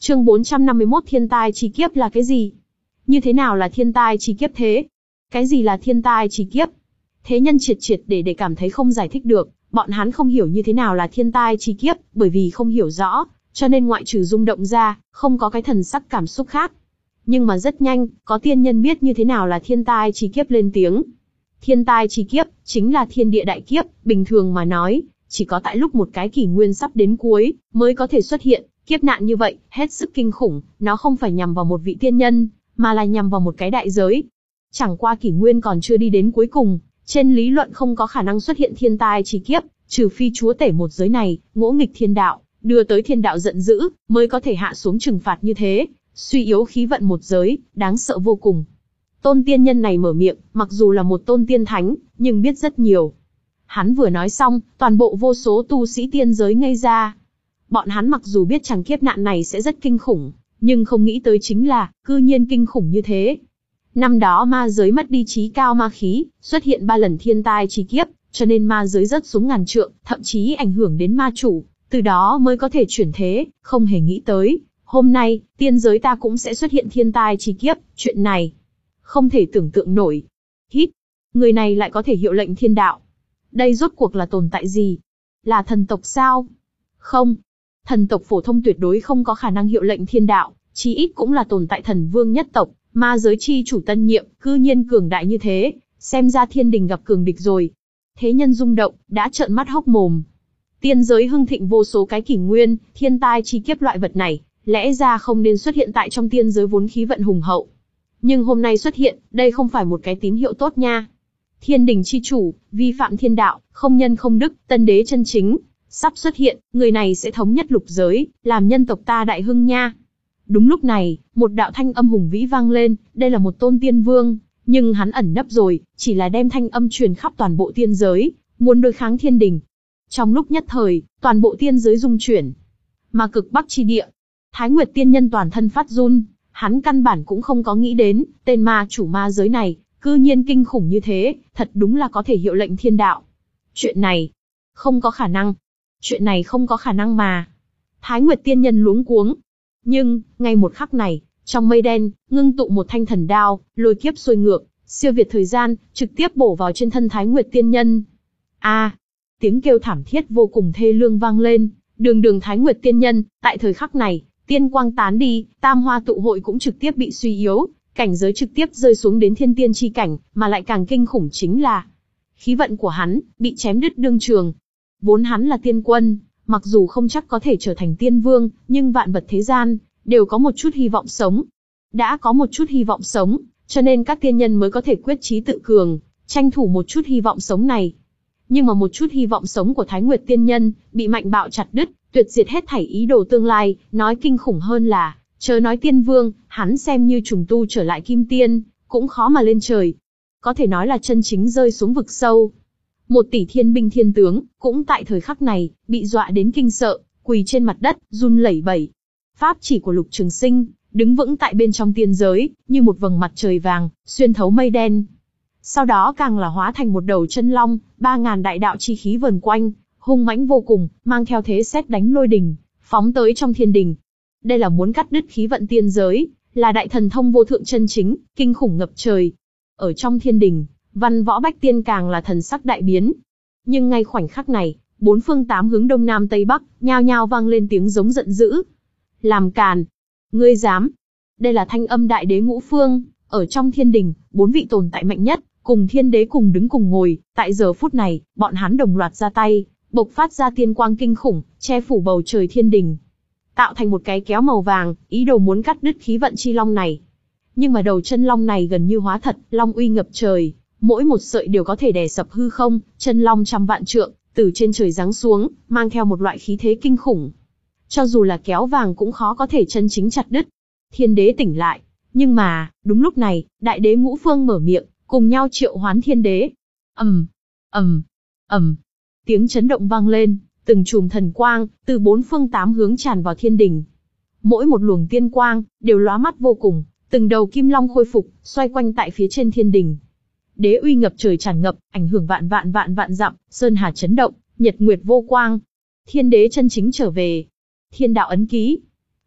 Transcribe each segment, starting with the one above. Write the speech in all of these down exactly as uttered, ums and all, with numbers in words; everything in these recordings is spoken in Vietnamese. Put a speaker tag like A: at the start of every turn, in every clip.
A: Chương bốn trăm năm mươi mốt Thiên tai chi kiếp là cái gì? Như thế nào là thiên tai chi kiếp thế? Cái gì là thiên tai chi kiếp? Thế nhân triệt triệt để để cảm thấy không giải thích được, bọn hắn không hiểu như thế nào là thiên tai chi kiếp, bởi vì không hiểu rõ, cho nên ngoại trừ rung động ra, không có cái thần sắc cảm xúc khác. Nhưng mà rất nhanh, có tiên nhân biết như thế nào là thiên tai chi kiếp lên tiếng. Thiên tai chi kiếp, chính là thiên địa đại kiếp, bình thường mà nói, chỉ có tại lúc một cái kỷ nguyên sắp đến cuối, mới có thể xuất hiện. Kiếp nạn như vậy, hết sức kinh khủng, nó không phải nhằm vào một vị tiên nhân, mà là nhằm vào một cái đại giới. Chẳng qua kỷ nguyên còn chưa đi đến cuối cùng, trên lý luận không có khả năng xuất hiện thiên tai chi kiếp, trừ phi chúa tể một giới này, ngỗ nghịch thiên đạo, đưa tới thiên đạo giận dữ, mới có thể hạ xuống trừng phạt như thế, suy yếu khí vận một giới, đáng sợ vô cùng. Tôn tiên nhân này mở miệng, mặc dù là một tôn tiên thánh, nhưng biết rất nhiều. Hắn vừa nói xong, toàn bộ vô số tu sĩ tiên giới ngây ra. Bọn hắn mặc dù biết chẳng kiếp nạn này sẽ rất kinh khủng, nhưng không nghĩ tới chính là, cư nhiên kinh khủng như thế. Năm đó ma giới mất đi trí cao ma khí, xuất hiện ba lần thiên tai chi kiếp, cho nên ma giới rớt xuống ngàn trượng, thậm chí ảnh hưởng đến ma chủ, từ đó mới có thể chuyển thế, không hề nghĩ tới. Hôm nay, tiên giới ta cũng sẽ xuất hiện thiên tai chi kiếp, chuyện này không thể tưởng tượng nổi. Hít, người này lại có thể hiệu lệnh thiên đạo. Đây rốt cuộc là tồn tại gì? Là thần tộc sao? Không. Thần tộc phổ thông tuyệt đối không có khả năng hiệu lệnh thiên đạo, chí ít cũng là tồn tại thần vương nhất tộc, ma giới chi chủ tân nhiệm, cư nhiên cường đại như thế, xem ra thiên đình gặp cường địch rồi. Thế nhân rung động, đã trợn mắt hốc mồm. Tiên giới hưng thịnh vô số cái kỷ nguyên, thiên tai chi kiếp loại vật này, lẽ ra không nên xuất hiện tại trong tiên giới vốn khí vận hùng hậu. Nhưng hôm nay xuất hiện, đây không phải một cái tín hiệu tốt nha. Thiên đình chi chủ, vi phạm thiên đạo, không nhân không đức, tân đế chân chính, sắp xuất hiện, người này sẽ thống nhất lục giới, làm nhân tộc ta đại hưng nha. Đúng lúc này, một đạo thanh âm hùng vĩ vang lên, đây là một tôn tiên vương, nhưng hắn ẩn nấp rồi, chỉ là đem thanh âm truyền khắp toàn bộ tiên giới, muốn đối kháng thiên đình. Trong lúc nhất thời, toàn bộ tiên giới rung chuyển. Mà cực bắc chi địa, Thái Nguyệt tiên nhân toàn thân phát run, hắn căn bản cũng không có nghĩ đến, tên ma chủ ma giới này, cư nhiên kinh khủng như thế, thật đúng là có thể hiệu lệnh thiên đạo. Chuyện này, không có khả năng. Chuyện này không có khả năng mà. Thái Nguyệt tiên nhân luống cuống. Nhưng, ngay một khắc này, trong mây đen, ngưng tụ một thanh thần đao, lôi kiếp xuôi ngược, siêu việt thời gian, trực tiếp bổ vào trên thân Thái Nguyệt tiên nhân. A, à, tiếng kêu thảm thiết vô cùng thê lương vang lên, đường đường Thái Nguyệt tiên nhân, tại thời khắc này, tiên quang tán đi, tam hoa tụ hội cũng trực tiếp bị suy yếu, cảnh giới trực tiếp rơi xuống đến thiên tiên chi cảnh, mà lại càng kinh khủng chính là khí vận của hắn bị chém đứt đương trường. Vốn hắn là tiên quân, mặc dù không chắc có thể trở thành tiên vương, nhưng vạn vật thế gian đều có một chút hy vọng sống. Đã có một chút hy vọng sống, cho nên các tiên nhân mới có thể quyết chí tự cường, tranh thủ một chút hy vọng sống này. Nhưng mà một chút hy vọng sống của Thái Nguyệt tiên nhân bị mạnh bạo chặt đứt, tuyệt diệt hết thảy ý đồ tương lai, nói kinh khủng hơn là, chớ nói tiên vương, hắn xem như trùng tu trở lại kim tiên, cũng khó mà lên trời. Có thể nói là chân chính rơi xuống vực sâu. Một tỷ thiên binh thiên tướng, cũng tại thời khắc này, bị dọa đến kinh sợ, quỳ trên mặt đất, run lẩy bẩy. Pháp chỉ của Lục Trường Sinh, đứng vững tại bên trong tiên giới, như một vầng mặt trời vàng, xuyên thấu mây đen. Sau đó càng là hóa thành một đầu chân long, ba ngàn đại đạo chi khí vờn quanh, hung mãnh vô cùng, mang theo thế sét đánh lôi đình, phóng tới trong thiên đình. Đây là muốn cắt đứt khí vận tiên giới, là đại thần thông vô thượng chân chính, kinh khủng ngập trời. Ở trong thiên đình, văn võ bách tiên càng là thần sắc đại biến. Nhưng ngay khoảnh khắc này, bốn phương tám hướng đông nam tây bắc, nhao nhao vang lên tiếng giống giận dữ. Làm càn! Ngươi dám! Đây là thanh âm đại đế ngũ phương, ở trong thiên đình, bốn vị tồn tại mạnh nhất, cùng thiên đế cùng đứng cùng ngồi, tại giờ phút này, bọn hắn đồng loạt ra tay, bộc phát ra tiên quang kinh khủng, che phủ bầu trời thiên đình. Tạo thành một cái kéo màu vàng, ý đồ muốn cắt đứt khí vận chi long này. Nhưng mà đầu chân long này gần như hóa thật, long uy ngập trời, mỗi một sợi đều có thể đè sập hư không, chân long trăm vạn trượng, từ trên trời giáng xuống, mang theo một loại khí thế kinh khủng. Cho dù là kéo vàng cũng khó có thể chân chính chặt đứt. Thiên đế tỉnh lại, nhưng mà, đúng lúc này, đại đế ngũ phương mở miệng, cùng nhau triệu hoán thiên đế. ầm, ầm, ầm, tiếng chấn động vang lên, từng chùm thần quang từ bốn phương tám hướng tràn vào thiên đình. Mỗi một luồng tiên quang đều lóa mắt vô cùng, từng đầu kim long khôi phục, xoay quanh tại phía trên thiên đình. Đế uy ngập trời tràn ngập, ảnh hưởng vạn vạn vạn vạn dặm, sơn hà chấn động, nhật nguyệt vô quang. Thiên đế chân chính trở về. Thiên đạo ấn ký.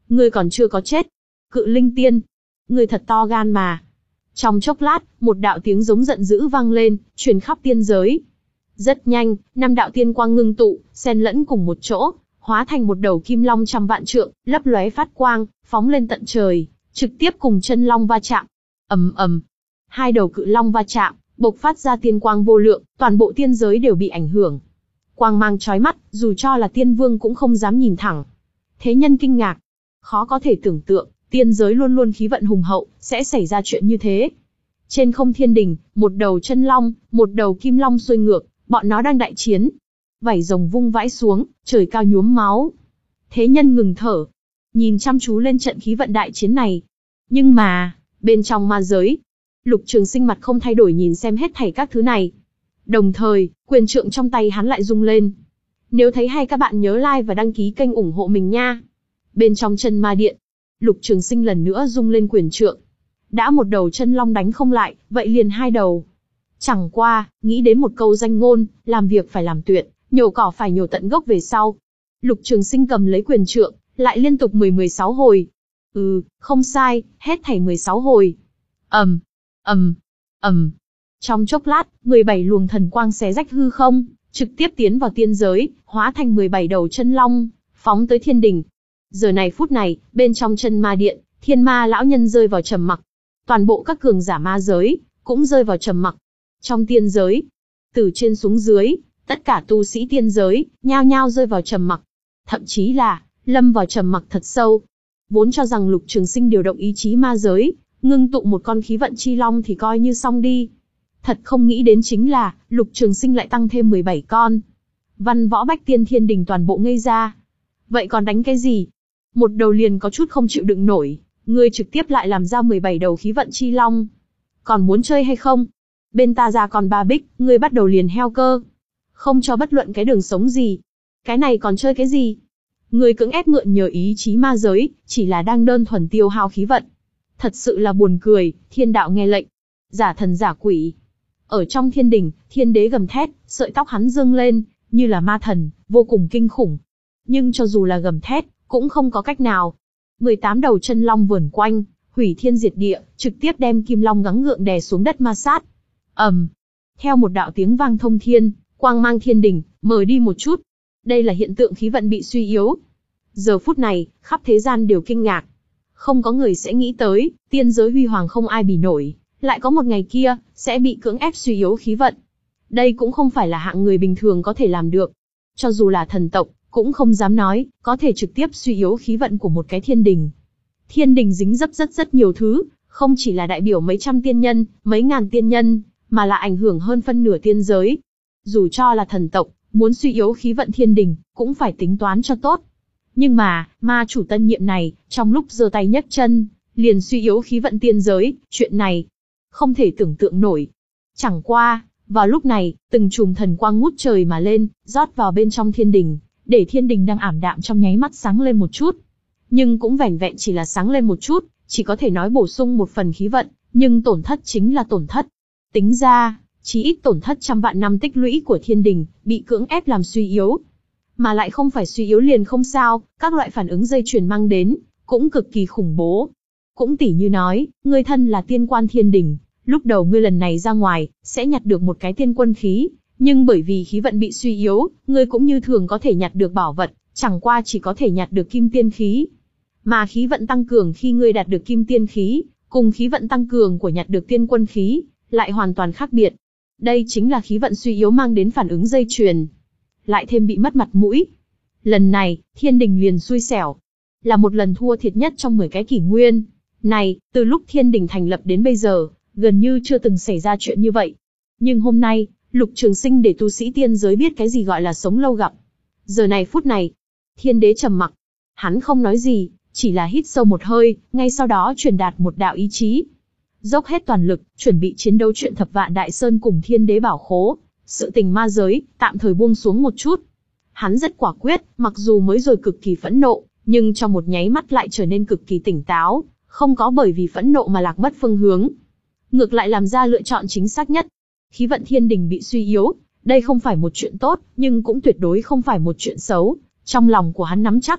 A: Ngươi còn chưa có chết. Cự linh tiên. Ngươi thật to gan mà. Trong chốc lát, một đạo tiếng giống giận dữ vang lên, truyền khắp tiên giới. Rất nhanh, năm đạo tiên quang ngưng tụ, xen lẫn cùng một chỗ, hóa thành một đầu kim long trăm vạn trượng, lấp lóe phát quang, phóng lên tận trời, trực tiếp cùng chân long va chạm. Ầm ầm, hai đầu cự long va chạm, bộc phát ra tiên quang vô lượng, toàn bộ tiên giới đều bị ảnh hưởng. Quang mang chói mắt, dù cho là tiên vương cũng không dám nhìn thẳng. Thế nhân kinh ngạc, khó có thể tưởng tượng, tiên giới luôn luôn khí vận hùng hậu, sẽ xảy ra chuyện như thế. Trên không thiên đình, một đầu chân long, một đầu kim long xuôi ngược, bọn nó đang đại chiến. Vảy rồng vung vãi xuống, trời cao nhuốm máu. Thế nhân ngừng thở, nhìn chăm chú lên trận khí vận đại chiến này. Nhưng mà, bên trong ma giới, Lục Trường Sinh mặt không thay đổi nhìn xem hết thảy các thứ này. Đồng thời, quyền trượng trong tay hắn lại rung lên. Nếu thấy hay các bạn nhớ like và đăng ký kênh ủng hộ mình nha. Bên trong chân ma điện, Lục Trường Sinh lần nữa rung lên quyền trượng. Đã một đầu chân long đánh không lại, vậy liền hai đầu. Chẳng qua, nghĩ đến một câu danh ngôn, làm việc phải làm tuyệt, nhổ cỏ phải nhổ tận gốc về sau. Lục Trường Sinh cầm lấy quyền trượng, lại liên tục mười mười sáu hồi. Ừ, không sai, hết thảy mười sáu hồi. Ầm, ầm, ầm. Trong chốc lát, mười bảy luồng thần quang xé rách hư không, trực tiếp tiến vào tiên giới, hóa thành mười bảy đầu chân long, phóng tới thiên đình. Giờ này phút này, bên trong chân ma điện, thiên ma lão nhân rơi vào trầm mặc. Toàn bộ các cường giả ma giới, cũng rơi vào trầm mặc. Trong tiên giới, từ trên xuống dưới, tất cả tu sĩ tiên giới, nhao nhao rơi vào trầm mặc. Thậm chí là, lâm vào trầm mặc thật sâu. Vốn cho rằng Lục Trường Sinh điều động ý chí ma giới, ngưng tụ một con khí vận chi long thì coi như xong đi. Thật không nghĩ đến chính là, Lục Trường Sinh lại tăng thêm mười bảy con. Văn võ bách tiên thiên đình toàn bộ ngây ra. Vậy còn đánh cái gì? Một đầu liền có chút không chịu đựng nổi, ngươi trực tiếp lại làm ra mười bảy đầu khí vận chi long. Còn muốn chơi hay không? Bên ta ra còn ba bích, ngươi bắt đầu liền heo cơ. Không cho bất luận cái đường sống gì. Cái này còn chơi cái gì? Ngươi cưỡng ép mượn nhờ ý chí ma giới, chỉ là đang đơn thuần tiêu hao khí vận. Thật sự là buồn cười, thiên đạo nghe lệnh. Giả thần giả quỷ. Ở trong thiên đình, thiên đế gầm thét, sợi tóc hắn dương lên, như là ma thần, vô cùng kinh khủng. Nhưng cho dù là gầm thét, cũng không có cách nào. mười tám đầu chân long vờn quanh, hủy thiên diệt địa, trực tiếp đem kim long gắng gượng đè xuống đất ma sát. ầm, um, theo một đạo tiếng vang thông thiên, quang mang thiên đình mờ đi một chút. Đây là hiện tượng khí vận bị suy yếu. Giờ phút này, khắp thế gian đều kinh ngạc. Không có người sẽ nghĩ tới, tiên giới huy hoàng không ai bì nổi, lại có một ngày kia, sẽ bị cưỡng ép suy yếu khí vận. Đây cũng không phải là hạng người bình thường có thể làm được. Cho dù là thần tộc, cũng không dám nói, có thể trực tiếp suy yếu khí vận của một cái thiên đình. Thiên đình dính dấp rất rất nhiều thứ, không chỉ là đại biểu mấy trăm tiên nhân, mấy ngàn tiên nhân, mà là ảnh hưởng hơn phân nửa tiên giới. Dù cho là thần tộc, muốn suy yếu khí vận thiên đình, cũng phải tính toán cho tốt. Nhưng mà, ma chủ tân nhiệm này, trong lúc giơ tay nhấc chân, liền suy yếu khí vận tiên giới, chuyện này, không thể tưởng tượng nổi. Chẳng qua, vào lúc này, từng chùm thần quang ngút trời mà lên, rót vào bên trong thiên đình, để thiên đình đang ảm đạm trong nháy mắt sáng lên một chút. Nhưng cũng vẻn vẹn chỉ là sáng lên một chút, chỉ có thể nói bổ sung một phần khí vận, nhưng tổn thất chính là tổn thất. Tính ra, chí ít tổn thất trăm vạn năm tích lũy của thiên đình, bị cưỡng ép làm suy yếu. Mà lại không phải suy yếu liền không sao, các loại phản ứng dây chuyền mang đến, cũng cực kỳ khủng bố. Cũng tỉ như nói, ngươi thân là tiên quan thiên đình, lúc đầu ngươi lần này ra ngoài, sẽ nhặt được một cái tiên quân khí, nhưng bởi vì khí vận bị suy yếu, ngươi cũng như thường có thể nhặt được bảo vật, chẳng qua chỉ có thể nhặt được kim tiên khí. Mà khí vận tăng cường khi ngươi đạt được kim tiên khí, cùng khí vận tăng cường của nhặt được tiên quân khí, lại hoàn toàn khác biệt. Đây chính là khí vận suy yếu mang đến phản ứng dây chuyền. Lại thêm bị mất mặt mũi. Lần này, thiên đình liền xui xẻo. Là một lần thua thiệt nhất trong mười cái kỷ nguyên. Này, từ lúc thiên đình thành lập đến bây giờ, gần như chưa từng xảy ra chuyện như vậy. Nhưng hôm nay, Lục Trường Sinh để tu sĩ tiên giới biết cái gì gọi là sống lâu gặp. Giờ này phút này, thiên đế trầm mặc. Hắn không nói gì, chỉ là hít sâu một hơi, ngay sau đó truyền đạt một đạo ý chí. Dốc hết toàn lực, chuẩn bị chiến đấu chuyện thập vạn đại sơn cùng thiên đế bảo khố. Sự tình ma giới, tạm thời buông xuống một chút. Hắn rất quả quyết, mặc dù mới rồi cực kỳ phẫn nộ, nhưng trong một nháy mắt lại trở nên cực kỳ tỉnh táo, không có bởi vì phẫn nộ mà lạc mất phương hướng. Ngược lại làm ra lựa chọn chính xác nhất. Khí vận thiên đình bị suy yếu, đây không phải một chuyện tốt, nhưng cũng tuyệt đối không phải một chuyện xấu. Trong lòng của hắn nắm chắc.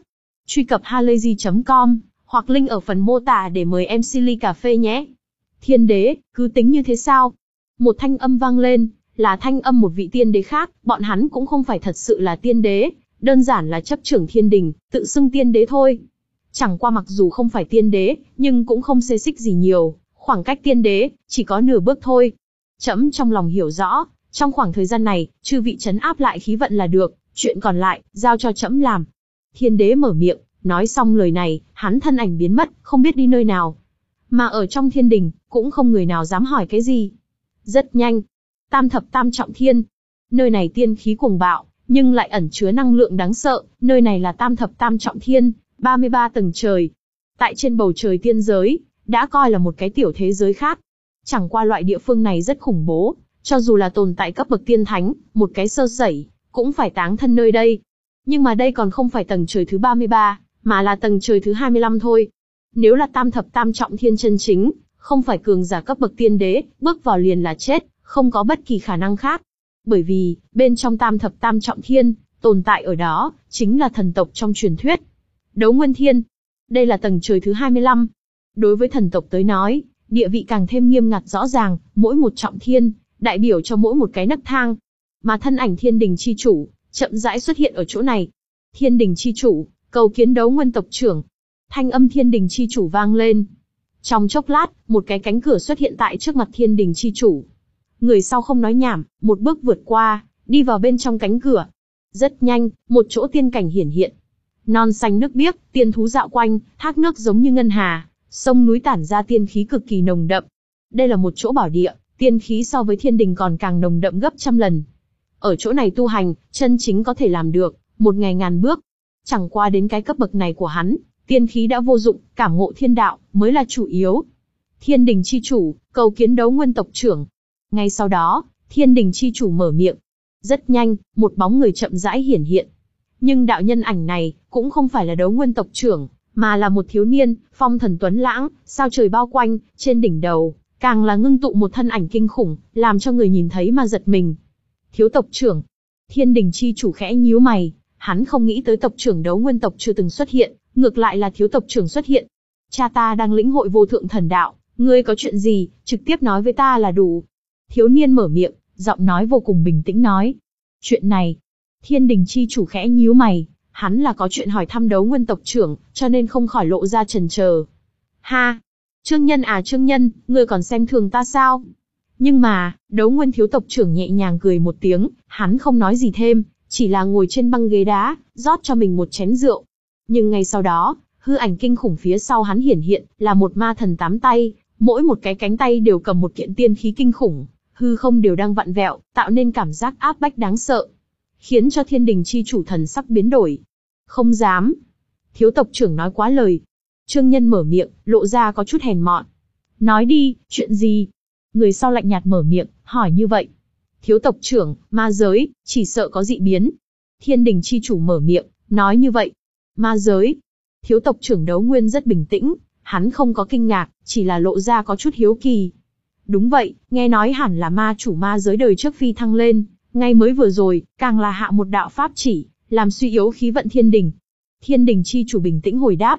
A: Truy cập halayzi chấm com hoặc link ở phần mô tả để mời em xê ly cà phê nhé. Thiên đế, cứ tính như thế sao? Một thanh âm vang lên, là thanh âm một vị tiên đế khác, bọn hắn cũng không phải thật sự là tiên đế, đơn giản là chấp trưởng thiên đình, tự xưng tiên đế thôi. Chẳng qua mặc dù không phải tiên đế, nhưng cũng không xê xích gì nhiều, khoảng cách tiên đế, chỉ có nửa bước thôi. Trẫm trong lòng hiểu rõ, trong khoảng thời gian này, chư vị trấn áp lại khí vận là được, chuyện còn lại, giao cho trẫm làm. Thiên đế mở miệng, nói xong lời này, hắn thân ảnh biến mất, không biết đi nơi nào. Mà ở trong thiên đình, cũng không người nào dám hỏi cái gì. Rất nhanh, tam thập tam trọng thiên. Nơi này tiên khí cuồng bạo, nhưng lại ẩn chứa năng lượng đáng sợ, nơi này là tam thập tam trọng thiên, ba mươi ba tầng trời. Tại trên bầu trời tiên giới, đã coi là một cái tiểu thế giới khác. Chẳng qua loại địa phương này rất khủng bố, cho dù là tồn tại cấp bậc tiên thánh, một cái sơ sẩy, cũng phải táng thân nơi đây. Nhưng mà đây còn không phải tầng trời thứ ba mươi ba, mà là tầng trời thứ hai mươi lăm thôi. Nếu là tam thập tam trọng thiên chân chính, không phải cường giả cấp bậc tiên đế, bước vào liền là chết, không có bất kỳ khả năng khác. Bởi vì, bên trong tam thập tam trọng thiên, tồn tại ở đó, chính là thần tộc trong truyền thuyết. Đấu Nguyên Thiên. Đây là tầng trời thứ hai mươi lăm. Đối với thần tộc tới nói, địa vị càng thêm nghiêm ngặt rõ ràng, mỗi một trọng thiên, đại biểu cho mỗi một cái nấc thang. Mà thân ảnh thiên đình chi chủ, chậm rãi xuất hiện ở chỗ này. Thiên đình chi chủ, cầu kiến Đấu Nguyên tộc trưởng. Thanh âm thiên đình chi chủ vang lên. Trong chốc lát, một cái cánh cửa xuất hiện tại trước mặt thiên đình chi chủ. Người sau không nói nhảm, một bước vượt qua, đi vào bên trong cánh cửa. Rất nhanh, một chỗ tiên cảnh hiển hiện. Non xanh nước biếc, tiên thú dạo quanh, thác nước giống như ngân hà, sông núi tản ra tiên khí cực kỳ nồng đậm. Đây là một chỗ bảo địa, tiên khí so với thiên đình còn càng nồng đậm gấp trăm lần. Ở chỗ này tu hành, chân chính có thể làm được, một ngày ngàn bước. Chẳng qua đến cái cấp bậc này của hắn, tiên khí đã vô dụng, cảm ngộ thiên đạo, mới là chủ yếu. Thiên đình chi chủ, cầu kiến Đấu Nguyên tộc trưởng. Ngay sau đó, thiên đình chi chủ mở miệng. Rất nhanh, một bóng người chậm rãi hiển hiện. Nhưng đạo nhân ảnh này, cũng không phải là Đấu Nguyên tộc trưởng, mà là một thiếu niên, phong thần tuấn lãng, sao trời bao quanh, trên đỉnh đầu, càng là ngưng tụ một thân ảnh kinh khủng, làm cho người nhìn thấy mà giật mình. Thiếu tộc trưởng. Thiên đình chi chủ khẽ nhíu mày, hắn không nghĩ tới tộc trưởng Đấu Nguyên tộc chưa từng xuất hiện, ngược lại là thiếu tộc trưởng xuất hiện. Cha ta đang lĩnh hội vô thượng thần đạo, ngươi có chuyện gì, trực tiếp nói với ta là đủ. Thiếu niên mở miệng, giọng nói vô cùng bình tĩnh nói. Chuyện này, thiên đình chi chủ khẽ nhíu mày, hắn là có chuyện hỏi thăm Đấu Nguyên tộc trưởng, cho nên không khỏi lộ ra chần chờ. Ha! Trương Nhân à Trương Nhân, ngươi còn xem thường ta sao? Nhưng mà, Đấu Nguyên thiếu tộc trưởng nhẹ nhàng cười một tiếng, hắn không nói gì thêm, chỉ là ngồi trên băng ghế đá, rót cho mình một chén rượu. Nhưng ngay sau đó, hư ảnh kinh khủng phía sau hắn hiển hiện, là một ma thần tám tay, mỗi một cái cánh tay đều cầm một kiện tiên khí kinh khủng, hư không đều đang vặn vẹo, tạo nên cảm giác áp bách đáng sợ, khiến cho thiên đình chi chủ thần sắc biến đổi. Không dám. Thiếu tộc trưởng nói quá lời. Trương Nhân mở miệng, lộ ra có chút hèn mọn. Nói đi, chuyện gì? Người sau lạnh nhạt mở miệng, hỏi như vậy. Thiếu tộc trưởng, ma giới, chỉ sợ có dị biến. Thiên đình chi chủ mở miệng, nói như vậy. Ma giới. Thiếu tộc trưởng Đấu Nguyên rất bình tĩnh, hắn không có kinh ngạc, chỉ là lộ ra có chút hiếu kỳ. Đúng vậy, nghe nói hẳn là ma chủ ma giới đời trước phi thăng lên, ngay mới vừa rồi, càng là hạ một đạo pháp chỉ, làm suy yếu khí vận thiên đình. Thiên đình chi chủ bình tĩnh hồi đáp.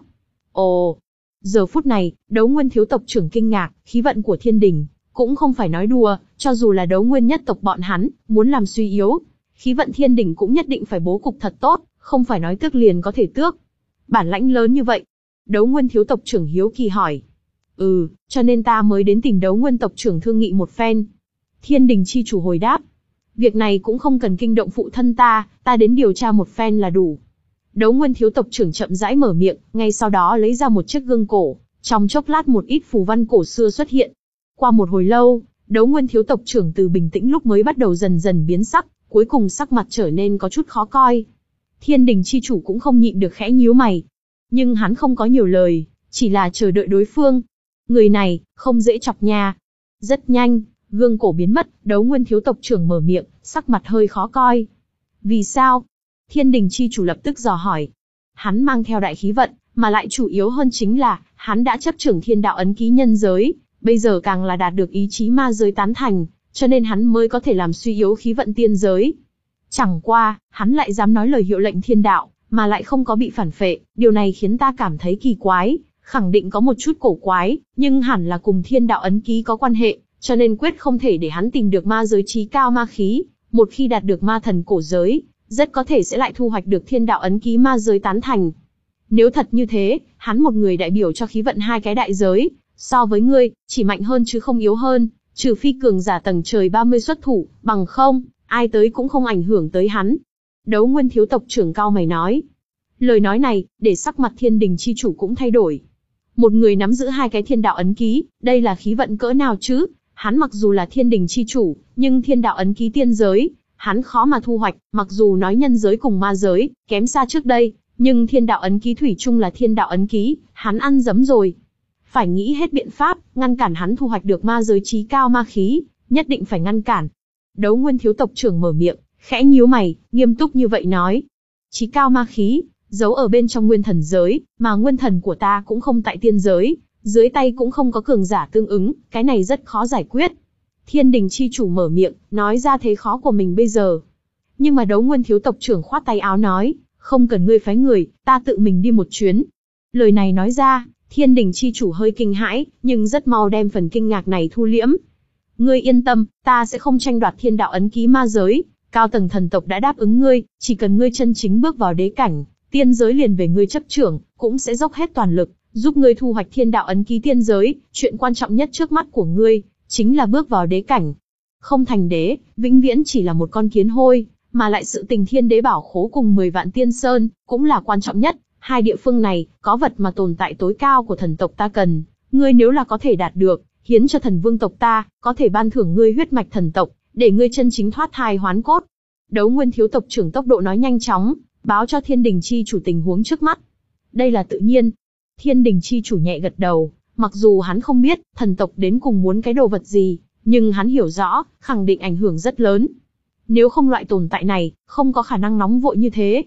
A: Ồ, giờ phút này, Đấu Nguyên thiếu tộc trưởng kinh ngạc, khí vận của thiên đình, cũng không phải nói đùa, cho dù là Đấu Nguyên nhất tộc bọn hắn, muốn làm suy yếu, khí vận thiên đình cũng nhất định phải bố cục thật tốt, không phải nói tước liền có thể tước. Bản lãnh lớn như vậy. Đấu Nguyên thiếu tộc trưởng hiếu kỳ hỏi. Ừ, cho nên ta mới đến tìm Đấu Nguyên tộc trưởng thương nghị một phen. Thiên đình chi chủ hồi đáp. Việc này cũng không cần kinh động phụ thân ta, ta đến điều tra một phen là đủ. Đấu Nguyên thiếu tộc trưởng chậm rãi mở miệng, ngay sau đó lấy ra một chiếc gương cổ, trong chốc lát một ít phù văn cổ xưa xuất hiện. Qua một hồi lâu, Đấu Nguyên thiếu tộc trưởng từ bình tĩnh lúc mới bắt đầu dần dần biến sắc, cuối cùng sắc mặt trở nên có chút khó coi. Thiên đình chi chủ cũng không nhịn được khẽ nhíu mày. Nhưng hắn không có nhiều lời, chỉ là chờ đợi đối phương. Người này, không dễ chọc nha. Rất nhanh, gương cổ biến mất, Đấu Nguyên thiếu tộc trưởng mở miệng, sắc mặt hơi khó coi. Vì sao? Thiên đình chi chủ lập tức dò hỏi. Hắn mang theo đại khí vận, mà lại chủ yếu hơn chính là, hắn đã chấp trưởng thiên đạo ấn ký nhân giới, bây giờ càng là đạt được ý chí ma giới tán thành, cho nên hắn mới có thể làm suy yếu khí vận tiên giới. Chẳng qua, hắn lại dám nói lời hiệu lệnh thiên đạo, mà lại không có bị phản phệ, điều này khiến ta cảm thấy kỳ quái, khẳng định có một chút cổ quái, nhưng hẳn là cùng thiên đạo ấn ký có quan hệ, cho nên quyết không thể để hắn tìm được ma giới trí cao ma khí, một khi đạt được ma thần cổ giới, rất có thể sẽ lại thu hoạch được thiên đạo ấn ký ma giới tán thành. Nếu thật như thế, hắn một người đại biểu cho khí vận hai cái đại giới, so với ngươi, chỉ mạnh hơn chứ không yếu hơn, trừ phi cường giả tầng trời ba mươi xuất thủ, bằng không, ai tới cũng không ảnh hưởng tới hắn. Đấu Nguyên thiếu tộc trưởng cao mày nói. Lời nói này, để sắc mặt thiên đình chi chủ cũng thay đổi. Một người nắm giữ hai cái thiên đạo ấn ký, đây là khí vận cỡ nào chứ? Hắn mặc dù là thiên đình chi chủ, nhưng thiên đạo ấn ký tiên giới, hắn khó mà thu hoạch, mặc dù nói nhân giới cùng ma giới, kém xa trước đây, nhưng thiên đạo ấn ký thủy chung là thiên đạo ấn ký, hắn ăn dấm rồi. Phải nghĩ hết biện pháp, ngăn cản hắn thu hoạch được ma giới trí cao ma khí, nhất định phải ngăn cản. Đấu Nguyên thiếu tộc trưởng mở miệng, khẽ nhíu mày, nghiêm túc như vậy nói. Trí cao ma khí, giấu ở bên trong nguyên thần giới, mà nguyên thần của ta cũng không tại tiên giới, dưới tay cũng không có cường giả tương ứng, cái này rất khó giải quyết. Thiên đình chi chủ mở miệng, nói ra thế khó của mình bây giờ. Nhưng mà Đấu Nguyên thiếu tộc trưởng khoát tay áo nói, không cần ngươi phái người, ta tự mình đi một chuyến. Lời này nói ra, thiên đình chi chủ hơi kinh hãi, nhưng rất mau đem phần kinh ngạc này thu liễm. Ngươi yên tâm, ta sẽ không tranh đoạt thiên đạo ấn ký ma giới, cao tầng thần tộc đã đáp ứng ngươi, chỉ cần ngươi chân chính bước vào đế cảnh, tiên giới liền về ngươi chấp trưởng, cũng sẽ dốc hết toàn lực, giúp ngươi thu hoạch thiên đạo ấn ký tiên giới, chuyện quan trọng nhất trước mắt của ngươi, chính là bước vào đế cảnh. Không thành đế, vĩnh viễn chỉ là một con kiến hôi, mà lại sự tình thiên đế bảo khố cùng mười vạn tiên sơn, cũng là quan trọng nhất, hai địa phương này, có vật mà tồn tại tối cao của thần tộc ta cần, ngươi nếu là có thể đạt được, hiến cho thần vương tộc ta, có thể ban thưởng ngươi huyết mạch thần tộc, để ngươi chân chính thoát thai hoán cốt. Đấu Nguyên thiếu tộc trưởng tốc độ nói nhanh chóng, báo cho thiên đình chi chủ tình huống trước mắt. Đây là tự nhiên. Thiên đình chi chủ nhẹ gật đầu, mặc dù hắn không biết thần tộc đến cùng muốn cái đồ vật gì, nhưng hắn hiểu rõ, khẳng định ảnh hưởng rất lớn. Nếu không loại tồn tại này, không có khả năng nóng vội như thế.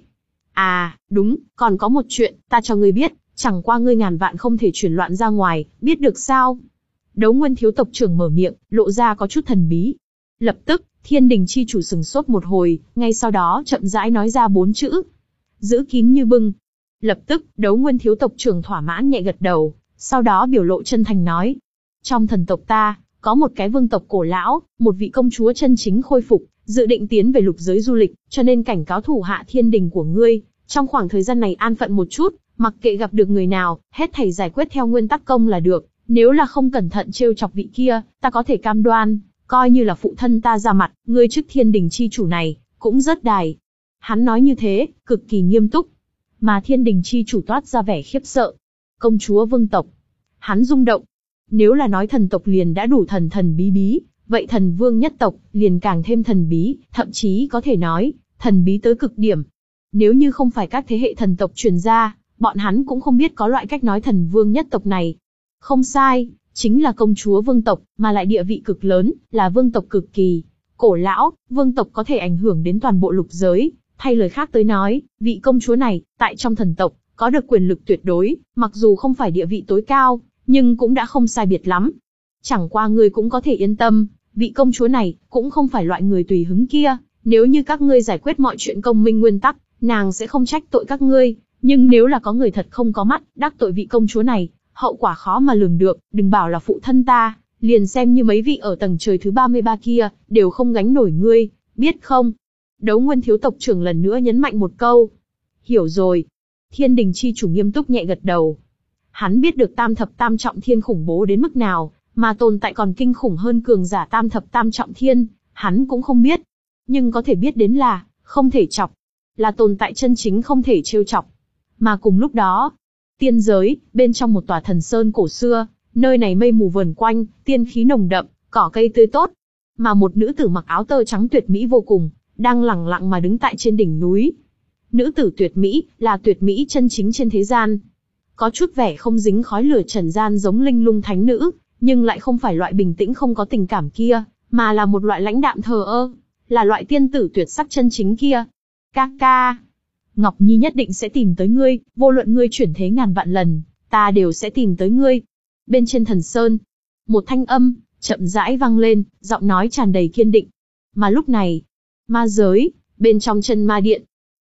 A: À, đúng, còn có một chuyện, ta cho ngươi biết, chẳng qua ngươi ngàn vạn không thể chuyển loạn ra ngoài, biết được sao? Đấu Nguyên thiếu tộc trưởng mở miệng, lộ ra có chút thần bí. Lập tức, thiên đình chi chủ sừng sốt một hồi, ngay sau đó chậm rãi nói ra bốn chữ. Giữ kín như bưng. Lập tức, Đấu Nguyên thiếu tộc trưởng thỏa mãn nhẹ gật đầu, sau đó biểu lộ chân thành nói. Trong thần tộc ta, có một cái vương tộc cổ lão, một vị công chúa chân chính khôi phục, dự định tiến về lục giới du lịch, cho nên cảnh cáo thủ hạ thiên đình của ngươi, trong khoảng thời gian này an phận một chút, mặc kệ gặp được người nào, hết thảy giải quyết theo nguyên tắc công là được, nếu là không cẩn thận trêu chọc vị kia, ta có thể cam đoan, coi như là phụ thân ta ra mặt, ngươi chức thiên đình chi chủ này, cũng rất đài. Hắn nói như thế, cực kỳ nghiêm túc, mà thiên đình chi chủ toát ra vẻ khiếp sợ. Công chúa vương tộc, hắn rung động. Nếu là nói thần tộc liền đã đủ thần thần bí bí, vậy thần vương nhất tộc liền càng thêm thần bí, thậm chí có thể nói, thần bí tới cực điểm. Nếu như không phải các thế hệ thần tộc truyền ra, bọn hắn cũng không biết có loại cách nói thần vương nhất tộc này. Không sai, chính là công chúa vương tộc, mà lại địa vị cực lớn, là vương tộc cực kỳ cổ lão, vương tộc có thể ảnh hưởng đến toàn bộ lục giới. Thay lời khác tới nói, vị công chúa này, tại trong thần tộc, có được quyền lực tuyệt đối, mặc dù không phải địa vị tối cao, nhưng cũng đã không sai biệt lắm. Chẳng qua ngươi cũng có thể yên tâm, vị công chúa này, cũng không phải loại người tùy hứng kia, nếu như các ngươi giải quyết mọi chuyện công minh nguyên tắc, nàng sẽ không trách tội các ngươi, nhưng nếu là có người thật không có mắt, đắc tội vị công chúa này, hậu quả khó mà lường được, đừng bảo là phụ thân ta, liền xem như mấy vị ở tầng trời thứ ba mươi ba kia, đều không gánh nổi ngươi, biết không? Đấu Nguyên thiếu tộc trưởng lần nữa nhấn mạnh một câu. Hiểu rồi. Thiên đình chi chủ nghiêm túc nhẹ gật đầu. Hắn biết được tam thập tam trọng thiên khủng bố đến mức nào, mà tồn tại còn kinh khủng hơn cường giả tam thập tam trọng thiên, hắn cũng không biết. Nhưng có thể biết đến là, không thể chọc. Là tồn tại chân chính không thể trêu chọc. Mà cùng lúc đó, tiên giới, bên trong một tòa thần sơn cổ xưa, nơi này mây mù vờn quanh, tiên khí nồng đậm, cỏ cây tươi tốt. Mà một nữ tử mặc áo tơ trắng tuyệt mỹ vô cùng, đang lẳng lặng mà đứng tại trên đỉnh núi. Nữ tử tuyệt mỹ, là tuyệt mỹ chân chính trên thế gian. Có chút vẻ không dính khói lửa trần gian giống linh lung thánh nữ, nhưng lại không phải loại bình tĩnh không có tình cảm kia, mà là một loại lãnh đạm thờ ơ, là loại tiên tử tuyệt sắc chân chính kia. Ca ca, Ngọc Nhi nhất định sẽ tìm tới ngươi, vô luận ngươi chuyển thế ngàn vạn lần, ta đều sẽ tìm tới ngươi. Bên trên thần sơn, một thanh âm, chậm rãi vang lên, giọng nói tràn đầy kiên định. Mà lúc này, ma giới, bên trong chân ma điện,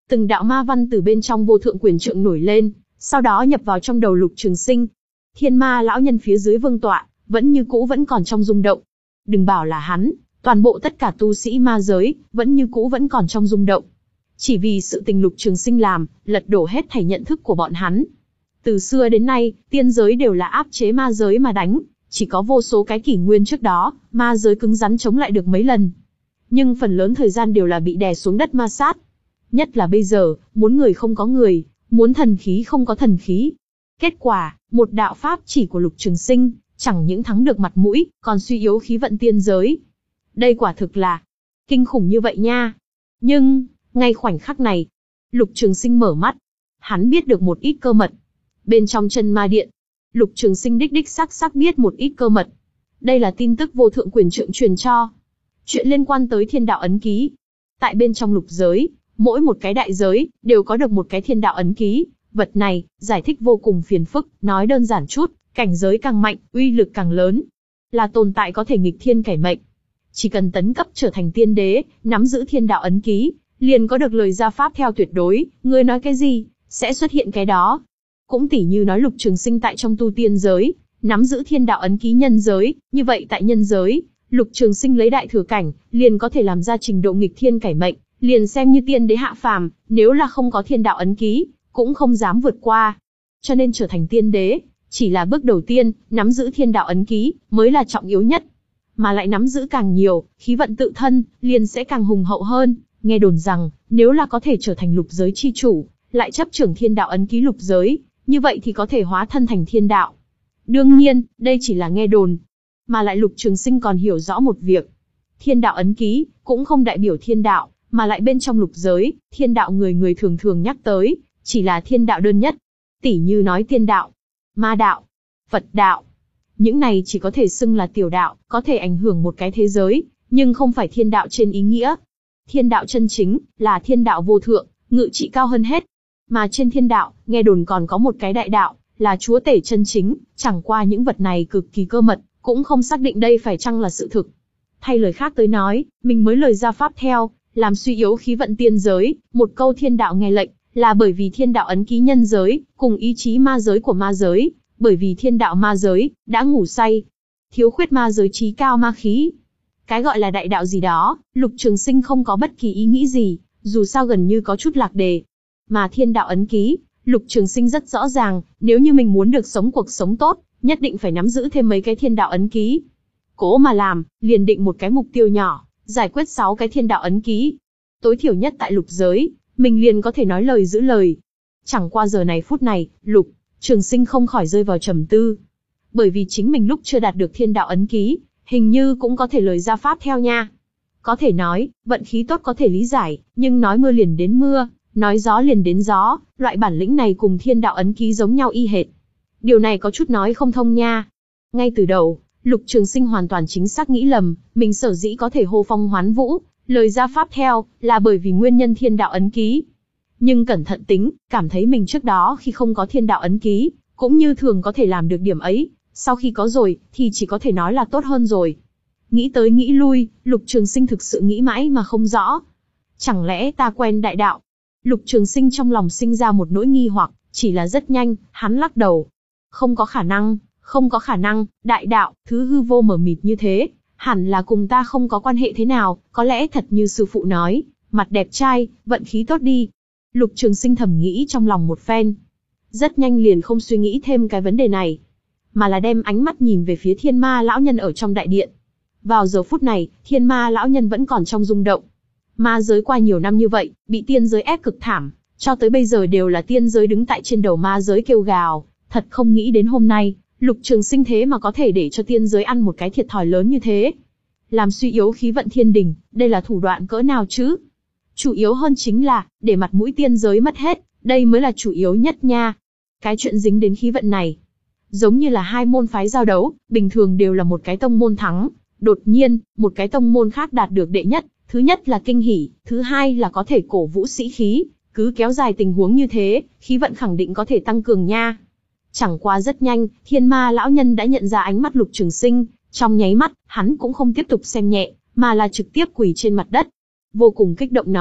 A: Từng đạo ma văn từ bên trong vô thượng quyền trượng nổi lên, sau đó nhập vào trong đầu Lục Trường Sinh. Thiên ma lão nhân phía dưới vương tọa, vẫn như cũ vẫn còn trong rung động. Đừng bảo là hắn, toàn bộ tất cả tu sĩ ma giới, vẫn như cũ vẫn còn trong rung động. Chỉ vì sự tình Lục Trường Sinh làm, lật đổ hết thảy nhận thức của bọn hắn. Từ xưa đến nay, tiên giới đều là áp chế ma giới mà đánh, chỉ có vô số cái kỷ nguyên trước đó, ma giới cứng rắn chống lại được mấy lần. Nhưng phần lớn thời gian đều là bị đè xuống đất ma sát. Nhất là bây giờ, muốn người không có người, muốn thần khí không có thần khí. Kết quả, một đạo pháp chỉ của Lục Trường Sinh, chẳng những thắng được mặt mũi, còn suy yếu khí vận tiên giới. Đây quả thực là kinh khủng như vậy nha. Nhưng, ngay khoảnh khắc này, Lục Trường Sinh mở mắt. Hắn biết được một ít cơ mật. Bên trong chân ma điện, Lục Trường Sinh đích đích xác xác biết một ít cơ mật. Đây là tin tức vô thượng quyền trượng truyền cho. Chuyện liên quan tới thiên đạo ấn ký. Tại bên trong lục giới, mỗi một cái đại giới, đều có được một cái thiên đạo ấn ký. Vật này, giải thích vô cùng phiền phức, nói đơn giản chút, cảnh giới càng mạnh, uy lực càng lớn. Là tồn tại có thể nghịch thiên cải mệnh. Chỉ cần tấn cấp trở thành tiên đế, nắm giữ thiên đạo ấn ký, liền có được lời gia pháp theo tuyệt đối, người nói cái gì, sẽ xuất hiện cái đó. Cũng tỉ như nói Lục Trường Sinh tại trong tu tiên giới, nắm giữ thiên đạo ấn ký nhân giới, như vậy tại nhân giới, Lục Trường Sinh lấy đại thừa cảnh, liền có thể làm ra trình độ nghịch thiên cải mệnh, liền xem như tiên đế hạ phàm, nếu là không có thiên đạo ấn ký, cũng không dám vượt qua. Cho nên trở thành tiên đế, chỉ là bước đầu tiên, nắm giữ thiên đạo ấn ký, mới là trọng yếu nhất. Mà lại nắm giữ càng nhiều, khí vận tự thân, liền sẽ càng hùng hậu hơn. Nghe đồn rằng, nếu là có thể trở thành lục giới chi chủ, lại chấp trưởng thiên đạo ấn ký lục giới, như vậy thì có thể hóa thân thành thiên đạo. Đương nhiên, đây chỉ là nghe đồn. Mà lại Lục Trường Sinh còn hiểu rõ một việc. Thiên đạo ấn ký, cũng không đại biểu thiên đạo, mà lại bên trong lục giới, thiên đạo người người thường thường nhắc tới, chỉ là thiên đạo đơn nhất. Tỉ như nói tiên đạo, ma đạo, Phật đạo. Những này chỉ có thể xưng là tiểu đạo, có thể ảnh hưởng một cái thế giới, nhưng không phải thiên đạo trên ý nghĩa. Thiên đạo chân chính, là thiên đạo vô thượng, ngự trị cao hơn hết. Mà trên thiên đạo, nghe đồn còn có một cái đại đạo, là chúa tể chân chính, chẳng qua những vật này cực kỳ cơ mật, cũng không xác định đây phải chăng là sự thực. Thay lời khác tới nói, mình mới lời ra pháp theo, làm suy yếu khí vận tiên giới, một câu thiên đạo nghe lệnh, là bởi vì thiên đạo ấn ký nhân giới, cùng ý chí ma giới của ma giới, bởi vì thiên đạo ma giới, đã ngủ say. Thiếu khuyết ma giới trí cao ma khí. Cái gọi là đại đạo gì đó, Lục Trường Sinh không có bất kỳ ý nghĩ gì, dù sao gần như có chút lạc đề. Mà thiên đạo ấn ký, Lục Trường Sinh rất rõ ràng, nếu như mình muốn được sống cuộc sống tốt, nhất định phải nắm giữ thêm mấy cái thiên đạo ấn ký. Cố mà làm, liền định một cái mục tiêu nhỏ, giải quyết sáu cái thiên đạo ấn ký. Tối thiểu nhất tại lục giới, mình liền có thể nói lời giữ lời. Chẳng qua giờ này phút này, Lục Trường Sinh không khỏi rơi vào trầm tư. Bởi vì chính mình lúc chưa đạt được thiên đạo ấn ký, hình như cũng có thể lời ra pháp theo nha. Có thể nói, vận khí tốt có thể lý giải, nhưng nói mưa liền đến mưa, nói gió liền đến gió, loại bản lĩnh này cùng thiên đạo ấn ký giống nhau y hệt. Điều này có chút nói không thông nha. Ngay từ đầu, Lục Trường Sinh hoàn toàn chính xác nghĩ lầm, mình sở dĩ có thể hô phong hoán vũ, lời ra pháp theo, là bởi vì nguyên nhân thiên đạo ấn ký. Nhưng cẩn thận tính, cảm thấy mình trước đó khi không có thiên đạo ấn ký, cũng như thường có thể làm được điểm ấy, sau khi có rồi, thì chỉ có thể nói là tốt hơn rồi. Nghĩ tới nghĩ lui, Lục Trường Sinh thực sự nghĩ mãi mà không rõ. Chẳng lẽ ta quen đại đạo? Lục Trường Sinh trong lòng sinh ra một nỗi nghi hoặc, chỉ là rất nhanh, hắn lắc đầu. Không có khả năng, không có khả năng, đại đạo, thứ hư vô mờ mịt như thế, hẳn là cùng ta không có quan hệ thế nào, có lẽ thật như sư phụ nói, mặt đẹp trai, vận khí tốt đi. Lục Trường Sinh thầm nghĩ trong lòng một phen. Rất nhanh liền không suy nghĩ thêm cái vấn đề này, mà là đem ánh mắt nhìn về phía thiên ma lão nhân ở trong đại điện. Vào giờ phút này, thiên ma lão nhân vẫn còn trong rung động. Ma giới qua nhiều năm như vậy, bị tiên giới ép cực thảm, cho tới bây giờ đều là tiên giới đứng tại trên đầu ma giới kêu gào, thật không nghĩ đến hôm nay, Lục Trường Sinh thế mà có thể để cho tiên giới ăn một cái thiệt thòi lớn như thế. Làm suy yếu khí vận thiên đình, đây là thủ đoạn cỡ nào chứ? Chủ yếu hơn chính là, để mặt mũi tiên giới mất hết, đây mới là chủ yếu nhất nha. Cái chuyện dính đến khí vận này, giống như là hai môn phái giao đấu, bình thường đều là một cái tông môn thắng, đột nhiên, một cái tông môn khác đạt được đệ nhất, thứ nhất là kinh hỉ, thứ hai là có thể cổ vũ sĩ khí, cứ kéo dài tình huống như thế, khí vận khẳng định có thể tăng cường nha. Chẳng qua rất nhanh, thiên ma lão nhân đã nhận ra ánh mắt Lục Trường Sinh, trong nháy mắt, hắn cũng không tiếp tục xem nhẹ, mà là trực tiếp quỳ trên mặt đất. Vô cùng kích động nói,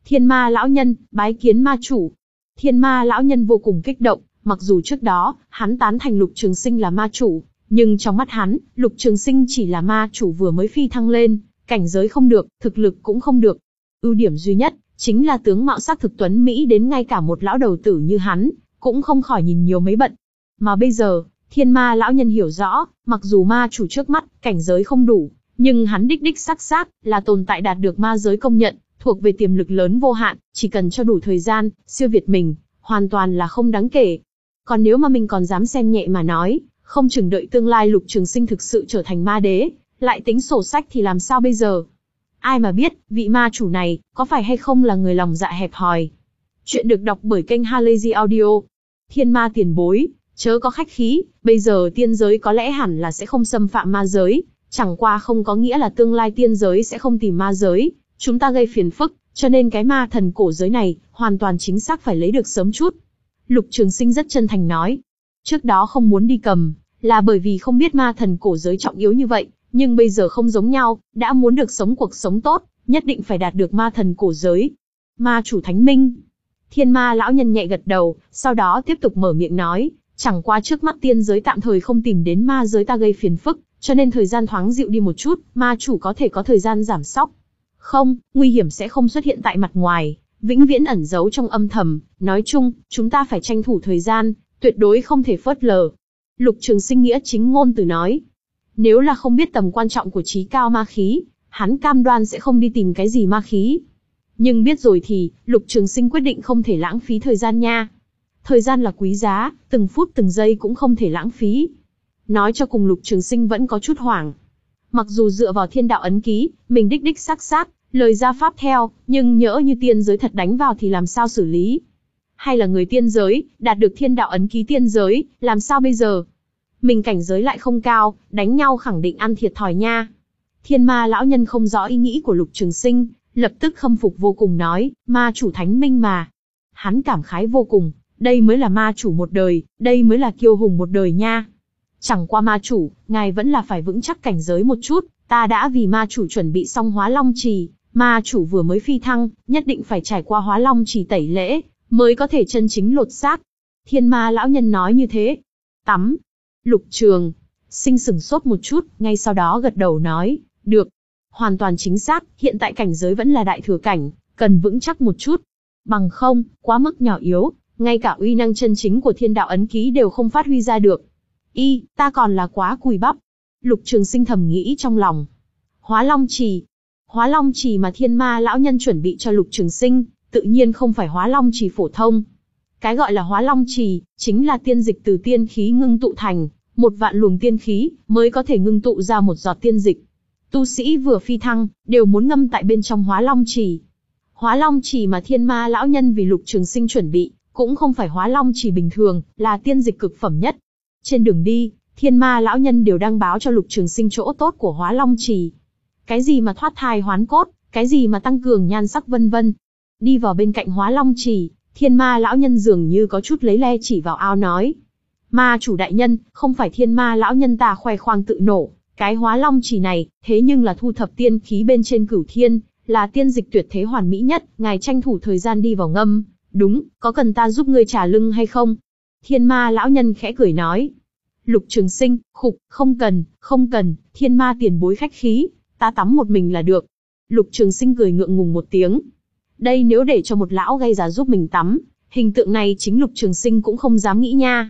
A: Thiên ma lão nhân, bái kiến ma chủ. Thiên ma lão nhân vô cùng kích động, mặc dù trước đó, hắn tán thành Lục Trường Sinh là ma chủ, nhưng trong mắt hắn, Lục Trường Sinh chỉ là ma chủ vừa mới phi thăng lên, cảnh giới không được, thực lực cũng không được. Ưu điểm duy nhất, chính là tướng mạo sắc thực tuấn Mỹ đến ngay cả một lão đầu tử như hắn, cũng không khỏi nhìn nhiều mấy bận. Mà bây giờ, thiên ma lão nhân hiểu rõ, mặc dù ma chủ trước mắt, cảnh giới không đủ, nhưng hắn đích đích xác xác, là tồn tại đạt được ma giới công nhận, thuộc về tiềm lực lớn vô hạn, chỉ cần cho đủ thời gian, siêu việt mình, hoàn toàn là không đáng kể. Còn nếu mà mình còn dám xem nhẹ mà nói, không chừng đợi tương lai Lục Trường Sinh thực sự trở thành ma đế, lại tính sổ sách thì làm sao bây giờ? Ai mà biết, vị ma chủ này, có phải hay không là người lòng dạ hẹp hòi. Chuyện được đọc bởi kênh Halazy Audio. Thiên ma tiền bối, chớ có khách khí, bây giờ tiên giới có lẽ hẳn là sẽ không xâm phạm ma giới, chẳng qua không có nghĩa là tương lai tiên giới sẽ không tìm ma giới, chúng ta gây phiền phức, cho nên cái ma thần cổ giới này, hoàn toàn chính xác phải lấy được sớm chút. Lục Trường Sinh rất chân thành nói. Trước đó không muốn đi cầm, là bởi vì không biết ma thần cổ giới trọng yếu như vậy, nhưng bây giờ không giống nhau, đã muốn được sống cuộc sống tốt, nhất định phải đạt được ma thần cổ giới. Ma chủ thánh minh. Thiên ma lão nhân nhẹ gật đầu, sau đó tiếp tục mở miệng nói, chẳng qua trước mắt tiên giới tạm thời không tìm đến ma giới ta gây phiền phức, cho nên thời gian thoáng dịu đi một chút, ma chủ có thể có thời gian giảm sóc. Không, nguy hiểm sẽ không xuất hiện tại mặt ngoài, vĩnh viễn ẩn giấu trong âm thầm, nói chung, chúng ta phải tranh thủ thời gian, tuyệt đối không thể phớt lờ. Lục Trường Sinh nghĩa chính ngôn từ nói. Nếu là không biết tầm quan trọng của trí cao ma khí, hắn cam đoan sẽ không đi tìm cái gì ma khí. Nhưng biết rồi thì, Lục Trường Sinh quyết định không thể lãng phí thời gian nha. Thời gian là quý giá, từng phút từng giây cũng không thể lãng phí. Nói cho cùng Lục Trường Sinh vẫn có chút hoảng. Mặc dù dựa vào thiên đạo ấn ký, mình đích đích xác xác, lời ra pháp theo, nhưng nhỡ như tiên giới thật đánh vào thì làm sao xử lý? Hay là người tiên giới, đạt được thiên đạo ấn ký tiên giới, làm sao bây giờ? Mình cảnh giới lại không cao, đánh nhau khẳng định ăn thiệt thòi nha. Thiên ma lão nhân không rõ ý nghĩ của Lục Trường Sinh, lập tức khâm phục vô cùng nói, ma chủ thánh minh mà. Hắn cảm khái vô cùng, đây mới là ma chủ một đời, đây mới là kiêu hùng một đời nha. Chẳng qua ma chủ, ngài vẫn là phải vững chắc cảnh giới một chút, ta đã vì ma chủ chuẩn bị xong hóa long trì, ma chủ vừa mới phi thăng, nhất định phải trải qua hóa long trì tẩy lễ, mới có thể chân chính lột xác. Thiên ma lão nhân nói như thế. Tắm. Lục Trường Sinh sừng sốt một chút, ngay sau đó gật đầu nói, được. Hoàn toàn chính xác, hiện tại cảnh giới vẫn là đại thừa cảnh, cần vững chắc một chút. Bằng không, quá mức nhỏ yếu, ngay cả uy năng chân chính của thiên đạo ấn ký đều không phát huy ra được. Y, ta còn là quá cùi bắp. Lục Trường Sinh thầm nghĩ trong lòng. Hóa long trì. Hóa long trì mà thiên ma lão nhân chuẩn bị cho Lục Trường Sinh, tự nhiên không phải hóa long trì phổ thông. Cái gọi là hóa long trì, chính là tiên dịch từ tiên khí ngưng tụ thành, một vạn luồng tiên khí, mới có thể ngưng tụ ra một giọt tiên dịch. Tu sĩ vừa phi thăng, đều muốn ngâm tại bên trong hóa long trì. Hóa long trì mà thiên ma lão nhân vì Lục Trường Sinh chuẩn bị, cũng không phải hóa long trì bình thường, là tiên dịch cực phẩm nhất. Trên đường đi, thiên ma lão nhân đều đang báo cho Lục Trường Sinh chỗ tốt của hóa long trì. Cái gì mà thoát thai hoán cốt, cái gì mà tăng cường nhan sắc vân vân. Đi vào bên cạnh hóa long trì, thiên ma lão nhân dường như có chút lấy le chỉ vào ao nói. Ma chủ đại nhân, không phải thiên ma lão nhân ta khoe khoang tự nổ, cái hóa long trì này, thế nhưng là thu thập tiên khí bên trên cửu thiên, là tiên dịch tuyệt thế hoàn mỹ nhất, ngài tranh thủ thời gian đi vào ngâm. Đúng, có cần ta giúp ngươi trả lưng hay không? Thiên ma lão nhân khẽ cười nói. Lục Trường Sinh, khục, không cần, không cần, thiên ma tiền bối khách khí, ta tắm một mình là được. Lục Trường Sinh cười ngượng ngùng một tiếng. Đây nếu để cho một lão gây già giúp mình tắm, hình tượng này chính Lục Trường Sinh cũng không dám nghĩ nha.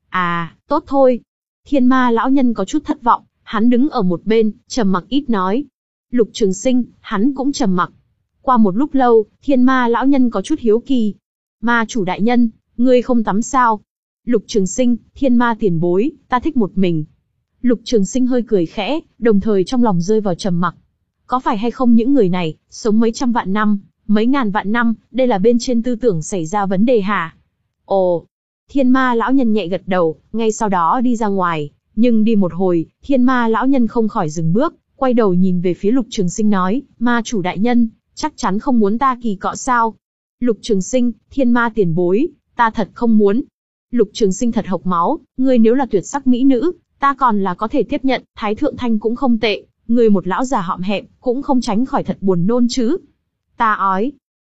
A: À, tốt thôi. Thiên ma lão nhân có chút thất vọng, hắn đứng ở một bên, trầm mặc ít nói. Lục Trường Sinh, hắn cũng trầm mặc. Qua một lúc lâu, thiên ma lão nhân có chút hiếu kỳ. Ma chủ đại nhân, ngươi không tắm sao? Lục Trường Sinh, thiên ma tiền bối, ta thích một mình. Lục Trường Sinh hơi cười khẽ, đồng thời trong lòng rơi vào trầm mặc. Có phải hay không những người này, sống mấy trăm vạn năm, mấy ngàn vạn năm, đây là bên trên tư tưởng xảy ra vấn đề hả? Ồ, thiên ma lão nhân nhẹ gật đầu, ngay sau đó đi ra ngoài, nhưng đi một hồi, thiên ma lão nhân không khỏi dừng bước, quay đầu nhìn về phía Lục Trường Sinh nói, ma chủ đại nhân, chắc chắn không muốn ta kỳ cọ sao? Lục Trường Sinh, thiên ma tiền bối, ta thật không muốn. Lục Trường Sinh thật hộc máu, ngươi nếu là tuyệt sắc mỹ nữ, ta còn là có thể tiếp nhận, Thái Thượng Thanh cũng không tệ, ngươi một lão già hõm hẹm, cũng không tránh khỏi thật buồn nôn chứ. Ta ói.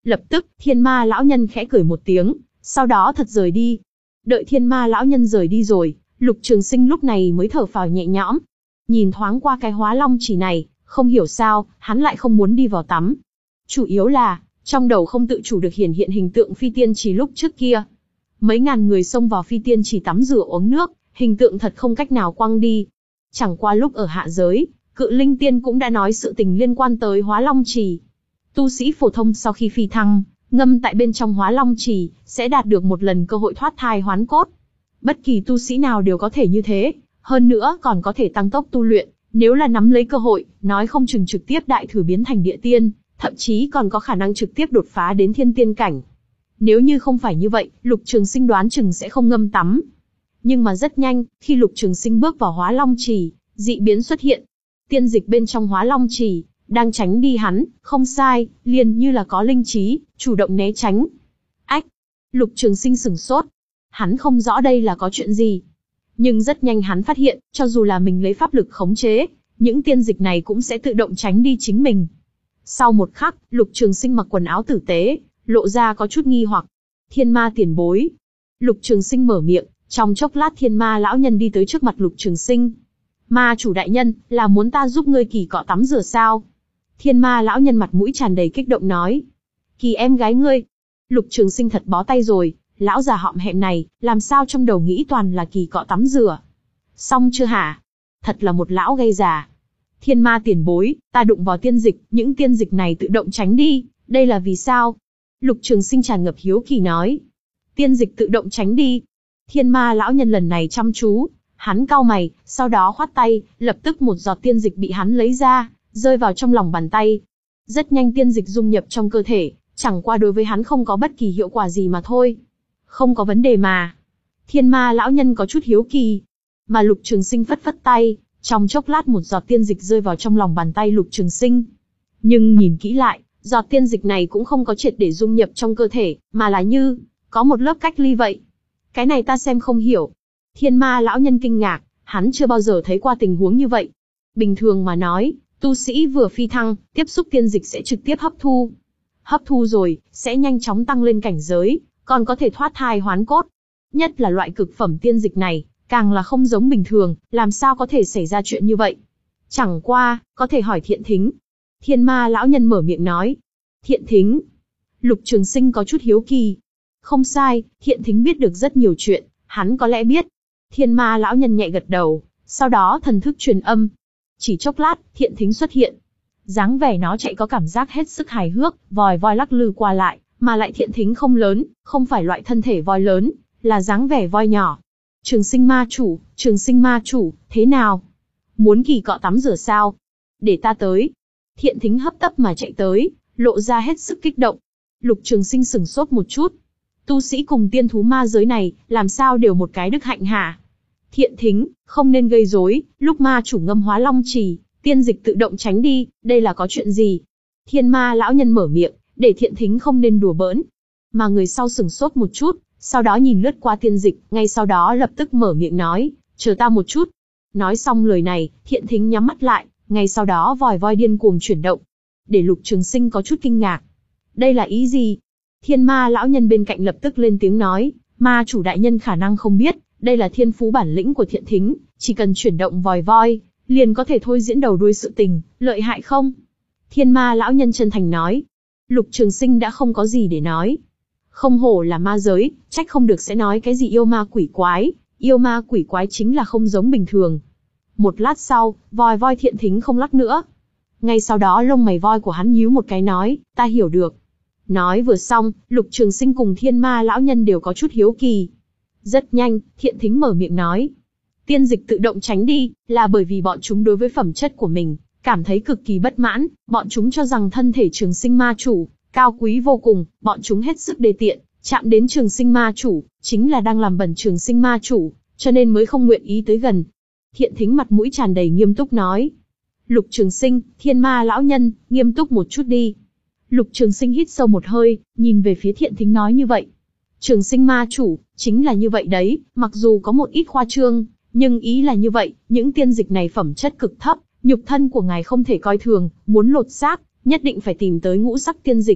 A: Lập tức, thiên ma lão nhân khẽ cười một tiếng, sau đó thật rời đi. Đợi thiên ma lão nhân rời đi rồi, Lục Trường Sinh lúc này mới thở phào nhẹ nhõm. Nhìn thoáng qua cái hóa long chỉ này, không hiểu sao, hắn lại không muốn đi vào tắm. Chủ yếu là, trong đầu không tự chủ được hiển hiện hình tượng phi tiên trì lúc trước kia. Mấy ngàn người xông vào phi tiên trì tắm rửa uống nước, hình tượng thật không cách nào quăng đi. Chẳng qua lúc ở hạ giới, Cự Linh Tiên cũng đã nói sự tình liên quan tới hóa long trì. Tu sĩ phổ thông sau khi phi thăng, ngâm tại bên trong hóa long trì, sẽ đạt được một lần cơ hội thoát thai hoán cốt. Bất kỳ tu sĩ nào đều có thể như thế, hơn nữa còn có thể tăng tốc tu luyện, nếu là nắm lấy cơ hội, nói không chừng trực tiếp đại thử biến thành địa tiên, thậm chí còn có khả năng trực tiếp đột phá đến thiên tiên cảnh. Nếu như không phải như vậy, Lục Trường Sinh đoán chừng sẽ không ngâm tắm. Nhưng mà rất nhanh, khi Lục Trường Sinh bước vào hóa long trì, dị biến xuất hiện. Tiên dịch bên trong hóa long trì đang tránh đi hắn, không sai, liền như là có linh trí, chủ động né tránh. Ách! Lục Trường Sinh sửng sốt. Hắn không rõ đây là có chuyện gì. Nhưng rất nhanh hắn phát hiện, cho dù là mình lấy pháp lực khống chế, những tiên dịch này cũng sẽ tự động tránh đi chính mình. Sau một khắc, Lục Trường Sinh mặc quần áo tử tế, lộ ra có chút nghi hoặc. Thiên ma tiền bối. Lục Trường Sinh mở miệng, trong chốc lát thiên ma lão nhân đi tới trước mặt Lục Trường Sinh. Ma chủ đại nhân, là muốn ta giúp ngươi kỳ cọ tắm rửa sao? Thiên ma lão nhân mặt mũi tràn đầy kích động nói. Kỳ em gái ngươi. Lục Trường Sinh thật bó tay rồi, lão già họm hẹm này, làm sao trong đầu nghĩ toàn là kỳ cọ tắm rửa. Xong chưa hả? Thật là một lão gây già. Thiên ma tiền bối, ta đụng vào tiên dịch, những tiên dịch này tự động tránh đi, đây là vì sao? Lục Trường Sinh tràn ngập hiếu kỳ nói. Tiên dịch tự động tránh đi. Thiên ma lão nhân lần này chăm chú, hắn cau mày, sau đó khoát tay, lập tức một giọt tiên dịch bị hắn lấy ra, rơi vào trong lòng bàn tay. Rất nhanh tiên dịch dung nhập trong cơ thể, chẳng qua đối với hắn không có bất kỳ hiệu quả gì mà thôi. Không có vấn đề mà. Thiên ma lão nhân có chút hiếu kỳ. Mà Lục Trường Sinh phất phất tay, trong chốc lát một giọt tiên dịch rơi vào trong lòng bàn tay Lục Trường Sinh. Nhưng nhìn kỹ lại, giọt tiên dịch này cũng không có triệt để dung nhập trong cơ thể, mà là như có một lớp cách ly vậy. Cái này ta xem không hiểu. Thiên ma lão nhân kinh ngạc, hắn chưa bao giờ thấy qua tình huống như vậy. Bình thường mà nói, tu sĩ vừa phi thăng, tiếp xúc tiên dịch sẽ trực tiếp hấp thu. Hấp thu rồi, sẽ nhanh chóng tăng lên cảnh giới, còn có thể thoát thai hoán cốt. Nhất là loại cực phẩm tiên dịch này, càng là không giống bình thường, làm sao có thể xảy ra chuyện như vậy. Chẳng qua, có thể hỏi Thiện Thính. Thiên ma lão nhân mở miệng nói. Thiện Thính. Lục Trường Sinh có chút hiếu kỳ. Không sai, Thiện Thính biết được rất nhiều chuyện, hắn có lẽ biết. Thiên ma lão nhân nhẹ gật đầu, sau đó thần thức truyền âm. Chỉ chốc lát, Thiện Thính xuất hiện. Dáng vẻ nó chạy có cảm giác hết sức hài hước, vòi voi lắc lư qua lại, mà lại Thiện Thính không lớn, không phải loại thân thể voi lớn, là dáng vẻ voi nhỏ. Trường Sinh ma chủ, Trường Sinh ma chủ, thế nào? Muốn kỳ cọ tắm rửa sao? Để ta tới. Thiện Thính hấp tấp mà chạy tới, lộ ra hết sức kích động. Lục Trường Sinh sửng sốt một chút. Tu sĩ cùng tiên thú ma giới này, làm sao đều một cái đức hạnh hả? Thiện Thính, không nên gây rối, lúc ma chủ ngâm hóa long trì, tiên dịch tự động tránh đi, đây là có chuyện gì? Thiên ma lão nhân mở miệng, để Thiện Thính không nên đùa bỡn. Mà người sau sửng sốt một chút, sau đó nhìn lướt qua tiên dịch, ngay sau đó lập tức mở miệng nói, chờ ta một chút. Nói xong lời này, Thiện Thính nhắm mắt lại, ngay sau đó vòi voi điên cuồng chuyển động. Để Lục Trường Sinh có chút kinh ngạc. Đây là ý gì? Thiên ma lão nhân bên cạnh lập tức lên tiếng nói, ma chủ đại nhân khả năng không biết, đây là thiên phú bản lĩnh của Thiện Thính, chỉ cần chuyển động vòi voi, liền có thể thôi diễn đầu đuôi sự tình, lợi hại không? Thiên ma lão nhân chân thành nói. Lục Trường Sinh đã không có gì để nói. Không hổ là ma giới, trách không được sẽ nói cái gì yêu ma quỷ quái, yêu ma quỷ quái chính là không giống bình thường. Một lát sau, vòi voi Thiện Thính không lắc nữa. Ngay sau đó lông mày voi của hắn nhíu một cái nói, ta hiểu được. Nói vừa xong, Lục Trường Sinh cùng thiên ma lão nhân đều có chút hiếu kỳ. Rất nhanh, Thiện Thính mở miệng nói. Tiên dịch tự động tránh đi, là bởi vì bọn chúng đối với phẩm chất của mình, cảm thấy cực kỳ bất mãn, bọn chúng cho rằng thân thể Trường Sinh ma chủ, cao quý vô cùng, bọn chúng hết sức đề tiện, chạm đến Trường Sinh ma chủ, chính là đang làm bẩn Trường Sinh ma chủ, cho nên mới không nguyện ý tới gần. Thiện Thính mặt mũi tràn đầy nghiêm túc nói. Lục Trường Sinh, thiên ma lão nhân, nghiêm túc một chút đi. Lục Trường Sinh hít sâu một hơi, nhìn về phía Thiện Thính nói như vậy. Trường Sinh ma chủ, chính là như vậy đấy, mặc dù có một ít khoa trương, nhưng ý là như vậy, những tiên dịch này phẩm chất cực thấp, nhục thân của ngài không thể coi thường, muốn lột xác, nhất định phải tìm tới ngũ sắc tiên dịch.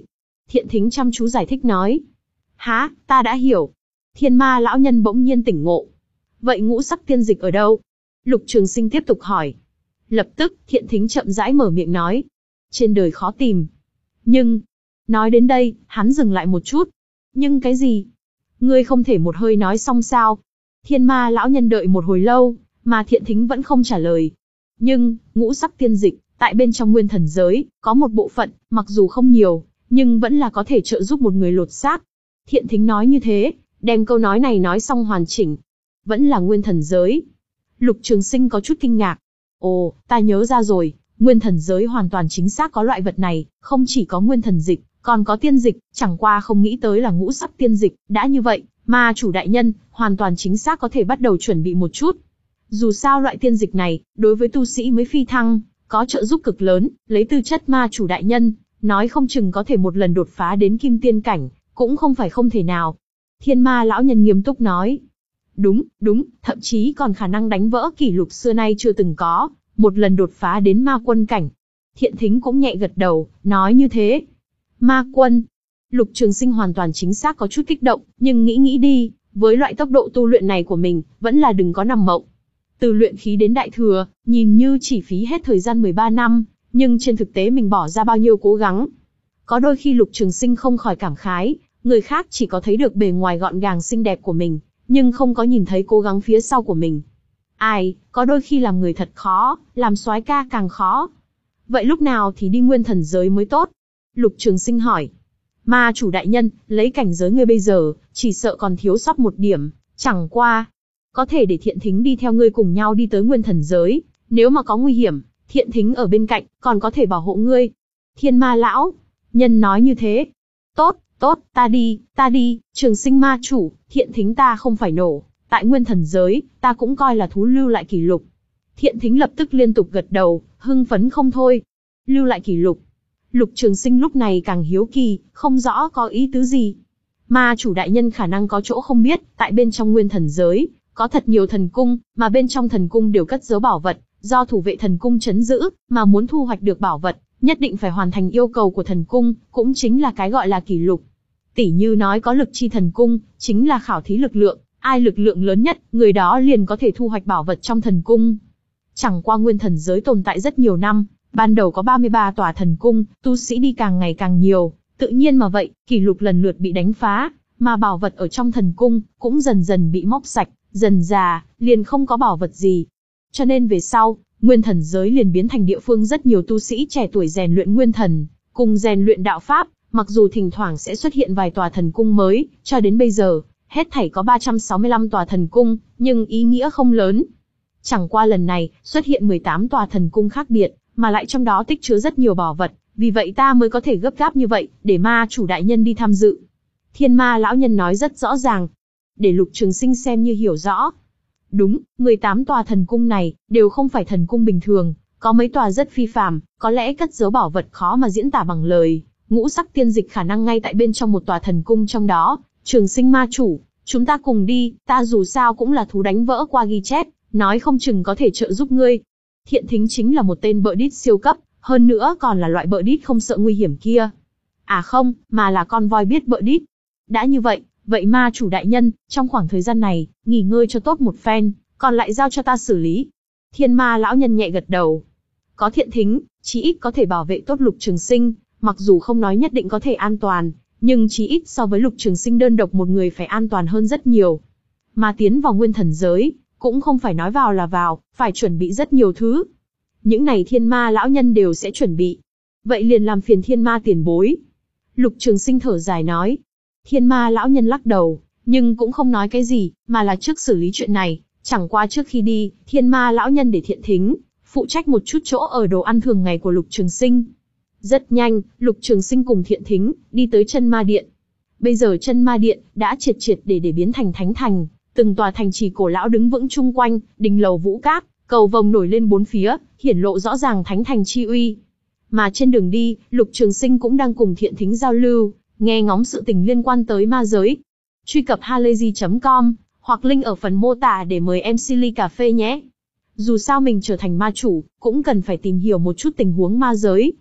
A: Thiện Thính chăm chú giải thích nói. Hả, ta đã hiểu. Thiên ma lão nhân bỗng nhiên tỉnh ngộ. Vậy ngũ sắc tiên dịch ở đâu? Lục Trường Sinh tiếp tục hỏi. Lập tức, Thiện Thính chậm rãi mở miệng nói. Trên đời khó tìm. Nhưng, nói đến đây, hắn dừng lại một chút. Nhưng cái gì? Ngươi không thể một hơi nói xong sao? Thiên ma lão nhân đợi một hồi lâu, mà Thiện Thính vẫn không trả lời. Nhưng, ngũ sắc tiên dịch, tại bên trong nguyên thần giới, có một bộ phận, mặc dù không nhiều, nhưng vẫn là có thể trợ giúp một người lột xác. Thiện Thính nói như thế, đem câu nói này nói xong hoàn chỉnh. Vẫn là nguyên thần giới. Lục Trường Sinh có chút kinh ngạc. Ồ, ta nhớ ra rồi, nguyên thần giới hoàn toàn chính xác có loại vật này, không chỉ có nguyên thần dịch, còn có tiên dịch, chẳng qua không nghĩ tới là ngũ sắc tiên dịch. Đã như vậy, ma chủ đại nhân, hoàn toàn chính xác có thể bắt đầu chuẩn bị một chút. Dù sao loại tiên dịch này, đối với tu sĩ mới phi thăng, có trợ giúp cực lớn, lấy tư chất ma chủ đại nhân, nói không chừng có thể một lần đột phá đến kim tiên cảnh, cũng không phải không thể nào. Thiên ma lão nhân nghiêm túc nói. Đúng, đúng, thậm chí còn khả năng đánh vỡ kỷ lục xưa nay chưa từng có, một lần đột phá đến ma quân cảnh. Thiện Thính cũng nhẹ gật đầu, nói như thế. Ma quân. Lục Trường Sinh hoàn toàn chính xác có chút kích động, nhưng nghĩ nghĩ đi, với loại tốc độ tu luyện này của mình, vẫn là đừng có nằm mộng. Từ luyện khí đến đại thừa, nhìn như chỉ phí hết thời gian mười ba năm, nhưng trên thực tế mình bỏ ra bao nhiêu cố gắng. Có đôi khi Lục Trường Sinh không khỏi cảm khái, người khác chỉ có thấy được bề ngoài gọn gàng xinh đẹp của mình, nhưng không có nhìn thấy cố gắng phía sau của mình. Ai, có đôi khi làm người thật khó, làm soái ca càng khó. Vậy lúc nào thì đi nguyên thần giới mới tốt? Lục Trường Sinh hỏi. Ma chủ đại nhân, lấy cảnh giới ngươi bây giờ, chỉ sợ còn thiếu sót một điểm, chẳng qua. Có thể để Thiện Thính đi theo ngươi cùng nhau đi tới nguyên thần giới, nếu mà có nguy hiểm, Thiện Thính ở bên cạnh, còn có thể bảo hộ ngươi. Thiên ma lão nhân nói như thế. Tốt, tốt, ta đi, ta đi, Trường Sinh ma chủ, Thiện Thính ta không phải nổ. Tại nguyên thần giới, ta cũng coi là thú lưu lại kỷ lục. Thiện Thính lập tức liên tục gật đầu, hưng phấn không thôi. Lưu lại kỷ lục. Lục Trường Sinh lúc này càng hiếu kỳ, không rõ có ý tứ gì. Ma chủ đại nhân khả năng có chỗ không biết, tại bên trong nguyên thần giới, có thật nhiều thần cung, mà bên trong thần cung đều cất giấu bảo vật, do thủ vệ thần cung trấn giữ, mà muốn thu hoạch được bảo vật, nhất định phải hoàn thành yêu cầu của thần cung, cũng chính là cái gọi là kỷ lục. Tỷ như nói có lực chi thần cung, chính là khảo thí lực lượng, ai lực lượng lớn nhất, người đó liền có thể thu hoạch bảo vật trong thần cung. Chẳng qua nguyên thần giới tồn tại rất nhiều năm, ban đầu có ba mươi ba tòa thần cung, tu sĩ đi càng ngày càng nhiều, tự nhiên mà vậy, kỷ lục lần lượt bị đánh phá, mà bảo vật ở trong thần cung cũng dần dần bị móc sạch, dần già, liền không có bảo vật gì. Cho nên về sau, nguyên thần giới liền biến thành địa phương rất nhiều tu sĩ trẻ tuổi rèn luyện nguyên thần, cùng rèn luyện đạo pháp, mặc dù thỉnh thoảng sẽ xuất hiện vài tòa thần cung mới, cho đến bây giờ, hết thảy có ba trăm sáu mươi lăm tòa thần cung, nhưng ý nghĩa không lớn. Chẳng qua lần này, xuất hiện mười tám tòa thần cung khác biệt, mà lại trong đó tích chứa rất nhiều bảo vật, vì vậy ta mới có thể gấp gáp như vậy, để ma chủ đại nhân đi tham dự. Thiên ma lão nhân nói rất rõ ràng, để Lục Trường Sinh xem như hiểu rõ. Đúng, mười tám tòa thần cung này, đều không phải thần cung bình thường, có mấy tòa rất phi phàm, có lẽ cất giấu bảo vật khó mà diễn tả bằng lời. Ngũ sắc tiên dịch khả năng ngay tại bên trong một tòa thần cung trong đó. Trường Sinh ma chủ, chúng ta cùng đi, ta dù sao cũng là thú đánh vỡ qua ghi chép, nói không chừng có thể trợ giúp ngươi. Thiện Thính chính là một tên bợ đít siêu cấp, hơn nữa còn là loại bợ đít không sợ nguy hiểm kia. À không, mà là con voi biết bợ đít. Đã như vậy, vậy ma chủ đại nhân, trong khoảng thời gian này, nghỉ ngơi cho tốt một phen, còn lại giao cho ta xử lý. Thiên ma lão nhân nhẹ gật đầu. Có Thiện Thính, chí ít có thể bảo vệ tốt Lục Trường Sinh, mặc dù không nói nhất định có thể an toàn, nhưng chí ít so với Lục Trường Sinh đơn độc một người phải an toàn hơn rất nhiều. Mà tiến vào nguyên thần giới, cũng không phải nói vào là vào, phải chuẩn bị rất nhiều thứ. Những này thiên ma lão nhân đều sẽ chuẩn bị. Vậy liền làm phiền thiên ma tiền bối. Lục Trường Sinh thở dài nói. Thiên ma lão nhân lắc đầu, nhưng cũng không nói cái gì, mà là trước xử lý chuyện này. Chẳng qua trước khi đi, thiên ma lão nhân để Thiện Thính phụ trách một chút chỗ ở đồ ăn thường ngày của Lục Trường Sinh. Rất nhanh, Lục Trường Sinh cùng Thiện Thính đi tới chân ma điện. Bây giờ chân ma điện đã triệt triệt để để biến thành thánh thành, từng tòa thành trì cổ lão đứng vững chung quanh, đình lầu vũ cát, cầu vồng nổi lên bốn phía, hiển lộ rõ ràng thánh thành chi uy. Mà trên đường đi, Lục Trường Sinh cũng đang cùng Thiện Thính giao lưu, nghe ngóng sự tình liên quan tới ma giới. Truy cập halayzi chấm com hoặc link ở phần mô tả để mời em xê ly cà phê nhé. Dù sao mình trở thành ma chủ, cũng cần phải tìm hiểu một chút tình huống ma giới.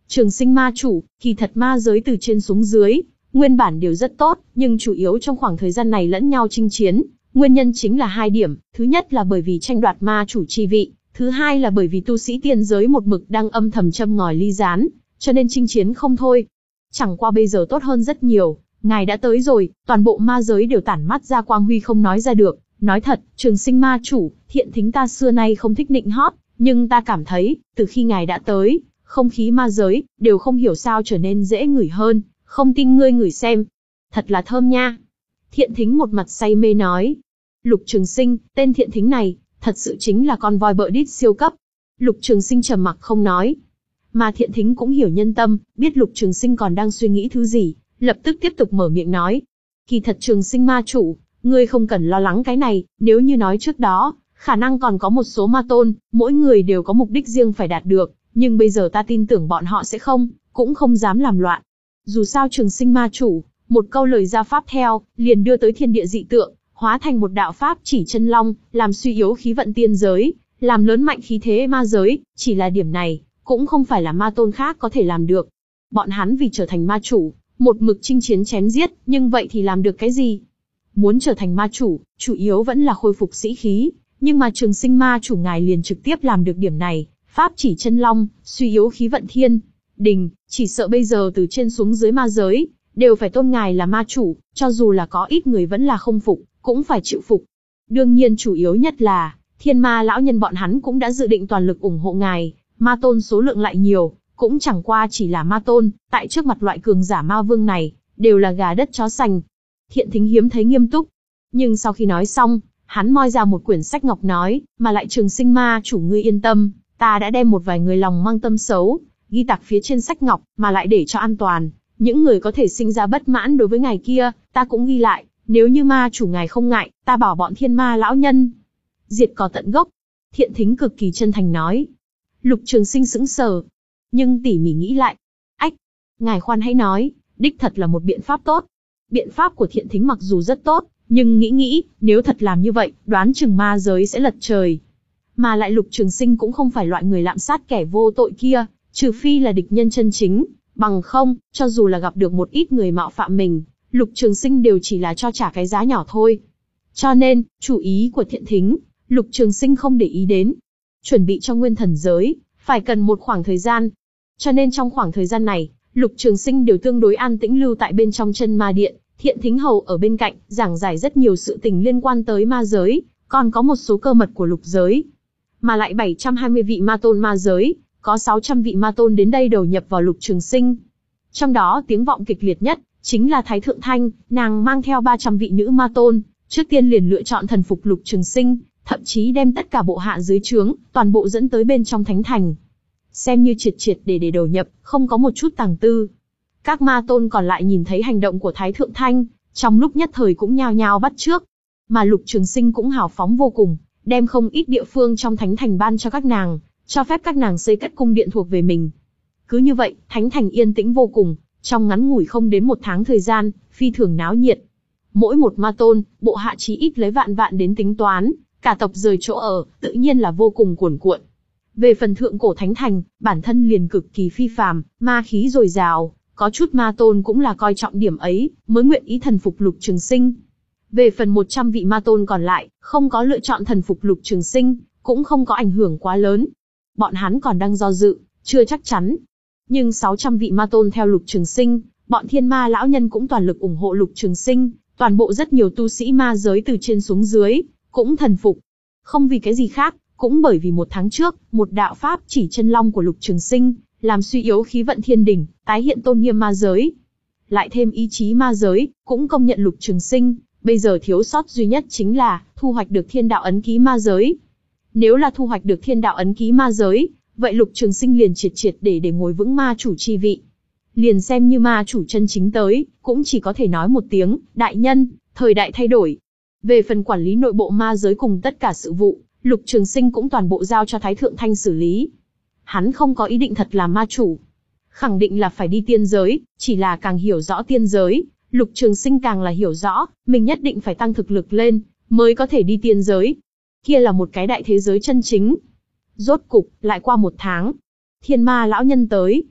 A: Trường Sinh ma chủ, kỳ thật ma giới từ trên xuống dưới, nguyên bản đều rất tốt, nhưng chủ yếu trong khoảng thời gian này lẫn nhau chinh chiến. Nguyên nhân chính là hai điểm, thứ nhất là bởi vì tranh đoạt ma chủ chi vị, thứ hai là bởi vì tu sĩ tiên giới một mực đang âm thầm châm ngòi ly gián, cho nên chinh chiến không thôi. Chẳng qua bây giờ tốt hơn rất nhiều, ngài đã tới rồi, toàn bộ ma giới đều tản mắt ra quang huy không nói ra được. Nói thật, Trường Sinh ma chủ, Thiện Thính ta xưa nay không thích nịnh hót, nhưng ta cảm thấy, từ khi ngài đã tới, không khí ma giới, đều không hiểu sao trở nên dễ ngửi hơn, không tin ngươi ngửi xem. Thật là thơm nha. Thiện Thính một mặt say mê nói. Lục Trường Sinh, tên Thiện Thính này, thật sự chính là con voi bợ đít siêu cấp. Lục Trường Sinh trầm mặc không nói. Mà Thiện Thính cũng hiểu nhân tâm, biết Lục Trường Sinh còn đang suy nghĩ thứ gì, lập tức tiếp tục mở miệng nói. Kỳ thật Trường Sinh ma chủ, ngươi không cần lo lắng cái này, nếu như nói trước đó, khả năng còn có một số ma tôn, mỗi người đều có mục đích riêng phải đạt được, nhưng bây giờ ta tin tưởng bọn họ sẽ không, cũng không dám làm loạn. Dù sao Trường Sinh ma chủ, một câu lời ra pháp theo, liền đưa tới thiên địa dị tượng, hóa thành một đạo pháp chỉ chân long, làm suy yếu khí vận tiên giới, làm lớn mạnh khí thế ma giới, chỉ là điểm này, cũng không phải là ma tôn khác có thể làm được. Bọn hắn vì trở thành ma chủ, một mực chinh chiến chém giết, nhưng vậy thì làm được cái gì? Muốn trở thành ma chủ, chủ yếu vẫn là khôi phục sĩ khí, nhưng mà Trường Sinh ma chủ ngài liền trực tiếp làm được điểm này, pháp chỉ chân long, suy yếu khí vận thiên đình, chỉ sợ bây giờ từ trên xuống dưới ma giới, đều phải tôn ngài là ma chủ, cho dù là có ít người vẫn là không phục, cũng phải chịu phục. Đương nhiên chủ yếu nhất là, thiên ma lão nhân bọn hắn cũng đã dự định toàn lực ủng hộ ngài, ma tôn số lượng lại nhiều, cũng chẳng qua chỉ là ma tôn, tại trước mặt loại cường giả ma vương này, đều là gà đất chó sành. Thiện Thính hiếm thấy nghiêm túc, nhưng sau khi nói xong, hắn moi ra một quyển sách ngọc nói, mà lại Trường Sinh ma chủ ngươi yên tâm, ta đã đem một vài người lòng mang tâm xấu, ghi tạc phía trên sách ngọc, mà lại để cho an toàn, những người có thể sinh ra bất mãn đối với ngài kia, ta cũng ghi lại, nếu như ma chủ ngài không ngại, ta bảo bọn thiên ma lão nhân diệt cỏ tận gốc. Thiện Thính cực kỳ chân thành nói. Lục Trường Sinh sững sờ, nhưng tỉ mỉ nghĩ lại, ách, ngài khoan hãy nói, đích thật là một biện pháp tốt. Biện pháp của Thiện Thính mặc dù rất tốt, nhưng nghĩ nghĩ, nếu thật làm như vậy, đoán chừng ma giới sẽ lật trời. Mà lại Lục Trường Sinh cũng không phải loại người lạm sát kẻ vô tội kia, trừ phi là địch nhân chân chính, bằng không, cho dù là gặp được một ít người mạo phạm mình, Lục Trường Sinh đều chỉ là cho trả cái giá nhỏ thôi. Cho nên, chủ ý của Thiện Thính, Lục Trường Sinh không để ý đến. Chuẩn bị cho nguyên thần giới, phải cần một khoảng thời gian. Cho nên trong khoảng thời gian này, Lục Trường Sinh đều tương đối an tĩnh lưu tại bên trong chân ma điện, Thiện Thính hầu ở bên cạnh, giảng giải rất nhiều sự tình liên quan tới ma giới, còn có một số cơ mật của lục giới. Mà lại bảy trăm hai mươi vị ma tôn ma giới, có sáu trăm vị ma tôn đến đây đầu nhập vào Lục Trường Sinh. Trong đó tiếng vọng kịch liệt nhất, chính là Thái Thượng Thanh, nàng mang theo ba trăm vị nữ ma tôn, trước tiên liền lựa chọn thần phục Lục Trường Sinh, thậm chí đem tất cả bộ hạ dưới trướng, toàn bộ dẫn tới bên trong thánh thành. Xem như triệt triệt để để đầu nhập, không có một chút tàng tư. Các ma tôn còn lại nhìn thấy hành động của Thái Thượng Thanh, trong lúc nhất thời cũng nhao nhao bắt chước. Mà Lục Trường Sinh cũng hào phóng vô cùng, đem không ít địa phương trong thánh thành ban cho các nàng, cho phép các nàng xây cất cung điện thuộc về mình. Cứ như vậy, thánh thành yên tĩnh vô cùng, trong ngắn ngủi không đến một tháng thời gian, phi thường náo nhiệt. Mỗi một ma tôn, bộ hạ chí ít lấy vạn vạn đến tính toán, cả tộc rời chỗ ở, tự nhiên là vô cùng cuồn cuộn. Về phần thượng cổ thánh thành, bản thân liền cực kỳ phi phàm, ma khí dồi dào, có chút ma tôn cũng là coi trọng điểm ấy, mới nguyện ý thần phục Lục Trường Sinh. Về phần một trăm vị ma tôn còn lại, không có lựa chọn thần phục Lục Trường Sinh, cũng không có ảnh hưởng quá lớn. Bọn hắn còn đang do dự, chưa chắc chắn. Nhưng sáu trăm vị ma tôn theo Lục Trường Sinh, bọn thiên ma lão nhân cũng toàn lực ủng hộ Lục Trường Sinh, toàn bộ rất nhiều tu sĩ ma giới từ trên xuống dưới, cũng thần phục. Không vì cái gì khác, cũng bởi vì một tháng trước, một đạo pháp chỉ chân long của Lục Trường Sinh, làm suy yếu khí vận thiên đình, tái hiện tôn nghiêm ma giới. Lại thêm ý chí ma giới, cũng công nhận Lục Trường Sinh, bây giờ thiếu sót duy nhất chính là, thu hoạch được thiên đạo ấn ký ma giới. Nếu là thu hoạch được thiên đạo ấn ký ma giới, vậy Lục Trường Sinh liền triệt triệt để để ngồi vững ma chủ chi vị. Liền xem như ma chủ chân chính tới, cũng chỉ có thể nói một tiếng, đại nhân, thời đại thay đổi. Về phần quản lý nội bộ ma giới cùng tất cả sự vụ, Lục Trường Sinh cũng toàn bộ giao cho Thái Thượng Thanh xử lý. Hắn không có ý định thật làm ma chủ. Khẳng định là phải đi tiên giới, chỉ là càng hiểu rõ tiên giới, Lục Trường Sinh càng là hiểu rõ, mình nhất định phải tăng thực lực lên, mới có thể đi tiên giới. Kia là một cái đại thế giới chân chính. Rốt cục, lại qua một tháng. Thiên ma lão nhân tới.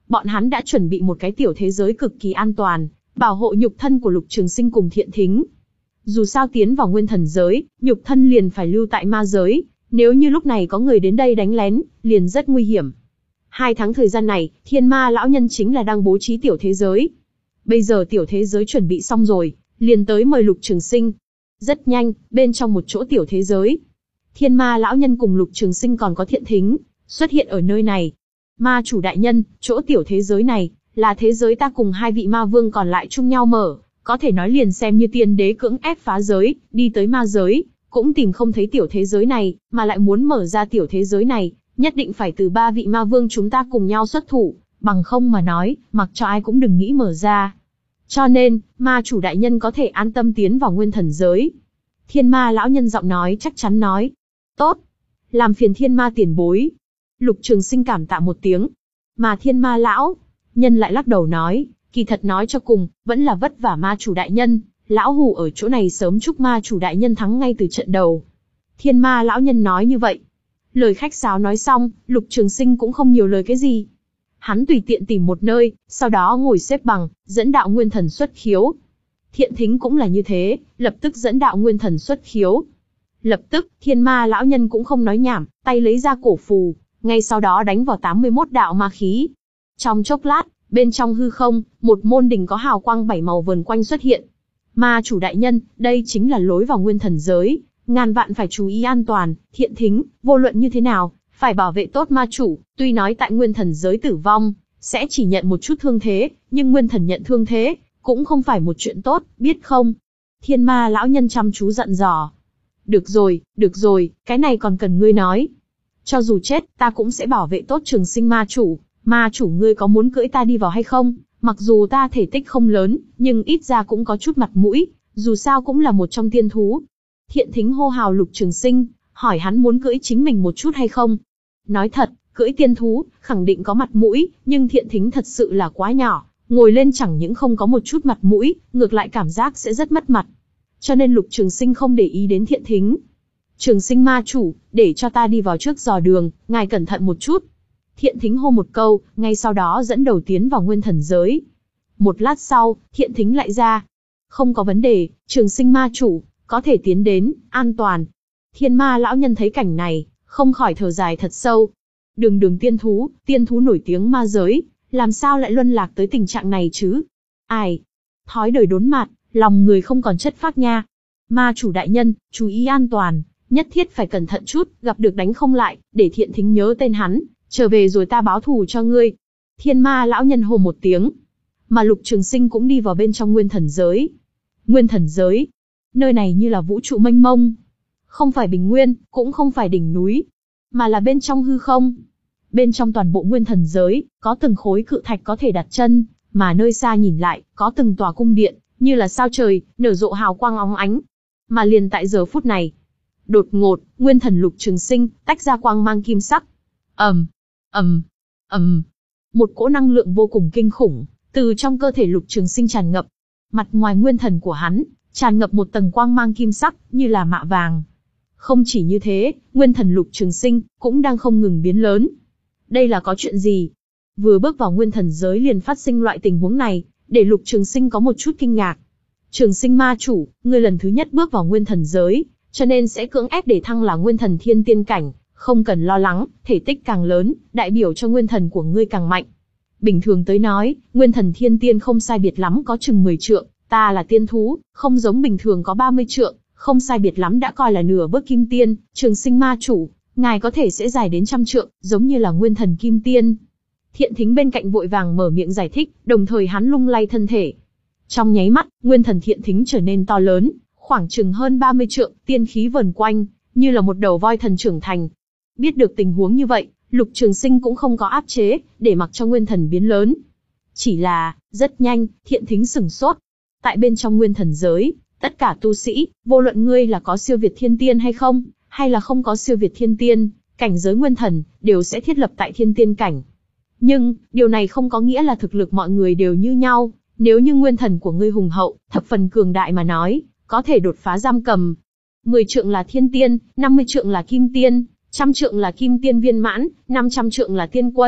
A: bọn hắn đã chuẩn bị một cái tiểu thế giới cực kỳ an toàn, bảo hộ nhục thân của Lục Trường Sinh cùng Thiện Thính. Dù sao tiến vào nguyên thần giới, nhục thân liền phải lưu tại ma giới, nếu như lúc này có người đến đây đánh lén, liền rất nguy hiểm. Hai tháng thời gian này, Thiên Ma lão nhân chính là đang bố trí tiểu thế giới. Bây giờ tiểu thế giới chuẩn bị xong rồi, liền tới mời Lục Trường Sinh. Rất nhanh, bên trong một chỗ tiểu thế giới, Thiên Ma lão nhân cùng Lục Trường Sinh còn có Thiện Thính xuất hiện ở nơi này. Ma chủ đại nhân, chỗ tiểu thế giới này là thế giới ta cùng hai vị ma vương còn lại chung nhau mở, có thể nói liền xem như tiên đế cưỡng ép phá giới, đi tới ma giới, cũng tìm không thấy tiểu thế giới này, mà lại muốn mở ra tiểu thế giới này, nhất định phải từ ba vị ma vương chúng ta cùng nhau xuất thủ, bằng không mà nói, mặc cho ai cũng đừng nghĩ mở ra. Cho nên, ma chủ đại nhân có thể an tâm tiến vào nguyên thần giới. Thiên Ma lão nhân giọng nói chắc chắn nói. Tốt. Làm phiền Thiên Ma tiền bối. Lục Trường Sinh cảm tạ một tiếng. Mà Thiên Ma lão nhân lại lắc đầu nói, kỳ thật nói cho cùng, vẫn là vất vả ma chủ đại nhân, lão hủ ở chỗ này sớm chúc ma chủ đại nhân thắng ngay từ trận đầu. Thiên Ma lão nhân nói như vậy. Lời khách sáo nói xong, Lục Trường Sinh cũng không nhiều lời cái gì. Hắn tùy tiện tìm một nơi, sau đó ngồi xếp bằng, dẫn đạo nguyên thần xuất khiếu. Thiện Thính cũng là như thế, lập tức dẫn đạo nguyên thần xuất khiếu. Lập tức, Thiên Ma lão nhân cũng không nói nhảm, tay lấy ra cổ phù, ngay sau đó đánh vào tám mươi mốt đạo ma khí. Trong chốc lát, bên trong hư không, một môn đỉnh có hào quang bảy màu vờn quanh xuất hiện. Ma chủ đại nhân, đây chính là lối vào nguyên thần giới, ngàn vạn phải chú ý an toàn. Thiện Thính, vô luận như thế nào, phải bảo vệ tốt ma chủ, tuy nói tại nguyên thần giới tử vong, sẽ chỉ nhận một chút thương thế, nhưng nguyên thần nhận thương thế, cũng không phải một chuyện tốt, biết không? Thiên Ma lão nhân chăm chú dặn dò. Được rồi, được rồi, cái này còn cần ngươi nói. Cho dù chết, ta cũng sẽ bảo vệ tốt Trường Sinh ma chủ. Ma chủ ngươi có muốn cưỡi ta đi vào hay không? Mặc dù ta thể tích không lớn, nhưng ít ra cũng có chút mặt mũi, dù sao cũng là một trong tiên thú. Thiện Thính hô hào Lục Trường Sinh, hỏi hắn muốn cưỡi chính mình một chút hay không. Nói thật, cưỡi tiên thú, khẳng định có mặt mũi, nhưng Thiện Thính thật sự là quá nhỏ, ngồi lên chẳng những không có một chút mặt mũi, ngược lại cảm giác sẽ rất mất mặt. Cho nên Lục Trường Sinh không để ý đến Thiện Thính. Trường Sinh ma chủ, để cho ta đi vào trước dò đường, ngài cẩn thận một chút. Thiện Thính hô một câu, ngay sau đó dẫn đầu tiến vào nguyên thần giới. Một lát sau, Thiện Thính lại ra. Không có vấn đề, Trường Sinh ma chủ, có thể tiến đến, an toàn. Thiên Ma lão nhân thấy cảnh này, không khỏi thở dài thật sâu. Đường đường tiên thú, tiên thú nổi tiếng ma giới, làm sao lại luân lạc tới tình trạng này chứ? Ai? Thói đời đốn mạt, lòng người không còn chất phác nha. Ma chủ đại nhân, chú ý an toàn, nhất thiết phải cẩn thận chút, gặp được đánh không lại, để Thiện Thính nhớ tên hắn, trở về rồi ta báo thù cho ngươi. Thiên Ma lão nhân hô một tiếng. Mà Lục Trường Sinh cũng đi vào bên trong nguyên thần giới. Nguyên thần giới. Nơi này như là vũ trụ mênh mông. Không phải bình nguyên, cũng không phải đỉnh núi, mà là bên trong hư không. Bên trong toàn bộ nguyên thần giới, có từng khối cự thạch có thể đặt chân, mà nơi xa nhìn lại, có từng tòa cung điện, như là sao trời, nở rộ hào quang óng ánh. Mà liền tại giờ phút này, đột ngột, nguyên thần Lục Trường Sinh tách ra quang mang kim sắc. ầm, ầm, ầm, một cỗ năng lượng vô cùng kinh khủng từ trong cơ thể Lục Trường Sinh tràn ngập. Mặt ngoài nguyên thần của hắn tràn ngập một tầng quang mang kim sắc, như là mạ vàng. Không chỉ như thế, nguyên thần Lục Trường Sinh cũng đang không ngừng biến lớn. Đây là có chuyện gì? Vừa bước vào nguyên thần giới liền phát sinh loại tình huống này, để Lục Trường Sinh có một chút kinh ngạc. Trường Sinh ma chủ, ngươi lần thứ nhất bước vào nguyên thần giới, cho nên sẽ cưỡng ép để thăng là nguyên thần thiên tiên cảnh, không cần lo lắng, thể tích càng lớn, đại biểu cho nguyên thần của ngươi càng mạnh. Bình thường tới nói, nguyên thần thiên tiên không sai biệt lắm có chừng mười trượng, ta là tiên thú, không giống bình thường có ba mươi trượng, không sai biệt lắm đã coi là nửa bước kim tiên. Trường Sinh ma chủ, ngài có thể sẽ dài đến trăm trượng, giống như là nguyên thần kim tiên. Thiện Thính bên cạnh vội vàng mở miệng giải thích, đồng thời hắn lung lay thân thể. Trong nháy mắt, nguyên thần Thiện Thính trở nên to lớn, khoảng chừng hơn ba mươi trượng, tiên khí vờn quanh, như là một đầu voi thần trưởng thành. Biết được tình huống như vậy, Lục Trường Sinh cũng không có áp chế, để mặc cho nguyên thần biến lớn. Chỉ là, rất nhanh, Thiện Thính sửng sốt. Tại bên trong nguyên thần giới, tất cả tu sĩ, vô luận ngươi là có siêu việt thiên tiên hay không, hay là không có siêu việt thiên tiên, cảnh giới nguyên thần, đều sẽ thiết lập tại thiên tiên cảnh. Nhưng, điều này không có nghĩa là thực lực mọi người đều như nhau. Nếu như nguyên thần của ngươi hùng hậu, thập phần cường đại mà nói, có thể đột phá giam cầm. mười trượng là thiên tiên, năm mươi trượng là kim tiên, trăm trượng là kim tiên viên mãn, năm trăm trượng là tiên quân,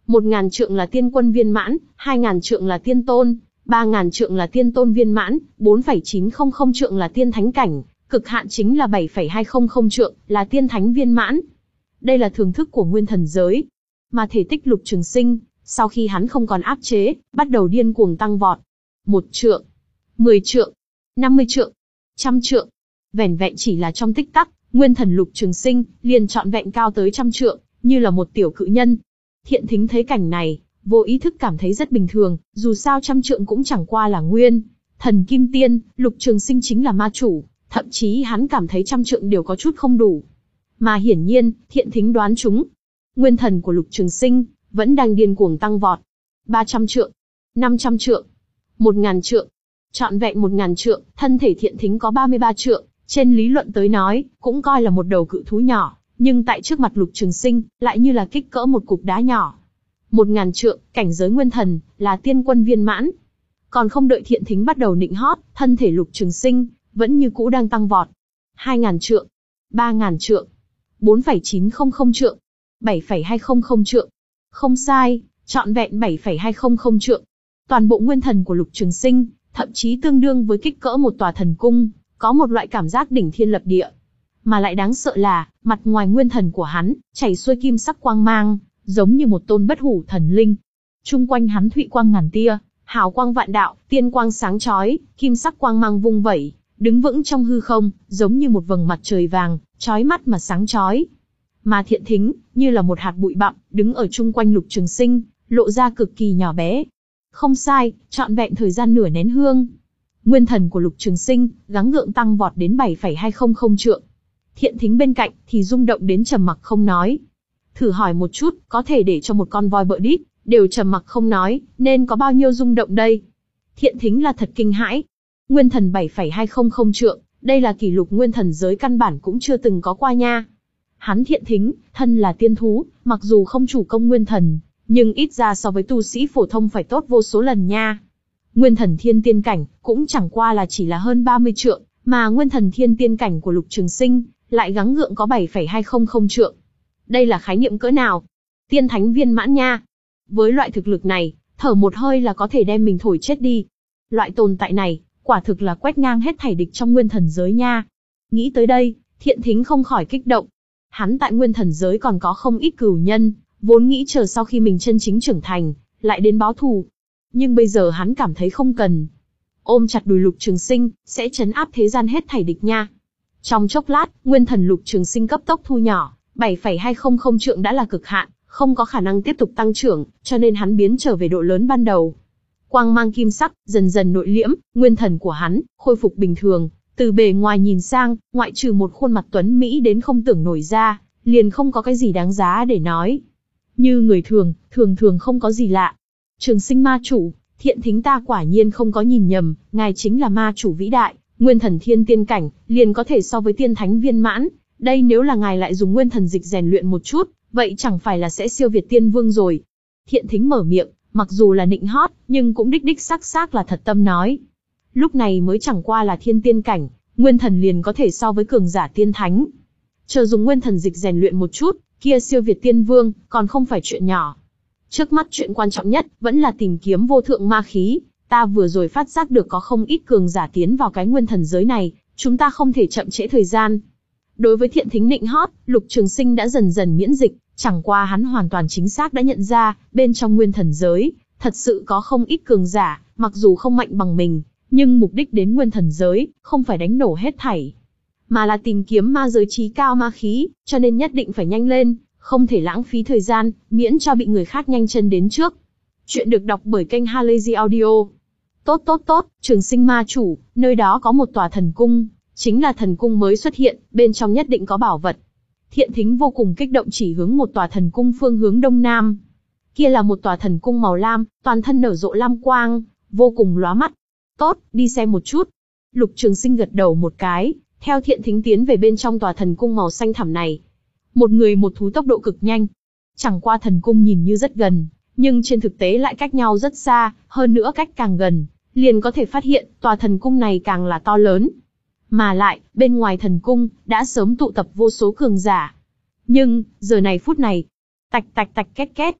A: Một ngàn trượng là tiên quân viên mãn, hai ngàn trượng là tiên tôn, ba ngàn trượng là tiên tôn viên mãn, bốn phẩy chín không không trượng là tiên thánh cảnh, cực hạn chính là bảy phẩy hai không không trượng, là tiên thánh viên mãn. Đây là thưởng thức của nguyên thần giới. Mà thể tích Lục Trường Sinh, sau khi hắn không còn áp chế, bắt đầu điên cuồng tăng vọt. Một trượng, mười trượng, năm mươi trượng, trăm trượng. Vẻn vẹn chỉ là trong tích tắc, nguyên thần Lục Trường Sinh liền trọn vẹn cao tới trăm trượng, như là một tiểu cự nhân. Thiện Thính thấy cảnh này, vô ý thức cảm thấy rất bình thường, dù sao trăm trượng cũng chẳng qua là nguyên thần kim tiên, Lục Trường Sinh chính là ma chủ, thậm chí hắn cảm thấy trăm trượng đều có chút không đủ. Mà hiển nhiên, Thiện Thính đoán chúng. Nguyên thần của Lục Trường Sinh vẫn đang điên cuồng tăng vọt. ba trăm trượng, năm trăm trượng, một ngàn trượng, trọn vẹn một ngàn trượng, thân thể Thiện Thính có ba mươi ba trượng, trên lý luận tới nói, cũng coi là một đầu cự thú nhỏ, nhưng tại trước mặt Lục Trường Sinh, lại như là kích cỡ một cục đá nhỏ. Một ngàn trượng, cảnh giới nguyên thần, là tiên quân viên mãn. Còn không đợi Thiện Thính bắt đầu nịnh hót, thân thể Lục Trường Sinh vẫn như cũ đang tăng vọt. Hai ngàn trượng, ba ngàn trượng, bốn phẩy chín không không trượng, bảy phẩy hai không không trượng. Không sai, trọn vẹn bảy phẩy hai không không trượng. Toàn bộ nguyên thần của Lục Trường Sinh, thậm chí tương đương với kích cỡ một tòa thần cung, có một loại cảm giác đỉnh thiên lập địa. Mà lại đáng sợ là, mặt ngoài nguyên thần của hắn, chảy xuôi kim sắc quang mang, giống như một tôn bất hủ thần linh. Trung quanh hắn thụy quang ngàn tia, hào quang vạn đạo, tiên quang sáng chói, kim sắc quang mang vung vẩy, đứng vững trong hư không, giống như một vầng mặt trời vàng, chói mắt mà sáng chói. Mà Thiện Thính, như là một hạt bụi bặm, đứng ở chung quanh Lục Trường Sinh, lộ ra cực kỳ nhỏ bé. Không sai, trọn vẹn thời gian nửa nén hương. Nguyên thần của Lục Trường Sinh, gắng gượng tăng vọt đến bảy phẩy hai không không trượng. Thiện Thính bên cạnh, thì rung động đến trầm mặc không nói. Thử hỏi một chút, có thể để cho một con voi bợ đít, đều trầm mặc không nói, nên có bao nhiêu rung động đây? Thiện Thính là thật kinh hãi. Nguyên thần bảy phẩy hai không không trượng, đây là kỷ lục nguyên thần giới căn bản cũng chưa từng có qua nha. Hắn Thiện Thính, thân là tiên thú, mặc dù không chủ công nguyên thần, nhưng ít ra so với tu sĩ phổ thông phải tốt vô số lần nha. Nguyên thần thiên tiên cảnh, cũng chẳng qua là chỉ là hơn ba mươi trượng, mà nguyên thần thiên tiên cảnh của Lục Trường Sinh, lại gắng gượng có bảy phẩy hai không không trượng. Đây là khái niệm cỡ nào? Tiên thánh viên mãn nha. Với loại thực lực này, thở một hơi là có thể đem mình thổi chết đi. Loại tồn tại này, quả thực là quét ngang hết thảy địch trong nguyên thần giới nha. Nghĩ tới đây, Thiện Thính không khỏi kích động. Hắn tại nguyên thần giới còn có không ít cửu nhân, vốn nghĩ chờ sau khi mình chân chính trưởng thành, lại đến báo thù. Nhưng bây giờ hắn cảm thấy không cần. Ôm chặt đùi Lục Trường Sinh, sẽ trấn áp thế gian hết thảy địch nha. Trong chốc lát, nguyên thần Lục Trường Sinh cấp tốc thu nhỏ, bảy phẩy hai không không trượng đã là cực hạn, không có khả năng tiếp tục tăng trưởng, cho nên hắn biến trở về độ lớn ban đầu. Quang mang kim sắc, dần dần nội liễm, nguyên thần của hắn, khôi phục bình thường, từ bề ngoài nhìn sang, ngoại trừ một khuôn mặt tuấn Mỹ đến không tưởng nổi ra, liền không có cái gì đáng giá để nói. Như người thường, thường thường không có gì lạ. Trường Sinh ma chủ, Thiện Thính ta quả nhiên không có nhìn nhầm, ngài chính là ma chủ vĩ đại, nguyên thần thiên tiên cảnh, liền có thể so với tiên thánh viên mãn. Đây nếu là ngài lại dùng nguyên thần dịch rèn luyện một chút, vậy chẳng phải là sẽ siêu việt tiên vương rồi. Thiện Thính mở miệng, mặc dù là nịnh hót, nhưng cũng đích đích xác xác là thật tâm nói. Lúc này mới chẳng qua là thiên tiên cảnh, nguyên thần liền có thể so với cường giả tiên thánh. Chờ dùng nguyên thần dịch rèn luyện một chút, kia siêu việt tiên vương, còn không phải chuyện nhỏ. Trước mắt chuyện quan trọng nhất, vẫn là tìm kiếm vô thượng ma khí. Ta vừa rồi phát giác được có không ít cường giả tiến vào cái nguyên thần giới này, chúng ta không thể chậm trễ thời gian. Đối với Thiện Thính nịnh hót, Lục Trường Sinh đã dần dần miễn dịch, chẳng qua hắn hoàn toàn chính xác đã nhận ra, bên trong nguyên thần giới, thật sự có không ít cường giả, mặc dù không mạnh bằng mình, nhưng mục đích đến nguyên thần giới, không phải đánh nổ hết thảy, mà là tìm kiếm ma giới trí cao ma khí, cho nên nhất định phải nhanh lên, không thể lãng phí thời gian, miễn cho bị người khác nhanh chân đến trước. Chuyện được đọc bởi kênh Halazy Audio. Tốt tốt tốt, Trường Sinh ma chủ, nơi đó có một tòa thần cung, chính là thần cung mới xuất hiện, bên trong nhất định có bảo vật. Thiện Thính vô cùng kích động chỉ hướng một tòa thần cung phương hướng đông nam. Kia là một tòa thần cung màu lam, toàn thân nở rộ lam quang, vô cùng lóa mắt. Tốt, đi xem một chút. Lục Trường Sinh gật đầu một cái, theo Thiện Thính tiến về bên trong tòa thần cung màu xanh thẳm này. Một người một thú tốc độ cực nhanh. Chẳng qua thần cung nhìn như rất gần, nhưng trên thực tế lại cách nhau rất xa, hơn nữa cách càng gần, liền có thể phát hiện tòa thần cung này càng là to lớn. Mà lại, bên ngoài thần cung, đã sớm tụ tập vô số cường giả. Nhưng, giờ này phút này, tạch tạch tạch két két,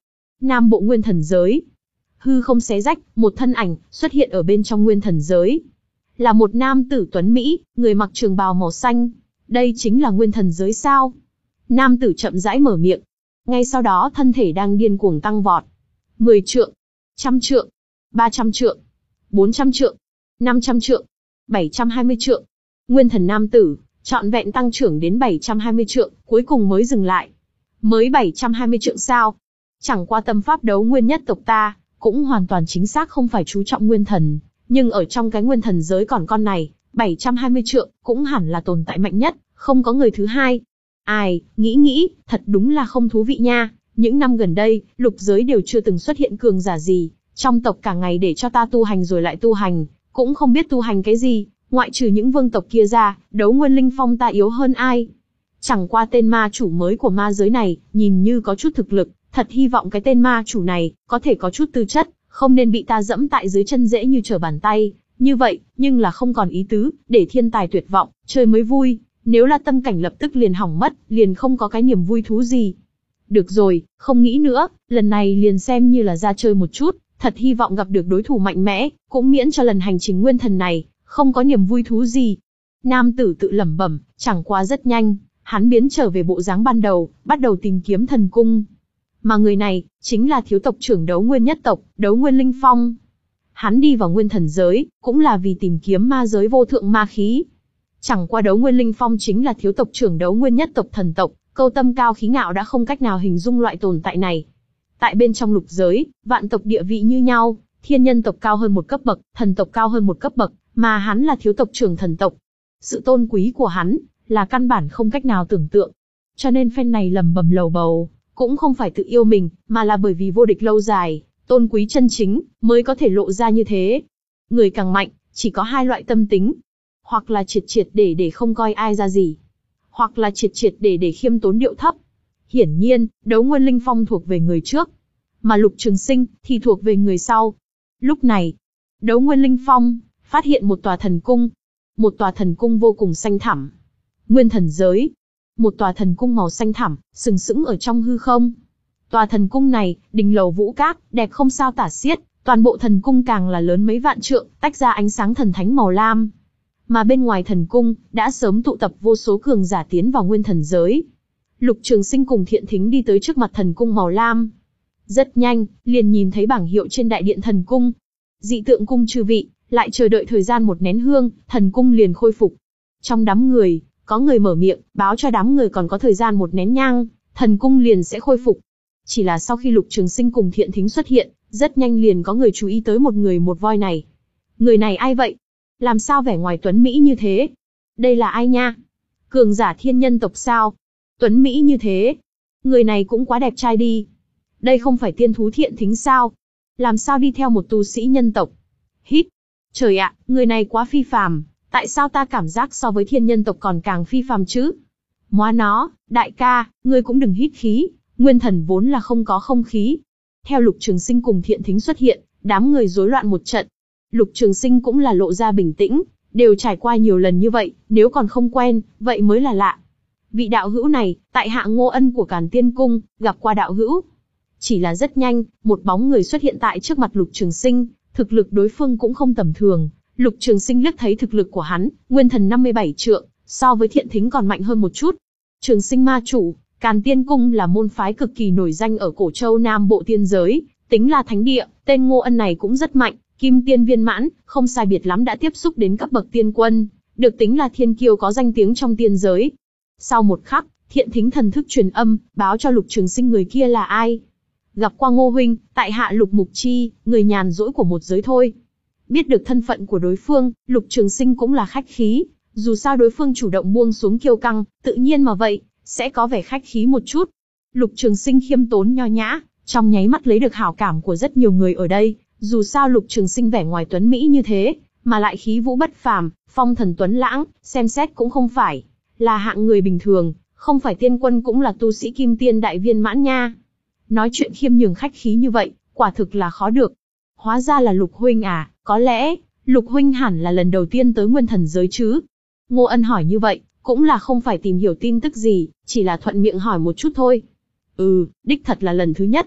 A: Nam bộ nguyên thần giới. Hư không xé rách, một thân ảnh xuất hiện ở bên trong nguyên thần giới. Là một nam tử tuấn Mỹ, người mặc trường bào màu xanh. Đây chính là nguyên thần giới sao? Nam tử chậm rãi mở miệng. Ngay sau đó thân thể đang điên cuồng tăng vọt. mười trượng, trăm trượng, ba trăm trượng, bốn trăm trượng, năm trăm trượng, bảy trăm hai mươi trượng. Nguyên thần nam tử, trọn vẹn tăng trưởng đến bảy trăm hai mươi trượng, cuối cùng mới dừng lại. Mới bảy trăm hai mươi trượng sao? Chẳng qua tâm pháp đấu nguyên nhất tộc ta, cũng hoàn toàn chính xác không phải chú trọng nguyên thần, nhưng ở trong cái nguyên thần giới còn con này, bảy trăm hai mươi trượng, cũng hẳn là tồn tại mạnh nhất, không có người thứ hai. Ai, nghĩ nghĩ, thật đúng là không thú vị nha, những năm gần đây, lục giới đều chưa từng xuất hiện cường giả gì, trong tộc cả ngày để cho ta tu hành rồi lại tu hành, cũng không biết tu hành cái gì, ngoại trừ những vương tộc kia ra, đấu nguyên linh phong ta yếu hơn ai. Chẳng qua tên ma chủ mới của ma giới này, nhìn như có chút thực lực, thật hy vọng cái tên ma chủ này, có thể có chút tư chất, không nên bị ta dẫm tại dưới chân dễ như trở bàn tay, như vậy, nhưng là không còn ý tứ, để thiên tài tuyệt vọng, chơi mới vui, nếu là tâm cảnh lập tức liền hỏng mất, liền không có cái niềm vui thú gì. Được rồi, không nghĩ nữa, lần này liền xem như là ra chơi một chút, thật hy vọng gặp được đối thủ mạnh mẽ, cũng miễn cho lần hành trình nguyên thần này, không có niềm vui thú gì. Nam tử tự lẩm bẩm, chẳng qua rất nhanh, hắn biến trở về bộ dáng ban đầu, bắt đầu tìm kiếm thần cung. Mà người này, chính là thiếu tộc trưởng đấu nguyên nhất tộc, đấu nguyên linh phong. Hắn đi vào nguyên thần giới, cũng là vì tìm kiếm ma giới vô thượng ma khí. Chẳng qua đấu nguyên linh phong chính là thiếu tộc trưởng đấu nguyên nhất tộc thần tộc, câu tâm cao khí ngạo đã không cách nào hình dung loại tồn tại này. Tại bên trong lục giới, vạn tộc địa vị như nhau, thiên nhân tộc cao hơn một cấp bậc, thần tộc cao hơn một cấp bậc, mà hắn là thiếu tộc trưởng thần tộc. Sự tôn quý của hắn, là căn bản không cách nào tưởng tượng. Cho nên phen này lầm bầm lầu bầu, cũng không phải tự yêu mình, mà là bởi vì vô địch lâu dài, tôn quý chân chính, mới có thể lộ ra như thế. Người càng mạnh, chỉ có hai loại tâm tính. Hoặc là triệt triệt để để không coi ai ra gì. Hoặc là triệt triệt để để khiêm tốn điệu thấp. Hiển nhiên, đấu nguyên linh phong thuộc về người trước. Mà Lục Trường Sinh, thì thuộc về người sau. Lúc này, đấu nguyên linh phong, phát hiện một tòa thần cung. Một tòa thần cung vô cùng xanh thẳm. Nguyên thần giới. Một tòa thần cung màu xanh thẳm, sừng sững ở trong hư không. Tòa thần cung này, đình lầu vũ cát, đẹp không sao tả xiết, toàn bộ thần cung càng là lớn mấy vạn trượng, tách ra ánh sáng thần thánh màu lam. Mà bên ngoài thần cung, đã sớm tụ tập vô số cường giả tiến vào nguyên thần giới. Lục Trường Sinh cùng Thiện Thính đi tới trước mặt thần cung màu lam. Rất nhanh, liền nhìn thấy bảng hiệu trên đại điện thần cung. Dị tượng cung chư vị, lại chờ đợi thời gian một nén hương, thần cung liền khôi phục. Trong đám người, có người mở miệng, báo cho đám người còn có thời gian một nén nhang, thần cung liền sẽ khôi phục. Chỉ là sau khi Lục Trường Sinh cùng Thiện Thính xuất hiện, rất nhanh liền có người chú ý tới một người một voi này. Người này ai vậy? Làm sao vẻ ngoài tuấn mỹ như thế? Đây là ai nha? Cường giả thiên nhân tộc sao? Tuấn mỹ như thế? Người này cũng quá đẹp trai đi. Đây không phải tiên thú Thiện Thính sao? Làm sao đi theo một tu sĩ nhân tộc? Hít! Trời ạ, người này quá phi phàm. Tại sao ta cảm giác so với thiên nhân tộc còn càng phi phàm chứ? Móa nó, đại ca, ngươi cũng đừng hít khí, nguyên thần vốn là không có không khí. Theo Lục Trường Sinh cùng Thiện Thính xuất hiện, đám người rối loạn một trận. Lục Trường Sinh cũng là lộ ra bình tĩnh, đều trải qua nhiều lần như vậy, nếu còn không quen, vậy mới là lạ. Vị đạo hữu này, tại hạ Ngô Ân của Càn Tiên Cung, gặp qua đạo hữu. Chỉ là rất nhanh, một bóng người xuất hiện tại trước mặt Lục Trường Sinh, thực lực đối phương cũng không tầm thường. Lục Trường Sinh liếc thấy thực lực của hắn, nguyên thần năm mươi bảy trượng, so với Thiện Thính còn mạnh hơn một chút. Trường Sinh ma chủ, Càn Tiên Cung là môn phái cực kỳ nổi danh ở Cổ Châu Nam Bộ tiên giới, tính là thánh địa, tên Ngô Ân này cũng rất mạnh, kim tiên viên mãn, không sai biệt lắm đã tiếp xúc đến cấp bậc tiên quân, được tính là thiên kiêu có danh tiếng trong tiên giới. Sau một khắc, Thiện Thính thần thức truyền âm, báo cho Lục Trường Sinh người kia là ai. Gặp qua Ngô huynh, tại hạ Lục Mục Chi, người nhàn rỗi của một giới thôi. Biết được thân phận của đối phương, Lục Trường Sinh cũng là khách khí, dù sao đối phương chủ động buông xuống kiêu căng, tự nhiên mà vậy, sẽ có vẻ khách khí một chút. Lục Trường Sinh khiêm tốn nho nhã, trong nháy mắt lấy được hảo cảm của rất nhiều người ở đây, dù sao Lục Trường Sinh vẻ ngoài tuấn mỹ như thế, mà lại khí vũ bất phàm, phong thần tuấn lãng, xem xét cũng không phải là hạng người bình thường, không phải tiên quân cũng là tu sĩ kim tiên đại viên mãn nha. Nói chuyện khiêm nhường khách khí như vậy, quả thực là khó được. Hóa ra là Lục huynh à, có lẽ, Lục huynh hẳn là lần đầu tiên tới nguyên thần giới chứ? Ngô Ân hỏi như vậy, cũng là không phải tìm hiểu tin tức gì, chỉ là thuận miệng hỏi một chút thôi. Ừ, đích thật là lần thứ nhất.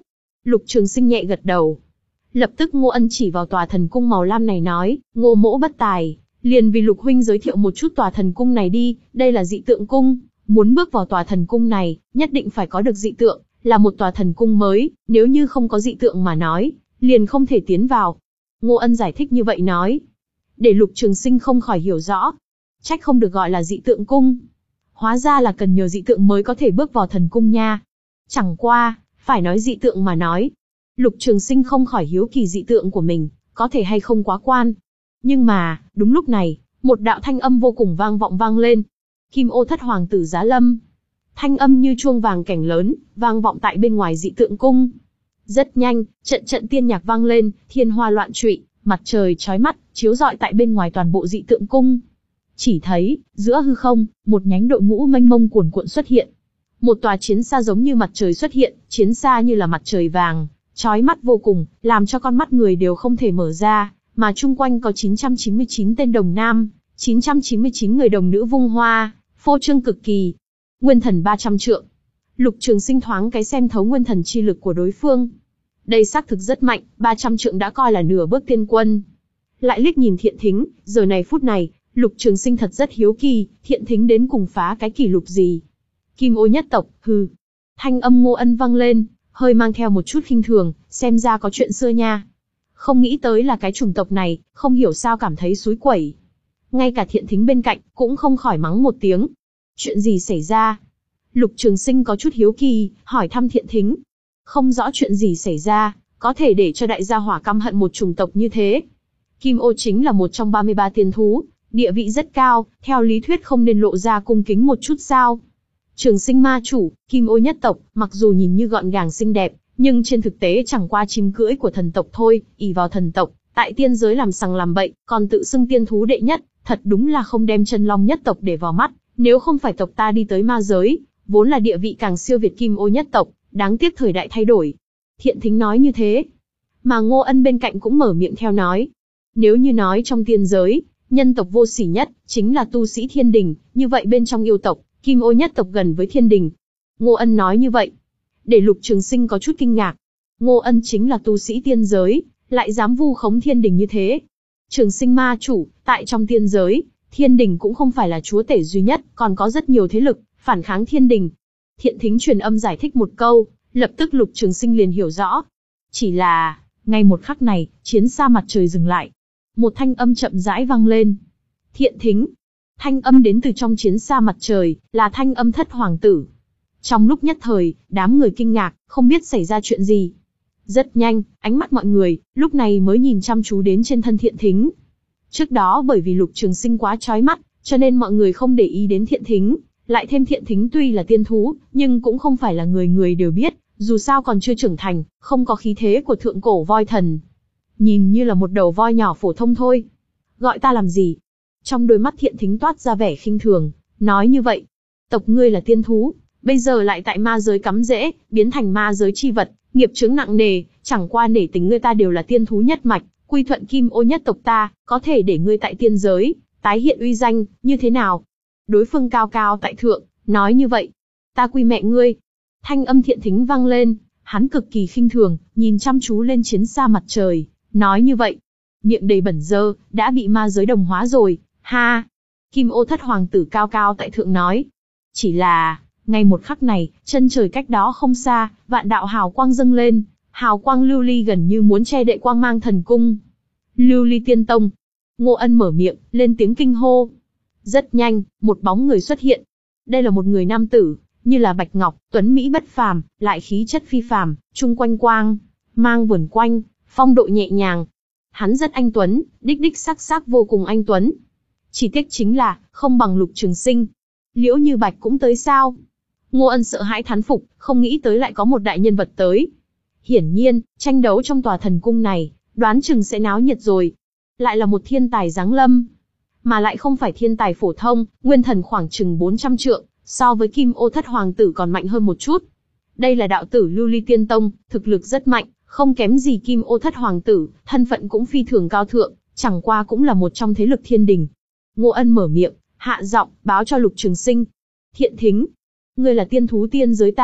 A: Lục Trường Sinh nhẹ gật đầu. Lập tức Ngô Ân chỉ vào tòa thần cung màu lam này nói, Ngô mỗ bất tài, liền vì Lục huynh giới thiệu một chút tòa thần cung này đi, đây là dị tượng cung, muốn bước vào tòa thần cung này, nhất định phải có được dị tượng, là một tòa thần cung mới, nếu như không có dị tượng mà nói, liền không thể tiến vào. Ngô Ân giải thích như vậy nói, để Lục Trường Sinh không khỏi hiểu rõ, trách không được gọi là dị tượng cung. Hóa ra là cần nhờ dị tượng mới có thể bước vào thần cung nha. Chẳng qua, phải nói dị tượng mà nói, Lục Trường Sinh không khỏi hiếu kỳ dị tượng của mình, có thể hay không quá quan. Nhưng mà, đúng lúc này, một đạo thanh âm vô cùng vang vọng vang lên. Kim Ô Thất Hoàng tử giá lâm. Thanh âm như chuông vàng cảnh lớn, vang vọng tại bên ngoài dị tượng cung. Rất nhanh, trận trận tiên nhạc vang lên, thiên hoa loạn trụy, mặt trời chói mắt, chiếu rọi tại bên ngoài toàn bộ dị tượng cung. Chỉ thấy, giữa hư không, một nhánh đội ngũ mênh mông cuồn cuộn xuất hiện. Một tòa chiến xa giống như mặt trời xuất hiện, chiến xa như là mặt trời vàng, chói mắt vô cùng, làm cho con mắt người đều không thể mở ra, mà chung quanh có chín trăm chín mươi chín tên đồng nam, chín trăm chín mươi chín người đồng nữ vung hoa, phô trương cực kỳ. Nguyên thần ba trăm trượng. Lục Trường Sinh thoáng cái xem thấu nguyên thần chi lực của đối phương. Đây xác thực rất mạnh, ba trăm trượng đã coi là nửa bước tiên quân. Lại liếc nhìn Thiện Thính, giờ này phút này, Lục Trường Sinh thật rất hiếu kỳ, Thiện Thính đến cùng phá cái kỷ lục gì? Kim Ô nhất tộc, hừ. Thanh âm Ngô Ân vang lên, hơi mang theo một chút khinh thường, xem ra có chuyện xưa nha. Không nghĩ tới là cái chủng tộc này, không hiểu sao cảm thấy xúi quẩy. Ngay cả Thiện Thính bên cạnh, cũng không khỏi mắng một tiếng. Chuyện gì xảy ra? Lục Trường Sinh có chút hiếu kỳ, hỏi thăm Thiện Thính. Không rõ chuyện gì xảy ra, có thể để cho đại gia hỏa căm hận một chủng tộc như thế. Kim Ô chính là một trong ba mươi ba tiên thú, địa vị rất cao, theo lý thuyết không nên lộ ra cung kính một chút sao? Trường Sinh ma chủ, Kim Ô nhất tộc, mặc dù nhìn như gọn gàng xinh đẹp, nhưng trên thực tế chẳng qua chim cưỡi của thần tộc thôi, ỷ vào thần tộc, tại tiên giới làm sằng làm bậy, còn tự xưng tiên thú đệ nhất, thật đúng là không đem chân long nhất tộc để vào mắt. Nếu không phải tộc ta đi tới ma giới, vốn là địa vị càng siêu việt Kim Ô nhất tộc, đáng tiếc thời đại thay đổi. Thiện Thính nói như thế, mà Ngô Ân bên cạnh cũng mở miệng theo nói. Nếu như nói trong tiên giới, nhân tộc vô sỉ nhất, chính là tu sĩ thiên đình, như vậy bên trong yêu tộc, Kim Ô nhất tộc gần với thiên đình. Ngô Ân nói như vậy, để Lục Trường Sinh có chút kinh ngạc. Ngô Ân chính là tu sĩ tiên giới, lại dám vu khống thiên đình như thế. Trường Sinh ma chủ, tại trong tiên giới, thiên đình cũng không phải là chúa tể duy nhất, còn có rất nhiều thế lực, phản kháng thiên đình. Thiện Thính truyền âm giải thích một câu, lập tức Lục Trường Sinh liền hiểu rõ. Chỉ là, ngay một khắc này, chiến xa mặt trời dừng lại. Một thanh âm chậm rãi vang lên. Thiện Thính. Thanh âm đến từ trong chiến xa mặt trời, là thanh âm Thất Hoàng tử. Trong lúc nhất thời, đám người kinh ngạc, không biết xảy ra chuyện gì. Rất nhanh, ánh mắt mọi người, lúc này mới nhìn chăm chú đến trên thân Thiện Thính. Trước đó bởi vì Lục Trường Sinh quá chói mắt, cho nên mọi người không để ý đến Thiện Thính. Lại thêm Thiện Thính tuy là tiên thú, nhưng cũng không phải là người người đều biết, dù sao còn chưa trưởng thành, không có khí thế của thượng cổ voi thần. Nhìn như là một đầu voi nhỏ phổ thông thôi. Gọi ta làm gì? Trong đôi mắt Thiện Thính toát ra vẻ khinh thường, nói như vậy. Tộc ngươi là tiên thú, bây giờ lại tại ma giới cắm rễ, biến thành ma giới chi vật, nghiệp chướng nặng nề, chẳng qua nể tình ngươi ta đều là tiên thú nhất mạch, quy thuận Kim Ô nhất tộc ta, có thể để ngươi tại tiên giới, tái hiện uy danh, như thế nào? Đối phương cao cao tại thượng, nói như vậy. Ta quy mẹ ngươi. Thanh âm Thiện Thính vang lên, hắn cực kỳ khinh thường, nhìn chăm chú lên chiến xa mặt trời, nói như vậy. Miệng đầy bẩn dơ, đã bị ma giới đồng hóa rồi, ha. Kim Ô Thất Hoàng tử cao cao tại thượng nói. Chỉ là, ngay một khắc này, chân trời cách đó không xa, vạn đạo hào quang dâng lên, hào quang lưu ly gần như muốn che đậy quang mang thần cung. Lưu ly tiên tông. Ngô Ân mở miệng, lên tiếng kinh hô. Rất nhanh, một bóng người xuất hiện. Đây là một người nam tử, như là bạch ngọc, tuấn mỹ bất phàm, lại khí chất phi phàm, chung quanh quang mang vườn quanh, phong độ nhẹ nhàng. Hắn rất anh tuấn, đích đích sắc sắc vô cùng anh tuấn. Chỉ tiếc chính là, không bằng Lục Trường Sinh. Liễu Như Bạch cũng tới sao? Ngô Ân sợ hãi thán phục, không nghĩ tới lại có một đại nhân vật tới. Hiển nhiên, tranh đấu trong tòa thần cung này, đoán chừng sẽ náo nhiệt rồi. Lại là một thiên tài giáng lâm. Mà lại không phải thiên tài phổ thông, nguyên thần khoảng chừng bốn trăm trượng, so với Kim Ô Thất Hoàng tử còn mạnh hơn một chút. Đây là đạo tử Lưu Ly Tiên Tông, thực lực rất mạnh, không kém gì Kim Ô Thất Hoàng tử, thân phận cũng phi thường cao thượng, chẳng qua cũng là một trong thế lực thiên đình. Ngô Ân mở miệng, hạ giọng, báo cho Lục Trường Sinh. Thiện Thính, ngươi là tiên thú tiên giới ta,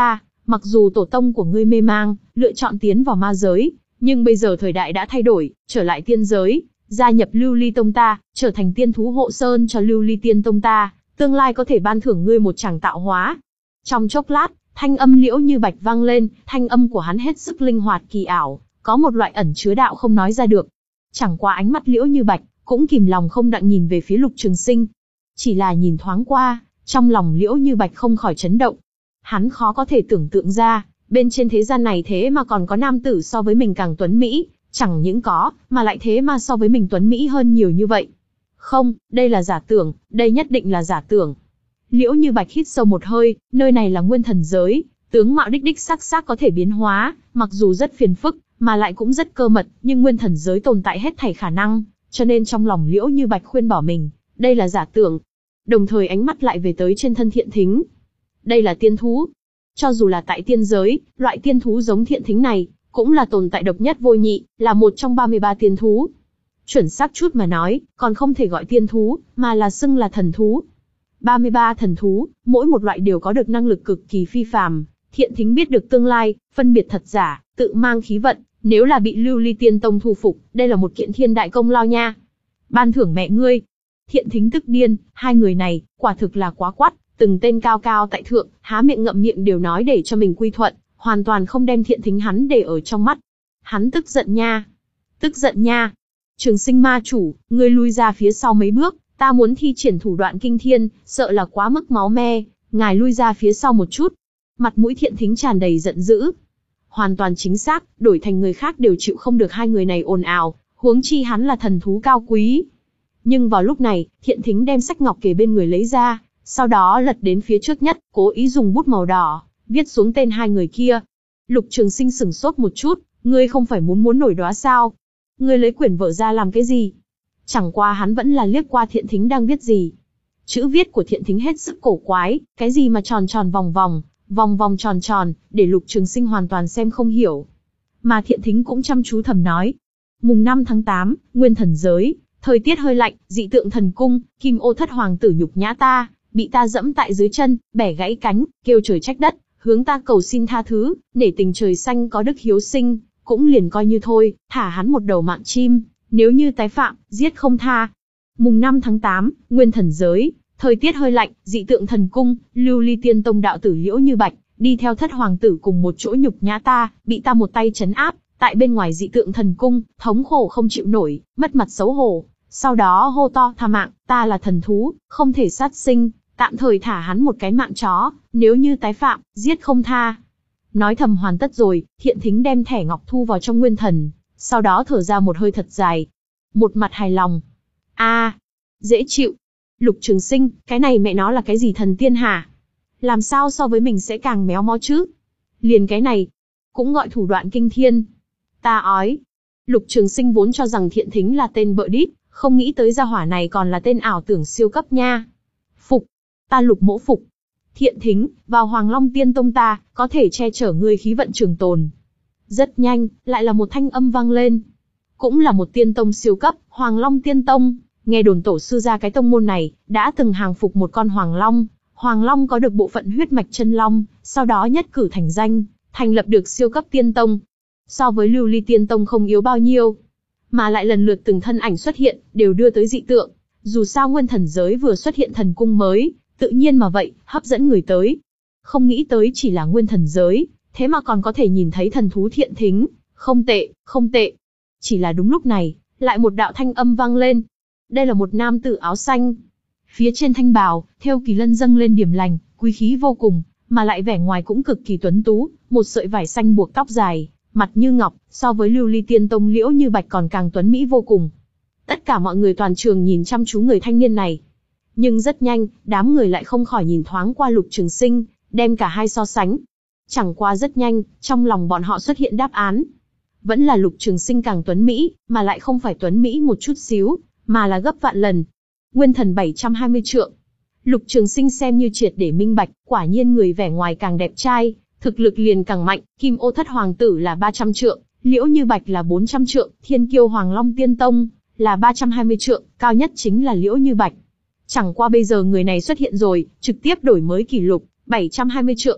A: Mặc dù tổ tông của ngươi mê mang, lựa chọn tiến vào ma giới, nhưng bây giờ thời đại đã thay đổi, trở lại tiên giới, gia nhập Lưu Ly Tông ta, trở thành tiên thú hộ sơn cho Lưu Ly Tiên Tông ta, tương lai có thể ban thưởng ngươi một tràng tạo hóa. Trong chốc lát, thanh âm Liễu Như Bạch vang lên, thanh âm của hắn hết sức linh hoạt kỳ ảo, có một loại ẩn chứa đạo không nói ra được. Chẳng qua ánh mắt Liễu Như Bạch cũng kìm lòng không đặng nhìn về phía Lục Trường Sinh. Chỉ là nhìn thoáng qua, trong lòng Liễu Như Bạch không khỏi chấn động. Hắn khó có thể tưởng tượng ra, bên trên thế gian này thế mà còn có nam tử so với mình càng tuấn mỹ, chẳng những có, mà lại thế mà so với mình tuấn mỹ hơn nhiều như vậy. Không, đây là giả tưởng, đây nhất định là giả tưởng. Liễu Như Bạch hít sâu một hơi, nơi này là nguyên thần giới, tướng mạo đích đích xác xác có thể biến hóa, mặc dù rất phiền phức, mà lại cũng rất cơ mật, nhưng nguyên thần giới tồn tại hết thảy khả năng, cho nên trong lòng Liễu Như Bạch khuyên bảo mình, đây là giả tưởng. Đồng thời ánh mắt lại về tới trên thân Thiện Thính. Đây là tiên thú. Cho dù là tại tiên giới, loại tiên thú giống Thiện Thính này, cũng là tồn tại độc nhất vô nhị, là một trong ba mươi ba tiên thú. Chuẩn xác chút mà nói, còn không thể gọi tiên thú, mà là xưng là thần thú. ba mươi ba thần thú, mỗi một loại đều có được năng lực cực kỳ phi phàm. Thiện Thính biết được tương lai, phân biệt thật giả, tự mang khí vận, nếu là bị Lưu Ly Tiên Tông thu phục, đây là một kiện thiên đại công lao nha. Ban thưởng mẹ ngươi. Thiện Thính tức điên, hai người này, quả thực là quá quắt, từng tên cao cao tại thượng, há miệng ngậm miệng đều nói để cho mình quy thuận, hoàn toàn không đem Thiện Thính hắn để ở trong mắt. Hắn tức giận nha. Tức giận nha. Trường Sinh ma chủ, ngươi lui ra phía sau mấy bước, ta muốn thi triển thủ đoạn kinh thiên, sợ là quá mức máu me, ngài lui ra phía sau một chút. Mặt mũi Thiện Thính tràn đầy giận dữ. Hoàn toàn chính xác, đổi thành người khác đều chịu không được hai người này ồn ào, huống chi hắn là thần thú cao quý. Nhưng vào lúc này, Thiện Thính đem sách ngọc kề bên người lấy ra, sau đó lật đến phía trước nhất, cố ý dùng bút màu đỏ, viết xuống tên hai người kia. Lục Trường Sinh sửng sốt một chút, ngươi không phải muốn muốn nổi đoá sao? Ngươi lấy quyển vở ra làm cái gì? Chẳng qua hắn vẫn là liếc qua Thiện Thính đang viết gì. Chữ viết của Thiện Thính hết sức cổ quái, cái gì mà tròn tròn vòng vòng, vòng vòng tròn tròn, để Lục Trường Sinh hoàn toàn xem không hiểu. Mà Thiện Thính cũng chăm chú thầm nói. Mùng năm tháng tám, nguyên thần giới, thời tiết hơi lạnh, dị tượng thần cung, Kim Ô thất hoàng tử nhục nhã ta, bị ta dẫm tại dưới chân, bẻ gãy cánh, kêu trời trách đất, hướng ta cầu xin tha thứ, nể tình trời xanh có đức hiếu sinh, cũng liền coi như thôi, thả hắn một đầu mạng chim, nếu như tái phạm, giết không tha. Mùng năm tháng tám, nguyên thần giới, thời tiết hơi lạnh, dị tượng thần cung, Lưu Ly Tiên Tông đạo tử Liễu Như Bạch, đi theo thất hoàng tử cùng một chỗ nhục nhã ta, bị ta một tay trấn áp, tại bên ngoài dị tượng thần cung, thống khổ không chịu nổi, mất mặt xấu hổ, sau đó hô to tha mạng, ta là thần thú, không thể sát sinh, tạm thời thả hắn một cái mạng chó, nếu như tái phạm, giết không tha. Nói thầm hoàn tất rồi, Thiện Thính đem thẻ ngọc thu vào trong nguyên thần, sau đó thở ra một hơi thật dài. Một mặt hài lòng. a à, dễ chịu. Lục Trường Sinh, cái này mẹ nó là cái gì thần tiên hả? Làm sao so với mình sẽ càng méo mó chứ? Liền cái này, cũng gọi thủ đoạn kinh thiên. Ta ói. Lục Trường Sinh vốn cho rằng Thiện Thính là tên bợ đít, không nghĩ tới gia hỏa này còn là tên ảo tưởng siêu cấp nha. Phục. Ta Lục mỗ phục. Thiện Thính, vào Hoàng Long Tiên Tông ta, có thể che chở ngươi khí vận trường tồn. Rất nhanh, lại là một thanh âm vang lên. Cũng là một tiên tông siêu cấp, Hoàng Long Tiên Tông. Nghe đồn tổ sư ra cái tông môn này, đã từng hàng phục một con Hoàng Long. Hoàng Long có được bộ phận huyết mạch chân Long, sau đó nhất cử thành danh, thành lập được siêu cấp tiên tông. So với Lưu Ly Tiên Tông không yếu bao nhiêu. Mà lại lần lượt từng thân ảnh xuất hiện, đều đưa tới dị tượng. Dù sao nguyên thần giới vừa xuất hiện thần cung mới, tự nhiên mà vậy, hấp dẫn người tới. Không nghĩ tới chỉ là nguyên thần giới, thế mà còn có thể nhìn thấy thần thú Thiện Thính. Không tệ, không tệ. Chỉ là đúng lúc này, lại một đạo thanh âm vang lên. Đây là một nam tử áo xanh. Phía trên thanh bào, thêu kỳ lân dâng lên điểm lành, quý khí vô cùng, mà lại vẻ ngoài cũng cực kỳ tuấn tú, một sợi vải xanh buộc tóc dài, mặt như ngọc, so với Lưu Ly Tiên Tông Liễu Như Bạch còn càng tuấn mỹ vô cùng. Tất cả mọi người toàn trường nhìn chăm chú người thanh niên này. Nhưng rất nhanh, đám người lại không khỏi nhìn thoáng qua Lục Trường Sinh, đem cả hai so sánh. Chẳng qua rất nhanh, trong lòng bọn họ xuất hiện đáp án. Vẫn là Lục Trường Sinh càng tuấn mỹ, mà lại không phải tuấn mỹ một chút xíu, mà là gấp vạn lần. Nguyên thần bảy trăm hai mươi trượng. Lục Trường Sinh xem như triệt để minh bạch, quả nhiên người vẻ ngoài càng đẹp trai, thực lực liền càng mạnh. Kim Ô thất hoàng tử là ba trăm trượng, Liễu Như Bạch là bốn trăm trượng, Thiên Kiêu Hoàng Long Tiên Tông là ba trăm hai mươi trượng, cao nhất chính là Liễu Như Bạch. Chẳng qua bây giờ người này xuất hiện rồi, trực tiếp đổi mới kỷ lục, bảy trăm hai mươi trượng.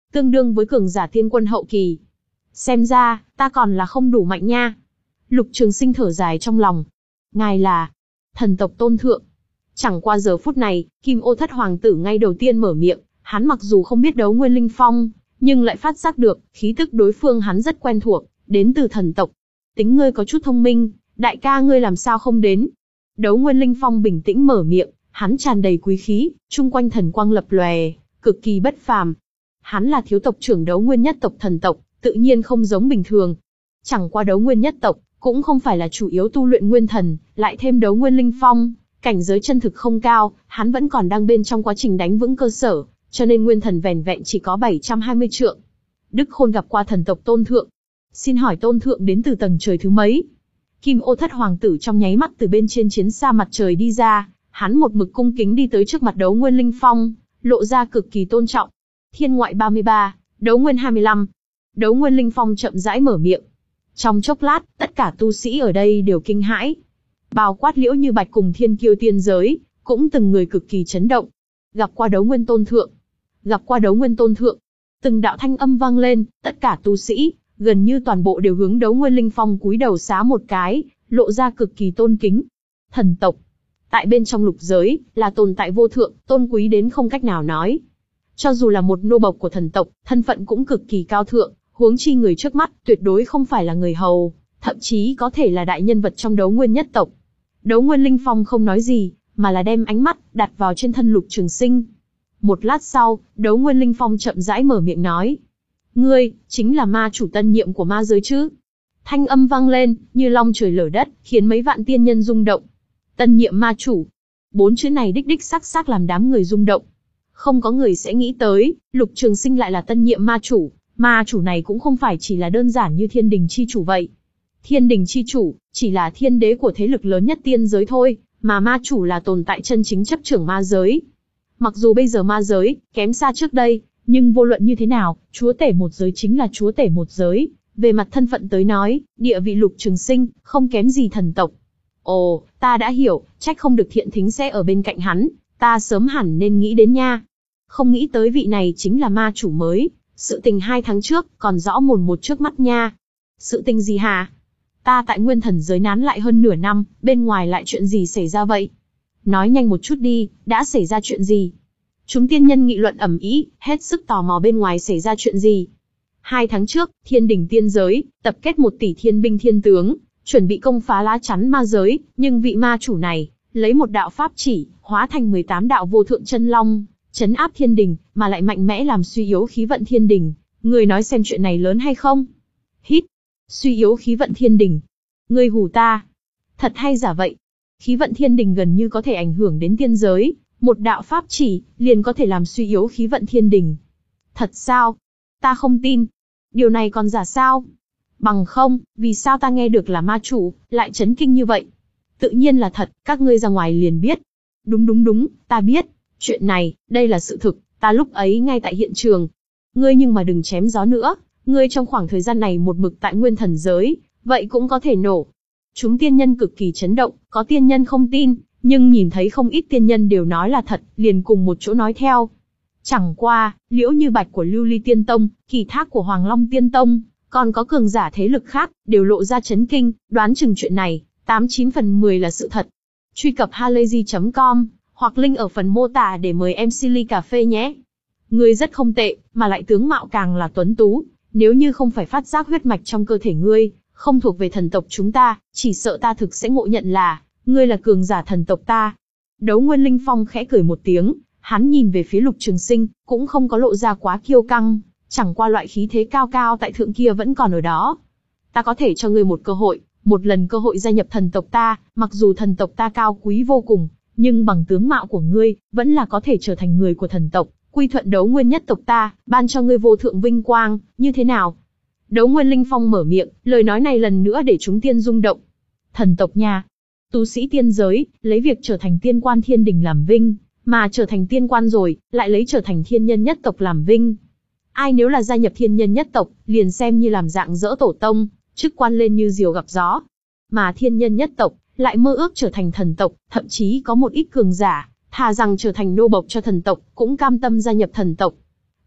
A: tương đương với cường giả tiên quân hậu kỳ. Xem ra, ta còn là không đủ mạnh nha. Lục Trường Sinh thở dài trong lòng. Ngài là thần tộc tôn thượng. Chẳng qua giờ phút này, Kim Ô Thất Hoàng tử ngay đầu tiên mở miệng, hắn mặc dù không biết Đấu Nguyên Linh Phong, nhưng lại phát giác được, khí tức đối phương hắn rất quen thuộc, đến từ thần tộc. Tính ngươi có chút thông minh, đại ca ngươi làm sao không đến? Đấu Nguyên Linh Phong bình tĩnh mở miệng, hắn tràn đầy quý khí, chung quanh thần quang lập lòe, cực kỳ bất phàm. Hắn là thiếu tộc trưởng Đấu Nguyên nhất tộc thần tộc, tự nhiên không giống bình thường. Chẳng qua Đấu Nguyên nhất tộc, cũng không phải là chủ yếu tu luyện nguyên thần, lại thêm Đấu Nguyên Linh Phong, cảnh giới chân thực không cao, hắn vẫn còn đang bên trong quá trình đánh vững cơ sở, cho nên nguyên thần vẻn vẹn chỉ có bảy trăm hai mươi trượng. Đức Khôn gặp qua thần tộc tôn thượng. Xin hỏi tôn thượng đến từ tầng trời thứ mấy? Kim Ô Thất Hoàng tử trong nháy mắt từ bên trên chiến xa mặt trời đi ra, hắn một mực cung kính đi tới trước mặt Đấu Nguyên Linh Phong, lộ ra cực kỳ tôn trọng. Thiên ngoại ba mươi ba, Đấu Nguyên hai mươi lăm. Đấu Nguyên Linh Phong chậm rãi mở miệng. Trong chốc lát, tất cả tu sĩ ở đây đều kinh hãi. Bao quát Liễu Như Bạch cùng Thiên Kiêu tiên giới, cũng từng người cực kỳ chấn động. Gặp qua Đấu Nguyên tôn thượng. Gặp qua Đấu Nguyên tôn thượng. Từng đạo thanh âm vang lên, tất cả tu sĩ, gần như toàn bộ đều hướng Đấu Nguyên Linh Phong cúi đầu xá một cái, lộ ra cực kỳ tôn kính. Thần tộc. Tại bên trong lục giới, là tồn tại vô thượng, tôn quý đến không cách nào nói. Cho dù là một nô bộc của thần tộc, thân phận cũng cực kỳ cao thượng, huống chi người trước mắt, tuyệt đối không phải là người hầu, thậm chí có thể là đại nhân vật trong Đấu Nguyên nhất tộc. Đấu Nguyên Linh Phong không nói gì, mà là đem ánh mắt đặt vào trên thân Lục Trường Sinh. Một lát sau, Đấu Nguyên Linh Phong chậm rãi mở miệng nói: "Ngươi chính là ma chủ tân nhiệm của ma giới chứ?" Thanh âm vang lên, như long trời lở đất, khiến mấy vạn tiên nhân rung động. Tân nhiệm ma chủ. Bốn chữ này đích đích xác xác làm đám người rung động. Không có người sẽ nghĩ tới, Lục Trường Sinh lại là tân nhiệm ma chủ. Ma chủ này cũng không phải chỉ là đơn giản như Thiên Đình chi chủ vậy. Thiên Đình chi chủ, chỉ là thiên đế của thế lực lớn nhất tiên giới thôi, mà ma chủ là tồn tại chân chính chấp trưởng ma giới. Mặc dù bây giờ ma giới, kém xa trước đây, nhưng vô luận như thế nào, chúa tể một giới chính là chúa tể một giới. Về mặt thân phận tới nói, địa vị Lục Trường Sinh, không kém gì thần tộc. Ồ, ta đã hiểu, trách không được Thiện Thính sẽ ở bên cạnh hắn, ta sớm hẳn nên nghĩ đến nha. Không nghĩ tới vị này chính là ma chủ mới, sự tình hai tháng trước, còn rõ mồn một trước mắt nha. Sự tình gì hả? Ta tại nguyên thần giới nán lại hơn nửa năm, bên ngoài lại chuyện gì xảy ra vậy? Nói nhanh một chút đi, đã xảy ra chuyện gì? Chúng tiên nhân nghị luận ầm ĩ, hết sức tò mò bên ngoài xảy ra chuyện gì. Hai tháng trước, Thiên Đình tiên giới, tập kết một tỷ thiên binh thiên tướng, chuẩn bị công phá lá chắn ma giới, nhưng vị ma chủ này, lấy một đạo pháp chỉ, hóa thành mười tám đạo vô thượng chân long, trấn áp Thiên Đình, mà lại mạnh mẽ làm suy yếu khí vận Thiên Đình. Người nói xem chuyện này lớn hay không? Hít. Suy yếu khí vận Thiên Đình. Ngươi hù ta. Thật hay giả vậy? Khí vận Thiên Đình gần như có thể ảnh hưởng đến tiên giới, một đạo pháp chỉ, liền có thể làm suy yếu khí vận Thiên Đình. Thật sao? Ta không tin. Điều này còn giả sao? Bằng không, vì sao ta nghe được là ma chủ, lại chấn kinh như vậy? Tự nhiên là thật, các ngươi ra ngoài liền biết. Đúng đúng đúng, ta biết. Chuyện này, đây là sự thực, ta lúc ấy ngay tại hiện trường. Ngươi nhưng mà đừng chém gió nữa, ngươi trong khoảng thời gian này một mực tại nguyên thần giới, vậy cũng có thể nổ. Chúng tiên nhân cực kỳ chấn động, có tiên nhân không tin, nhưng nhìn thấy không ít tiên nhân đều nói là thật, liền cùng một chỗ nói theo. Chẳng qua, Liễu Như Bạch của Lưu Ly Tiên Tông, Kỳ Thác của Hoàng Long Tiên Tông, còn có cường giả thế lực khác, đều lộ ra chấn kinh, đoán chừng chuyện này, tám chín phần mười là sự thật. Truy cập halayzi chấm com, hoặc link ở phần mô tả để mời em xê ly cà phê nhé. Ngươi rất không tệ, mà lại tướng mạo càng là tuấn tú, nếu như không phải phát giác huyết mạch trong cơ thể ngươi, không thuộc về thần tộc chúng ta, chỉ sợ ta thực sẽ ngộ nhận là, ngươi là cường giả thần tộc ta. Đấu Nguyên Linh Phong khẽ cười một tiếng, hắn nhìn về phía Lục Trường Sinh, cũng không có lộ ra quá kiêu căng, chẳng qua loại khí thế cao cao tại thượng kia vẫn còn ở đó. Ta có thể cho ngươi một cơ hội, một lần cơ hội gia nhập thần tộc ta, mặc dù thần tộc ta cao quý vô cùng, nhưng bằng tướng mạo của ngươi, vẫn là có thể trở thành người của thần tộc, quy thuận Đấu Nguyên nhất tộc ta, ban cho ngươi vô thượng vinh quang, như thế nào? Đấu Nguyên Linh Phong mở miệng, lời nói này lần nữa để chúng tiên rung động. Thần tộc nha, tu sĩ tiên giới, lấy việc trở thành tiên quan Thiên Đình làm vinh, mà trở thành tiên quan rồi, lại lấy trở thành thiên nhân nhất tộc làm vinh. Ai nếu là gia nhập thiên nhân nhất tộc, liền xem như làm dạng dỡ tổ tông, chức quan lên như diều gặp gió. Mà thiên nhân nhất tộc, lại mơ ước trở thành thần tộc, thậm chí có một ít cường giả, thà rằng trở thành nô bộc cho thần tộc, cũng cam tâm gia nhập thần tộc.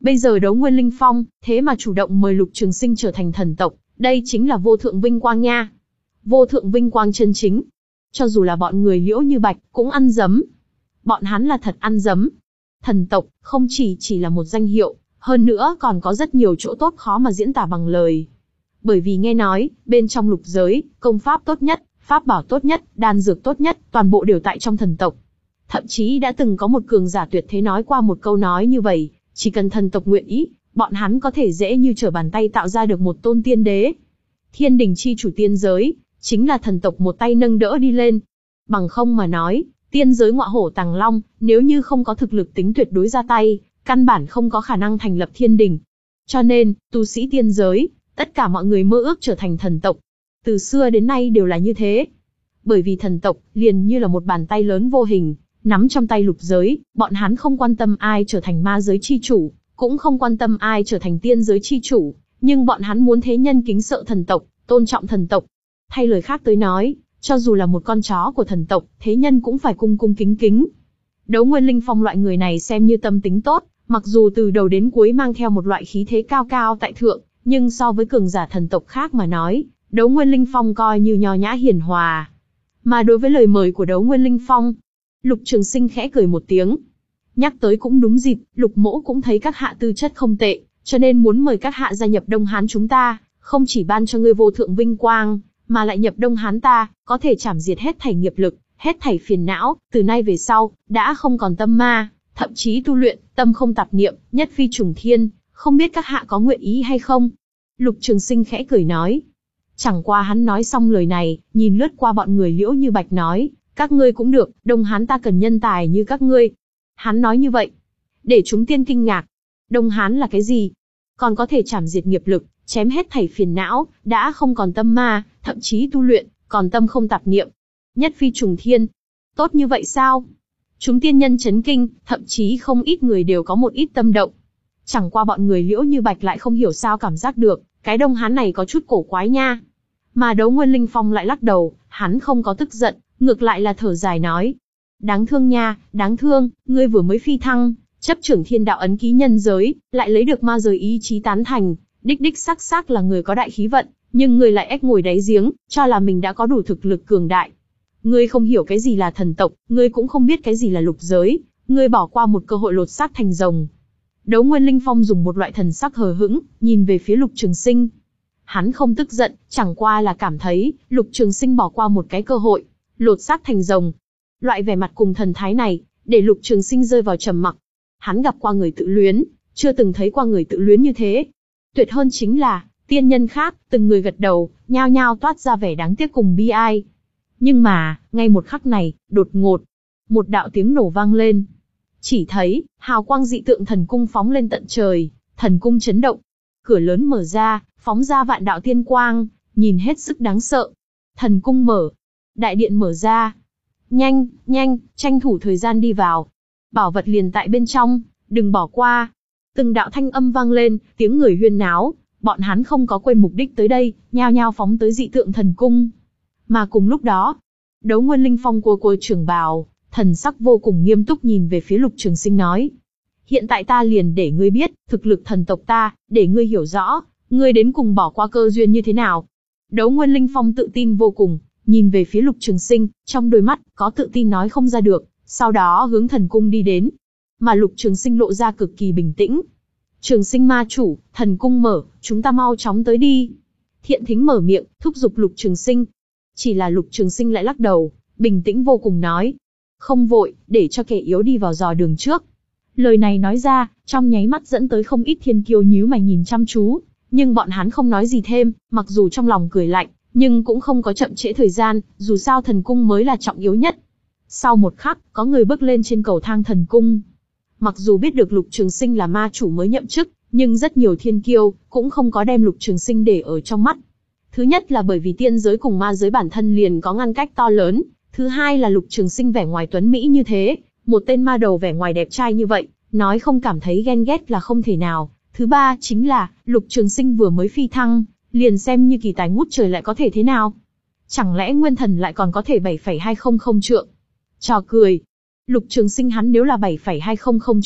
A: Bây giờ Đấu Nguyên Linh Phong, thế mà chủ động mời Lục Trường Sinh trở thành thần tộc, đây chính là vô thượng vinh quang nha. Vô thượng vinh quang chân chính. Cho dù là bọn người Liễu Như Bạch, cũng ăn dấm. Bọn hắn là thật ăn dấm. Thần tộc, không chỉ chỉ là một danh hiệu, hơn nữa còn có rất nhiều chỗ tốt khó mà diễn tả bằng lời. Bởi vì nghe nói, bên trong lục giới, công pháp tốt nhất, pháp bảo tốt nhất, đan dược tốt nhất, toàn bộ đều tại trong thần tộc. Thậm chí đã từng có một cường giả tuyệt thế nói qua một câu nói như vậy, chỉ cần thần tộc nguyện ý, bọn hắn có thể dễ như trở bàn tay tạo ra được một tôn tiên đế. Thiên đình chi chủ tiên giới, chính là thần tộc một tay nâng đỡ đi lên. Bằng không mà nói, tiên giới ngọa hổ tàng long, nếu như không có thực lực tính tuyệt đối ra tay, căn bản không có khả năng thành lập thiên đình. Cho nên, tu sĩ tiên giới, tất cả mọi người mơ ước trở thành thần tộc. Từ xưa đến nay đều là như thế. Bởi vì thần tộc, liền như là một bàn tay lớn vô hình, nắm trong tay lục giới, bọn hắn không quan tâm ai trở thành ma giới chi chủ, cũng không quan tâm ai trở thành tiên giới chi chủ, nhưng bọn hắn muốn thế nhân kính sợ thần tộc, tôn trọng thần tộc. Thay lời khác tới nói, cho dù là một con chó của thần tộc, thế nhân cũng phải cung cung kính kính. Đấu Nguyên Linh Phong loại người này xem như tâm tính tốt, mặc dù từ đầu đến cuối mang theo một loại khí thế cao cao tại thượng, nhưng so với cường giả thần tộc khác mà nói, Đấu Nguyên Linh Phong coi như nho nhã hiền hòa. Mà đối với lời mời của Đấu Nguyên Linh Phong, Lục Trường Sinh khẽ cười một tiếng. Nhắc tới cũng đúng dịp, Lục Mỗ cũng thấy các hạ tư chất không tệ, cho nên muốn mời các hạ gia nhập Đông Hán chúng ta, không chỉ ban cho ngươi vô thượng vinh quang, mà lại nhập Đông Hán ta, có thể chảm diệt hết thảy nghiệp lực, hết thảy phiền não, từ nay về sau, đã không còn tâm ma, thậm chí tu luyện, tâm không tạp niệm, nhất phi trùng thiên, không biết các hạ có nguyện ý hay không? Lục Trường Sinh khẽ cười nói. Chẳng qua hắn nói xong lời này, nhìn lướt qua bọn người Liễu Như Bạch nói, các ngươi cũng được, Đông Hán ta cần nhân tài như các ngươi. Hắn nói như vậy, để chúng tiên kinh ngạc. Đông Hán là cái gì? Còn có thể chảm diệt nghiệp lực, chém hết thảy phiền não, đã không còn tâm ma, thậm chí tu luyện, còn tâm không tạp niệm. Nhất phi trùng thiên. Tốt như vậy sao? Chúng tiên nhân chấn kinh, thậm chí không ít người đều có một ít tâm động. Chẳng qua bọn người Liễu Như Bạch lại không hiểu sao cảm giác được, cái Đông Hán này có chút cổ quái nha. Mà Đấu Nguyên Linh Phong lại lắc đầu, hắn không có tức giận, ngược lại là thở dài nói. Đáng thương nha, đáng thương, ngươi vừa mới phi thăng, chấp trưởng thiên đạo ấn ký nhân giới, lại lấy được ma giới ý chí tán thành, đích đích xác xác là người có đại khí vận, nhưng ngươi lại ếch ngồi đáy giếng, cho là mình đã có đủ thực lực cường đại. Ngươi không hiểu cái gì là thần tộc, ngươi cũng không biết cái gì là lục giới, ngươi bỏ qua một cơ hội lột xác thành rồng. Đấu Nguyên Linh Phong dùng một loại thần sắc hờ hững, nhìn về phía Lục Trường Sinh. Hắn không tức giận, chẳng qua là cảm thấy, Lục Trường Sinh bỏ qua một cái cơ hội, lột xác thành rồng. Loại vẻ mặt cùng thần thái này, để Lục Trường Sinh rơi vào trầm mặc. Hắn gặp qua người tự luyến, chưa từng thấy qua người tự luyến như thế. Tuyệt hơn chính là, tiên nhân khác, từng người gật đầu, nhao nhao toát ra vẻ đáng tiếc cùng bi ai. Nhưng mà, ngay một khắc này, đột ngột, một đạo tiếng nổ vang lên. Chỉ thấy, hào quang dị tượng thần cung phóng lên tận trời, thần cung chấn động. Cửa lớn mở ra, phóng ra vạn đạo tiên quang, nhìn hết sức đáng sợ. Thần cung mở, đại điện mở ra. Nhanh, nhanh, tranh thủ thời gian đi vào. Bảo vật liền tại bên trong, đừng bỏ qua. Từng đạo thanh âm vang lên, tiếng người huyên náo. Bọn hắn không có quên mục đích tới đây, nhao nhao phóng tới dị tượng thần cung. Mà cùng lúc đó, Đấu Nguyên Linh Phong cua cua trưởng bào, thần sắc vô cùng nghiêm túc nhìn về phía Lục Trường Sinh nói. Hiện tại ta liền để ngươi biết, thực lực thần tộc ta, để ngươi hiểu rõ, ngươi đến cùng bỏ qua cơ duyên như thế nào. Đấu Nguyên Linh Phong tự tin vô cùng, nhìn về phía Lục Trường Sinh, trong đôi mắt, có tự tin nói không ra được, sau đó hướng thần cung đi đến. Mà Lục Trường Sinh lộ ra cực kỳ bình tĩnh. Trường Sinh ma chủ, thần cung mở, chúng ta mau chóng tới đi. Thiện Thính mở miệng, thúc giục Lục Trường Sinh. Chỉ là Lục Trường Sinh lại lắc đầu, bình tĩnh vô cùng nói. Không vội, để cho kẻ yếu đi vào dò đường trước. Lời này nói ra, trong nháy mắt dẫn tới không ít thiên kiêu nhíu mày nhìn chăm chú, nhưng bọn hắn không nói gì thêm, mặc dù trong lòng cười lạnh, nhưng cũng không có chậm trễ thời gian, dù sao thần cung mới là trọng yếu nhất. Sau một khắc, có người bước lên trên cầu thang thần cung. Mặc dù biết được Lục Trường Sinh là ma chủ mới nhậm chức, nhưng rất nhiều thiên kiêu cũng không có đem Lục Trường Sinh để ở trong mắt. Thứ nhất là bởi vì tiên giới cùng ma giới bản thân liền có ngăn cách to lớn, thứ hai là Lục Trường Sinh vẻ ngoài tuấn mỹ như thế, một tên ma đầu vẻ ngoài đẹp trai như vậy, nói không cảm thấy ghen ghét là không thể nào. Thứ ba chính là, Lục Trường Sinh vừa mới phi thăng, liền xem như kỳ tài ngút trời lại có thể thế nào? Chẳng lẽ nguyên thần lại còn có thể bảy phẩy hai không không trượng? Trò cười. Lục Trường Sinh hắn nếu là bảy phẩy hai không không trượng,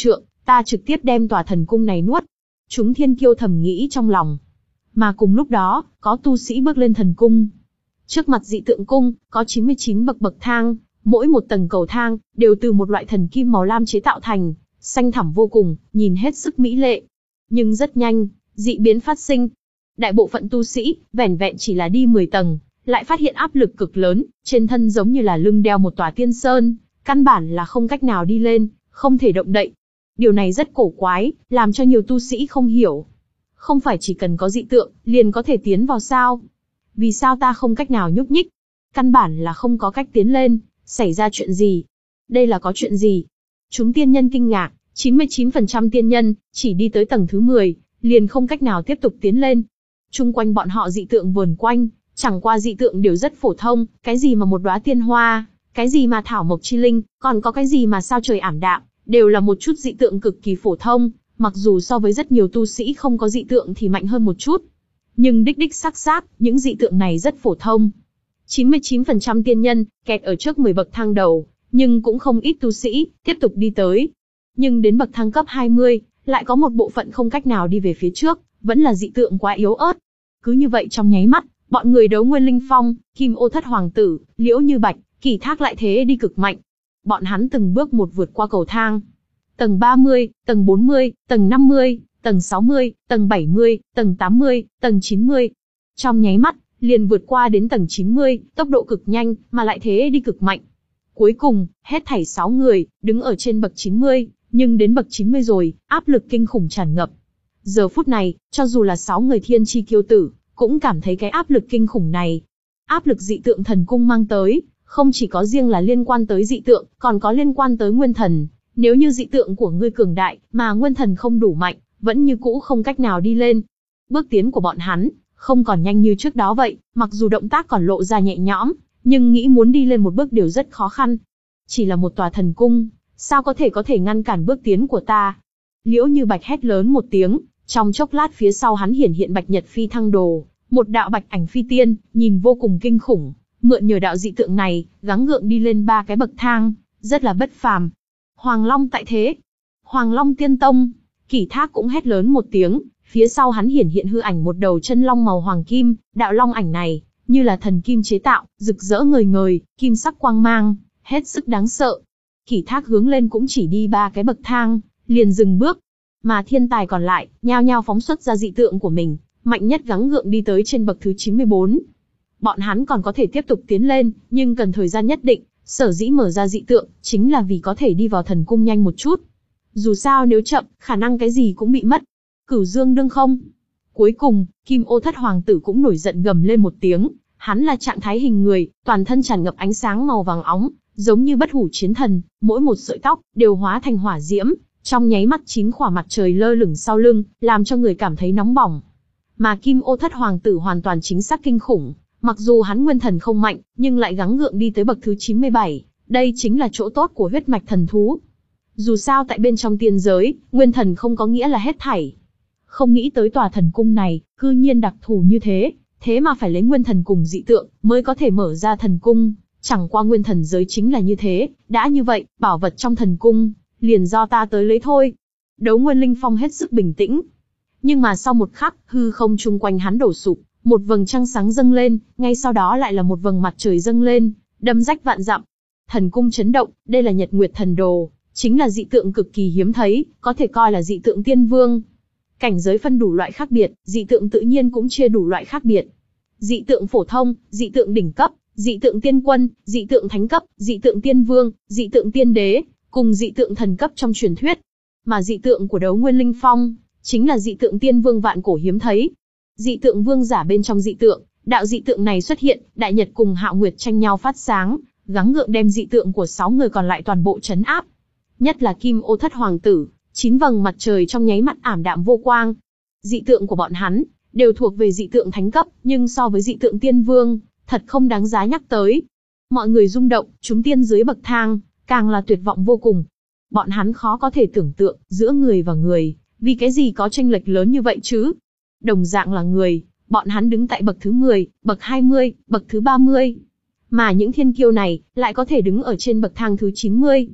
A: ta trực tiếp đem tòa thần cung này nuốt. Chúng thiên kiêu thầm nghĩ trong lòng. Mà cùng lúc đó, có tu sĩ bước lên thần cung. Trước mặt dị tượng cung, có chín mươi chín bậc bậc thang, mỗi một tầng cầu thang, đều từ một loại thần kim màu lam chế tạo thành, xanh thẳm vô cùng, nhìn hết sức mỹ lệ. Nhưng rất nhanh, dị biến phát sinh. Đại bộ phận tu sĩ, vẻn vẹn chỉ là đi mười tầng, lại phát hiện áp lực cực lớn, trên thân giống như là lưng đeo một tòa tiên sơn, căn bản là không cách nào đi lên, không thể động đậy. Điều này rất cổ quái, làm cho nhiều tu sĩ không hiểu. Không phải chỉ cần có dị tượng, liền có thể tiến vào sao? Vì sao ta không cách nào nhúc nhích? Căn bản là không có cách tiến lên, xảy ra chuyện gì? Đây là có chuyện gì? Chúng tiên nhân kinh ngạc, chín mươi chín phần trăm tiên nhân, chỉ đi tới tầng thứ mười, liền không cách nào tiếp tục tiến lên. Chung quanh bọn họ dị tượng vờn quanh, chẳng qua dị tượng đều rất phổ thông, cái gì mà một đóa tiên hoa, cái gì mà thảo mộc chi linh, còn có cái gì mà sao trời ảm đạm, đều là một chút dị tượng cực kỳ phổ thông, mặc dù so với rất nhiều tu sĩ không có dị tượng thì mạnh hơn một chút. Nhưng đích đích xác xác, những dị tượng này rất phổ thông. chín mươi chín phần trăm tiên nhân, kẹt ở trước mười bậc thang đầu, nhưng cũng không ít tu sĩ, tiếp tục đi tới. Nhưng đến bậc thang cấp hai mươi, lại có một bộ phận không cách nào đi về phía trước, vẫn là dị tượng quá yếu ớt. Cứ như vậy trong nháy mắt, bọn người Đấu Nguyên Linh Phong, Kim Ô Thất Hoàng Tử, Liễu Như Bạch, Kỷ Thác lại thế đi cực mạnh. Bọn hắn từng bước một vượt qua cầu thang. Tầng ba mươi, tầng bốn mươi, tầng năm mươi, tầng sáu mươi, tầng bảy mươi, tầng tám mươi, tầng chín mươi. Trong nháy mắt, liền vượt qua đến tầng chín mươi, tốc độ cực nhanh, mà lại thế đi cực mạnh. Cuối cùng, hết thảy sáu người, đứng ở trên bậc chín mươi, nhưng đến bậc chín mươi rồi, áp lực kinh khủng tràn ngập. Giờ phút này, cho dù là sáu người thiên chi kiêu tử, cũng cảm thấy cái áp lực kinh khủng này. Áp lực dị tượng thần cung mang tới, không chỉ có riêng là liên quan tới dị tượng, còn có liên quan tới nguyên thần. Nếu như dị tượng của ngươi cường đại, mà nguyên thần không đủ mạnh, vẫn như cũ không cách nào đi lên. Bước tiến của bọn hắn, không còn nhanh như trước đó vậy, mặc dù động tác còn lộ ra nhẹ nhõm, nhưng nghĩ muốn đi lên một bước đều rất khó khăn. Chỉ là một tòa thần cung, sao có thể có thể ngăn cản bước tiến của ta? Liễu Như Bạch hét lớn một tiếng, trong chốc lát phía sau hắn hiển hiện Bạch Nhật Phi Thăng Đồ, một đạo bạch ảnh phi tiên, nhìn vô cùng kinh khủng, mượn nhờ đạo dị tượng này, gắng gượng đi lên ba cái bậc thang, rất là bất phàm. Hoàng Long tại thế, Hoàng Long Tiên Tông, Kỷ Thác cũng hét lớn một tiếng, phía sau hắn hiển hiện hư ảnh một đầu chân long màu hoàng kim, đạo long ảnh này, như là thần kim chế tạo, rực rỡ ngời ngời, kim sắc quang mang, hết sức đáng sợ. Kỷ Thác hướng lên cũng chỉ đi ba cái bậc thang, liền dừng bước. Mà thiên tài còn lại, nhao nhao phóng xuất ra dị tượng của mình, mạnh nhất gắng gượng đi tới trên bậc thứ chín mươi bốn. Bọn hắn còn có thể tiếp tục tiến lên, nhưng cần thời gian nhất định, sở dĩ mở ra dị tượng, chính là vì có thể đi vào thần cung nhanh một chút. Dù sao nếu chậm, khả năng cái gì cũng bị mất. Cửu Dương đương không. Cuối cùng, Kim Ô Thất Hoàng Tử cũng nổi giận gầm lên một tiếng, hắn là trạng thái hình người, toàn thân tràn ngập ánh sáng màu vàng óng, giống như bất hủ chiến thần, mỗi một sợi tóc đều hóa thành hỏa diễm, trong nháy mắt chín khỏa mặt trời lơ lửng sau lưng, làm cho người cảm thấy nóng bỏng. Mà Kim Ô Thất Hoàng Tử hoàn toàn chính xác kinh khủng, mặc dù hắn nguyên thần không mạnh, nhưng lại gắng gượng đi tới bậc thứ chín mươi bảy, đây chính là chỗ tốt của huyết mạch thần thú. Dù sao tại bên trong tiên giới, nguyên thần không có nghĩa là hết thảy. Không nghĩ tới tòa thần cung này, cư nhiên đặc thù như thế, thế mà phải lấy nguyên thần cùng dị tượng, mới có thể mở ra thần cung. Chẳng qua nguyên thần giới chính là như thế, đã như vậy, bảo vật trong thần cung, liền do ta tới lấy thôi. Đấu Nguyên Linh Phong hết sức bình tĩnh. Nhưng mà sau một khắc, hư không chung quanh hắn đổ sụp, một vầng trăng sáng dâng lên, ngay sau đó lại là một vầng mặt trời dâng lên, đâm rách vạn dặm. Thần cung chấn động, đây là Nhật Nguyệt Thần Đồ, chính là dị tượng cực kỳ hiếm thấy, có thể coi là dị tượng tiên vương. Cảnh giới phân đủ loại khác biệt, dị tượng tự nhiên cũng chia đủ loại khác biệt. Dị tượng phổ thông, dị tượng đỉnh cấp, dị tượng tiên quân, dị tượng thánh cấp, dị tượng tiên vương, dị tượng tiên đế, cùng dị tượng thần cấp trong truyền thuyết. Mà dị tượng của Đấu Nguyên Linh Phong, chính là dị tượng tiên vương vạn cổ hiếm thấy. Dị tượng vương giả bên trong dị tượng, đạo dị tượng này xuất hiện, Đại Nhật cùng Hạo Nguyệt tranh nhau phát sáng, gắng gượng đem dị tượng của sáu người còn lại toàn bộ trấn áp. Nhất là Kim Ô Thất Hoàng Tử, chín vầng mặt trời trong nháy mắt ảm đạm vô quang. Dị tượng của bọn hắn đều thuộc về dị tượng thánh cấp, nhưng so với dị tượng tiên vương, thật không đáng giá nhắc tới. Mọi người rung động, chúng tiên dưới bậc thang, càng là tuyệt vọng vô cùng. Bọn hắn khó có thể tưởng tượng, giữa người và người, vì cái gì có chênh lệch lớn như vậy chứ? Đồng dạng là người, bọn hắn đứng tại bậc thứ mười, bậc hai mươi, bậc thứ ba mươi. Mà những thiên kiêu này, lại có thể đứng ở trên bậc thang thứ chín mươi.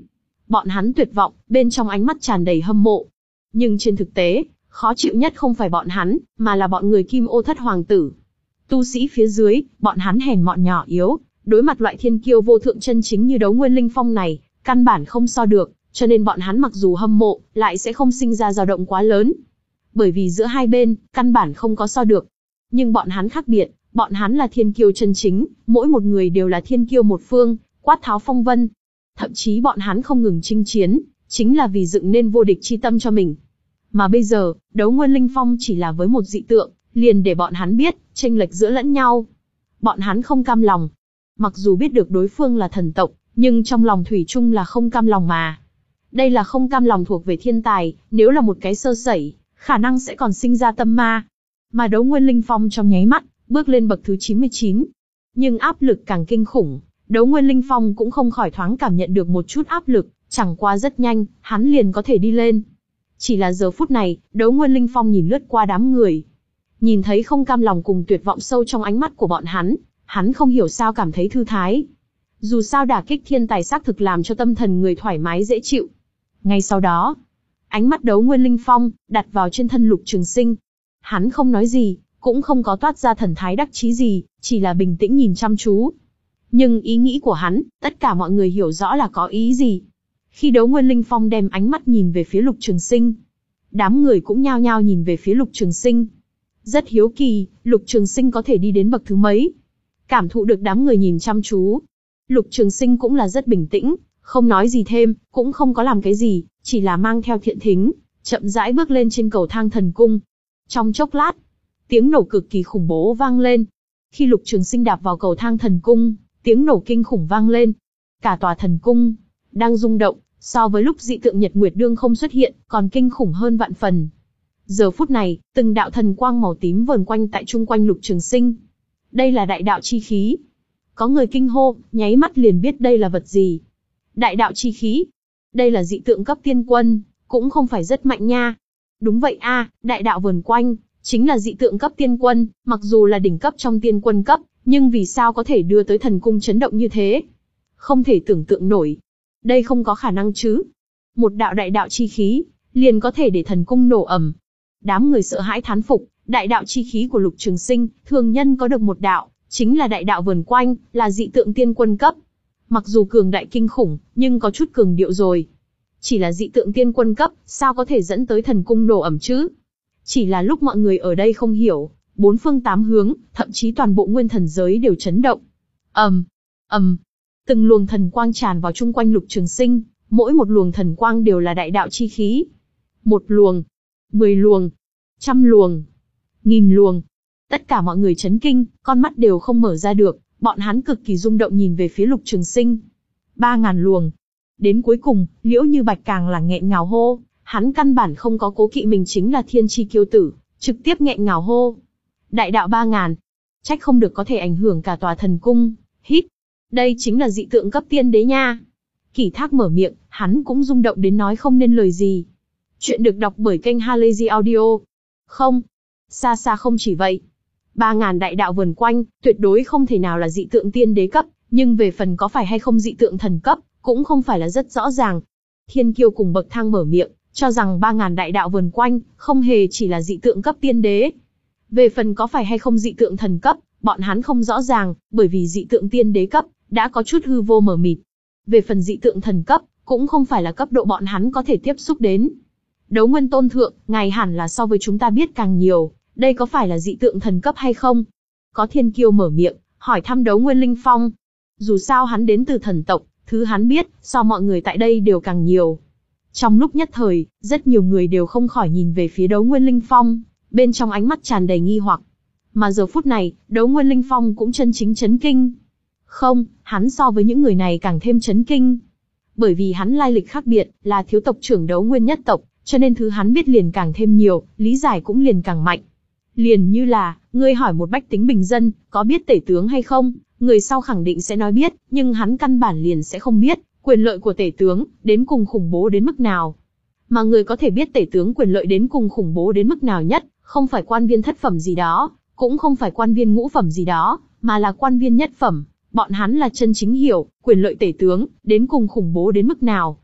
A: Bọn hắn tuyệt vọng, bên trong ánh mắt tràn đầy hâm mộ. Nhưng trên thực tế, khó chịu nhất không phải bọn hắn, mà là bọn người Kim Ô Thất Hoàng tử. Tu sĩ phía dưới, bọn hắn hèn mọn nhỏ yếu, đối mặt loại thiên kiêu vô thượng chân chính như Đấu Nguyên Linh Phong này, căn bản không so được, cho nên bọn hắn mặc dù hâm mộ, lại sẽ không sinh ra dao động quá lớn. Bởi vì giữa hai bên, căn bản không có so được. Nhưng bọn hắn khác biệt, bọn hắn là thiên kiêu chân chính, mỗi một người đều là thiên kiêu một phương, quát tháo phong vân. Thậm chí bọn hắn không ngừng chinh chiến, chính là vì dựng nên vô địch chi tâm cho mình. Mà bây giờ, Đấu Nguyên Linh Phong chỉ là với một dị tượng, liền để bọn hắn biết, chênh lệch giữa lẫn nhau. Bọn hắn không cam lòng. Mặc dù biết được đối phương là thần tộc, nhưng trong lòng thủy chung là không cam lòng mà. Đây là không cam lòng thuộc về thiên tài, nếu là một cái sơ sẩy, khả năng sẽ còn sinh ra tâm ma. Mà Đấu Nguyên Linh Phong trong nháy mắt, bước lên bậc thứ chín mươi chín. Nhưng áp lực càng kinh khủng, Đấu Nguyên Linh Phong cũng không khỏi thoáng cảm nhận được một chút áp lực, chẳng qua rất nhanh, hắn liền có thể đi lên. Chỉ là giờ phút này, Đấu Nguyên Linh Phong nhìn lướt qua đám người. Nhìn thấy không cam lòng cùng tuyệt vọng sâu trong ánh mắt của bọn hắn, hắn không hiểu sao cảm thấy thư thái. Dù sao đả kích thiên tài xác thực làm cho tâm thần người thoải mái dễ chịu. Ngay sau đó, ánh mắt Đấu Nguyên Linh Phong đặt vào trên thân Lục Trường Sinh. Hắn không nói gì, cũng không có toát ra thần thái đắc chí gì, chỉ là bình tĩnh nhìn chăm chú. Nhưng ý nghĩ của hắn, tất cả mọi người hiểu rõ là có ý gì. Khi Đấu Nguyên Linh Phong đem ánh mắt nhìn về phía Lục Trường Sinh, đám người cũng nhao nhao nhìn về phía Lục Trường Sinh. Rất hiếu kỳ, Lục Trường Sinh có thể đi đến bậc thứ mấy. Cảm thụ được đám người nhìn chăm chú, Lục Trường Sinh cũng là rất bình tĩnh, không nói gì thêm, cũng không có làm cái gì, chỉ là mang theo thiện thính, chậm rãi bước lên trên cầu thang thần cung. Trong chốc lát, tiếng nổ cực kỳ khủng bố vang lên. Khi Lục Trường Sinh đạp vào cầu thang thần cung, tiếng nổ kinh khủng vang lên. Cả tòa thần cung đang rung động, so với lúc dị tượng Nhật Nguyệt Đương không xuất hiện, còn kinh khủng hơn vạn phần. Giờ phút này, từng đạo thần quang màu tím vờn quanh tại chung quanh Lục Trường Sinh. Đây là đại đạo chi khí. Có người kinh hô, nháy mắt liền biết đây là vật gì. Đại đạo chi khí? Đây là dị tượng cấp tiên quân, cũng không phải rất mạnh nha. Đúng vậy a, à, đại đạo vờn quanh, chính là dị tượng cấp tiên quân, mặc dù là đỉnh cấp trong tiên quân cấp, nhưng vì sao có thể đưa tới thần cung chấn động như thế? Không thể tưởng tượng nổi. Đây không có khả năng chứ. Một đạo đại đạo chi khí, liền có thể để thần cung nổ ầm. Đám người sợ hãi thán phục, đại đạo chi khí của Lục Trường Sinh, thường nhân có được một đạo, chính là đại đạo vờn quanh, là dị tượng tiên quân cấp. Mặc dù cường đại kinh khủng, nhưng có chút cường điệu rồi. Chỉ là dị tượng tiên quân cấp, sao có thể dẫn tới thần cung nổ ầm chứ? Chỉ là lúc mọi người ở đây không hiểu, bốn phương tám hướng, thậm chí toàn bộ nguyên thần giới đều chấn động. ầm, um, ầm, um. Từng luồng thần quang tràn vào chung quanh Lục Trường Sinh, mỗi một luồng thần quang đều là đại đạo chi khí. Một luồng, mười luồng, trăm luồng, nghìn luồng. Tất cả mọi người chấn kinh, con mắt đều không mở ra được, bọn hắn cực kỳ rung động nhìn về phía Lục Trường Sinh. Ba ngàn luồng. Đến cuối cùng, Liễu Như Bạch càng là nghẹn ngào hô, hắn căn bản không có cố kỵ mình chính là thiên chi kiêu tử, trực tiếp nghẹn ngào hô. Đại đạo ba ngàn. Trách không được có thể ảnh hưởng cả tòa thần cung. Hít. Đây chính là dị tượng cấp tiên đế nha. Kỷ Thác mở miệng, hắn cũng rung động đến nói không nên lời gì. Chuyện được đọc bởi kênh Halazy Audio. Không. Xa xa không chỉ vậy. Ba ngàn đại đạo vần quanh, tuyệt đối không thể nào là dị tượng tiên đế cấp, nhưng về phần có phải hay không dị tượng thần cấp, cũng không phải là rất rõ ràng. Thiên Kiêu cùng bậc thang mở miệng, cho rằng ba ngàn đại đạo vần quanh, không hề chỉ là dị tượng cấp tiên đế. Về phần có phải hay không dị tượng thần cấp, bọn hắn không rõ ràng, bởi vì dị tượng tiên đế cấp, đã có chút hư vô mờ mịt. Về phần dị tượng thần cấp, cũng không phải là cấp độ bọn hắn có thể tiếp xúc đến. Đấu Nguyên Tôn Thượng, ngài hẳn là so với chúng ta biết càng nhiều, đây có phải là dị tượng thần cấp hay không? Có thiên kiêu mở miệng, hỏi thăm Đấu Nguyên Linh Phong. Dù sao hắn đến từ thần tộc, thứ hắn biết, so mọi người tại đây đều càng nhiều. Trong lúc nhất thời, rất nhiều người đều không khỏi nhìn về phía Đấu Nguyên Linh Phong, bên trong ánh mắt tràn đầy nghi hoặc. Mà giờ phút này, Đấu Nguyên Linh Phong cũng chân chính chấn kinh. Không, hắn so với những người này càng thêm chấn kinh. Bởi vì hắn lai lịch khác biệt, là thiếu tộc trưởng Đấu Nguyên nhất tộc, cho nên thứ hắn biết liền càng thêm nhiều, lý giải cũng liền càng mạnh. Liền như là, ngươi hỏi một bách tính bình dân, có biết tể tướng hay không, người sau khẳng định sẽ nói biết, nhưng hắn căn bản liền sẽ không biết, quyền lợi của tể tướng, đến cùng khủng bố đến mức nào. Mà người có thể biết tể tướng quyền lợi đến cùng khủng bố đến mức nào nhất, không phải quan viên thất phẩm gì đó, cũng không phải quan viên ngũ phẩm gì đó, mà là quan viên nhất phẩm. Bọn hắn là chân chính hiểu, quyền lợi tể tướng, đến cùng khủng bố đến mức nào.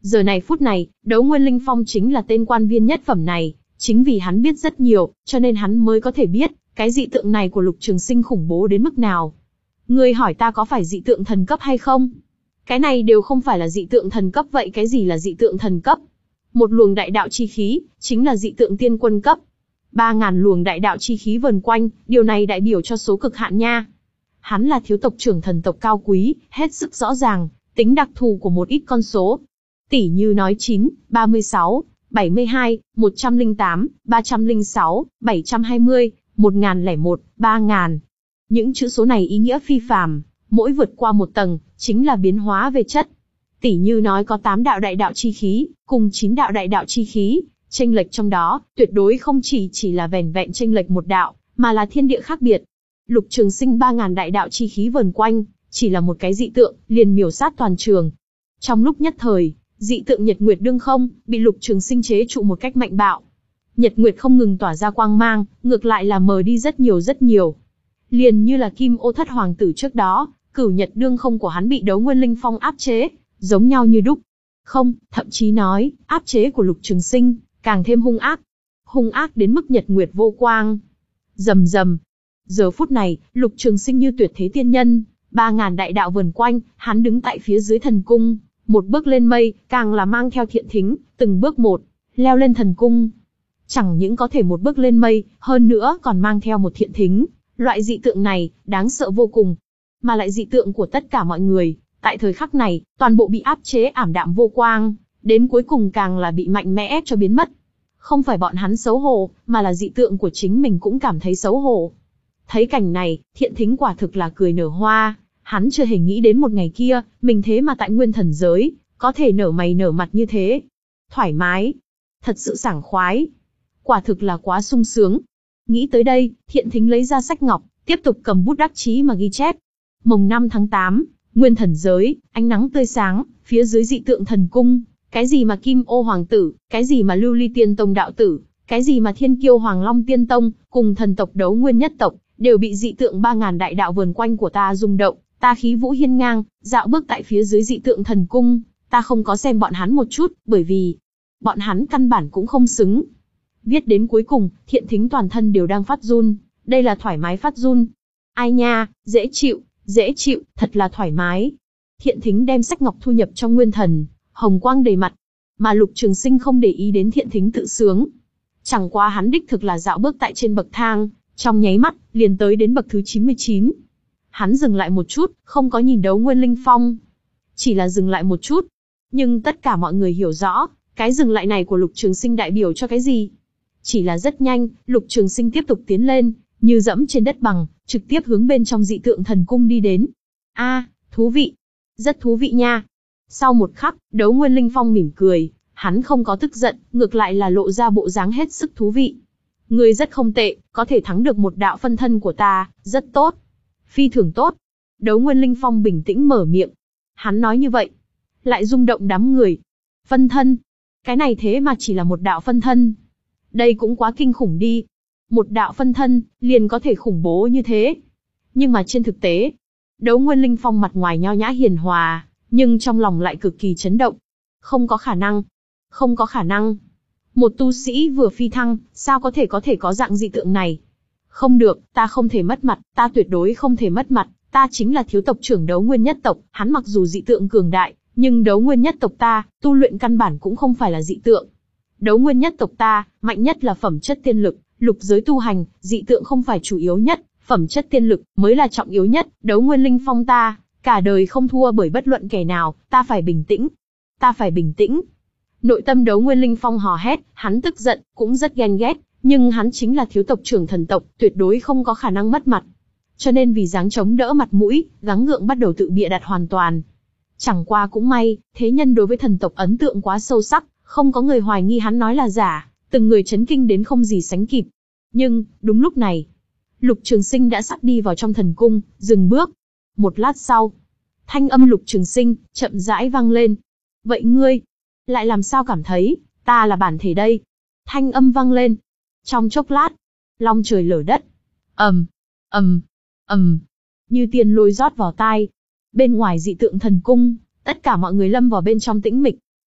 A: Giờ này phút này, Đấu Nguyên Linh Phong chính là tên quan viên nhất phẩm này, chính vì hắn biết rất nhiều, cho nên hắn mới có thể biết, cái dị tượng này của Lục Trường Sinh khủng bố đến mức nào. Ngươi hỏi ta có phải dị tượng thần cấp hay không? Cái này đều không phải là dị tượng thần cấp, vậy cái gì là dị tượng thần cấp? Một luồng đại đạo chi khí, chính là dị tượng tiên quân cấp. Ba ngàn luồng đại đạo chi khí vần quanh, điều này đại biểu cho số cực hạn nha. Hắn là thiếu tộc trưởng thần tộc cao quý, hết sức rõ ràng, tính đặc thù của một ít con số. Tỷ như nói chín, ba mươi sáu, bảy mươi hai, một trăm lẻ tám, ba trăm lẻ sáu, bảy trăm hai mươi, một nghìn lẻ một, ba nghìn. Những chữ số này ý nghĩa phi phàm, mỗi vượt qua một tầng, chính là biến hóa về chất. Tỷ như nói có tám đạo đại đạo chi khí, cùng chín đạo đại đạo chi khí, chênh lệch trong đó, tuyệt đối không chỉ chỉ là vẻn vẹn chênh lệch một đạo, mà là thiên địa khác biệt. Lục Trường Sinh ba ngàn đại đạo chi khí vần quanh, chỉ là một cái dị tượng, liền miểu sát toàn trường. Trong lúc nhất thời, dị tượng Nhật Nguyệt đương không, bị Lục Trường Sinh chế trụ một cách mạnh bạo. Nhật Nguyệt không ngừng tỏa ra quang mang, ngược lại là mờ đi rất nhiều rất nhiều. Liền như là Kim Ô Thất Hoàng tử trước đó, Cửu Nhật đương không của hắn bị Đấu Nguyên Linh Phong áp chế, giống nhau như đúc. Không, thậm chí nói, áp chế của Lục Trường Sinh càng thêm hung ác. Hung ác đến mức Nhật Nguyệt vô quang. Rầm rầm. Giờ phút này, Lục Trường Sinh như tuyệt thế tiên nhân, ba ngàn đại đạo vần quanh, hắn đứng tại phía dưới thần cung, một bước lên mây, càng là mang theo thiện thính, từng bước một, leo lên thần cung. Chẳng những có thể một bước lên mây, hơn nữa còn mang theo một thiện thính, loại dị tượng này, đáng sợ vô cùng. Mà lại dị tượng của tất cả mọi người, tại thời khắc này, toàn bộ bị áp chế ảm đạm vô quang, đến cuối cùng càng là bị mạnh mẽ ép cho biến mất. Không phải bọn hắn xấu hổ, mà là dị tượng của chính mình cũng cảm thấy xấu hổ. Thấy cảnh này, thiện thính quả thực là cười nở hoa, hắn chưa hề nghĩ đến một ngày kia, mình thế mà tại nguyên thần giới, có thể nở mày nở mặt như thế. Thoải mái, thật sự sảng khoái, quả thực là quá sung sướng. Nghĩ tới đây, thiện thính lấy ra sách ngọc, tiếp tục cầm bút đắc chí mà ghi chép. Mồng năm tháng tám, nguyên thần giới, ánh nắng tươi sáng, phía dưới dị tượng thần cung, cái gì mà Kim Ô Hoàng tử, cái gì mà Lưu Ly Tiên Tông đạo tử, cái gì mà Thiên Kiêu Hoàng Long Tiên Tông, cùng thần tộc Đấu Nguyên nhất tộc, đều bị dị tượng ba ngàn đại đạo vờn quanh của ta rung động, ta khí vũ hiên ngang, dạo bước tại phía dưới dị tượng thần cung, ta không có xem bọn hắn một chút, bởi vì bọn hắn căn bản cũng không xứng. Viết đến cuối cùng, thiện thính toàn thân đều đang phát run, đây là thoải mái phát run. Ai nha, dễ chịu, dễ chịu, thật là thoải mái. Thiện thính đem sách ngọc thu nhập trong nguyên thần, hồng quang đầy mặt. Mà Lục Trường Sinh không để ý đến thiện thính tự sướng. Chẳng qua hắn đích thực là dạo bước tại trên bậc thang, trong nháy mắt, liền tới đến bậc thứ chín mươi chín. Hắn dừng lại một chút, không có nhìn Đấu Nguyên Linh Phong. Chỉ là dừng lại một chút. Nhưng tất cả mọi người hiểu rõ, cái dừng lại này của Lục Trường Sinh đại biểu cho cái gì. Chỉ là rất nhanh, Lục Trường Sinh tiếp tục tiến lên, như dẫm trên đất bằng, trực tiếp hướng bên trong dị tượng thần cung đi đến. A, à, thú vị. Rất thú vị nha. Sau một khắc, Đấu Nguyên Linh Phong mỉm cười, hắn không có tức giận, ngược lại là lộ ra bộ dáng hết sức thú vị. Ngươi rất không tệ, có thể thắng được một đạo phân thân của ta, rất tốt. Phi thường tốt. Đấu Nguyên Linh Phong bình tĩnh mở miệng. Hắn nói như vậy, lại rung động đám người. Phân thân. Cái này thế mà chỉ là một đạo phân thân. Đây cũng quá kinh khủng đi. Một đạo phân thân, liền có thể khủng bố như thế. Nhưng mà trên thực tế, Đấu Nguyên Linh Phong mặt ngoài nho nhã hiền hòa, nhưng trong lòng lại cực kỳ chấn động. Không có khả năng. Không có khả năng. Một tu sĩ vừa phi thăng, sao có thể có thể có dạng dị tượng này? Không được, ta không thể mất mặt, ta tuyệt đối không thể mất mặt, ta chính là thiếu tộc trưởng Đấu Nguyên nhất tộc, hắn mặc dù dị tượng cường đại, nhưng Đấu Nguyên nhất tộc ta, tu luyện căn bản cũng không phải là dị tượng. Đấu Nguyên nhất tộc ta, mạnh nhất là phẩm chất tiên lực, lục giới tu hành, dị tượng không phải chủ yếu nhất, phẩm chất tiên lực mới là trọng yếu nhất, Đấu Nguyên Linh Phong ta, cả đời không thua bởi bất luận kẻ nào, ta phải bình tĩnh. Ta phải bình tĩnh. Nội tâm Đấu Nguyên Linh Phong hò hét, hắn tức giận, cũng rất ghen ghét, nhưng hắn chính là thiếu tộc trưởng thần tộc, tuyệt đối không có khả năng mất mặt. Cho nên vì dáng chống đỡ mặt mũi, gắng gượng bắt đầu tự bịa đặt hoàn toàn. Chẳng qua cũng may, thế nhân đối với thần tộc ấn tượng quá sâu sắc, không có người hoài nghi hắn nói là giả, từng người chấn kinh đến không gì sánh kịp. Nhưng, đúng lúc này, Lục Trường Sinh đã sắp đi vào trong thần cung, dừng bước. Một lát sau, thanh âm Lục Trường Sinh chậm rãi vang lên. Vậy ngươi, lại làm sao cảm thấy, ta là bản thể đây? Thanh âm vang lên. Trong chốc lát, long trời lở đất. ầm, ầm, ầm, như tiền lôi rót vào tai. Bên ngoài dị tượng thần cung, tất cả mọi người lâm vào bên trong tĩnh mịch.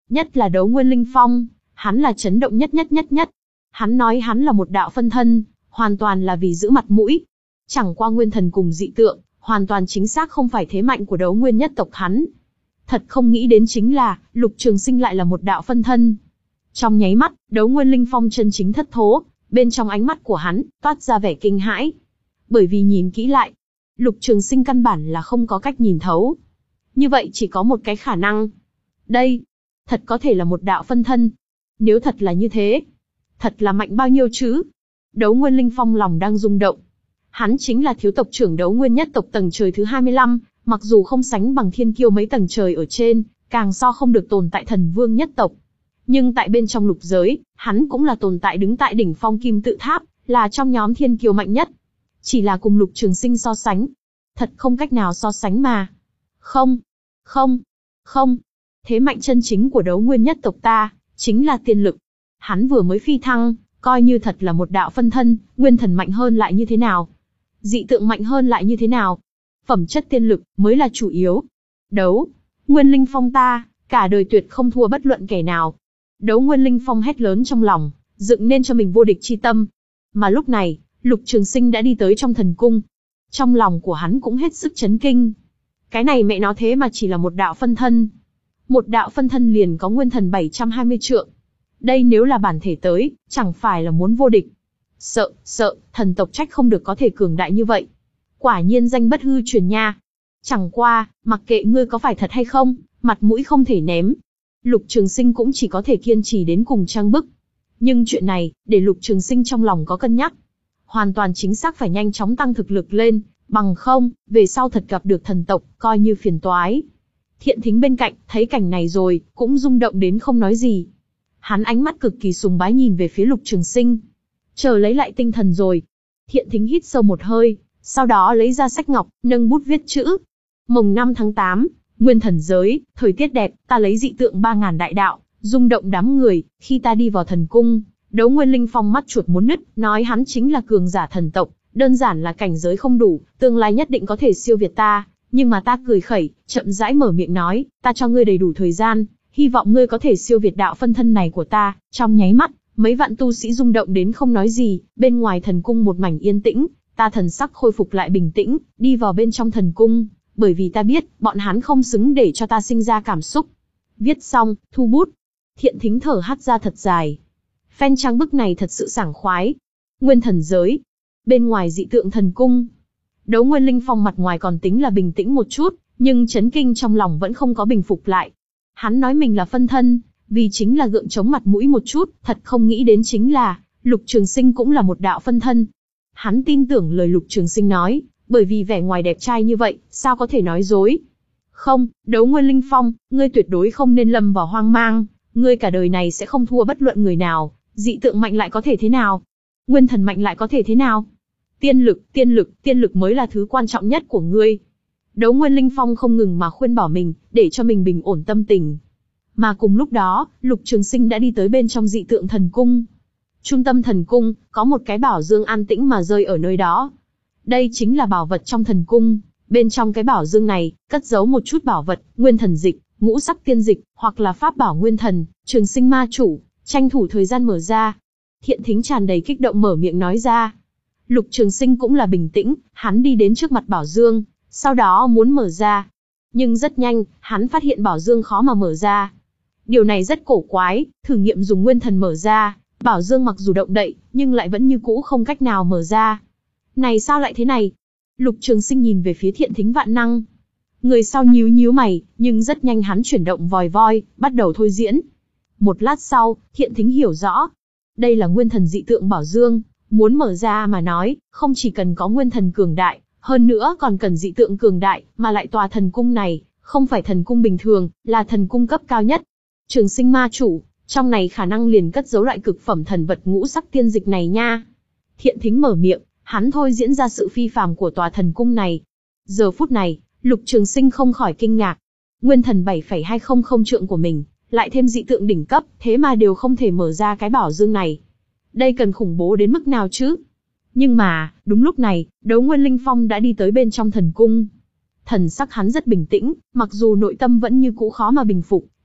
A: Nhất là Đấu Nguyên Linh Phong, hắn là chấn động nhất nhất nhất nhất. Hắn nói hắn là một đạo phân thân, hoàn toàn là vì giữ mặt mũi. Chẳng qua nguyên thần cùng dị tượng, hoàn toàn chính xác không phải thế mạnh của Đấu Nguyên nhất tộc hắn. Thật không nghĩ đến chính là, Lục Trường Sinh lại là một đạo phân thân. Trong nháy mắt, Đấu Nguyên Linh Phong chân chính thất thố, bên trong ánh mắt của hắn, toát ra vẻ kinh hãi. Bởi vì nhìn kỹ lại, Lục Trường Sinh căn bản là không có cách nhìn thấu. Như vậy chỉ có một cái khả năng. Đây, thật có thể là một đạo phân thân. Nếu thật là như thế, thật là mạnh bao nhiêu chứ? Đấu Nguyên Linh Phong lòng đang rung động. Hắn chính là thiếu tộc trưởng Đấu Nguyên nhất tộc tầng trời thứ hai mươi lăm, mặc dù không sánh bằng thiên kiêu mấy tầng trời ở trên, càng so không được tồn tại thần vương nhất tộc. Nhưng tại bên trong lục giới, hắn cũng là tồn tại đứng tại đỉnh phong kim tự tháp, là trong nhóm thiên kiêu mạnh nhất. Chỉ là cùng Lục Trường Sinh so sánh, thật không cách nào so sánh mà. Không, không, không. Thế mạnh chân chính của Đấu Nguyên nhất tộc ta, chính là tiên lực. Hắn vừa mới phi thăng, coi như thật là một đạo phân thân, nguyên thần mạnh hơn lại như thế nào? Dị tượng mạnh hơn lại như thế nào? Phẩm chất tiên lực mới là chủ yếu. Đấu Nguyên Linh Phong ta, cả đời tuyệt không thua bất luận kẻ nào. Đấu Nguyên Linh Phong hét lớn trong lòng, dựng nên cho mình vô địch chi tâm. Mà lúc này, Lục Trường Sinh đã đi tới trong thần cung. Trong lòng của hắn cũng hết sức chấn kinh. Cái này mẹ nó thế mà chỉ là một đạo phân thân. Một đạo phân thân liền có nguyên thần bảy trăm hai mươi trượng. Đây nếu là bản thể tới, chẳng phải là muốn vô địch. Sợ, sợ, thần tộc trách không được có thể cường đại như vậy. Quả nhiên danh bất hư truyền nha. Chẳng qua, mặc kệ ngươi có phải thật hay không, mặt mũi không thể ném. Lục Trường Sinh cũng chỉ có thể kiên trì đến cùng trang bức. Nhưng chuyện này, để Lục Trường Sinh trong lòng có cân nhắc. Hoàn toàn chính xác phải nhanh chóng tăng thực lực lên, bằng không, về sau thật gặp được thần tộc, coi như phiền toái. Thiện Thính bên cạnh, thấy cảnh này rồi, cũng rung động đến không nói gì. Hắn ánh mắt cực kỳ sùng bái nhìn về phía Lục Trường Sinh. Chờ lấy lại tinh thần rồi. Thiện Thính hít sâu một hơi, sau đó lấy ra sách ngọc, nâng bút viết chữ. Mồng năm tháng tám, Nguyên Thần Giới, thời tiết đẹp, ta lấy dị tượng ba ngàn đại đạo, rung động đám người, khi ta đi vào thần cung. Đấu Nguyên Linh Phong mắt chuột muốn nứt, nói hắn chính là cường giả thần tộc, đơn giản là cảnh giới không đủ, tương lai nhất định có thể siêu việt ta. Nhưng mà ta cười khẩy, chậm rãi mở miệng nói, ta cho ngươi đầy đủ thời gian, hy vọng ngươi có thể siêu việt đạo phân thân này của ta. Trong nháy mắt, mấy vạn tu sĩ rung động đến không nói gì, bên ngoài thần cung một mảnh yên tĩnh, ta thần sắc khôi phục lại bình tĩnh, đi vào bên trong thần cung, bởi vì ta biết, bọn hắn không xứng để cho ta sinh ra cảm xúc. Viết xong, thu bút. Thiện Thính thở hắt ra thật dài. Phen trang bức này thật sự sảng khoái. Nguyên Thần Giới. Bên ngoài dị tượng thần cung. Đấu Nguyên Linh Phong mặt ngoài còn tính là bình tĩnh một chút, nhưng chấn kinh trong lòng vẫn không có bình phục lại. Hắn nói mình là phân thân, vì chính là gượng chống mặt mũi một chút, thật không nghĩ đến chính là, Lục Trường Sinh cũng là một đạo phân thân. Hắn tin tưởng lời Lục Trường Sinh nói, bởi vì vẻ ngoài đẹp trai như vậy, sao có thể nói dối. Không, Đấu Nguyên Linh Phong, ngươi tuyệt đối không nên lâm vào hoang mang, ngươi cả đời này sẽ không thua bất luận người nào, dị tượng mạnh lại có thể thế nào? Nguyên thần mạnh lại có thể thế nào? Tiên lực, tiên lực, tiên lực mới là thứ quan trọng nhất của ngươi. Đấu Nguyên Linh Phong không ngừng mà khuyên bảo mình, để cho mình bình ổn tâm tình. Mà cùng lúc đó, Lục Trường Sinh đã đi tới bên trong dị tượng thần cung. Trung tâm thần cung, có một cái bảo dương an tĩnh mà rơi ở nơi đó. Đây chính là bảo vật trong thần cung. Bên trong cái bảo dương này, cất giấu một chút bảo vật, nguyên thần dịch, ngũ sắc tiên dịch, hoặc là pháp bảo nguyên thần. Trường Sinh ma chủ, tranh thủ thời gian mở ra. Thiện Thính tràn đầy kích động mở miệng nói ra. Lục Trường Sinh cũng là bình tĩnh, hắn đi đến trước mặt bảo dương, sau đó muốn mở ra. Nhưng rất nhanh, hắn phát hiện bảo dương khó mà mở ra. Điều này rất cổ quái, thử nghiệm dùng nguyên thần mở ra, bảo dương mặc dù động đậy, nhưng lại vẫn như cũ không cách nào mở ra. Này sao lại thế này? Lục Trường Sinh nhìn về phía Thiện Thính vạn năng. Người sau nhíu nhíu mày, nhưng rất nhanh hắn chuyển động vòi voi, bắt đầu thôi diễn. Một lát sau, Thiện Thính hiểu rõ. Đây là nguyên thần dị tượng bảo dương, muốn mở ra mà nói, không chỉ cần có nguyên thần cường đại, hơn nữa còn cần dị tượng cường đại, mà lại tòa thần cung này, không phải thần cung bình thường, là thần cung cấp cao nhất. Trường Sinh ma chủ, trong này khả năng liền cất giấu loại cực phẩm thần vật ngũ sắc tiên dịch này nha. Thiện Thính mở miệng, hắn thôi diễn ra sự phi phàm của tòa thần cung này. Giờ phút này, Lục Trường Sinh không khỏi kinh ngạc. Nguyên thần bảy phẩy hai không không trượng của mình, lại thêm dị tượng đỉnh cấp, thế mà đều không thể mở ra cái bảo dương này. Đây cần khủng bố đến mức nào chứ? Nhưng mà, đúng lúc này, Đấu Nguyên Linh Phong đã đi tới bên trong thần cung. Thần sắc hắn rất bình tĩnh, mặc dù nội tâm vẫn như cũ khó mà bình phục,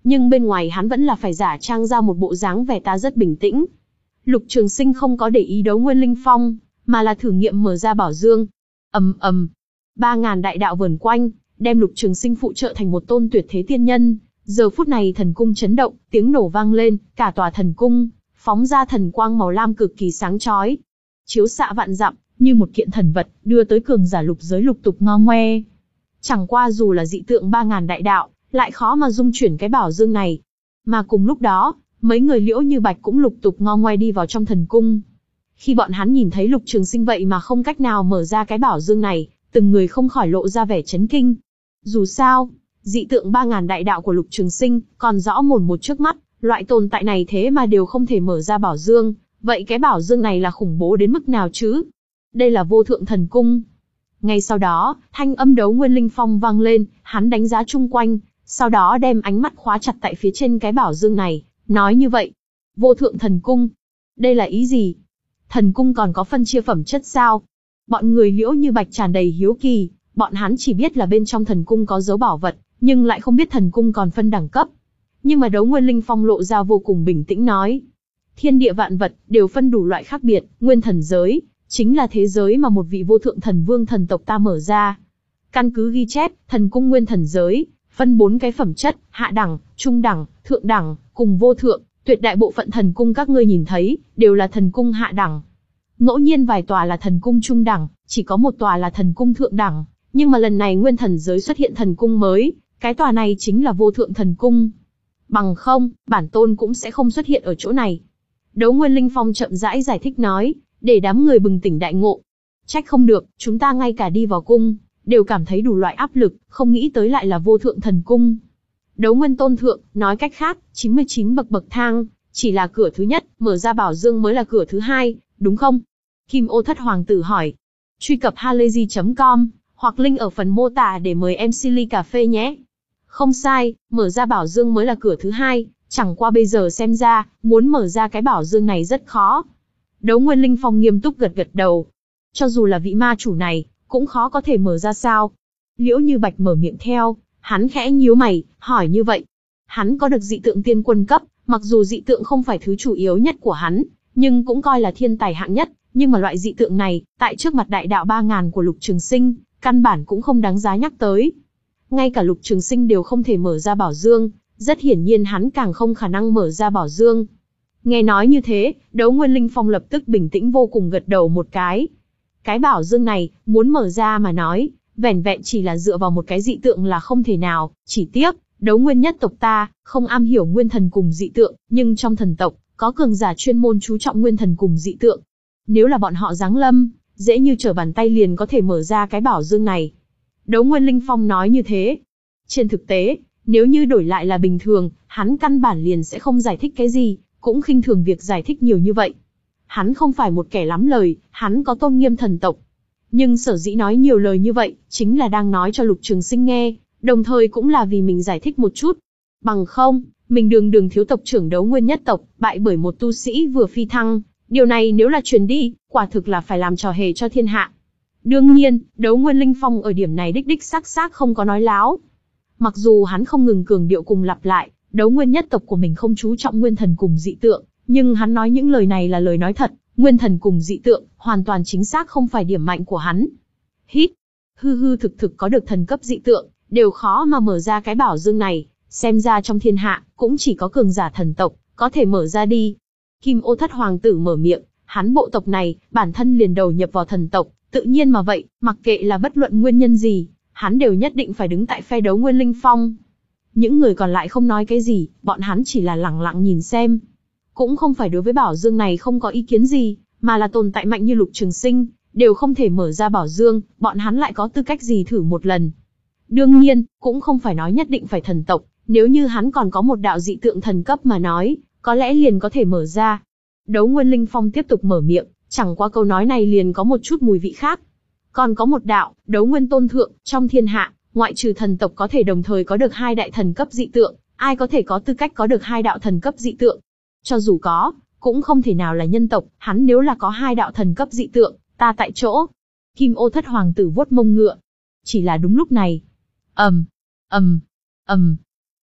A: nhưng bên ngoài hắn vẫn là phải giả trang ra một bộ dáng vẻ ta rất bình tĩnh. Lục Trường Sinh không có để ý Đấu Nguyên Linh Phong, mà là thử nghiệm mở ra bảo dương. ầm ầm, ba ngàn đại đạo vờn quanh, đem Lục Trường Sinh phụ trợ thành một tôn tuyệt thế tiên nhân. Giờ phút này thần cung chấn động, tiếng nổ vang lên, cả tòa thần cung phóng ra thần quang màu lam cực kỳ sáng chói, chiếu xạ vạn dặm, như một kiện thần vật, đưa tới cường giả lục giới lục tục ngo ngoe. Chẳng qua dù là dị tượng ba ngàn đại đạo, lại khó mà dung chuyển cái bảo dương này. Mà cùng lúc đó, mấy người Liễu Như Bạch cũng lục tục ngo ngoe đi vào trong thần cung. Khi bọn hắn nhìn thấy Lục Trường Sinh vậy mà không cách nào mở ra cái bảo dương này, từng người không khỏi lộ ra vẻ chấn kinh. Dù sao, dị tượng ba ngàn đại đạo của Lục Trường Sinh còn rõ mồn một trước mắt, loại tồn tại này thế mà đều không thể mở ra bảo dương, vậy cái bảo dương này là khủng bố đến mức nào chứ? Đây là vô thượng thần cung. Ngay sau đó, thanh âm Đấu Nguyên Linh Phong vang lên, hắn đánh giá chung quanh, sau đó đem ánh mắt khóa chặt tại phía trên cái bảo dương này, nói như vậy. Vô thượng thần cung. Đây là ý gì? Thần cung còn có phân chia phẩm chất sao? Bọn người Liễu Như Bạch tràn đầy hiếu kỳ, bọn hắn chỉ biết là bên trong thần cung có dấu bảo vật, nhưng lại không biết thần cung còn phân đẳng cấp. Nhưng mà Đấu Nguyên Linh Phong lộ ra vô cùng bình tĩnh nói. Thiên địa vạn vật, đều phân đủ loại khác biệt, nguyên thần giới, chính là thế giới mà một vị vô thượng thần vương thần tộc ta mở ra. Căn cứ ghi chép, thần cung nguyên thần giới, phân bốn cái phẩm chất, hạ đẳng, trung đẳng, thượng đẳng, cùng vô thượng, tuyệt đại bộ phận thần cung các ngươi nhìn thấy, đều là thần cung hạ đẳng. Ngẫu nhiên vài tòa là thần cung trung đẳng, chỉ có một tòa là thần cung thượng đẳng, nhưng mà lần này nguyên thần giới xuất hiện thần cung mới, cái tòa này chính là vô thượng thần cung. Bằng không, bản tôn cũng sẽ không xuất hiện ở chỗ này. Đấu Nguyên Linh Phong chậm rãi giải thích nói, để đám người bừng tỉnh đại ngộ. Trách không được, chúng ta ngay cả đi vào cung, đều cảm thấy đủ loại áp lực, không nghĩ tới lại là vô thượng thần cung. Đấu Nguyên Tôn Thượng, nói cách khác, chín mươi chín bậc bậc thang, chỉ là cửa thứ nhất, mở ra bảo dương mới là cửa thứ hai, đúng không? Kim Ô Thất Hoàng tử hỏi. Truy cập halayzi chấm com, hoặc link ở phần mô tả để mời em xê ly cà phê nhé. Không sai, mở ra bảo dương mới là cửa thứ hai, chẳng qua bây giờ xem ra, muốn mở ra cái bảo dương này rất khó. Đấu Nguyên Linh Phong nghiêm túc gật gật đầu. Cho dù là vị ma chủ này, cũng khó có thể mở ra sao? Liễu Như Bạch mở miệng theo, hắn khẽ nhíu mày, hỏi như vậy. Hắn có được dị tượng tiên quân cấp, mặc dù dị tượng không phải thứ chủ yếu nhất của hắn, nhưng cũng coi là thiên tài hạng nhất, nhưng mà loại dị tượng này, tại trước mặt đại đạo ba ngàn của Lục Trường Sinh, căn bản cũng không đáng giá nhắc tới. Ngay cả Lục Trường Sinh đều không thể mở ra bảo dương, rất hiển nhiên hắn càng không khả năng mở ra bảo dương. Nghe nói như thế, Đấu Nguyên Linh Phong lập tức bình tĩnh vô cùng gật đầu một cái. Cái bảo dương này, muốn mở ra mà nói, vẻn vẹn chỉ là dựa vào một cái dị tượng là không thể nào, chỉ tiếc, Đấu Nguyên nhất tộc ta, không am hiểu nguyên thần cùng dị tượng, nhưng trong thần tộc, có cường giả chuyên môn chú trọng nguyên thần cùng dị tượng. Nếu là bọn họ giáng lâm, dễ như trở bàn tay liền có thể mở ra cái bảo dương này. Đấu Nguyên Linh Phong nói như thế. Trên thực tế, nếu như đổi lại là bình thường, hắn căn bản liền sẽ không giải thích cái gì, cũng khinh thường việc giải thích nhiều như vậy. Hắn không phải một kẻ lắm lời, hắn có tôn nghiêm thần tộc. Nhưng sở dĩ nói nhiều lời như vậy, chính là đang nói cho Lục Trường Sinh nghe, đồng thời cũng là vì mình giải thích một chút. Bằng không, mình đường đường thiếu tộc trưởng Đấu Nguyên nhất tộc, bại bởi một tu sĩ vừa phi thăng, điều này nếu là truyền đi, quả thực là phải làm trò hề cho thiên hạ. Đương nhiên, Đấu Nguyên Linh Phong ở điểm này đích đích xác xác không có nói láo. Mặc dù hắn không ngừng cường điệu cùng lặp lại, Đấu Nguyên nhất tộc của mình không chú trọng nguyên thần cùng dị tượng, nhưng hắn nói những lời này là lời nói thật, nguyên thần cùng dị tượng, hoàn toàn chính xác không phải điểm mạnh của hắn. Hít, hư hư thực thực có được thần cấp dị tượng, đều khó mà mở ra cái bảo dương này, xem ra trong thiên hạ, cũng chỉ có cường giả thần tộc, có thể mở ra đi. Kim Ô Thất Hoàng tử mở miệng, hắn bộ tộc này, bản thân liền đầu nhập vào thần tộc, tự nhiên mà vậy, mặc kệ là bất luận nguyên nhân gì, hắn đều nhất định phải đứng tại phe Đấu Nguyên Linh Phong. Những người còn lại không nói cái gì, bọn hắn chỉ là lẳng lặng nhìn xem. Cũng không phải đối với bảo dương này không có ý kiến gì, mà là tồn tại mạnh như Lục Trường Sinh, đều không thể mở ra bảo dương, bọn hắn lại có tư cách gì thử một lần. Đương nhiên, cũng không phải nói nhất định phải thần tộc, nếu như hắn còn có một đạo dị tượng thần cấp mà nói, có lẽ liền có thể mở ra. Đấu Nguyên Linh Phong tiếp tục mở miệng, chẳng qua câu nói này liền có một chút mùi vị khác. Còn có một đạo, Đấu Nguyên Tôn Thượng, trong thiên hạ, ngoại trừ thần tộc có thể đồng thời có được hai đại thần cấp dị tượng, ai có thể có tư cách có được hai đạo thần cấp dị tượng? Cho dù có, cũng không thể nào là nhân tộc, hắn nếu là có hai đạo thần cấp dị tượng, ta tại chỗ. Kim Ô Thất Hoàng tử vuốt mông ngựa. Chỉ là đúng lúc này. Ầm, ầm, ầm.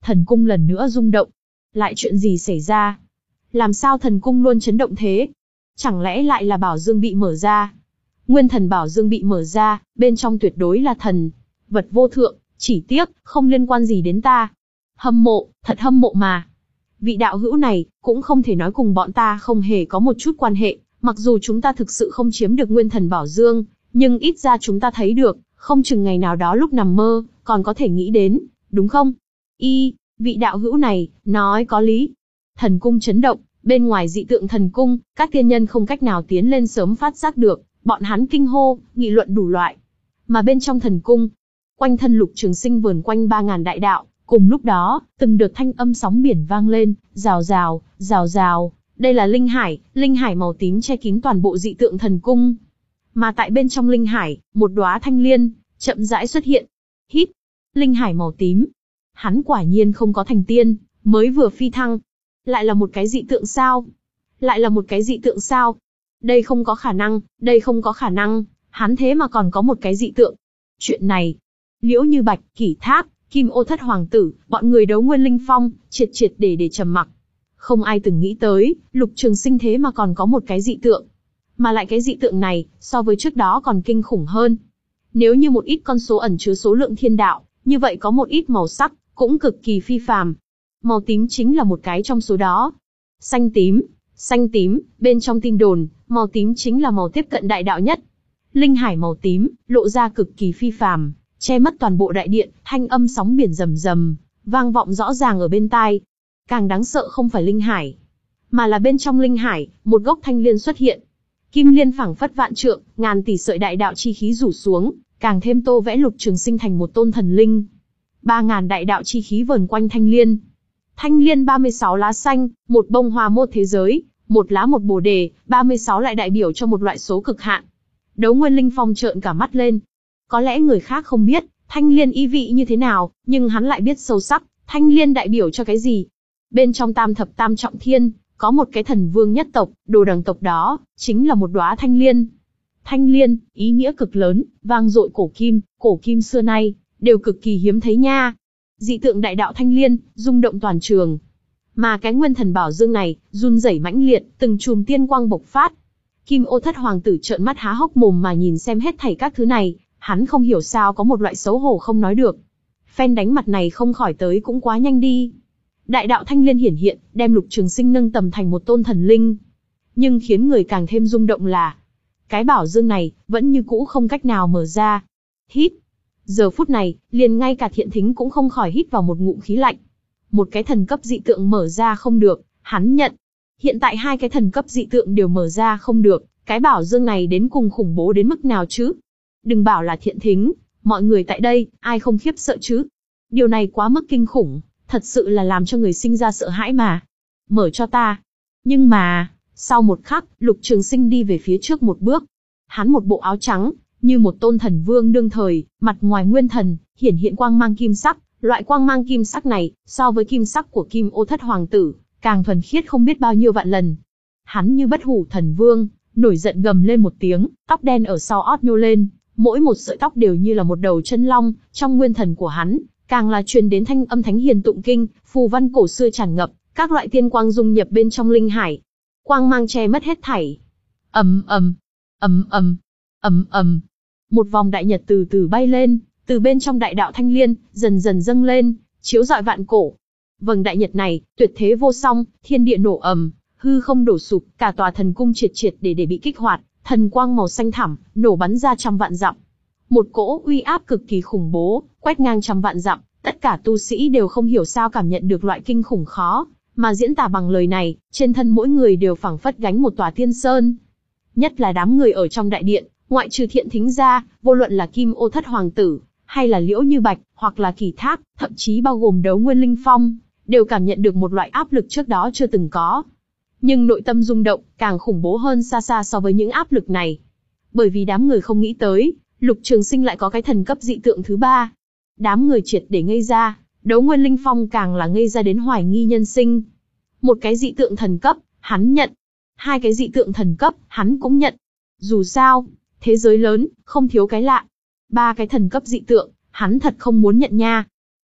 A: thần cung lần nữa rung động. Lại chuyện gì xảy ra? Làm sao thần cung luôn chấn động thế? Chẳng lẽ lại là bảo dương bị mở ra? Nguyên thần bảo dương bị mở ra, bên trong tuyệt đối là thần vật vô thượng, chỉ tiếc, không liên quan gì đến ta. Hâm mộ, thật hâm mộ mà. Vị đạo hữu này, cũng không thể nói cùng bọn ta không hề có một chút quan hệ, mặc dù chúng ta thực sự không chiếm được nguyên thần bảo dương, nhưng ít ra chúng ta thấy được, không chừng ngày nào đó lúc nằm mơ, còn có thể nghĩ đến, đúng không? Y, vị đạo hữu này, nói có lý. Thần cung chấn động, bên ngoài dị tượng thần cung, các tiên nhân không cách nào tiến lên sớm phát giác được, bọn hắn kinh hô, nghị luận đủ loại. Mà bên trong thần cung, quanh thân Lục Trường Sinh vờn quanh ba ngàn đại đạo, cùng lúc đó, từng đợt thanh âm sóng biển vang lên, rào rào, rào rào, đây là linh hải, linh hải màu tím che kín toàn bộ dị tượng thần cung. Mà tại bên trong linh hải, một đóa thanh liên, chậm rãi xuất hiện. Hít, linh hải màu tím. Hắn quả nhiên không có thành tiên, mới vừa phi thăng. Lại là một cái dị tượng sao? Lại là một cái dị tượng sao? Đây không có khả năng, đây không có khả năng, hắn thế mà còn có một cái dị tượng. Chuyện này, Liễu Như Bạch, Kỷ Thác, Kim Ô Thất Hoàng tử, bọn người Đấu Nguyên Linh Phong, triệt triệt để để trầm mặc. Không ai từng nghĩ tới, Lục Trường Sinh thế mà còn có một cái dị tượng. Mà lại cái dị tượng này, so với trước đó còn kinh khủng hơn. Nếu như một ít con số ẩn chứa số lượng thiên đạo, như vậy có một ít màu sắc, cũng cực kỳ phi phàm. Màu tím chính là một cái trong số đó. Xanh tím, xanh tím, bên trong tin đồn, màu tím chính là màu tiếp cận đại đạo nhất. Linh hải màu tím, lộ ra cực kỳ phi phàm, che mất toàn bộ đại điện, thanh âm sóng biển rầm rầm, vang vọng rõ ràng ở bên tai. Càng đáng sợ không phải linh hải, mà là bên trong linh hải, một gốc thanh liên xuất hiện. Kim liên phảng phất vạn trượng, ngàn tỷ sợi đại đạo chi khí rủ xuống, càng thêm tô vẽ Lục Trường Sinh thành một tôn thần linh. Ba ngàn đại đạo chi khí vờn quanh thanh liên. Thanh liên ba mươi sáu lá xanh, một bông hoa một thế giới, một lá một bồ đề, ba mươi sáu lại đại biểu cho một loại số cực hạn. Đấu Nguyên Linh Phong trợn cả mắt lên. Có lẽ người khác không biết, thanh liên ý vị như thế nào, nhưng hắn lại biết sâu sắc, thanh liên đại biểu cho cái gì. Bên trong tam thập tam trọng thiên, có một cái thần vương nhất tộc, đồ đằng tộc đó, chính là một đóa thanh liên. Thanh liên, ý nghĩa cực lớn, vang dội cổ kim, cổ kim xưa nay, đều cực kỳ hiếm thấy nha. Dị tượng đại đạo thanh liên, rung động toàn trường. Mà cái nguyên thần bảo dương này, run rẩy mãnh liệt, từng chùm tiên quang bộc phát. Kim Ô Thất Hoàng tử trợn mắt há hốc mồm mà nhìn xem hết thảy các thứ này, hắn không hiểu sao có một loại xấu hổ không nói được. Phen đánh mặt này không khỏi tới cũng quá nhanh đi. Đại đạo thanh liên hiển hiện, đem Lục Trường Sinh nâng tầm thành một tôn thần linh. Nhưng khiến người càng thêm rung động là, cái bảo dương này, vẫn như cũ không cách nào mở ra. Hít. Giờ phút này, liền ngay cả Thiện Thính cũng không khỏi hít vào một ngụm khí lạnh. Một cái thần cấp dị tượng mở ra không được, hắn nhận. Hiện tại hai cái thần cấp dị tượng đều mở ra không được, cái bảo dương này đến cùng khủng bố đến mức nào chứ? Đừng bảo là Thiện Thính, mọi người tại đây, ai không khiếp sợ chứ? Điều này quá mức kinh khủng, thật sự là làm cho người sinh ra sợ hãi mà. Mở cho ta. Nhưng mà, sau một khắc, Lục Trường Sinh đi về phía trước một bước. Hắn một bộ áo trắng, như một tôn thần vương đương thời, mặt ngoài nguyên thần, hiển hiện quang mang kim sắc. Loại quang mang kim sắc này, so với kim sắc của Kim Ô Thất Hoàng tử, càng thuần khiết không biết bao nhiêu vạn lần. Hắn như bất hủ thần vương, nổi giận gầm lên một tiếng, tóc đen ở sau ót nhô lên, mỗi một sợi tóc đều như là một đầu chân long, trong nguyên thần của hắn, càng là truyền đến thanh âm thánh hiền tụng kinh, phù văn cổ xưa tràn ngập, các loại tiên quang dung nhập bên trong linh hải. Quang mang che mất hết thảy. Ầm ầm, ầm ầm, ầm ầm. Một vòng đại nhật từ từ bay lên, từ bên trong đại đạo thanh liên, dần dần dâng lên, chiếu rọi vạn cổ. Vầng đại nhật này, tuyệt thế vô song, thiên địa nổ ầm, hư không đổ sụp, cả tòa thần cung triệt triệt để để bị kích hoạt, thần quang màu xanh thẳm, nổ bắn ra trăm vạn dặm. Một cỗ uy áp cực kỳ khủng bố, quét ngang trăm vạn dặm, tất cả tu sĩ đều không hiểu sao cảm nhận được loại kinh khủng khó, mà diễn tả bằng lời này, trên thân mỗi người đều phảng phất gánh một tòa tiên sơn. Nhất là đám người ở trong đại điện, ngoại trừ Thiện Thính ra, vô luận là Kim Ô Thất Hoàng tử, hay là Liễu Như Bạch, hoặc là Kỷ Thác, thậm chí bao gồm Đấu Nguyên Linh Phong, đều cảm nhận được một loại áp lực trước đó chưa từng có. Nhưng nội tâm rung động, càng khủng bố hơn xa xa so với những áp lực này. Bởi vì đám người không nghĩ tới, Lục Trường Sinh lại có cái thần cấp dị tượng thứ ba. Đám người triệt để ngây ra, Đấu Nguyên Linh Phong càng là ngây ra đến hoài nghi nhân sinh. Một cái dị tượng thần cấp, hắn nhận. Hai cái dị tượng thần cấp, hắn cũng nhận. Dù sao, thế giới lớn, không thiếu cái lạ. Ba cái thần cấp dị tượng, hắn thật không muốn nhận nha.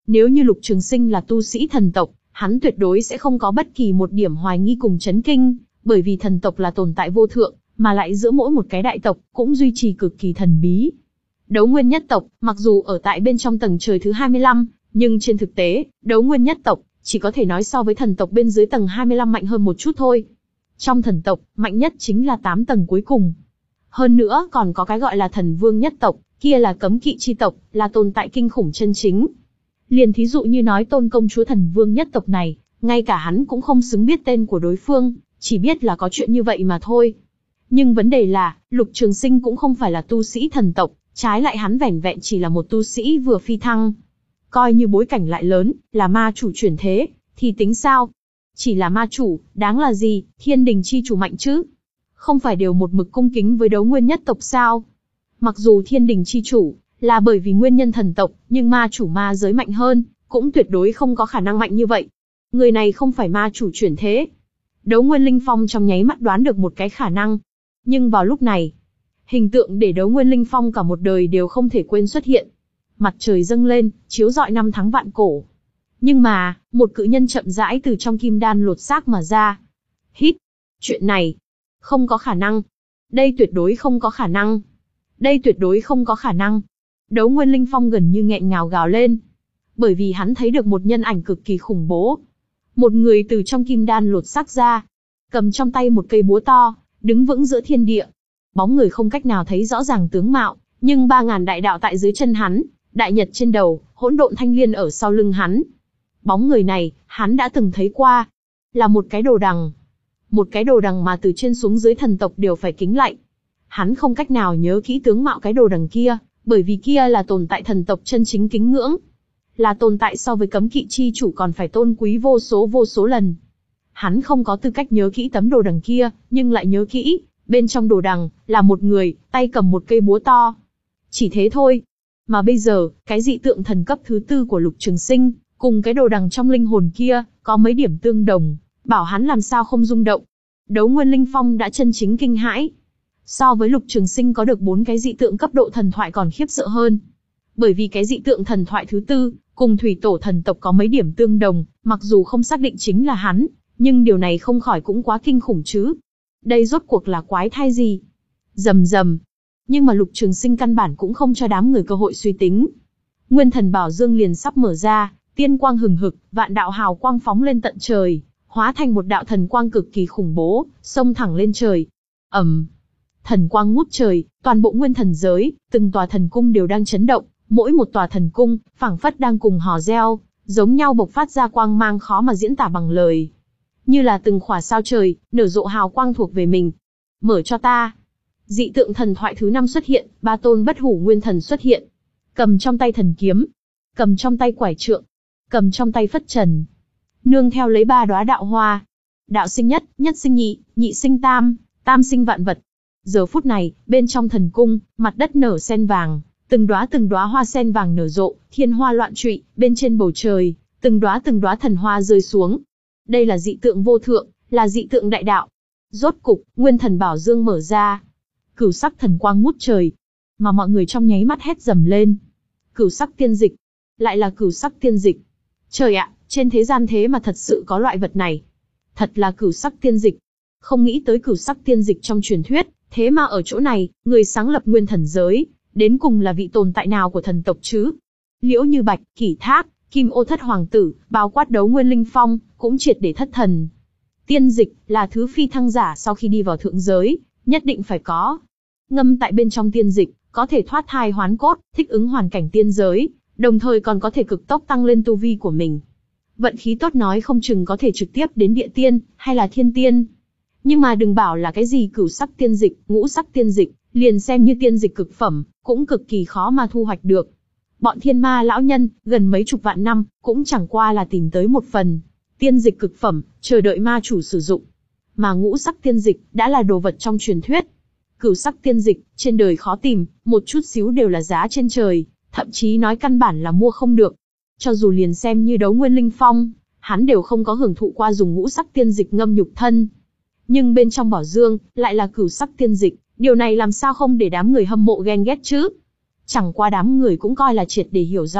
A: Nếu như Lục Trường Sinh là tu sĩ thần tộc, hắn tuyệt đối sẽ không có bất kỳ một điểm hoài nghi cùng chấn kinh, bởi vì thần tộc là tồn tại vô thượng, mà lại giữa mỗi một cái đại tộc cũng duy trì cực kỳ thần bí. Đấu Nguyên nhất tộc, mặc dù ở tại bên trong tầng trời thứ hai mươi lăm, nhưng trên thực tế, Đấu Nguyên nhất tộc chỉ có thể nói so với thần tộc bên dưới tầng hai mươi lăm mạnh hơn một chút thôi. Trong thần tộc, mạnh nhất chính là tám tầng cuối cùng. Hơn nữa còn có cái gọi là thần vương nhất tộc, kia là cấm kỵ chi tộc, là tồn tại kinh khủng chân chính. Liền thí dụ như nói Tôn công chúa thần vương nhất tộc này, ngay cả hắn cũng không xứng biết tên của đối phương, chỉ biết là có chuyện như vậy mà thôi. Nhưng vấn đề là, Lục Trường Sinh cũng không phải là tu sĩ thần tộc, trái lại hắn vẻn vẹn chỉ là một tu sĩ vừa phi thăng. Coi như bối cảnh lại lớn, là ma chủ chuyển thế, thì tính sao? Chỉ là ma chủ, đáng là gì, thiên đình chi chủ mạnh chứ? Không phải đều một mực cung kính với Đấu Nguyên nhất tộc sao? Mặc dù thiên đình chi chủ, là bởi vì nguyên nhân thần tộc, nhưng ma chủ ma giới mạnh hơn, cũng tuyệt đối không có khả năng mạnh như vậy. Người này không phải ma chủ chuyển thế. Đấu Nguyên Linh Phong trong nháy mắt đoán được một cái khả năng. Nhưng vào lúc này, hình tượng để Đấu Nguyên Linh Phong cả một đời đều không thể quên xuất hiện. Mặt trời dâng lên, chiếu rọi năm tháng vạn cổ. Nhưng mà, một cự nhân chậm rãi từ trong kim đan lột xác mà ra. Hít! Chuyện này, không có khả năng. Đây tuyệt đối không có khả năng. Đây tuyệt đối không có khả năng. Đấu Nguyên Linh Phong gần như nghẹn ngào gào lên. Bởi vì hắn thấy được một nhân ảnh cực kỳ khủng bố. Một người từ trong kim đan lột xác ra. Cầm trong tay một cây búa to, đứng vững giữa thiên địa. Bóng người không cách nào thấy rõ ràng tướng mạo, nhưng ba ngàn đại đạo tại dưới chân hắn, đại nhật trên đầu, hỗn độn thanh liên ở sau lưng hắn. Bóng người này, hắn đã từng thấy qua. Là một cái đồ đằng. Một cái đồ đằng mà từ trên xuống dưới thần tộc đều phải kính lạy. Hắn không cách nào nhớ kỹ tướng mạo cái đồ đằng kia, bởi vì kia là tồn tại thần tộc chân chính kính ngưỡng. Là tồn tại so với cấm kỵ chi chủ còn phải tôn quý vô số vô số lần. Hắn không có tư cách nhớ kỹ tấm đồ đằng kia, nhưng lại nhớ kỹ, bên trong đồ đằng, là một người, tay cầm một cây búa to. Chỉ thế thôi. Mà bây giờ, cái dị tượng thần cấp thứ tư của Lục Trường Sinh, cùng cái đồ đằng trong linh hồn kia, có mấy điểm tương đồng, bảo hắn làm sao không rung động. Đấu Nguyên Linh Phong đã chân chính kinh hãi. So với Lục Trường Sinh có được bốn cái dị tượng cấp độ thần thoại còn khiếp sợ hơn. Bởi vì cái dị tượng thần thoại thứ tư, cùng thủy tổ thần tộc có mấy điểm tương đồng, mặc dù không xác định chính là hắn, nhưng điều này không khỏi cũng quá kinh khủng chứ. Đây rốt cuộc là quái thai gì? Rầm rầm. Nhưng mà Lục Trường Sinh căn bản cũng không cho đám người cơ hội suy tính. Nguyên Thần Bảo Dương liền sắp mở ra, tiên quang hừng hực, vạn đạo hào quang phóng lên tận trời, hóa thành một đạo thần quang cực kỳ khủng bố, xông thẳng lên trời. Ầm. Thần quang ngút trời, toàn bộ nguyên thần giới, từng tòa thần cung đều đang chấn động, mỗi một tòa thần cung, phảng phất đang cùng hò reo, giống nhau bộc phát ra quang mang khó mà diễn tả bằng lời. Như là từng khỏa sao trời, nở rộ hào quang thuộc về mình. Mở cho ta. Dị tượng thần thoại thứ năm xuất hiện, ba tôn bất hủ nguyên thần xuất hiện. Cầm trong tay thần kiếm, cầm trong tay quải trượng, cầm trong tay phất trần. Nương theo lấy ba đóa đạo hoa. Đạo sinh nhất, nhất sinh nhị, nhị sinh tam, tam sinh vạn vật. Giờ phút này, bên trong thần cung, mặt đất nở sen vàng, từng đóa từng đóa hoa sen vàng nở rộ, thiên hoa loạn trụy, bên trên bầu trời, từng đóa từng đóa thần hoa rơi xuống. Đây là dị tượng vô thượng, là dị tượng đại đạo. Rốt cục, Nguyên Thần Bảo Dương mở ra. Cửu sắc thần quang ngút trời, mà mọi người trong nháy mắt hét dầm lên. Cửu sắc tiên dịch, lại là cửu sắc tiên dịch. Trời ạ, trên thế gian thế mà thật sự có loại vật này. Thật là cửu sắc tiên dịch. Không nghĩ tới cửu sắc tiên dịch trong truyền thuyết, thế mà ở chỗ này, người sáng lập nguyên thần giới, đến cùng là vị tồn tại nào của thần tộc chứ? Liễu Như Bạch, Kỷ Thác, Kim Ô Thất Hoàng Tử, bao quát Đấu Nguyên Linh Phong, cũng triệt để thất thần. Tiên dịch, là thứ phi thăng giả sau khi đi vào thượng giới, nhất định phải có. Ngâm tại bên trong tiên dịch, có thể thoát thai hoán cốt, thích ứng hoàn cảnh tiên giới, đồng thời còn có thể cực tốc tăng lên tu vi của mình. Vận khí tốt nói không chừng có thể trực tiếp đến địa tiên, hay là thiên tiên. Nhưng mà đừng bảo là cái gì cửu sắc tiên dịch, ngũ sắc tiên dịch, liền xem như tiên dịch cực phẩm, cũng cực kỳ khó mà thu hoạch được. Bọn thiên ma lão nhân, gần mấy chục vạn năm, cũng chẳng qua là tìm tới một phần. Tiên dịch cực phẩm, chờ đợi ma chủ sử dụng. Mà ngũ sắc tiên dịch, đã là đồ vật trong truyền thuyết. Cửu sắc tiên dịch, trên đời khó tìm, một chút xíu đều là giá trên trời, thậm chí nói căn bản là mua không được. Cho dù liền xem như Đấu Nguyên Linh Phong, hắn đều không có hưởng thụ qua dùng ngũ sắc tiên dịch ngâm nhục thân. Nhưng bên trong bảo dương, lại là cửu sắc tiên dịch, điều này làm sao không để đám người hâm mộ ghen ghét chứ? Chẳng qua đám người cũng coi là triệt để hiểu rõ,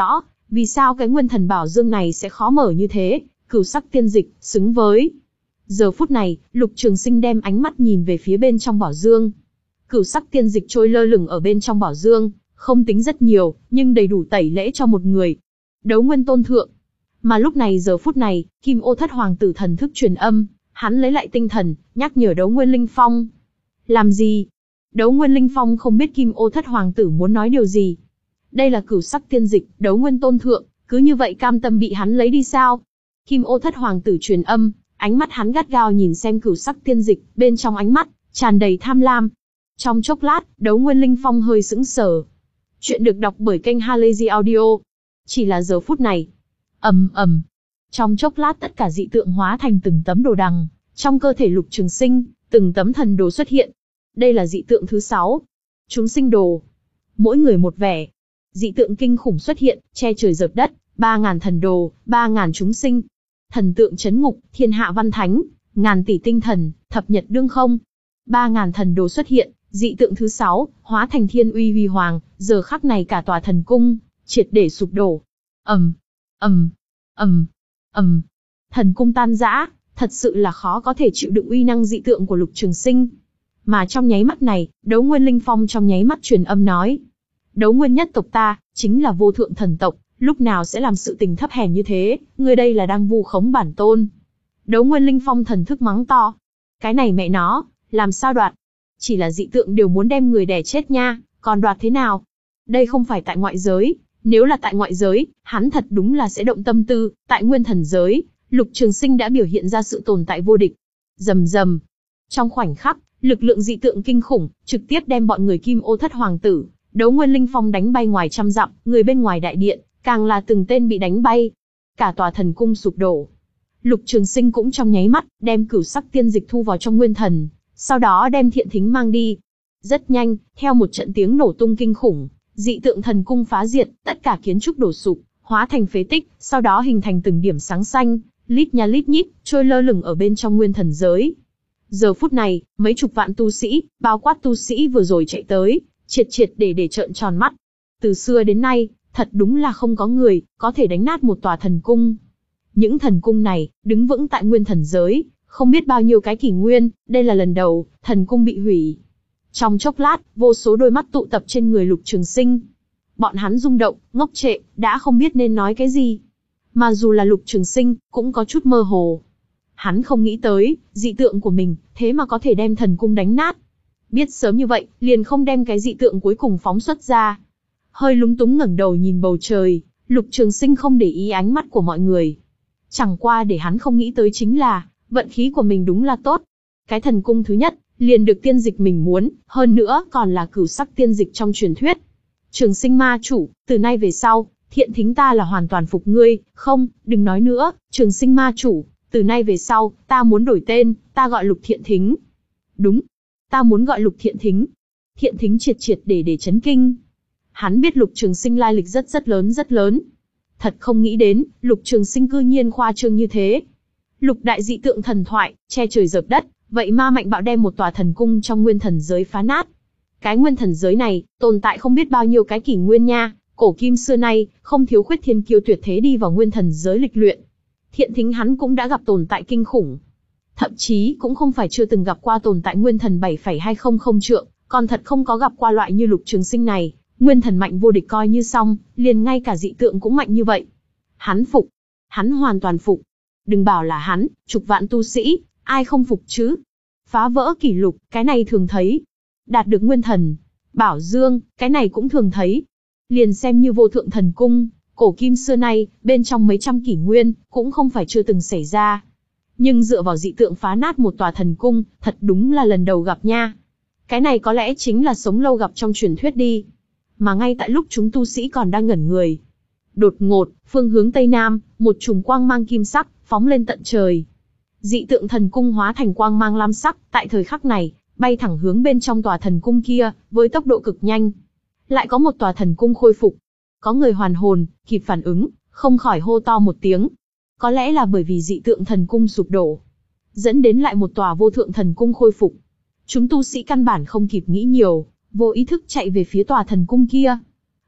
A: Vì sao cái nguyên thần bảo dương này sẽ khó mở như thế? Cửu sắc tiên dịch, xứng với. Giờ phút này, Lục Trường Sinh đem ánh mắt nhìn về phía bên trong bảo dương. Cửu sắc tiên dịch trôi lơ lửng ở bên trong bảo dương, không tính rất nhiều, nhưng đầy đủ tẩy lễ cho một người. Đấu nguyên tôn thượng. Mà lúc này giờ phút này, Kim Ô Thất Hoàng tử thần thức truyền âm, hắn lấy lại tinh thần, nhắc nhở Đấu Nguyên Linh Phong. Làm gì? Đấu Nguyên Linh Phong không biết Kim Ô Thất Hoàng tử muốn nói điều gì. Đây là cửu sắc tiên dịch, Đấu Nguyên tôn thượng, cứ như vậy cam tâm bị hắn lấy đi sao? Kim Ô Thất Hoàng tử truyền âm, ánh mắt hắn gắt gao nhìn xem cửu sắc tiên dịch, bên trong ánh mắt tràn đầy tham lam. Trong chốc lát, Đấu Nguyên Linh Phong hơi sững sờ. Chuyện được đọc bởi kênh Halazy Audio. Chỉ là giờ phút này, ầm ầm, trong chốc lát tất cả dị tượng hóa thành từng tấm đồ đằng, trong cơ thể Lục Trường Sinh, từng tấm thần đồ xuất hiện. Đây là dị tượng thứ sáu, chúng sinh đồ. Mỗi người một vẻ. Dị tượng kinh khủng xuất hiện, che trời dợp đất, ba ngàn thần đồ, ba ngàn chúng sinh. Thần tượng chấn ngục, thiên hạ văn thánh, ngàn tỷ tinh thần, thập nhật đương không. Ba ngàn thần đồ xuất hiện, dị tượng thứ sáu, hóa thành thiên uy huy hoàng, giờ khắc này cả tòa thần cung, triệt để sụp đổ. ầm, ầm, ầm, ầm, thần cung tan rã, thật sự là khó có thể chịu đựng uy năng dị tượng của Lục Trường Sinh. Mà trong nháy mắt này, Đấu Nguyên Linh Phong trong nháy mắt truyền âm nói. Đấu Nguyên nhất tộc ta, chính là vô thượng thần tộc, lúc nào sẽ làm sự tình thấp hèn như thế, ngươi đây là đang vu khống bản tôn. Đấu Nguyên Linh Phong thần thức mắng to. Cái này mẹ nó, làm sao đoạt? Chỉ là dị tượng đều muốn đem người đè chết nha, còn đoạt thế nào? Đây không phải tại ngoại giới, nếu là tại ngoại giới, hắn thật đúng là sẽ động tâm tư, tại nguyên thần giới, Lục Trường Sinh đã biểu hiện ra sự tồn tại vô địch. Rầm rầm. Trong khoảnh khắc, lực lượng dị tượng kinh khủng, trực tiếp đem bọn người Kim Ô Thất Hoàng tử, Đấu Nguyên Linh Phong đánh bay ngoài trăm dặm, người bên ngoài đại điện, càng là từng tên bị đánh bay. Cả tòa thần cung sụp đổ. Lục Trường Sinh cũng trong nháy mắt, đem cửu sắc tiên dịch thu vào trong nguyên thần, sau đó đem Thiện Thính mang đi. Rất nhanh, theo một trận tiếng nổ tung kinh khủng, dị tượng thần cung phá diệt, tất cả kiến trúc đổ sụp, hóa thành phế tích, sau đó hình thành từng điểm sáng xanh, lít nha lít nhít, trôi lơ lửng ở bên trong nguyên thần giới. Giờ phút này, mấy chục vạn tu sĩ, bao quát tu sĩ vừa rồi chạy tới, triệt triệt để để trợn tròn mắt. Từ xưa đến nay, thật đúng là không có người có thể đánh nát một tòa thần cung. Những thần cung này, đứng vững tại nguyên thần giới, không biết bao nhiêu cái kỷ nguyên, đây là lần đầu, thần cung bị hủy. Trong chốc lát, vô số đôi mắt tụ tập trên người Lục Trường Sinh. Bọn hắn rung động, ngốc trệ, đã không biết nên nói cái gì. Mà dù là Lục Trường Sinh, cũng có chút mơ hồ. Hắn không nghĩ tới, dị tượng của mình, thế mà có thể đem thần cung đánh nát. Biết sớm như vậy, liền không đem cái dị tượng cuối cùng phóng xuất ra. Hơi lúng túng ngẩng đầu nhìn bầu trời, Lục Trường Sinh không để ý ánh mắt của mọi người. Chẳng qua để hắn không nghĩ tới chính là, vận khí của mình đúng là tốt. Cái thần cung thứ nhất, liền được tiên dịch mình muốn, hơn nữa còn là cửu sắc tiên dịch trong truyền thuyết. Trường Sinh ma chủ, từ nay về sau, Thiện Thính ta là hoàn toàn phục ngươi, không, đừng nói nữa, Trường Sinh ma chủ, từ nay về sau, ta muốn đổi tên, ta gọi Lục Thiện Thính. Đúng, ta muốn gọi Lục Thiện Thính. Thiện Thính triệt triệt để để chấn kinh. Hắn biết Lục Trường Sinh lai lịch rất rất lớn rất lớn. Thật không nghĩ đến, Lục Trường Sinh cư nhiên khoa trương như thế. Lục đại dị tượng thần thoại, che trời dợp đất, vậy ma mạnh bạo đem một tòa thần cung trong nguyên thần giới phá nát. Cái nguyên thần giới này, tồn tại không biết bao nhiêu cái kỷ nguyên nha, cổ kim xưa nay, không thiếu khuyết thiên kiêu tuyệt thế đi vào nguyên thần giới lịch luyện. Thiện Thính hắn cũng đã gặp tồn tại kinh khủng. Thậm chí cũng không phải chưa từng gặp qua tồn tại nguyên thần bảy phẩy hai không không trượng, còn thật không có gặp qua loại như Lục Trường Sinh này, nguyên thần mạnh vô địch coi như xong, liền ngay cả dị tượng cũng mạnh như vậy. Hắn phục, hắn hoàn toàn phục. Đừng bảo là hắn, chục vạn tu sĩ, ai không phục chứ? Phá vỡ kỷ lục, cái này thường thấy. Đạt được nguyên thần, bảo dương, cái này cũng thường thấy. Liền xem như vô thượng thần cung, cổ kim xưa nay, bên trong mấy trăm kỷ nguyên, cũng không phải chưa từng xảy ra. Nhưng dựa vào dị tượng phá nát một tòa thần cung, thật đúng là lần đầu gặp nha. Cái này có lẽ chính là sống lâu gặp trong truyền thuyết đi. Mà ngay tại lúc chúng tu sĩ còn đang ngẩn người, đột ngột, phương hướng tây nam, một chùm quang mang kim sắc, phóng lên tận trời. Dị tượng thần cung hóa thành quang mang lam sắc, tại thời khắc này, bay thẳng hướng bên trong tòa thần cung kia, với tốc độ cực nhanh. Lại có một tòa thần cung khôi phục. Có người hoàn hồn, kịp phản ứng, không khỏi hô to một tiếng. Có lẽ là bởi vì dị tượng thần cung sụp đổ, dẫn đến lại một tòa vô thượng thần cung khôi phục. Chúng tu sĩ căn bản không kịp nghĩ nhiều, vô ý thức chạy về phía tòa thần cung kia.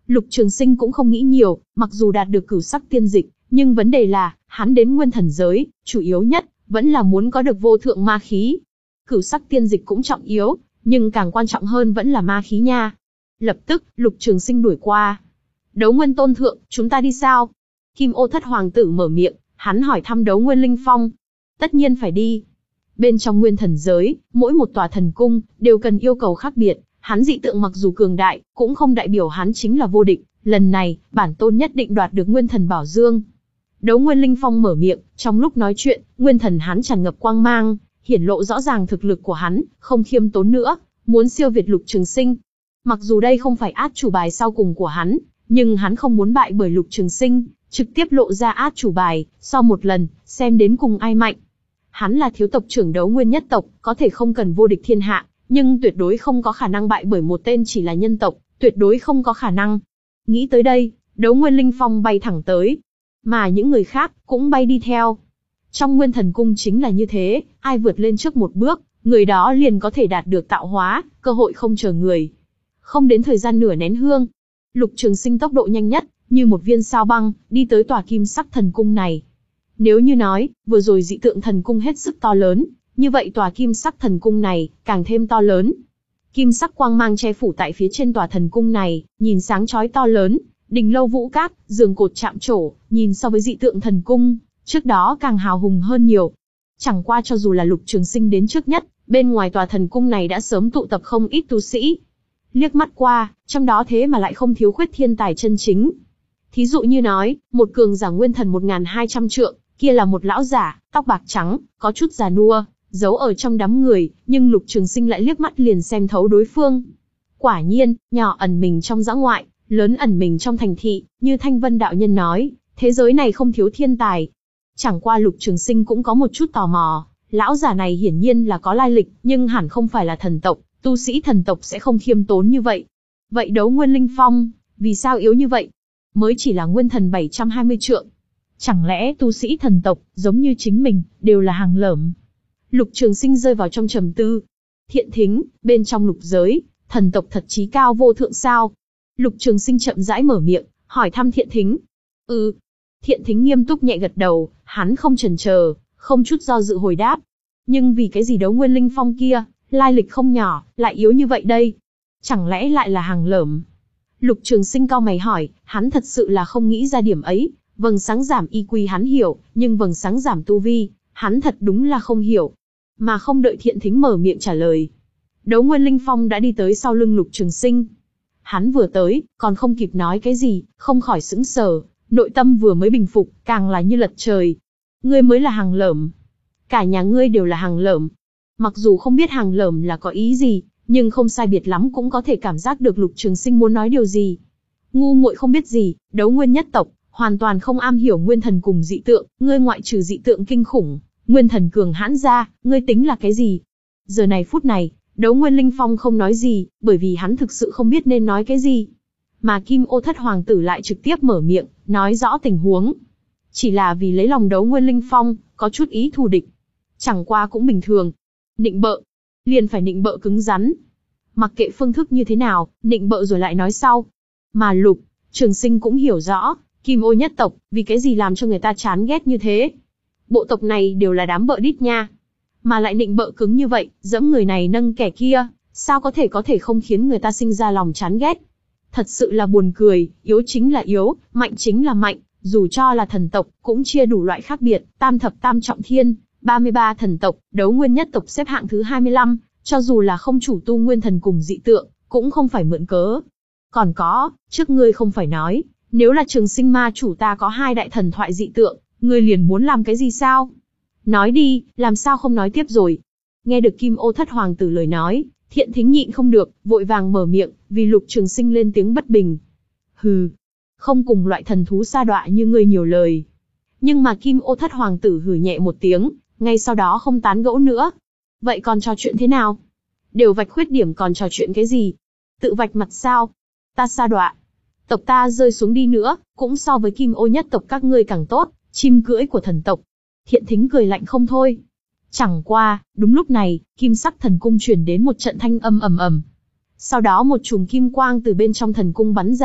A: Lục Trường Sinh cũng không nghĩ nhiều, mặc dù đạt được cửu sắc tiên dịch, nhưng vấn đề là, hắn đến nguyên thần giới, chủ yếu nhất, vẫn là muốn có được vô thượng ma khí. Cửu sắc tiên dịch cũng trọng yếu, nhưng càng quan trọng hơn vẫn là ma khí nha. Lập tức, Lục Trường Sinh đuổi qua. Đấu Nguyên Tôn Thượng, chúng ta đi sao? Kim Ô Thất Hoàng tử mở miệng, hắn hỏi thăm Đấu Nguyên Linh Phong. Tất nhiên phải đi. Bên trong nguyên thần giới, mỗi một tòa thần cung, đều cần yêu cầu khác biệt. Hắn dị tượng mặc dù cường đại, cũng không đại biểu hắn chính là vô địch. Lần này, bản tôn nhất định đoạt được nguyên thần bảo dương. Đấu Nguyên Linh Phong mở miệng, trong lúc nói chuyện, nguyên thần hắn tràn ngập quang mang, hiển lộ rõ ràng thực lực của hắn, không khiêm tốn nữa, muốn siêu việt Lục Trường Sinh. Mặc dù đây không phải át chủ bài sau cùng của hắn, nhưng hắn không muốn bại bởi Lục Trường Sinh, trực tiếp lộ ra át chủ bài, sau một lần, xem đến cùng ai mạnh. Hắn là thiếu tộc trưởng Đấu Nguyên nhất tộc, có thể không cần vô địch thiên hạ, nhưng tuyệt đối không có khả năng bại bởi một tên chỉ là nhân tộc, tuyệt đối không có khả năng. Nghĩ tới đây, Đấu Nguyên Linh Phong bay thẳng tới, mà những người khác cũng bay đi theo. Trong Nguyên Thần Cung chính là như thế, ai vượt lên trước một bước, người đó liền có thể đạt được tạo hóa, cơ hội không chờ người. Không đến thời gian nửa nén hương, Lục Trường Sinh tốc độ nhanh nhất, như một viên sao băng, đi tới tòa kim sắc thần cung này. Nếu như nói, vừa rồi dị tượng thần cung hết sức to lớn, như vậy tòa kim sắc thần cung này, càng thêm to lớn. Kim sắc quang mang che phủ tại phía trên tòa thần cung này, nhìn sáng chói to lớn, đình lâu vũ cát, giường cột chạm trổ, nhìn so với dị tượng thần cung, trước đó càng hào hùng hơn nhiều. Chẳng qua cho dù là Lục Trường Sinh đến trước nhất, bên ngoài tòa thần cung này đã sớm tụ tập không ít tu sĩ. Liếc mắt qua, trong đó thế mà lại không thiếu khuyết thiên tài chân chính. Thí dụ như nói, một cường giả nguyên thần một nghìn hai trăm trượng, kia là một lão giả, tóc bạc trắng, có chút già nua, giấu ở trong đám người, nhưng Lục Trường Sinh lại liếc mắt liền xem thấu đối phương. Quả nhiên, nhỏ ẩn mình trong dã ngoại, lớn ẩn mình trong thành thị, như Thanh Vân đạo nhân nói, thế giới này không thiếu thiên tài. Chẳng qua Lục Trường Sinh cũng có một chút tò mò, lão giả này hiển nhiên là có lai lịch, nhưng hẳn không phải là thần tộc, tu sĩ thần tộc sẽ không khiêm tốn như vậy. Vậy Đấu Nguyên Linh Phong, vì sao yếu như vậy? Mới chỉ là nguyên thần bảy trăm hai mươi trượng. Chẳng lẽ tu sĩ thần tộc, giống như chính mình, đều là hàng lởm? Lục Trường Sinh rơi vào trong trầm tư. Thiện Thính, bên trong lục giới, thần tộc thật chí cao vô thượng sao? Lục Trường Sinh chậm rãi mở miệng, hỏi thăm Thiện Thính. Ừ. Thiện Thính nghiêm túc nhẹ gật đầu, hắn không chần chờ, không chút do dự hồi đáp. Nhưng vì cái gì Đấu Nguyên Linh Phong kia, lai lịch không nhỏ, lại yếu như vậy đây? Chẳng lẽ lại là hàng lởm? Lục Trường Sinh cau mày hỏi, hắn thật sự là không nghĩ ra điểm ấy. Vầng sáng giảm y quy hắn hiểu, nhưng vầng sáng giảm tu vi, hắn thật đúng là không hiểu. Mà không đợi Thiện Thính mở miệng trả lời, Đấu Nguyên Linh Phong đã đi tới sau lưng Lục Trường Sinh. Hắn vừa tới, còn không kịp nói cái gì, không khỏi sững sờ, nội tâm vừa mới bình phục, càng là như lật trời. Ngươi mới là hàng lởm. Cả nhà ngươi đều là hàng lởm. Mặc dù không biết hàng lởm là có ý gì, nhưng không sai biệt lắm cũng có thể cảm giác được Lục Trường Sinh muốn nói điều gì. Ngu muội không biết gì, Đấu Nguyên nhất tộc, hoàn toàn không am hiểu nguyên thần cùng dị tượng, ngươi ngoại trừ dị tượng kinh khủng, nguyên thần cường hãn ra, ngươi tính là cái gì? Giờ này phút này, Đấu Nguyên Linh Phong không nói gì, bởi vì hắn thực sự không biết nên nói cái gì. Mà Kim Ô Thất Hoàng tử lại trực tiếp mở miệng, nói rõ tình huống. Chỉ là vì lấy lòng Đấu Nguyên Linh Phong, có chút ý thù địch. Chẳng qua cũng bình thường. Nịnh bợ, liền phải nịnh bợ cứng rắn. Mặc kệ phương thức như thế nào, nịnh bợ rồi lại nói sau. Mà Lục Trường Sinh cũng hiểu rõ, Kim Ô nhất tộc, vì cái gì làm cho người ta chán ghét như thế. Bộ tộc này đều là đám bợ đít nha. Mà lại nịnh bợ cứng như vậy, dẫm người này nâng kẻ kia, sao có thể có thể không khiến người ta sinh ra lòng chán ghét. Thật sự là buồn cười, yếu chính là yếu, mạnh chính là mạnh, dù cho là thần tộc, cũng chia đủ loại khác biệt, tam thập tam trọng thiên, ba mươi ba thần tộc, Đấu Nguyên nhất tộc xếp hạng thứ hai mươi lăm, cho dù là không chủ tu nguyên thần cùng dị tượng, cũng không phải mượn cớ. Còn có, trước ngươi không phải nói, nếu là Trường Sinh ma chủ ta có hai đại thần thoại dị tượng, ngươi liền muốn làm cái gì sao? Nói đi, làm sao không nói tiếp rồi? Nghe được Kim Ô Thất Hoàng tử lời nói, Thiện Thính nhịn không được, vội vàng mở miệng, vì Lục Trường Sinh lên tiếng bất bình. Hừ, không cùng loại thần thú sa đọa như ngươi nhiều lời. Nhưng mà Kim Ô Thất Hoàng tử hừ nhẹ một tiếng, ngay sau đó không tán gẫu nữa. Vậy còn trò chuyện thế nào? Đều vạch khuyết điểm còn trò chuyện cái gì? Tự vạch mặt sao? Ta sa đọa, tộc ta rơi xuống đi nữa, cũng so với Kim Ô nhất tộc các ngươi càng tốt, chim cưỡi của thần tộc. Thiện Thính cười lạnh không thôi. Chẳng qua, đúng lúc này, kim sắc thần cung truyền đến một trận thanh âm ầm ầm. Sau đó một chùm kim quang từ bên trong thần cung bắn ra,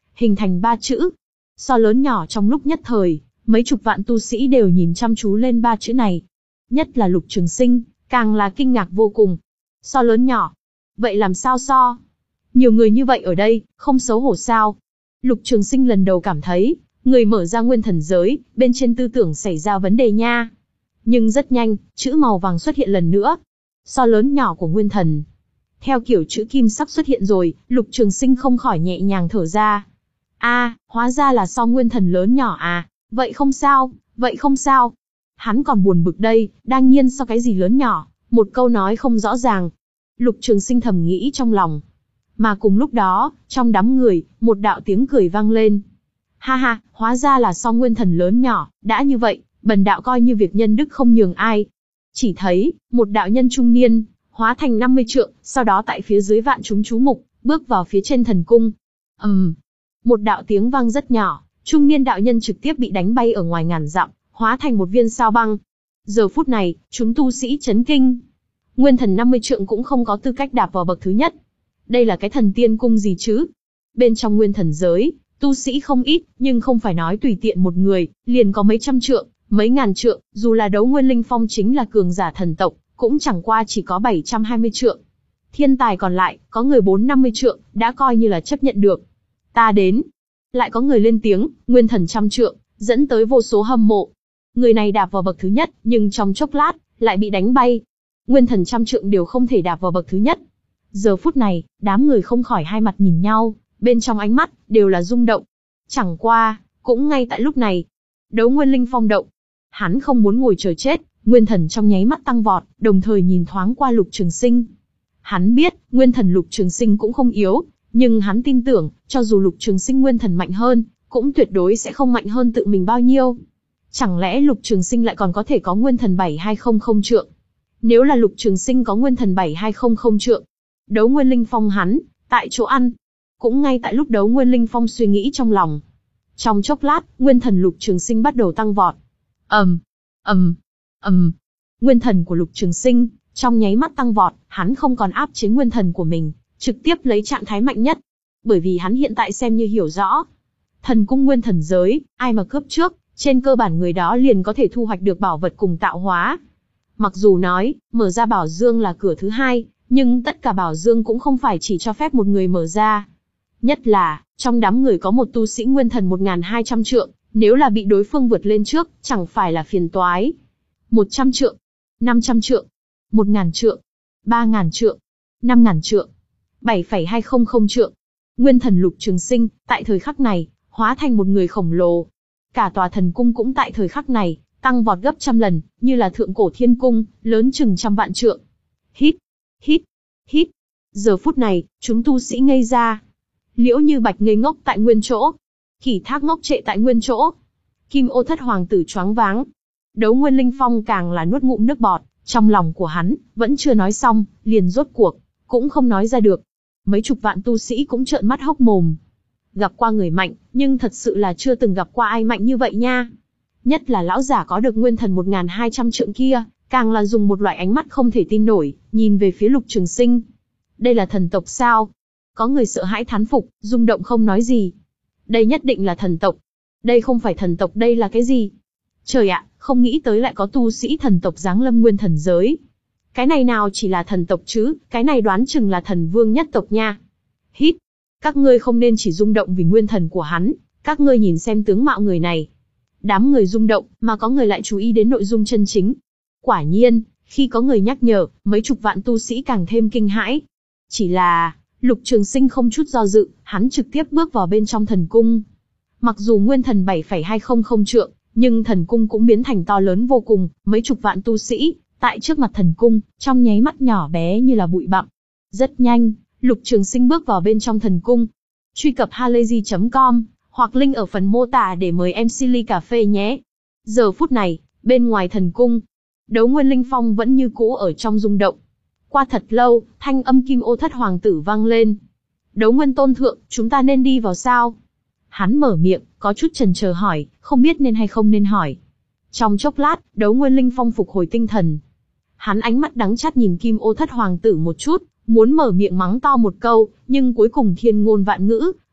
A: hình thành ba chữ. So lớn nhỏ trong lúc nhất thời, mấy chục vạn tu sĩ đều nhìn chăm chú lên ba chữ này. Nhất là Lục Trường Sinh, càng là kinh ngạc vô cùng. So lớn nhỏ. Vậy làm sao so? Nhiều người như vậy ở đây, không xấu hổ sao? Lục Trường Sinh lần đầu cảm thấy, người mở ra nguyên thần giới, bên trên tư tưởng xảy ra vấn đề nha. Nhưng rất nhanh, chữ màu vàng xuất hiện lần nữa. So lớn nhỏ của nguyên thần. Theo kiểu chữ kim sắc xuất hiện rồi, Lục Trường Sinh không khỏi nhẹ nhàng thở ra. A, à, hóa ra là so nguyên thần lớn nhỏ à, vậy không sao, vậy không sao. Hắn còn buồn bực đây, đang nhiên so cái gì lớn nhỏ, một câu nói không rõ ràng. Lục Trường Sinh thầm nghĩ trong lòng. Mà cùng lúc đó, trong đám người, một đạo tiếng cười vang lên. Ha ha, hóa ra là so nguyên thần lớn nhỏ, đã như vậy, bần đạo coi như việc nhân đức không nhường ai. Chỉ thấy, một đạo nhân trung niên, hóa thành năm mươi trượng, sau đó tại phía dưới vạn chúng chú mục, bước vào phía trên thần cung. ầm, um, một đạo tiếng vang rất nhỏ, trung niên đạo nhân trực tiếp bị đánh bay ở ngoài ngàn dặm, hóa thành một viên sao băng. Giờ phút này, chúng tu sĩ chấn kinh. Nguyên thần năm mươi trượng cũng không có tư cách đạp vào bậc thứ nhất. Đây là cái thần tiên cung gì chứ? Bên trong nguyên thần giới, tu sĩ không ít, nhưng không phải nói tùy tiện một người, liền có mấy trăm trượng, mấy ngàn trượng, dù là Đấu Nguyên Linh Phong chính là cường giả thần tộc, cũng chẳng qua chỉ có bảy trăm hai mươi trượng. Thiên tài còn lại, có người bốn năm mươi trượng, đã coi như là chấp nhận được. Ta đến. Lại có người lên tiếng, nguyên thần trăm trượng, dẫn tới vô số hâm mộ. Người này đạp vào bậc thứ nhất, nhưng trong chốc lát, lại bị đánh bay. Nguyên thần trăm trượng đều không thể đạp vào bậc thứ nhất. Giờ phút này, đám người không khỏi hai mặt nhìn nhau, bên trong ánh mắt, đều là rung động. Chẳng qua, cũng ngay tại lúc này, Đấu Nguyên Linh Phong động. Hắn không muốn ngồi chờ chết, nguyên thần trong nháy mắt tăng vọt, đồng thời nhìn thoáng qua Lục Trường Sinh. Hắn biết, nguyên thần Lục Trường Sinh cũng không yếu, nhưng hắn tin tưởng, cho dù Lục Trường Sinh nguyên thần mạnh hơn, cũng tuyệt đối sẽ không mạnh hơn tự mình bao nhiêu. Chẳng lẽ Lục Trường Sinh lại còn có thể có nguyên thần bảy hai không không trượng? Nếu là Lục Trường Sinh có nguyên thần bảy hai không không trượng, Đấu Nguyên Linh Phong hắn, tại chỗ ăn. Cũng ngay tại lúc Đấu Nguyên Linh Phong suy nghĩ trong lòng. Trong chốc lát, nguyên thần Lục Trường Sinh bắt đầu tăng vọt. ầm, ầm, ầm. Nguyên thần của Lục Trường Sinh, trong nháy mắt tăng vọt, hắn không còn áp chế nguyên thần của mình, trực tiếp lấy trạng thái mạnh nhất. Bởi vì hắn hiện tại xem như hiểu rõ. Thần cung nguyên thần giới, ai mà cướp trước, trên cơ bản người đó liền có thể thu hoạch được bảo vật cùng tạo hóa. Mặc dù nói, mở ra bảo dương là cửa thứ hai, nhưng tất cả bảo dương cũng không phải chỉ cho phép một người mở ra. Nhất là, trong đám người có một tu sĩ nguyên thần một nghìn hai trăm trượng, nếu là bị đối phương vượt lên trước, chẳng phải là phiền toái. một trăm trượng, năm trăm trượng, một nghìn trượng, ba nghìn trượng, năm nghìn trượng, bảy phẩy hai không không trượng. Nguyên thần Lục Trường Sinh, tại thời khắc này, hóa thành một người khổng lồ. Cả tòa thần cung cũng tại thời khắc này, tăng vọt gấp trăm lần, như là thượng cổ thiên cung, lớn chừng trăm vạn trượng. Hít, hít, hít. Giờ phút này, chúng tu sĩ ngây ra. Liễu Như Bạch ngây ngốc tại nguyên chỗ. Kỷ Thác ngốc trệ tại nguyên chỗ. Kim Ô Thất Hoàng tử choáng váng. Đấu Nguyên Linh Phong càng là nuốt ngụm nước bọt, trong lòng của hắn, vẫn chưa nói xong, liền rốt cuộc, cũng không nói ra được. Mấy chục vạn tu sĩ cũng trợn mắt hốc mồm. Gặp qua người mạnh, nhưng thật sự là chưa từng gặp qua ai mạnh như vậy nha. Nhất là lão giả có được nguyên thần một nghìn hai trăm trượng kia, càng là dùng một loại ánh mắt không thể tin nổi, nhìn về phía Lục Trường Sinh. Đây là thần tộc sao? Có người sợ hãi thán phục, rung động không nói gì. Đây nhất định là thần tộc. Đây không phải thần tộc, đây là cái gì? Trời ạ, không nghĩ tới lại có tu sĩ thần tộc giáng lâm nguyên thần giới. Cái này nào chỉ là thần tộc chứ, cái này đoán chừng là thần vương nhất tộc nha. Hít, các ngươi không nên chỉ rung động vì nguyên thần của hắn, các ngươi nhìn xem tướng mạo người này. Đám người rung động, mà có người lại chú ý đến nội dung chân chính. Quả nhiên, khi có người nhắc nhở, mấy chục vạn tu sĩ càng thêm kinh hãi. Chỉ là, Lục Trường Sinh không chút do dự, hắn trực tiếp bước vào bên trong thần cung. Mặc dù nguyên thần bảy phẩy hai không không trượng, nhưng thần cung cũng biến thành to lớn vô cùng, mấy chục vạn tu sĩ, tại trước mặt thần cung, trong nháy mắt nhỏ bé như là bụi bặm. Rất nhanh, Lục Trường Sinh bước vào bên trong thần cung. Truy cập halayzi chấm com, hoặc link ở phần mô tả để mời em xê ly cà phê nhé. Giờ phút này, bên ngoài thần cung, Đấu Nguyên Linh Phong vẫn như cũ ở trong rung động. Qua thật lâu, thanh âm Kim Ô Thất Hoàng tử vang lên. Đấu Nguyên Tôn Thượng, chúng ta nên đi vào sao? Hắn mở miệng, có chút chần chờ hỏi, không biết nên hay không nên hỏi. Trong chốc lát, Đấu Nguyên Linh Phong phục hồi tinh thần. Hắn ánh mắt đắng chát nhìn Kim Ô Thất Hoàng tử một chút, muốn mở miệng mắng to một câu, nhưng cuối cùng thiên ngôn vạn ngữ,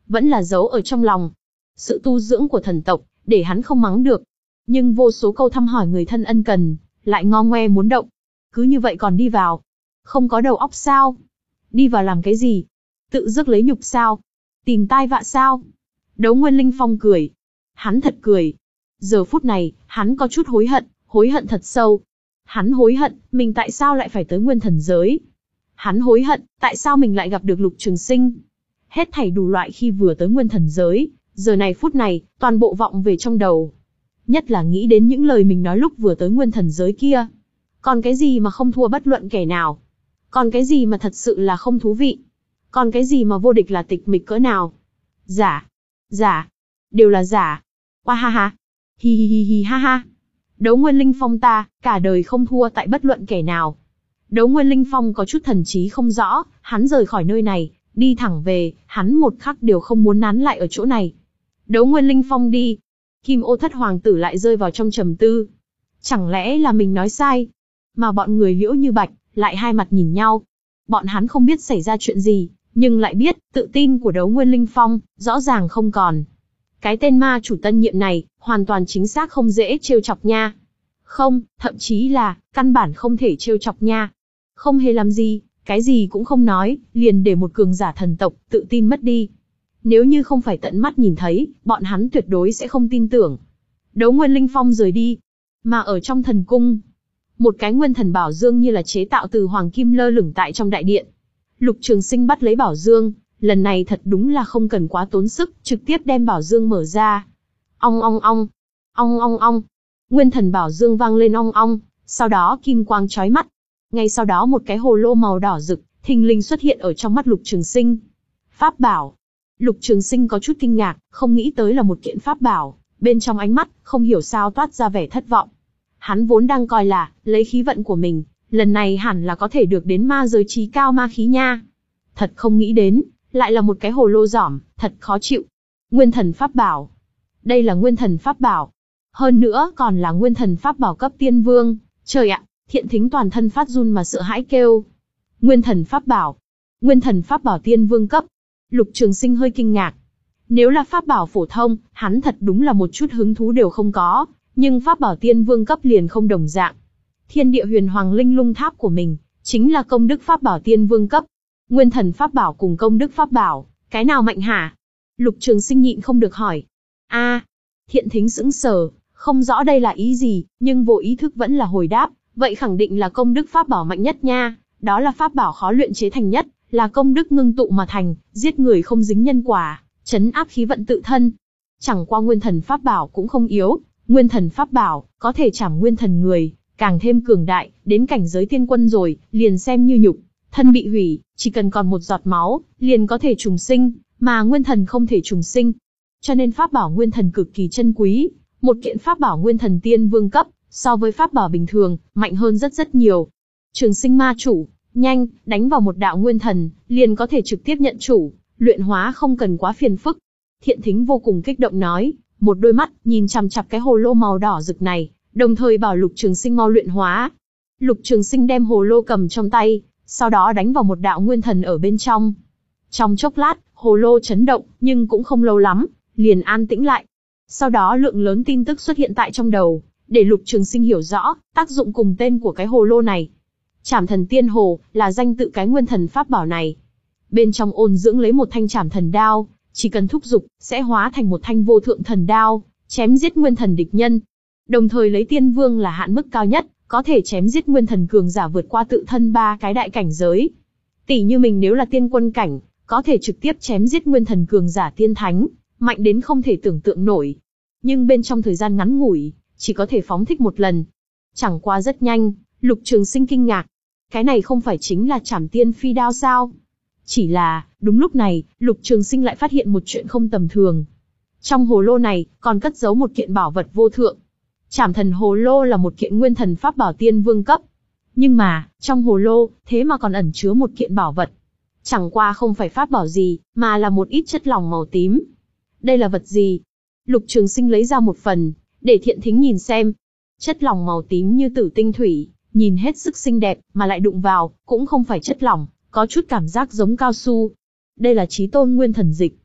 A: vẫn là giấu ở trong lòng. Sự tu dưỡng của thần tộc, để hắn không mắng được. Nhưng vô số câu thăm hỏi người thân ân cần, lại ngo ngoe muốn động. Cứ như vậy còn đi vào. Không có đầu óc sao? Đi vào làm cái gì? Tự rước lấy nhục sao? Tìm tai vạ sao? Đấu Nguyên Linh Phong cười. Hắn thật cười. Giờ phút này, hắn có chút hối hận, hối hận thật sâu. Hắn hối hận, mình tại sao lại phải tới nguyên thần giới? Hắn hối hận, tại sao mình lại gặp được Lục Trường Sinh? Hết thảy đủ loại khi vừa tới nguyên thần giới, giờ này phút này, toàn bộ vọng về trong đầu. Nhất là nghĩ đến những lời mình nói lúc vừa tới nguyên thần giới kia. Còn cái gì mà không thua bất luận kẻ nào? Còn cái gì mà thật sự là không thú vị? Còn cái gì mà vô địch là tịch mịch cỡ nào? Giả, giả, đều là giả. Oa ha ha, hi hi hi hi ha ha. Đấu Nguyên Linh Phong ta, cả đời không thua tại bất luận kẻ nào. Đấu Nguyên Linh Phong có chút thần trí không rõ, hắn rời khỏi nơi này, đi thẳng về, hắn một khắc đều không muốn nán lại ở chỗ này. Đấu Nguyên Linh Phong đi, Kim Ô Thất Hoàng tử lại rơi vào trong trầm tư. Chẳng lẽ là mình nói sai? Mà bọn người Liễu Như Bạch lại hai mặt nhìn nhau. Bọn hắn không biết xảy ra chuyện gì, nhưng lại biết tự tin của Đấu Nguyên Linh Phong rõ ràng không còn. Cái tên ma chủ tân nhiệm này hoàn toàn chính xác không dễ trêu chọc nha. Không, thậm chí là căn bản không thể trêu chọc nha. Không hề làm gì, cái gì cũng không nói, liền để một cường giả thần tộc tự tin mất đi. Nếu như không phải tận mắt nhìn thấy, bọn hắn tuyệt đối sẽ không tin tưởng. Đấu Nguyên Linh Phong rời đi. Mà ở trong thần cung, một cái nguyên thần bảo dương như là chế tạo từ hoàng kim lơ lửng tại trong đại điện. Lục Trường Sinh bắt lấy bảo dương, lần này thật đúng là không cần quá tốn sức, trực tiếp đem bảo dương mở ra. Ong ong ong, ong ong ong. Nguyên thần bảo dương vang lên ong ong, sau đó kim quang chói mắt. Ngay sau đó một cái hồ lô màu đỏ rực, thình lình xuất hiện ở trong mắt Lục Trường Sinh. Pháp bảo. Lục Trường Sinh có chút kinh ngạc, không nghĩ tới là một kiện pháp bảo, bên trong ánh mắt, không hiểu sao toát ra vẻ thất vọng. Hắn vốn đang coi là, lấy khí vận của mình, lần này hẳn là có thể được đến ma giới trí cao ma khí nha. Thật không nghĩ đến, lại là một cái hồ lô giỏm, thật khó chịu. Nguyên thần pháp bảo. Đây là nguyên thần pháp bảo. Hơn nữa còn là nguyên thần pháp bảo cấp tiên vương. Trời ạ, Thiện Thính toàn thân phát run mà sợ hãi kêu. Nguyên thần pháp bảo. Nguyên thần pháp bảo tiên vương cấp. Lục Trường Sinh hơi kinh ngạc. Nếu là pháp bảo phổ thông, hắn thật đúng là một chút hứng thú đều không có. Nhưng pháp bảo tiên vương cấp liền không đồng dạng. Thiên địa huyền hoàng linh lung tháp của mình, chính là công đức pháp bảo tiên vương cấp. Nguyên thần pháp bảo cùng công đức pháp bảo, cái nào mạnh hả? Lục Trường Sinh nhịn không được hỏi. A, à, Thiện Thính sững sờ, không rõ đây là ý gì, nhưng vô ý thức vẫn là hồi đáp, vậy khẳng định là công đức pháp bảo mạnh nhất nha, đó là pháp bảo khó luyện chế thành nhất, là công đức ngưng tụ mà thành, giết người không dính nhân quả, trấn áp khí vận tự thân. Chẳng qua nguyên thần pháp bảo cũng không yếu, nguyên thần pháp bảo có thể trảm nguyên thần người, càng thêm cường đại, đến cảnh giới tiên quân rồi, liền xem như nhục thân bị hủy, chỉ cần còn một giọt máu, liền có thể trùng sinh, mà nguyên thần không thể trùng sinh. Cho nên pháp bảo nguyên thần cực kỳ chân quý, một kiện pháp bảo nguyên thần tiên vương cấp, so với pháp bảo bình thường, mạnh hơn rất rất nhiều. Trường Sinh ma chủ, nhanh, đánh vào một đạo nguyên thần, liền có thể trực tiếp nhận chủ, luyện hóa không cần quá phiền phức. Thiện Thính vô cùng kích động nói, một đôi mắt nhìn chằm chằm cái hồ lô màu đỏ rực này, đồng thời bảo Lục Trường Sinh mau luyện hóa. Lục Trường Sinh đem hồ lô cầm trong tay, sau đó đánh vào một đạo nguyên thần ở bên trong. Trong chốc lát, hồ lô chấn động, nhưng cũng không lâu lắm, liền an tĩnh lại. Sau đó lượng lớn tin tức xuất hiện tại trong đầu, để Lục Trường Sinh hiểu rõ tác dụng cùng tên của cái hồ lô này. Trảm Thần Tiên Hồ là danh tự cái nguyên thần pháp bảo này. Bên trong ôn dưỡng lấy một thanh trảm thần đao, chỉ cần thúc dục sẽ hóa thành một thanh vô thượng thần đao, chém giết nguyên thần địch nhân. Đồng thời lấy tiên vương là hạn mức cao nhất, có thể chém giết nguyên thần cường giả vượt qua tự thân ba cái đại cảnh giới. Tỷ như mình nếu là tiên quân cảnh, có thể trực tiếp chém giết nguyên thần cường giả tiên thánh, mạnh đến không thể tưởng tượng nổi. Nhưng bên trong thời gian ngắn ngủi, chỉ có thể phóng thích một lần. Chẳng qua rất nhanh, Lục Trường Sinh kinh ngạc. Cái này không phải chính là Trảm Tiên Phi đao sao? Chỉ là, đúng lúc này, Lục Trường Sinh lại phát hiện một chuyện không tầm thường. Trong hồ lô này, còn cất giấu một kiện bảo vật vô thượng. Trảm Thần Hồ Lô là một kiện nguyên thần pháp bảo tiên vương cấp. Nhưng mà, trong hồ lô, thế mà còn ẩn chứa một kiện bảo vật. Chẳng qua không phải pháp bảo gì, mà là một ít chất lỏng màu tím. Đây là vật gì? Lục Trường Sinh lấy ra một phần, để Thiện Thính nhìn xem. Chất lỏng màu tím như tử tinh thủy, nhìn hết sức xinh đẹp, mà lại đụng vào, cũng không phải chất lỏng, có chút cảm giác giống cao su. Đây là Chí Tôn Nguyên Thần Dịch.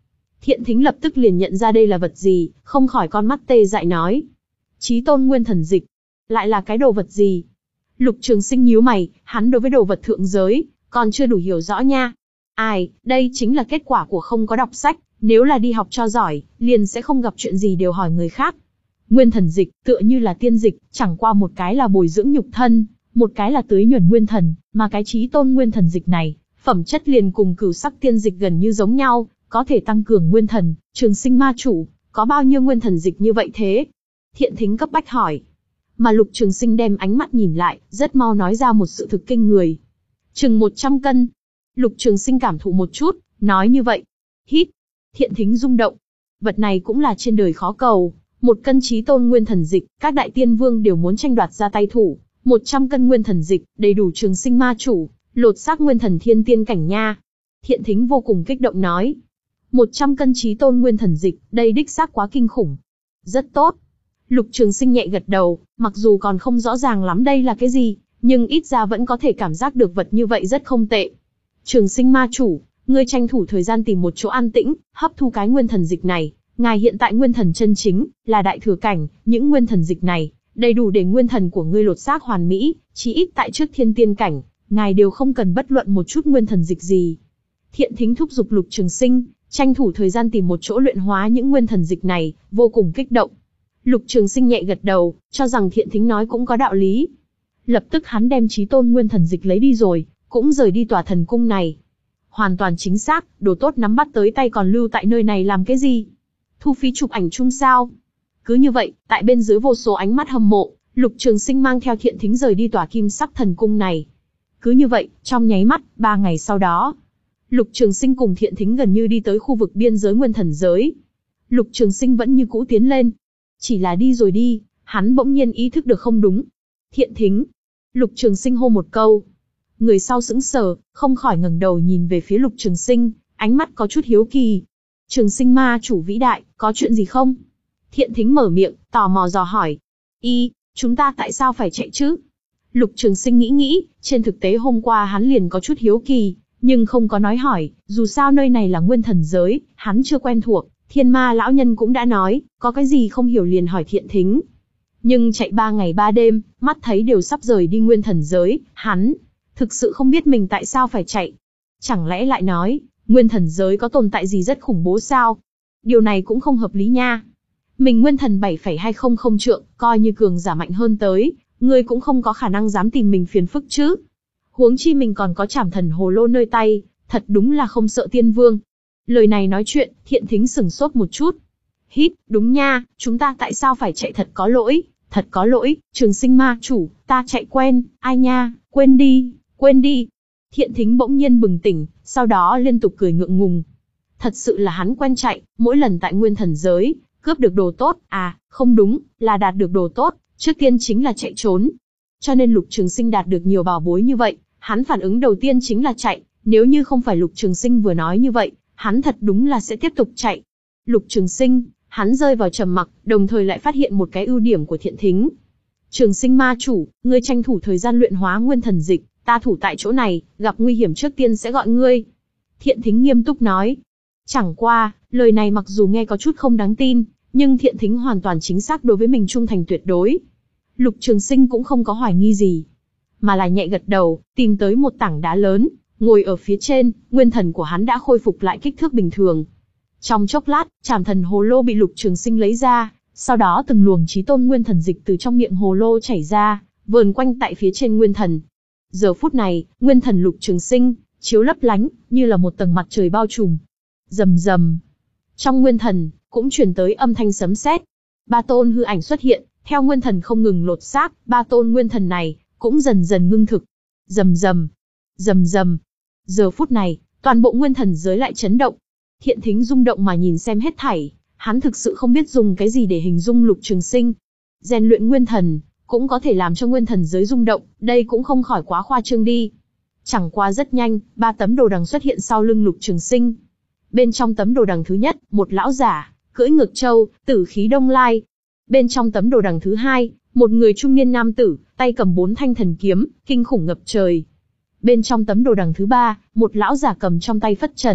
A: Thiện Thính lập tức liền nhận ra đây là vật gì, không khỏi con mắt tê dại nói. Chí tôn nguyên thần dịch. Lại là cái đồ vật gì? Lục Trường Sinh nhíu mày, hắn đối với đồ vật thượng giới, còn chưa đủ hiểu rõ nha. Ai, đây chính là kết quả của không có đọc sách, nếu là đi học cho giỏi, liền sẽ không gặp chuyện gì đều hỏi người khác. Nguyên thần dịch, tựa như là tiên dịch, chẳng qua một cái là bồi dưỡng nhục thân, một cái là tưới nhuần nguyên thần, mà cái chí tôn nguyên thần dịch này, phẩm chất liền cùng cửu sắc tiên dịch gần như giống nhau, có thể tăng cường nguyên thần. Trường Sinh ma chủ, có bao nhiêu nguyên thần dịch như vậy thế? Thiện Thính cấp bách hỏi. Mà Lục Trường Sinh đem ánh mắt nhìn lại, rất mau nói ra một sự thực kinh người. Chừng một trăm cân. Lục Trường Sinh cảm thụ một chút, nói như vậy. Hít. Thiện Thính rung động. Vật này cũng là trên đời khó cầu. Một cân chí tôn nguyên thần dịch, các đại tiên vương đều muốn tranh đoạt ra tay thủ. Một trăm cân nguyên thần dịch, đầy đủ Trường Sinh ma chủ, lột xác nguyên thần thiên tiên cảnh nha. Thiện Thính vô cùng kích động nói. Một trăm cân chí tôn nguyên thần dịch, đây đích xác quá kinh khủng. Rất tốt. Lục Trường Sinh nhẹ gật đầu, mặc dù còn không rõ ràng lắm đây là cái gì, nhưng ít ra vẫn có thể cảm giác được vật như vậy rất không tệ. Trường Sinh ma chủ, ngươi tranh thủ thời gian tìm một chỗ an tĩnh, hấp thu cái nguyên thần dịch này. Ngài hiện tại nguyên thần chân chính, là đại thừa cảnh, những nguyên thần dịch này, đầy đủ để nguyên thần của ngươi lột xác hoàn mỹ, chí ít tại trước thiên tiên cảnh, ngài đều không cần bất luận một chút nguyên thần dịch gì. Thiện Thính thúc giục Lục Trường Sinh, tranh thủ thời gian tìm một chỗ luyện hóa những nguyên thần dịch này, vô cùng kích động. Lục Trường Sinh nhẹ gật đầu, cho rằng Thiện Thính nói cũng có đạo lý. Lập tức hắn đem chí tôn nguyên thần dịch lấy đi rồi, cũng rời đi tòa thần cung này. Hoàn toàn chính xác, đồ tốt nắm bắt tới tay còn lưu tại nơi này làm cái gì? Thu phí chụp ảnh chung sao? Cứ như vậy, tại bên dưới vô số ánh mắt hâm mộ, Lục Trường Sinh mang theo Thiện Thính rời đi tòa kim sắc thần cung này. Cứ như vậy, trong nháy mắt, ba ngày sau đó, Lục Trường Sinh cùng Thiện Thính gần như đi tới khu vực biên giới nguyên thần giới. Lục Trường Sinh vẫn như cũ tiến lên. Chỉ là đi rồi đi, hắn bỗng nhiên ý thức được không đúng. Thiện Thính. Lục Trường Sinh hô một câu. Người sau sững sờ, không khỏi ngẩng đầu nhìn về phía Lục Trường Sinh, ánh mắt có chút hiếu kỳ. Trường Sinh ma chủ vĩ đại, có chuyện gì không? Thiện Thính mở miệng, tò mò dò hỏi. Y, chúng ta tại sao phải chạy chứ? Lục Trường Sinh nghĩ nghĩ, trên thực tế hôm qua hắn liền có chút hiếu kỳ, nhưng không có nói hỏi, dù sao nơi này là nguyên thần giới, hắn chưa quen thuộc. Thiên ma lão nhân cũng đã nói, có cái gì không hiểu liền hỏi Thiện Thính. Nhưng chạy ba ngày ba đêm, mắt thấy đều sắp rời đi nguyên thần giới, hắn thực sự không biết mình tại sao phải chạy. Chẳng lẽ lại nói, nguyên thần giới có tồn tại gì rất khủng bố sao? Điều này cũng không hợp lý nha. Mình nguyên thần bảy phẩy hai không không trượng, coi như cường giả mạnh hơn tới, ngươi cũng không có khả năng dám tìm mình phiền phức chứ. Huống chi mình còn có Trảm Thần Hồ Lô nơi tay, thật đúng là không sợ tiên vương. Lời này nói chuyện, Thiện Thính sửng sốt một chút. Hít, đúng nha, chúng ta tại sao phải chạy thật có lỗi, thật có lỗi, Trường Sinh ma chủ, ta chạy quen, ai nha, quên đi, quên đi. Thiện Thính bỗng nhiên bừng tỉnh, sau đó liên tục cười ngượng ngùng. Thật sự là hắn quen chạy, mỗi lần tại nguyên thần giới, cướp được đồ tốt, à, không đúng, là đạt được đồ tốt, trước tiên chính là chạy trốn. Cho nên Lục Trường Sinh đạt được nhiều bảo bối như vậy, hắn phản ứng đầu tiên chính là chạy, nếu như không phải Lục Trường Sinh vừa nói như vậy, hắn thật đúng là sẽ tiếp tục chạy. Lục Trường Sinh, hắn rơi vào trầm mặc, đồng thời lại phát hiện một cái ưu điểm của Thiện Thính. Trường Sinh ma chủ, ngươi tranh thủ thời gian luyện hóa nguyên thần dịch, ta thủ tại chỗ này, gặp nguy hiểm trước tiên sẽ gọi ngươi. Thiện Thính nghiêm túc nói. Chẳng qua, lời này mặc dù nghe có chút không đáng tin, nhưng Thiện Thính hoàn toàn chính xác đối với mình trung thành tuyệt đối. Lục Trường Sinh cũng không có hoài nghi gì, mà là nhẹ gật đầu, tìm tới một tảng đá lớn, ngồi ở phía trên, nguyên thần của hắn đã khôi phục lại kích thước bình thường. Trong chốc lát, Trảm Thần Hồ Lô bị Lục Trường Sinh lấy ra, sau đó từng luồng chí tôn nguyên thần dịch từ trong miệng hồ lô chảy ra, vờn quanh tại phía trên nguyên thần. Giờ phút này, nguyên thần Lục Trường Sinh chiếu lấp lánh, như là một tầng mặt trời bao trùm. Rầm rầm. Trong nguyên thần cũng truyền tới âm thanh sấm sét. Ba tôn hư ảnh xuất hiện, theo nguyên thần không ngừng lột xác, ba tôn nguyên thần này cũng dần dần ngưng thực. Rầm rầm, rầm rầm. Giờ phút này, toàn bộ nguyên thần giới lại chấn động. Thiện Thính rung động mà nhìn xem hết thảy, hắn thực sự không biết dùng cái gì để hình dung Lục Trường Sinh. Rèn luyện nguyên thần cũng có thể làm cho nguyên thần giới rung động, đây cũng không khỏi quá khoa trương đi. Chẳng qua rất nhanh, ba tấm đồ đằng xuất hiện sau lưng Lục Trường Sinh. Bên trong tấm đồ đằng thứ nhất, một lão giả cưỡi ngược trâu, tử khí đông lai. Bên trong tấm đồ đằng thứ hai, một người trung niên nam tử, tay cầm bốn thanh thần kiếm, kinh khủng ngập trời. Bên trong tấm đồ đằng thứ ba, một lão giả cầm trong tay phất trần,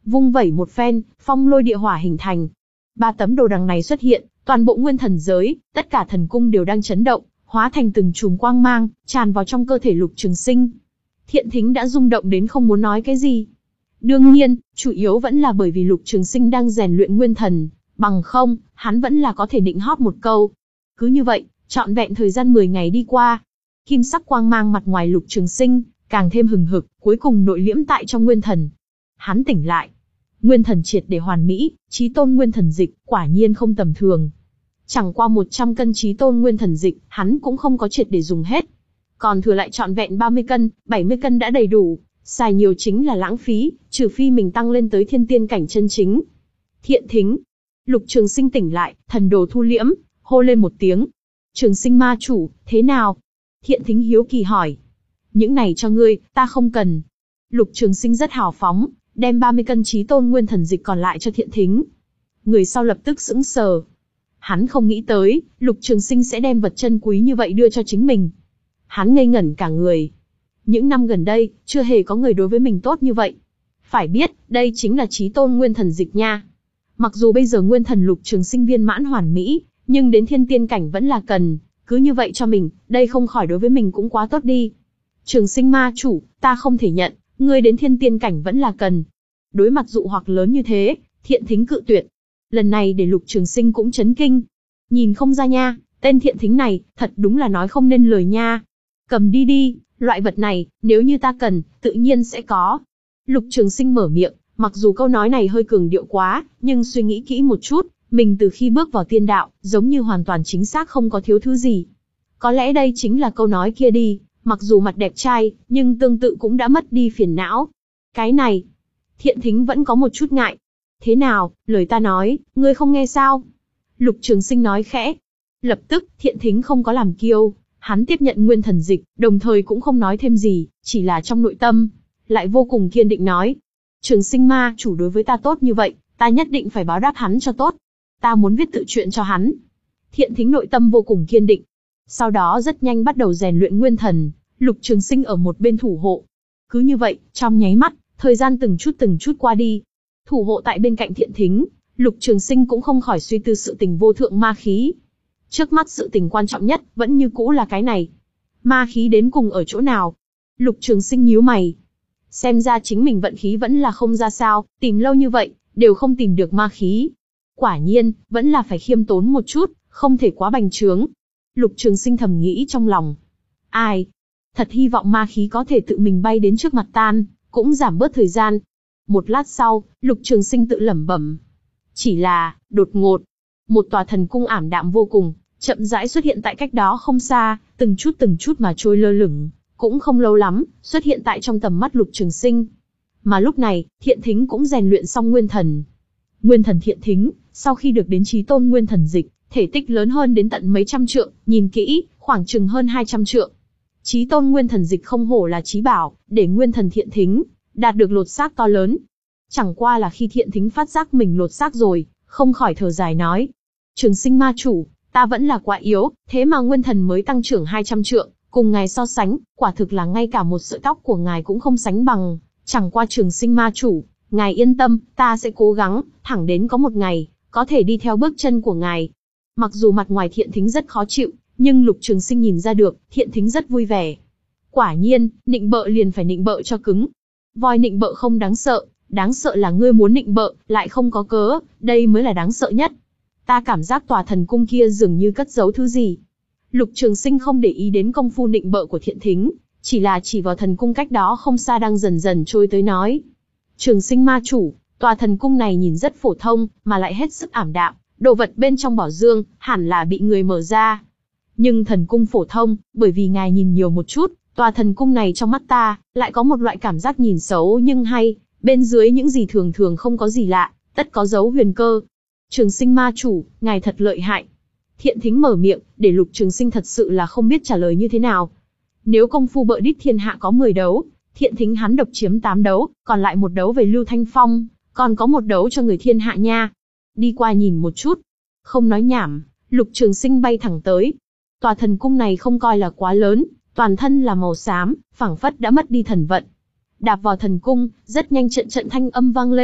A: Vung vẩy một phen, phong lôi địa hỏa hình thành. Ba tấm đồ đằng này xuất hiện, toàn bộ nguyên thần giới, tất cả thần cung đều đang chấn động, hóa thành từng chùm quang mang, tràn vào trong cơ thể Lục Trường Sinh. Thiện Thính đã rung động đến không muốn nói cái gì. Đương nhiên, chủ yếu vẫn là bởi vì Lục Trường Sinh đang rèn luyện nguyên thần, bằng không, hắn vẫn là có thể nịnh hót một câu. Cứ như vậy, trọn vẹn thời gian mười ngày đi qua. Kim sắc quang mang mặt ngoài Lục Trường Sinh càng thêm hừng hực, cuối cùng nội liễm tại trong nguyên thần. Hắn tỉnh lại. Nguyên thần triệt để hoàn mỹ, Chí Tôn nguyên thần dịch, quả nhiên không tầm thường. Chẳng qua một trăm cân Chí Tôn nguyên thần dịch, hắn cũng không có triệt để dùng hết. Còn thừa lại trọn vẹn ba mươi cân, bảy mươi cân đã đầy đủ, xài nhiều chính là lãng phí, trừ phi mình tăng lên tới thiên tiên cảnh chân chính. Thiện Thính. Lục Trường Sinh tỉnh lại, thần đồ thu liễm, hô lên một tiếng. Trường Sinh ma chủ, thế nào? Thiện Thính hiếu kỳ hỏi. Những này cho ngươi, ta không cần. Lục Trường Sinh rất hào phóng, đem ba mươi cân Chí Tôn nguyên thần dịch còn lại cho Thiện Thính. Người sau lập tức sững sờ. Hắn không nghĩ tới, Lục Trường Sinh sẽ đem vật chân quý như vậy đưa cho chính mình. Hắn ngây ngẩn cả người. Những năm gần đây, chưa hề có người đối với mình tốt như vậy. Phải biết, đây chính là Chí Tôn nguyên thần dịch nha. Mặc dù bây giờ nguyên thần Lục Trường Sinh viên mãn hoàn mỹ, nhưng đến thiên tiên cảnh vẫn là cần. Cứ như vậy cho mình, đây không khỏi đối với mình cũng quá tốt đi. Trường Sinh ma chủ, ta không thể nhận, ngươi đến thiên tiên cảnh vẫn là cần. Đối mặt dụ hoặc lớn như thế, Thiện Thính cự tuyệt. Lần này để Lục Trường Sinh cũng chấn kinh. Nhìn không ra nha, tên Thiện Thính này, thật đúng là nói không nên lời nha. Cầm đi đi, loại vật này, nếu như ta cần, tự nhiên sẽ có. Lục Trường Sinh mở miệng, mặc dù câu nói này hơi cường điệu quá, nhưng suy nghĩ kỹ một chút, mình từ khi bước vào tiên đạo, giống như hoàn toàn chính xác không có thiếu thứ gì. Có lẽ đây chính là câu nói kia đi, mặc dù mặt đẹp trai, nhưng tương tự cũng đã mất đi phiền não. Cái này, Thiện Thính vẫn có một chút ngại. Thế nào, lời ta nói, ngươi không nghe sao? Lục Trường Sinh nói khẽ. Lập tức, Thiện Thính không có làm kiêu, hắn tiếp nhận nguyên thần dịch, đồng thời cũng không nói thêm gì, chỉ là trong nội tâm, lại vô cùng kiên định nói. Trường Sinh ma chủ đối với ta tốt như vậy, ta nhất định phải báo đáp hắn cho tốt. Ta muốn viết tự truyện cho hắn. Thiện Thính nội tâm vô cùng kiên định. Sau đó rất nhanh bắt đầu rèn luyện nguyên thần, Lục Trường Sinh ở một bên thủ hộ. Cứ như vậy, trong nháy mắt, thời gian từng chút từng chút qua đi. Thủ hộ tại bên cạnh Thiện Thính, Lục Trường Sinh cũng không khỏi suy tư sự tình vô thượng ma khí. Trước mắt sự tình quan trọng nhất, vẫn như cũ là cái này. Ma khí đến cùng ở chỗ nào? Lục Trường Sinh nhíu mày. Xem ra chính mình vận khí vẫn là không ra sao, tìm lâu như vậy, đều không tìm được ma khí. Quả nhiên, vẫn là phải khiêm tốn một chút, không thể quá bành trướng. Lục Trường Sinh thầm nghĩ trong lòng. Ai? Thật hy vọng ma khí có thể tự mình bay đến trước mặt tan, cũng giảm bớt thời gian. Một lát sau, Lục Trường Sinh tự lẩm bẩm. Chỉ là, đột ngột, một tòa thần cung ảm đạm vô cùng, chậm rãi xuất hiện tại cách đó không xa, từng chút từng chút mà trôi lơ lửng, cũng không lâu lắm, xuất hiện tại trong tầm mắt Lục Trường Sinh. Mà lúc này, Thiện Thính cũng rèn luyện xong nguyên thần. Nguyên thần Thiện Thính, sau khi được đến Chí Tôn nguyên thần dịch, thể tích lớn hơn đến tận mấy trăm trượng, nhìn kỹ, khoảng chừng hơn hai trăm trượng. Chí Tôn nguyên thần dịch không hổ là chí bảo, để nguyên thần Thiện Thính đạt được lột xác to lớn. Chẳng qua là khi Thiện Thính phát giác mình lột xác rồi, không khỏi thở dài nói: Trường Sinh ma chủ, ta vẫn là quá yếu, thế mà nguyên thần mới tăng trưởng hai trăm trượng, cùng ngài so sánh, quả thực là ngay cả một sợi tóc của ngài cũng không sánh bằng. Chẳng qua Trường Sinh ma chủ, ngài yên tâm, ta sẽ cố gắng, thẳng đến có một ngày có thể đi theo bước chân của ngài. Mặc dù mặt ngoài Thiện Thính rất khó chịu, nhưng Lục Trường Sinh nhìn ra được, Thiện Thính rất vui vẻ. Quả nhiên, nịnh bợ liền phải nịnh bợ cho cứng. Voi nịnh bợ không đáng sợ, đáng sợ là ngươi muốn nịnh bợ, lại không có cớ, đây mới là đáng sợ nhất. Ta cảm giác tòa thần cung kia dường như cất giấu thứ gì. Lục Trường Sinh không để ý đến công phu nịnh bợ của Thiện Thính, chỉ là chỉ vào thần cung cách đó không xa đang dần dần trôi tới nói. Trường Sinh ma chủ, tòa thần cung này nhìn rất phổ thông, mà lại hết sức ảm đạm, đồ vật bên trong bảo dương, hẳn là bị người mở ra. Nhưng thần cung phổ thông, bởi vì ngài nhìn nhiều một chút, tòa thần cung này trong mắt ta, lại có một loại cảm giác nhìn xấu nhưng hay, bên dưới những gì thường thường không có gì lạ, tất có dấu huyền cơ. Trường Sinh ma chủ, ngài thật lợi hại. Thiện Thính mở miệng, để Lục Trường Sinh thật sự là không biết trả lời như thế nào. Nếu công phu bợ đít thiên hạ có mười đấu, Thiện Thính hắn độc chiếm tám đấu, còn lại một đấu về Lưu Thanh Phong, còn có một đấu cho người thiên hạ nha. Đi qua nhìn một chút. Không nói nhảm, Lục Trường Sinh bay thẳng tới. Tòa thần cung này không coi là quá lớn, toàn thân là màu xám, phảng phất đã mất đi thần vận. Đạp vào thần cung, rất nhanh trận trận thanh âm vang lên,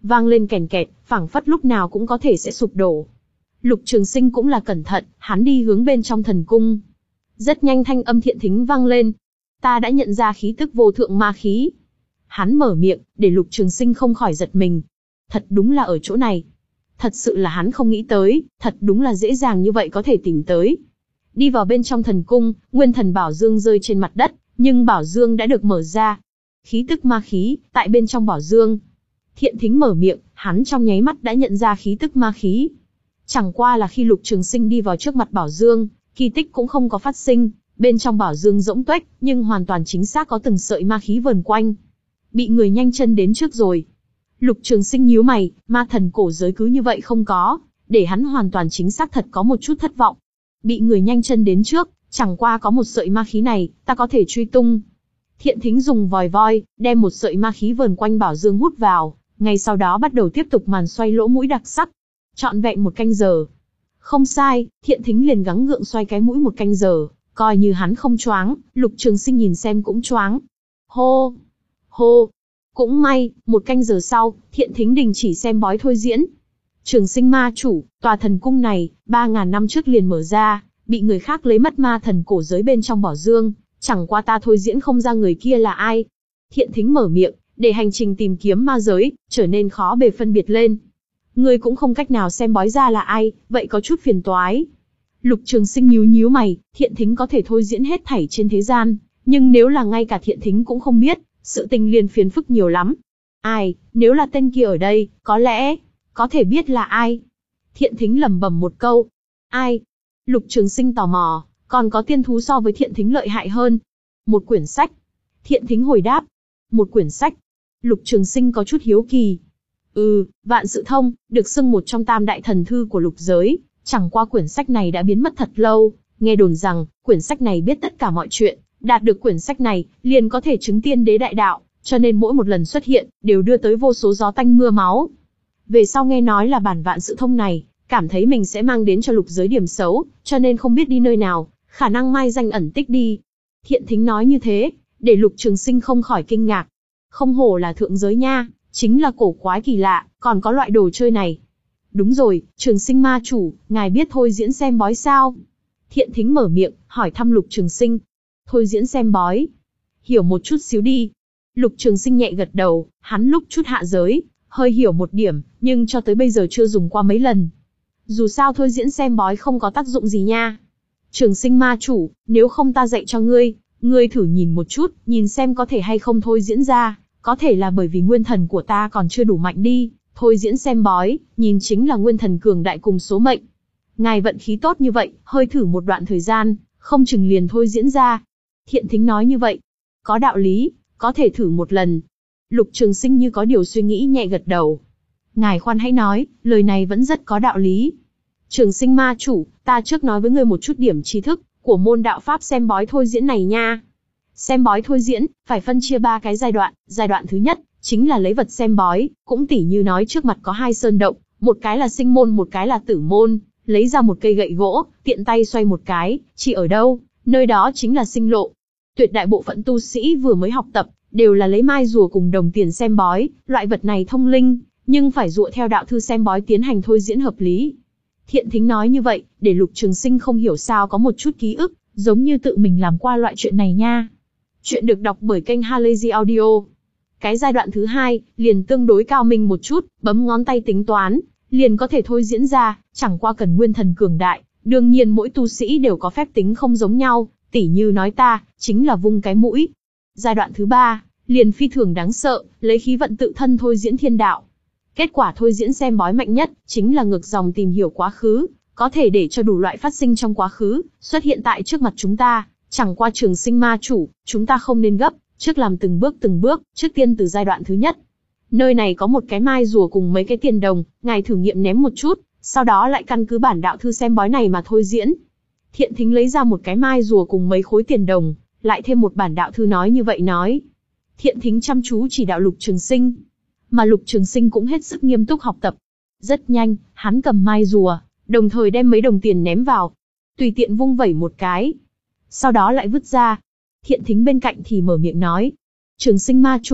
A: vang lên kèn kẹt, phảng phất lúc nào cũng có thể sẽ sụp đổ. Lục Trường Sinh cũng là cẩn thận, hắn đi hướng bên trong thần cung. Rất nhanh thanh âm Thiện Thính vang lên. Ta đã nhận ra khí tức vô thượng ma khí. Hắn mở miệng, để Lục Trường Sinh không khỏi giật mình. Thật đúng là ở chỗ này. Thật sự là hắn không nghĩ tới, thật đúng là dễ dàng như vậy có thể tìm tới. Đi vào bên trong thần cung, nguyên thần bảo dương rơi trên mặt đất, nhưng bảo dương đã được mở ra. Khí tức ma khí, tại bên trong bảo dương. Thiện Thính mở miệng, hắn trong nháy mắt đã nhận ra khí tức ma khí. Chẳng qua là khi Lục Trường Sinh đi vào trước mặt bảo dương, kỳ tích cũng không có phát sinh, bên trong bảo dương rỗng tuếch, nhưng hoàn toàn chính xác có từng sợi ma khí vờn quanh. Bị người nhanh chân đến trước rồi. Lục Trường Sinh nhíu mày, ma thần cổ giới cứ như vậy không có, để hắn hoàn toàn chính xác thật có một chút thất vọng. Bị người nhanh chân đến trước, chẳng qua có một sợi ma khí này, ta có thể truy tung. Thiện Thính dùng vòi voi, đem một sợi ma khí vờn quanh bảo dương hút vào, ngay sau đó bắt đầu tiếp tục màn xoay lỗ mũi đặc sắc. Trọn vẹn một canh giờ. Không sai, Thiện Thính liền gắng gượng xoay cái mũi một canh giờ, coi như hắn không choáng, Lục Trường Sinh nhìn xem cũng choáng. Hô! Hô! Cũng may, một canh giờ sau, Thiện Thính đình chỉ xem bói thôi diễn. Trường Sinh ma chủ, tòa thần cung này, ba ngàn năm trước liền mở ra, bị người khác lấy mất ma thần cổ giới bên trong bảo dương, chẳng qua ta thôi diễn không ra người kia là ai. Thiện Thính mở miệng, để hành trình tìm kiếm ma giới, trở nên khó bề phân biệt lên. Ngươi cũng không cách nào xem bói ra là ai, vậy có chút phiền toái. Lục Trường Sinh nhíu nhíu mày, Thiện Thính có thể thôi diễn hết thảy trên thế gian, nhưng nếu là ngay cả Thiện Thính cũng không biết, sự tình liền phiền phức nhiều lắm. Ai, nếu là tên kia ở đây, có lẽ, có thể biết là ai. Thiện Thính lẩm bẩm một câu. Ai? Lục Trường Sinh tò mò, còn có tiên thú so với Thiện Thính lợi hại hơn. Một quyển sách. Thiện Thính hồi đáp. Một quyển sách. Lục Trường Sinh có chút hiếu kỳ. Ừ, Vạn Sự Thông, được xưng một trong tam đại thần thư của lục giới, chẳng qua quyển sách này đã biến mất thật lâu, nghe đồn rằng, quyển sách này biết tất cả mọi chuyện, đạt được quyển sách này, liền có thể chứng tiên đế đại đạo, cho nên mỗi một lần xuất hiện, đều đưa tới vô số gió tanh mưa máu. Về sau nghe nói là bản Vạn Sự Thông này, cảm thấy mình sẽ mang đến cho lục giới điểm xấu, cho nên không biết đi nơi nào, khả năng mai danh ẩn tích đi. Thiện Thính nói như thế, để Lục Trường Sinh không khỏi kinh ngạc. Không hổ là thượng giới nha, chính là cổ quái kỳ lạ, còn có loại đồ chơi này. Đúng rồi, Trường Sinh ma chủ, ngài biết thôi diễn xem bói sao? Thiện Thính mở miệng, hỏi thăm Lục Trường Sinh. Thôi diễn xem bói? Hiểu một chút xíu đi. Lục Trường Sinh nhẹ gật đầu, hắn lúc chút hạ giới, hơi hiểu một điểm, nhưng cho tới bây giờ chưa dùng qua mấy lần. Dù sao thôi diễn xem bói không có tác dụng gì nha. Trường Sinh ma chủ, nếu không ta dạy cho ngươi, ngươi thử nhìn một chút, nhìn xem có thể hay không thôi diễn ra. Có thể là bởi vì nguyên thần của ta còn chưa đủ mạnh đi, thôi diễn xem bói, nhìn chính là nguyên thần cường đại cùng số mệnh. Ngài vận khí tốt như vậy, hơi thử một đoạn thời gian, không chừng liền thôi diễn ra. Thiện Thính nói như vậy. Có đạo lý, có thể thử một lần. Lục Trường Sinh như có điều suy nghĩ nhẹ gật đầu. Ngài khoan hãy nói, lời này vẫn rất có đạo lý. Trường Sinh ma chủ, ta trước nói với ngươi một chút điểm tri thức của môn đạo pháp xem bói thôi diễn này nha. Xem bói thôi diễn, phải phân chia ba cái giai đoạn, giai đoạn thứ nhất, chính là lấy vật xem bói, cũng tỉ như nói trước mặt có hai sơn động, một cái là sinh môn một cái là tử môn, lấy ra một cây gậy gỗ, tiện tay xoay một cái, chỉ ở đâu, nơi đó chính là sinh lộ. Tuyệt đại bộ phận tu sĩ vừa mới học tập, đều là lấy mai rùa cùng đồng tiền xem bói, loại vật này thông linh, nhưng phải dựa theo đạo thư xem bói tiến hành thôi diễn hợp lý. Thiện Thính nói như vậy, để Lục Trường Sinh không hiểu sao có một chút ký ức, giống như tự mình làm qua loại chuyện này nha. Chuyện được đọc bởi kênh Halazy Audio. Cái giai đoạn thứ hai, liền tương đối cao minh một chút, bấm ngón tay tính toán, liền có thể thôi diễn ra, chẳng qua cần nguyên thần cường đại, đương nhiên mỗi tu sĩ đều có phép tính không giống nhau, tỉ như nói ta, chính là vung cái mũi. Giai đoạn thứ ba, liền phi thường đáng sợ, lấy khí vận tự thân thôi diễn thiên đạo. Kết quả thôi diễn xem bói mạnh nhất, chính là ngược dòng tìm hiểu quá khứ, có thể để cho đủ loại phát sinh trong quá khứ, xuất hiện tại trước mặt chúng ta. Chẳng qua Trường Sinh ma chủ, chúng ta không nên gấp, trước làm từng bước từng bước, trước tiên từ giai đoạn thứ nhất. Nơi này có một cái mai rùa cùng mấy cái tiền đồng, ngài thử nghiệm ném một chút, sau đó lại căn cứ bản đạo thư xem bói này mà thôi diễn. Thiện Thính lấy ra một cái mai rùa cùng mấy khối tiền đồng, lại thêm một bản đạo thư nói như vậy nói. Thiện Thính chăm chú chỉ đạo Lục Trường Sinh, mà Lục Trường Sinh cũng hết sức nghiêm túc học tập. Rất nhanh, hắn cầm mai rùa, đồng thời đem mấy đồng tiền ném vào, tùy tiện vung vẩy một cái. Sau đó lại vứt ra. Thiện Thính bên cạnh thì mở miệng nói. Trường Sinh ma chủ,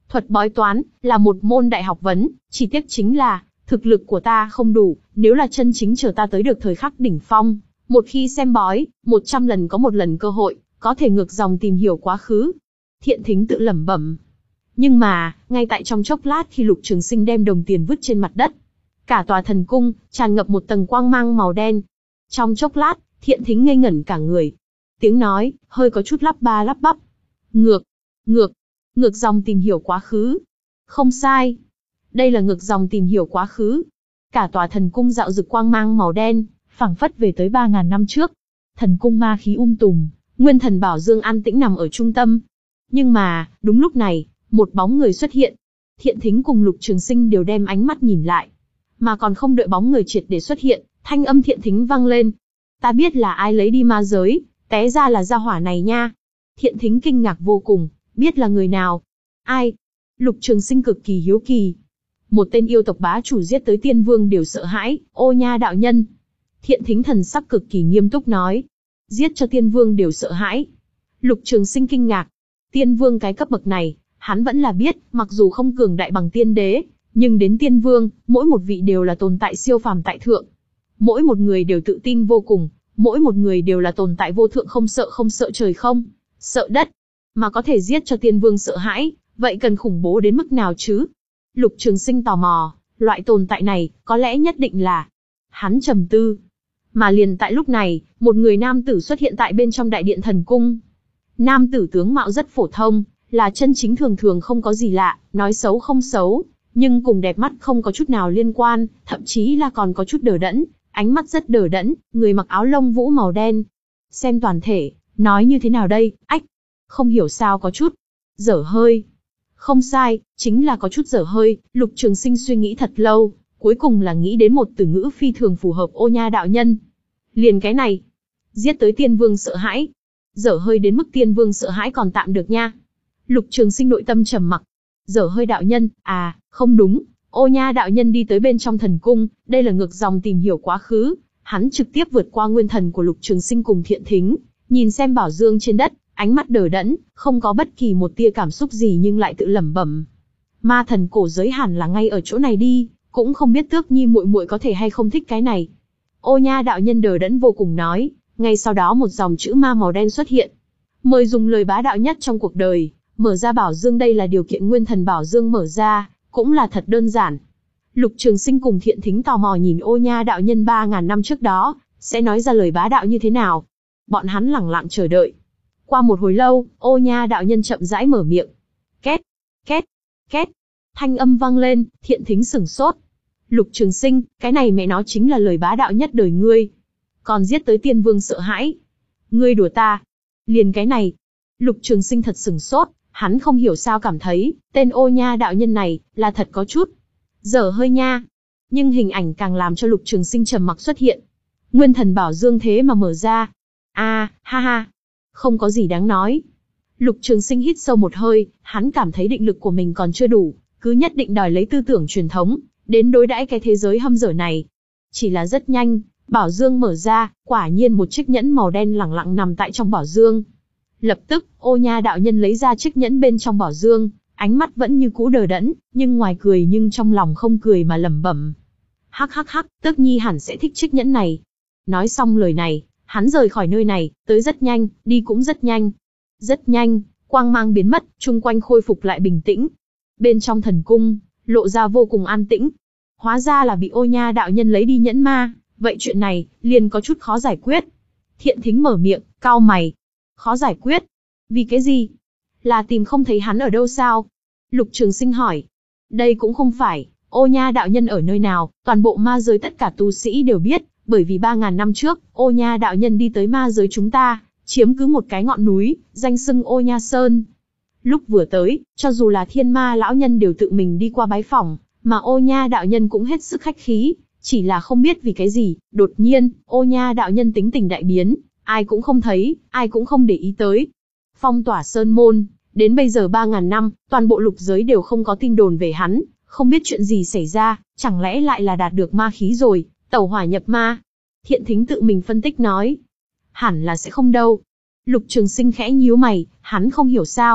A: Thuật bói toán là một môn đại học vấn, chỉ tiếc chính là thực lực của ta không đủ, nếu là chân chính chờ ta tới được thời khắc đỉnh phong, một khi xem bói, một trăm lần có một lần cơ hội, có thể ngược dòng tìm hiểu quá khứ. Thiện Thính tự lẩm bẩm. Nhưng mà, ngay tại trong chốc lát khi Lục Trường Sinh đem đồng tiền vứt trên mặt đất, cả tòa thần cung tràn ngập một tầng quang mang màu đen. Trong chốc lát, Thiện Thính ngây ngẩn cả người. Tiếng nói hơi có chút lắp ba lắp bắp. Ngược, ngược, ngược dòng tìm hiểu quá khứ. Không sai, đây là ngược dòng tìm hiểu quá khứ. Cả tòa thần cung dạo rực quang mang màu đen, phảng phất về tới ba ngàn năm trước. Thần cung ma khí um tùm, Nguyên Thần Bảo Dương an tĩnh nằm ở trung tâm. Nhưng mà, đúng lúc này, một bóng người xuất hiện. Thiện Thính cùng Lục Trường Sinh đều đem ánh mắt nhìn lại. Mà còn không đợi bóng người triệt để xuất hiện, thanh âm Thiện Thính vang lên. Ta biết là ai lấy đi ma giới, té ra là gia hỏa này nha. Thiện Thính kinh ngạc vô cùng, biết là người nào? Ai? Lục Trường Sinh cực kỳ hiếu kỳ. Một tên yêu tộc bá chủ giết tới tiên vương đều sợ hãi, Ô Nha đạo nhân. Thiện Thính thần sắc cực kỳ nghiêm túc nói. Giết cho tiên vương đều sợ hãi. Lục Trường Sinh kinh ngạc. Tiên vương cái cấp bậc này, hắn vẫn là biết, mặc dù không cường đại bằng tiên đế, nhưng đến tiên vương, mỗi một vị đều là tồn tại siêu phàm tại thượng. Mỗi một người đều tự tin vô cùng, mỗi một người đều là tồn tại vô thượng, không sợ không sợ trời không, sợ đất. Mà có thể giết cho tiên vương sợ hãi, vậy cần khủng bố đến mức nào chứ? Lục Trường Sinh tò mò, loại tồn tại này, có lẽ nhất định là... Hắn trầm tư. Mà liền tại lúc này, một người nam tử xuất hiện tại bên trong đại điện thần cung. Nam tử tướng mạo rất phổ thông, là chân chính thường thường không có gì lạ, nói xấu không xấu, nhưng cùng đẹp mắt không có chút nào liên quan, thậm chí là còn có chút đờ đẫn, ánh mắt rất đờ đẫn, người mặc áo lông vũ màu đen. Xem toàn thể, nói như thế nào đây, ách, không hiểu sao có chút dở hơi. Không sai, chính là có chút dở hơi. Lục Trường Sinh suy nghĩ thật lâu, cuối cùng là nghĩ đến một từ ngữ phi thường phù hợp. Ô Nha đạo nhân. Liền cái này, giết tới tiên vương sợ hãi. Dở hơi đến mức tiên vương sợ hãi còn tạm được nha. Lục Trường Sinh nội tâm trầm mặc. Dở hơi đạo nhân, à, không đúng. Ô Nha đạo nhân đi tới bên trong thần cung, đây là ngược dòng tìm hiểu quá khứ. Hắn trực tiếp vượt qua nguyên thần của Lục Trường Sinh cùng Thiện Thính, nhìn xem bảo dương trên đất, ánh mắt đờ đẫn, không có bất kỳ một tia cảm xúc gì nhưng lại tự lẩm bẩm. Ma thần cổ giới hẳn là ngay ở chỗ này đi, cũng không biết Tước Nhi muội muội có thể hay không thích cái này. Ô Nha đạo nhân đờ đẫn vô cùng nói, ngay sau đó một dòng chữ ma màu đen xuất hiện. Mời dùng lời bá đạo nhất trong cuộc đời, mở ra bảo dương, đây là điều kiện Nguyên Thần Bảo Dương mở ra, cũng là thật đơn giản. Lục Trường Sinh cùng Thiện Thính tò mò nhìn Ô Nha đạo nhân ba ngàn năm trước đó, sẽ nói ra lời bá đạo như thế nào. Bọn hắn lẳng lặng chờ đợi. Qua một hồi lâu, Ô Nha đạo nhân chậm rãi mở miệng. Két, két, két. Thanh âm vang lên, Thiện Thính sửng sốt. Lục Trường Sinh, cái này mẹ nó chính là lời bá đạo nhất đời ngươi. Còn giết tới tiên vương sợ hãi. Ngươi đùa ta. Liền cái này. Lục Trường Sinh thật sửng sốt, hắn không hiểu sao cảm thấy, tên Ô Nha đạo nhân này, là thật có chút dở hơi nha. Nhưng hình ảnh càng làm cho Lục Trường Sinh trầm mặc xuất hiện. Nguyên Thần Bảo Dương thế mà mở ra. À, ha ha. Không có gì đáng nói. Lục Trường Sinh hít sâu một hơi, hắn cảm thấy định lực của mình còn chưa đủ, cứ nhất định đòi lấy tư tưởng truyền thống, đến đối đãi cái thế giới hâm dở này. Chỉ là rất nhanh, bảo dương mở ra, quả nhiên một chiếc nhẫn màu đen lẳng lặng nằm tại trong bảo dương. Lập tức, Ô Nha đạo nhân lấy ra chiếc nhẫn bên trong bảo dương, ánh mắt vẫn như cũ đờ đẫn, nhưng ngoài cười nhưng trong lòng không cười mà lẩm bẩm. Hắc hắc hắc, Tước Nhi hẳn sẽ thích chiếc nhẫn này. Nói xong lời này, hắn rời khỏi nơi này, tới rất nhanh, đi cũng rất nhanh. Rất nhanh, quang mang biến mất, chung quanh khôi phục lại bình tĩnh. Bên trong thần cung, lộ ra vô cùng an tĩnh. Hóa ra là bị Ô Nha đạo nhân lấy đi nhẫn ma, vậy chuyện này, liền có chút khó giải quyết. Thiện Thính mở miệng, cau mày. Khó giải quyết? Vì cái gì? Là tìm không thấy hắn ở đâu sao? Lục Trường Sinh hỏi. Đây cũng không phải, Ô Nha đạo nhân ở nơi nào, toàn bộ ma giới tất cả tu sĩ đều biết, bởi vì ba ngàn năm trước, Ô Nha đạo nhân đi tới ma giới chúng ta, chiếm cứ một cái ngọn núi, danh xưng Ô Nha Sơn. Lúc vừa tới, cho dù là Thiên Ma lão nhân đều tự mình đi qua bái phỏng, mà Ô Nha đạo nhân cũng hết sức khách khí, chỉ là không biết vì cái gì, đột nhiên, Ô Nha đạo nhân tính tình đại biến, ai cũng không thấy, ai cũng không để ý tới. Phong tỏa sơn môn, đến bây giờ ba ngàn năm, toàn bộ lục giới đều không có tin đồn về hắn, không biết chuyện gì xảy ra, chẳng lẽ lại là đạt được ma khí rồi, tẩu hỏa nhập ma. Thiện Thính tự mình phân tích nói. Hẳn là sẽ không đâu. Lục Trường Sinh khẽ nhíu mày, hắn không hiểu sao,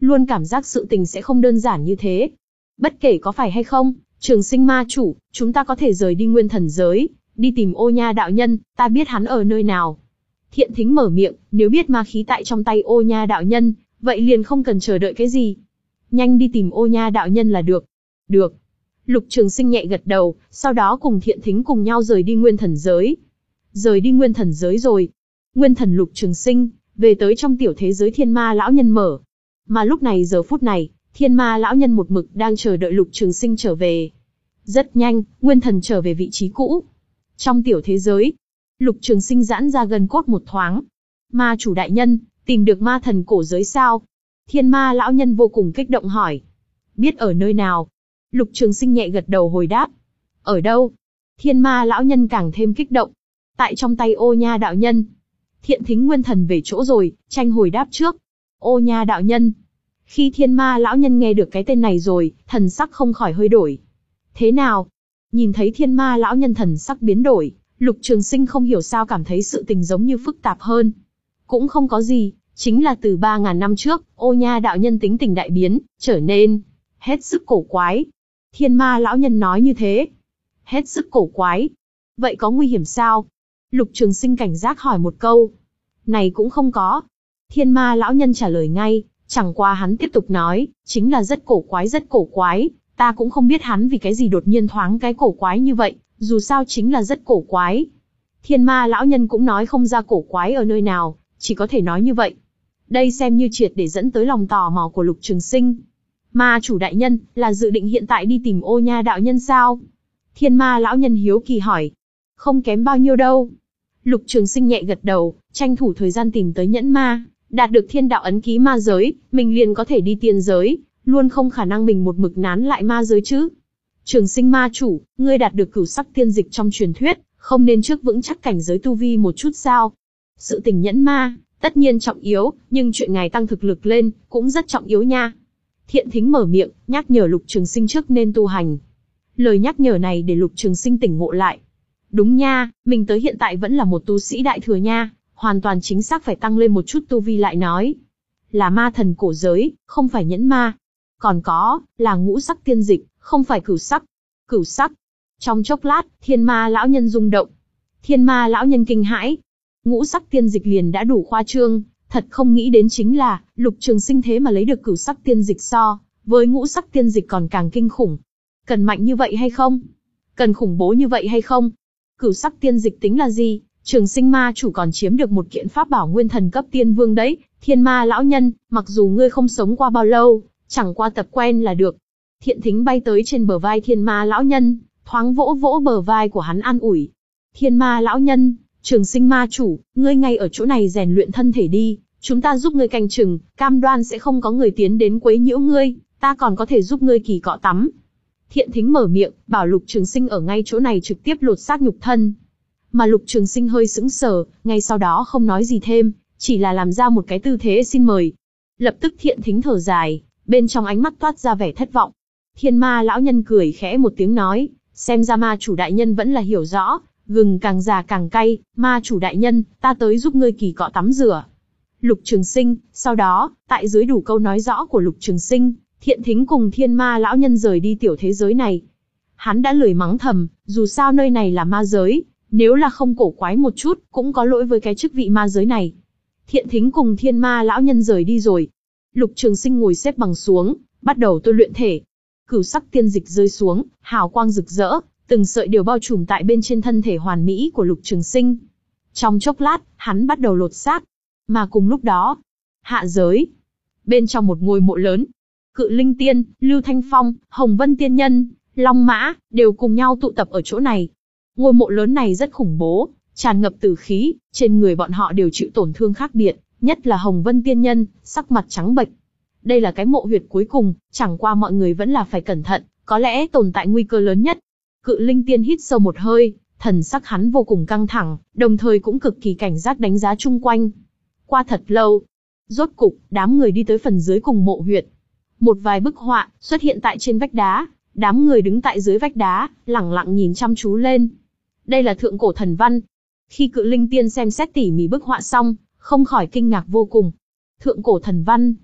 A: luôn cảm giác sự tình sẽ không đơn giản như thế. Bất kể có phải hay không, Trường Sinh ma chủ, chúng ta có thể rời đi nguyên thần giới, đi tìm Ô Nha đạo nhân, ta biết hắn ở nơi nào. Thiện Thính mở miệng, nếu biết ma khí tại trong tay Ô Nha đạo nhân, vậy liền không cần chờ đợi cái gì. Nhanh đi tìm Ô Nha đạo nhân là được. Được. Lục Trường Sinh nhẹ gật đầu, sau đó cùng Thiện Thính cùng nhau rời đi nguyên thần giới. Rời đi nguyên thần giới rồi. Nguyên thần Lục Trường Sinh, về tới trong tiểu thế giới Thiên Ma lão nhân mở. Mà lúc này giờ phút này, Thiên Ma lão nhân một mực đang chờ đợi Lục Trường Sinh trở về. Rất nhanh, nguyên thần trở về vị trí cũ. Trong tiểu thế giới, Lục Trường Sinh giãn ra gân cốt một thoáng. Ma chủ đại nhân, tìm được ma thần cổ giới sao? Thiên Ma lão nhân vô cùng kích động hỏi. Biết ở nơi nào? Lục Trường Sinh nhẹ gật đầu hồi đáp. Ở đâu? Thiên Ma lão nhân càng thêm kích động. Tại trong tay Ô Nha đạo nhân. Thiện Thính nguyên thần về chỗ rồi, tranh hồi đáp trước. Ô Nha đạo nhân. Khi Thiên Ma lão nhân nghe được cái tên này rồi, thần sắc không khỏi hơi đổi. Thế nào? Nhìn thấy Thiên Ma lão nhân thần sắc biến đổi, Lục Trường Sinh không hiểu sao cảm thấy sự tình giống như phức tạp hơn. Cũng không có gì, chính là từ ba ngàn năm trước, Ô Nha đạo nhân tính tình đại biến, trở nên hết sức cổ quái. Thiên Ma lão nhân nói như thế. Hết sức cổ quái. Vậy có nguy hiểm sao? Lục Trường Sinh cảnh giác hỏi một câu. Này cũng không có. Thiên Ma lão nhân trả lời ngay, chẳng qua hắn tiếp tục nói, chính là rất cổ quái rất cổ quái, ta cũng không biết hắn vì cái gì đột nhiên thoáng cái cổ quái như vậy, dù sao chính là rất cổ quái. Thiên Ma lão nhân cũng nói không ra cổ quái ở nơi nào, chỉ có thể nói như vậy. Đây xem như triệt để dẫn tới lòng tò mò của Lục Trường Sinh. Ma chủ đại nhân, là dự định hiện tại đi tìm Ô Nha đạo nhân sao? Thiên Ma lão nhân hiếu kỳ hỏi. Không kém bao nhiêu đâu. Lục Trường Sinh nhẹ gật đầu, tranh thủ thời gian tìm tới nhẫn ma, đạt được thiên đạo ấn ký ma giới, mình liền có thể đi tiên giới, luôn không khả năng mình một mực nán lại ma giới chứ. Trường Sinh ma chủ, ngươi đạt được cửu sắc tiên dịch trong truyền thuyết, không nên trước vững chắc cảnh giới tu vi một chút sao? Sự tình nhẫn ma, tất nhiên trọng yếu, nhưng chuyện ngài tăng thực lực lên, cũng rất trọng yếu nha. Thiện Thính mở miệng, nhắc nhở Lục Trường Sinh trước nên tu hành. Lời nhắc nhở này để Lục Trường Sinh tỉnh ngộ lại. Đúng nha, mình tới hiện tại vẫn là một tu sĩ đại thừa nha, hoàn toàn chính xác phải tăng lên một chút tu vi lại nói. Là ma thần cổ giới, không phải nhẫn ma. Còn có, là ngũ sắc tiên dịch, không phải cửu sắc. Cửu sắc. Trong chốc lát, Thiên Ma lão nhân rung động. Thiên Ma lão nhân kinh hãi. Ngũ sắc tiên dịch liền đã đủ khoa trương, thật không nghĩ đến chính là, Lục Trường Sinh thế mà lấy được cửu sắc tiên dịch so, với ngũ sắc tiên dịch còn càng kinh khủng. Cần mạnh như vậy hay không? Cần khủng bố như vậy hay không? Cửu sắc tiên dịch tính là gì? Trường Sinh ma chủ còn chiếm được một kiện pháp bảo nguyên thần cấp tiên vương đấy. Thiên Ma lão nhân, mặc dù ngươi không sống qua bao lâu, chẳng qua tập quen là được. Thiện Thính bay tới trên bờ vai Thiên Ma lão nhân, thoáng vỗ vỗ bờ vai của hắn an ủi. Thiên Ma lão nhân, Trường Sinh ma chủ, ngươi ngay ở chỗ này rèn luyện thân thể đi, chúng ta giúp ngươi canh chừng, cam đoan sẽ không có người tiến đến quấy nhiễu ngươi, ta còn có thể giúp ngươi kỳ cọ tắm. Thiện Thính mở miệng, bảo Lục Trường Sinh ở ngay chỗ này trực tiếp lột xác nhục thân. Mà Lục Trường Sinh hơi sững sờ, ngay sau đó không nói gì thêm, chỉ là làm ra một cái tư thế xin mời. Lập tức Thiện Thính thở dài, bên trong ánh mắt toát ra vẻ thất vọng. Thiên Ma lão nhân cười khẽ một tiếng nói, xem ra ma chủ đại nhân vẫn là hiểu rõ, gừng càng già càng cay, ma chủ đại nhân, ta tới giúp ngươi kỳ cọ tắm rửa. Lục Trường Sinh, sau đó, tại dưới đủ câu nói rõ của Lục Trường Sinh, Thiện Thính cùng Thiên Ma lão nhân rời đi tiểu thế giới này. Hắn đã lười mắng thầm, dù sao nơi này là ma giới, nếu là không cổ quái một chút, cũng có lỗi với cái chức vị ma giới này. Thiện Thính cùng Thiên Ma lão nhân rời đi rồi. Lục Trường Sinh ngồi xếp bằng xuống, bắt đầu tôi luyện thể. Cửu sắc tiên dịch rơi xuống, hào quang rực rỡ, từng sợi đều bao trùm tại bên trên thân thể hoàn mỹ của Lục Trường Sinh. Trong chốc lát, hắn bắt đầu lột xác. Mà cùng lúc đó, hạ giới, bên trong một ngôi mộ lớn, Cự Linh Tiên, Lưu Thanh Phong, Hồng Vân Tiên Nhân, Long Mã, đều cùng nhau tụ tập ở chỗ này. Ngôi mộ lớn này rất khủng bố, tràn ngập tử khí, trên người bọn họ đều chịu tổn thương khác biệt, nhất là Hồng Vân Tiên Nhân, sắc mặt trắng bệch. Đây là cái mộ huyệt cuối cùng, chẳng qua mọi người vẫn là phải cẩn thận, có lẽ tồn tại nguy cơ lớn nhất. Cự Linh Tiên hít sâu một hơi, thần sắc hắn vô cùng căng thẳng, đồng thời cũng cực kỳ cảnh giác đánh giá chung quanh. Qua thật lâu, rốt cục, đám người đi tới phần dưới cùng mộ huyệt. Một vài bức họa xuất hiện tại trên vách đá, đám người đứng tại dưới vách đá, lẳng lặng nhìn chăm chú lên. Đây là thượng cổ thần văn. Khi Cự Linh Tiên xem xét tỉ mỉ bức họa xong, không khỏi kinh ngạc vô cùng. Thượng cổ thần văn.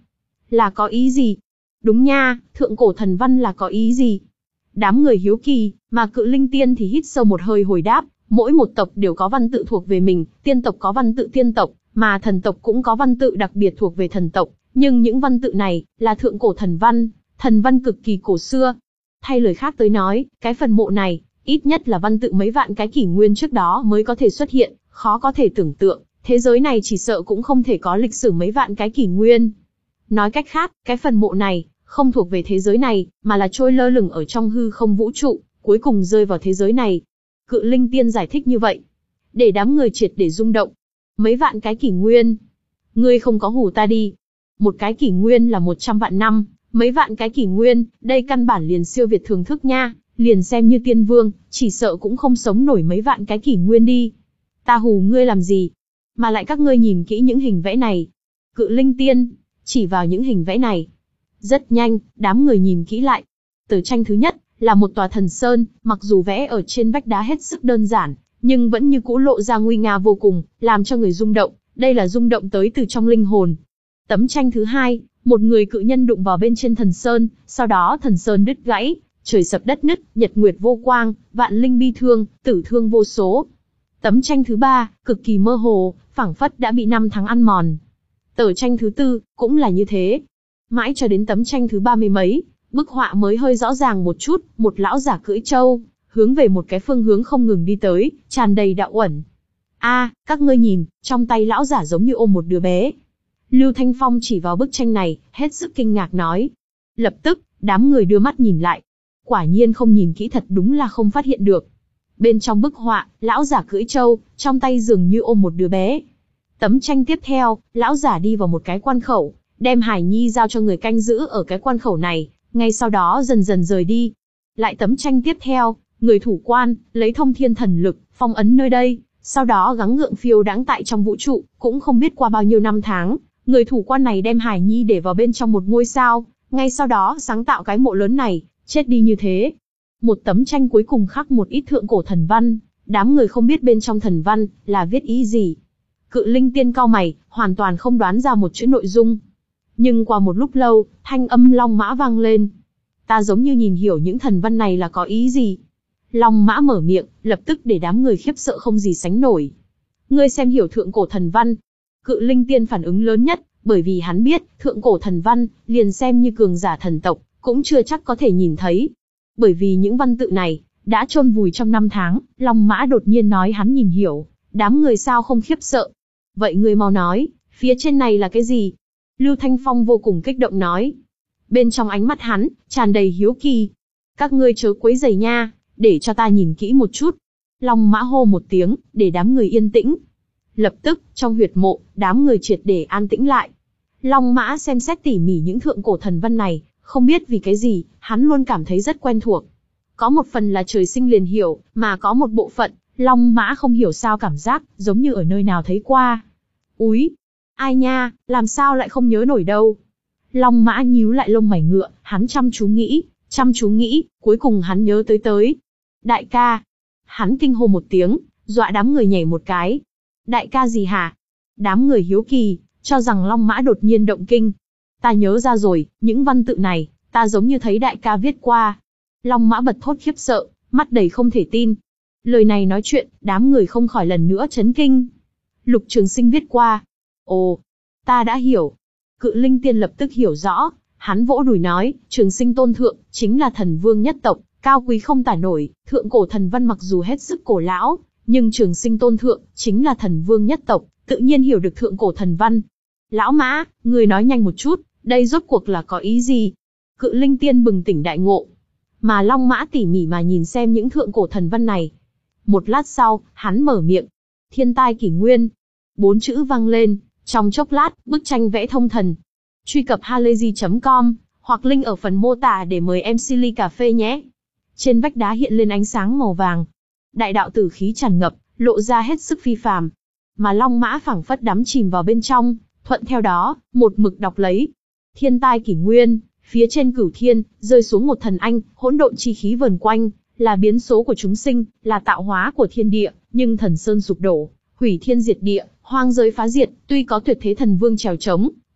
A: Là có ý gì? Đúng nha, thượng cổ thần văn là có ý gì? Đám người hiếu kỳ, mà Cự Linh Tiên thì hít sâu một hơi hồi đáp, mỗi một tộc đều có văn tự thuộc về mình, tiên tộc có văn tự tiên tộc, mà thần tộc cũng có văn tự đặc biệt thuộc về thần tộc, nhưng những văn tự này là thượng cổ thần văn, thần văn cực kỳ cổ xưa. Thay lời khác tới nói, cái phần mộ này, ít nhất là văn tự mấy vạn cái kỷ nguyên trước đó mới có thể xuất hiện, khó có thể tưởng tượng, thế giới này chỉ sợ cũng không thể có lịch sử mấy vạn cái kỷ nguyên. Nói cách khác, cái phần mộ này, không thuộc về thế giới này, mà là trôi lơ lửng ở trong hư không vũ trụ, cuối cùng rơi vào thế giới này. Cự Linh Tiên giải thích như vậy, để đám người triệt để rung động. Mấy vạn cái kỷ nguyên? Ngươi không có hù ta đi. Một cái kỷ nguyên là một trăm vạn năm, mấy vạn cái kỷ nguyên, đây căn bản liền siêu việt thường thức nha, liền xem như tiên vương, chỉ sợ cũng không sống nổi mấy vạn cái kỷ nguyên đi. Ta hù ngươi làm gì? Mà lại các ngươi nhìn kỹ những hình vẽ này. Cự Linh Tiên chỉ vào những hình vẽ này. Rất nhanh, đám người nhìn kỹ lại. Tờ tranh thứ nhất là một tòa thần sơn, mặc dù vẽ ở trên vách đá hết sức đơn giản, nhưng vẫn như cũ lộ ra nguy nga vô cùng, làm cho người rung động. Đây là rung động tới từ trong linh hồn. Tấm tranh thứ hai, một người cự nhân đụng vào bên trên thần sơn, sau đó thần sơn đứt gãy, trời sập đất nứt, nhật nguyệt vô quang, vạn linh bi thương, tử thương vô số. Tấm tranh thứ ba, cực kỳ mơ hồ, phảng phất đã bị năm tháng ăn mòn. Tờ tranh thứ tư, cũng là như thế. Mãi cho đến tấm tranh thứ ba mươi mấy, bức họa mới hơi rõ ràng một chút, một lão giả cưỡi trâu, hướng về một cái phương hướng không ngừng đi tới, tràn đầy đạo uẩn. A, các ngươi nhìn, trong tay lão giả giống như ôm một đứa bé. Lưu Thanh Phong chỉ vào bức tranh này, hết sức kinh ngạc nói. Lập tức, đám người đưa mắt nhìn lại. Quả nhiên không nhìn kỹ thật đúng là không phát hiện được. Bên trong bức họa, lão giả cưỡi trâu, trong tay dường như ôm một đứa bé. Tấm tranh tiếp theo, lão giả đi vào một cái quan khẩu, đem Hải Nhi giao cho người canh giữ ở cái quan khẩu này, ngay sau đó dần dần rời đi. Lại tấm tranh tiếp theo, người thủ quan, lấy thông thiên thần lực, phong ấn nơi đây, sau đó gắng gượng phiêu đãng tại trong vũ trụ, cũng không biết qua bao nhiêu năm tháng, người thủ quan này đem Hải Nhi để vào bên trong một ngôi sao, ngay sau đó sáng tạo cái mộ lớn này, chết đi như thế. Một tấm tranh cuối cùng khắc một ít thượng cổ thần văn, đám người không biết bên trong thần văn là viết ý gì. Cự Linh Tiên cau mày, hoàn toàn không đoán ra một chữ nội dung. Nhưng qua một lúc lâu, thanh âm Long Mã vang lên. Ta giống như nhìn hiểu những thần văn này là có ý gì. Long Mã mở miệng, lập tức để đám người khiếp sợ không gì sánh nổi. Ngươi xem hiểu thượng cổ thần văn. Cự Linh Tiên phản ứng lớn nhất, bởi vì hắn biết, thượng cổ thần văn, liền xem như cường giả thần tộc, cũng chưa chắc có thể nhìn thấy. Bởi vì những văn tự này, đã chôn vùi trong năm tháng, Long Mã đột nhiên nói hắn nhìn hiểu, đám người sao không khiếp sợ. Vậy ngươi mau nói, phía trên này là cái gì? Lưu Thanh Phong vô cùng kích động nói. Bên trong ánh mắt hắn, tràn đầy hiếu kỳ. Các ngươi chớ quấy rầy nha, để cho ta nhìn kỹ một chút. Long Mã hô một tiếng, để đám người yên tĩnh. Lập tức, trong huyệt mộ, đám người triệt để an tĩnh lại. Long Mã xem xét tỉ mỉ những thượng cổ thần văn này, không biết vì cái gì, hắn luôn cảm thấy rất quen thuộc. Có một phần là trời sinh liền hiểu, mà có một bộ phận, Long Mã không hiểu sao cảm giác, giống như ở nơi nào thấy qua. Úi, ai nha, làm sao lại không nhớ nổi đâu. Long Mã nhíu lại lông mày ngựa, hắn chăm chú nghĩ, chăm chú nghĩ, cuối cùng hắn nhớ tới tới. Đại ca. Hắn kinh hô một tiếng, dọa đám người nhảy một cái. Đại ca gì hả? Đám người hiếu kỳ, cho rằng Long Mã đột nhiên động kinh. Ta nhớ ra rồi, những văn tự này, ta giống như thấy đại ca viết qua. Long Mã bật thốt khiếp sợ, mắt đầy không thể tin. Lời này nói chuyện, đám người không khỏi lần nữa chấn kinh. Lục Trường Sinh viết qua. Ồ, ta đã hiểu. Cự Linh Tiên lập tức hiểu rõ, hắn vỗ đùi nói, Trường Sinh tôn thượng, chính là thần vương nhất tộc, cao quý không tả nổi, thượng cổ thần văn mặc dù hết sức cổ lão, nhưng Trường Sinh tôn thượng, chính là thần vương nhất tộc, tự nhiên hiểu được thượng cổ thần văn. Lão Mã, người nói nhanh một chút, đây rốt cuộc là có ý gì? Cự Linh Tiên bừng tỉnh đại ngộ. Mà Long Mã tỉ mỉ mà nhìn xem những thượng cổ thần văn này. Một lát sau, hắn mở miệng. Thiên tai kỷ nguyên. Bốn chữ vang lên, trong chốc lát, bức tranh vẽ thông thần. Truy cập halayzi chấm com, hoặc link ở phần mô tả để mời em xê ly cà phê nhé. Trên vách đá hiện lên ánh sáng màu vàng. Đại đạo tử khí tràn ngập, lộ ra hết sức phi phàm. Mà Long Mã phảng phất đắm chìm vào bên trong, thuận theo đó, một mực đọc lấy. Thiên tai kỷ nguyên, phía trên cửu thiên, rơi xuống một thần anh, hỗn độn chi khí vờn quanh, là biến số của chúng sinh, là tạo hóa của thiên địa, nhưng thần sơn sụp đổ, hủy thiên diệt địa, hoang giới phá diệt, tuy có tuyệt thế thần vương trèo trống,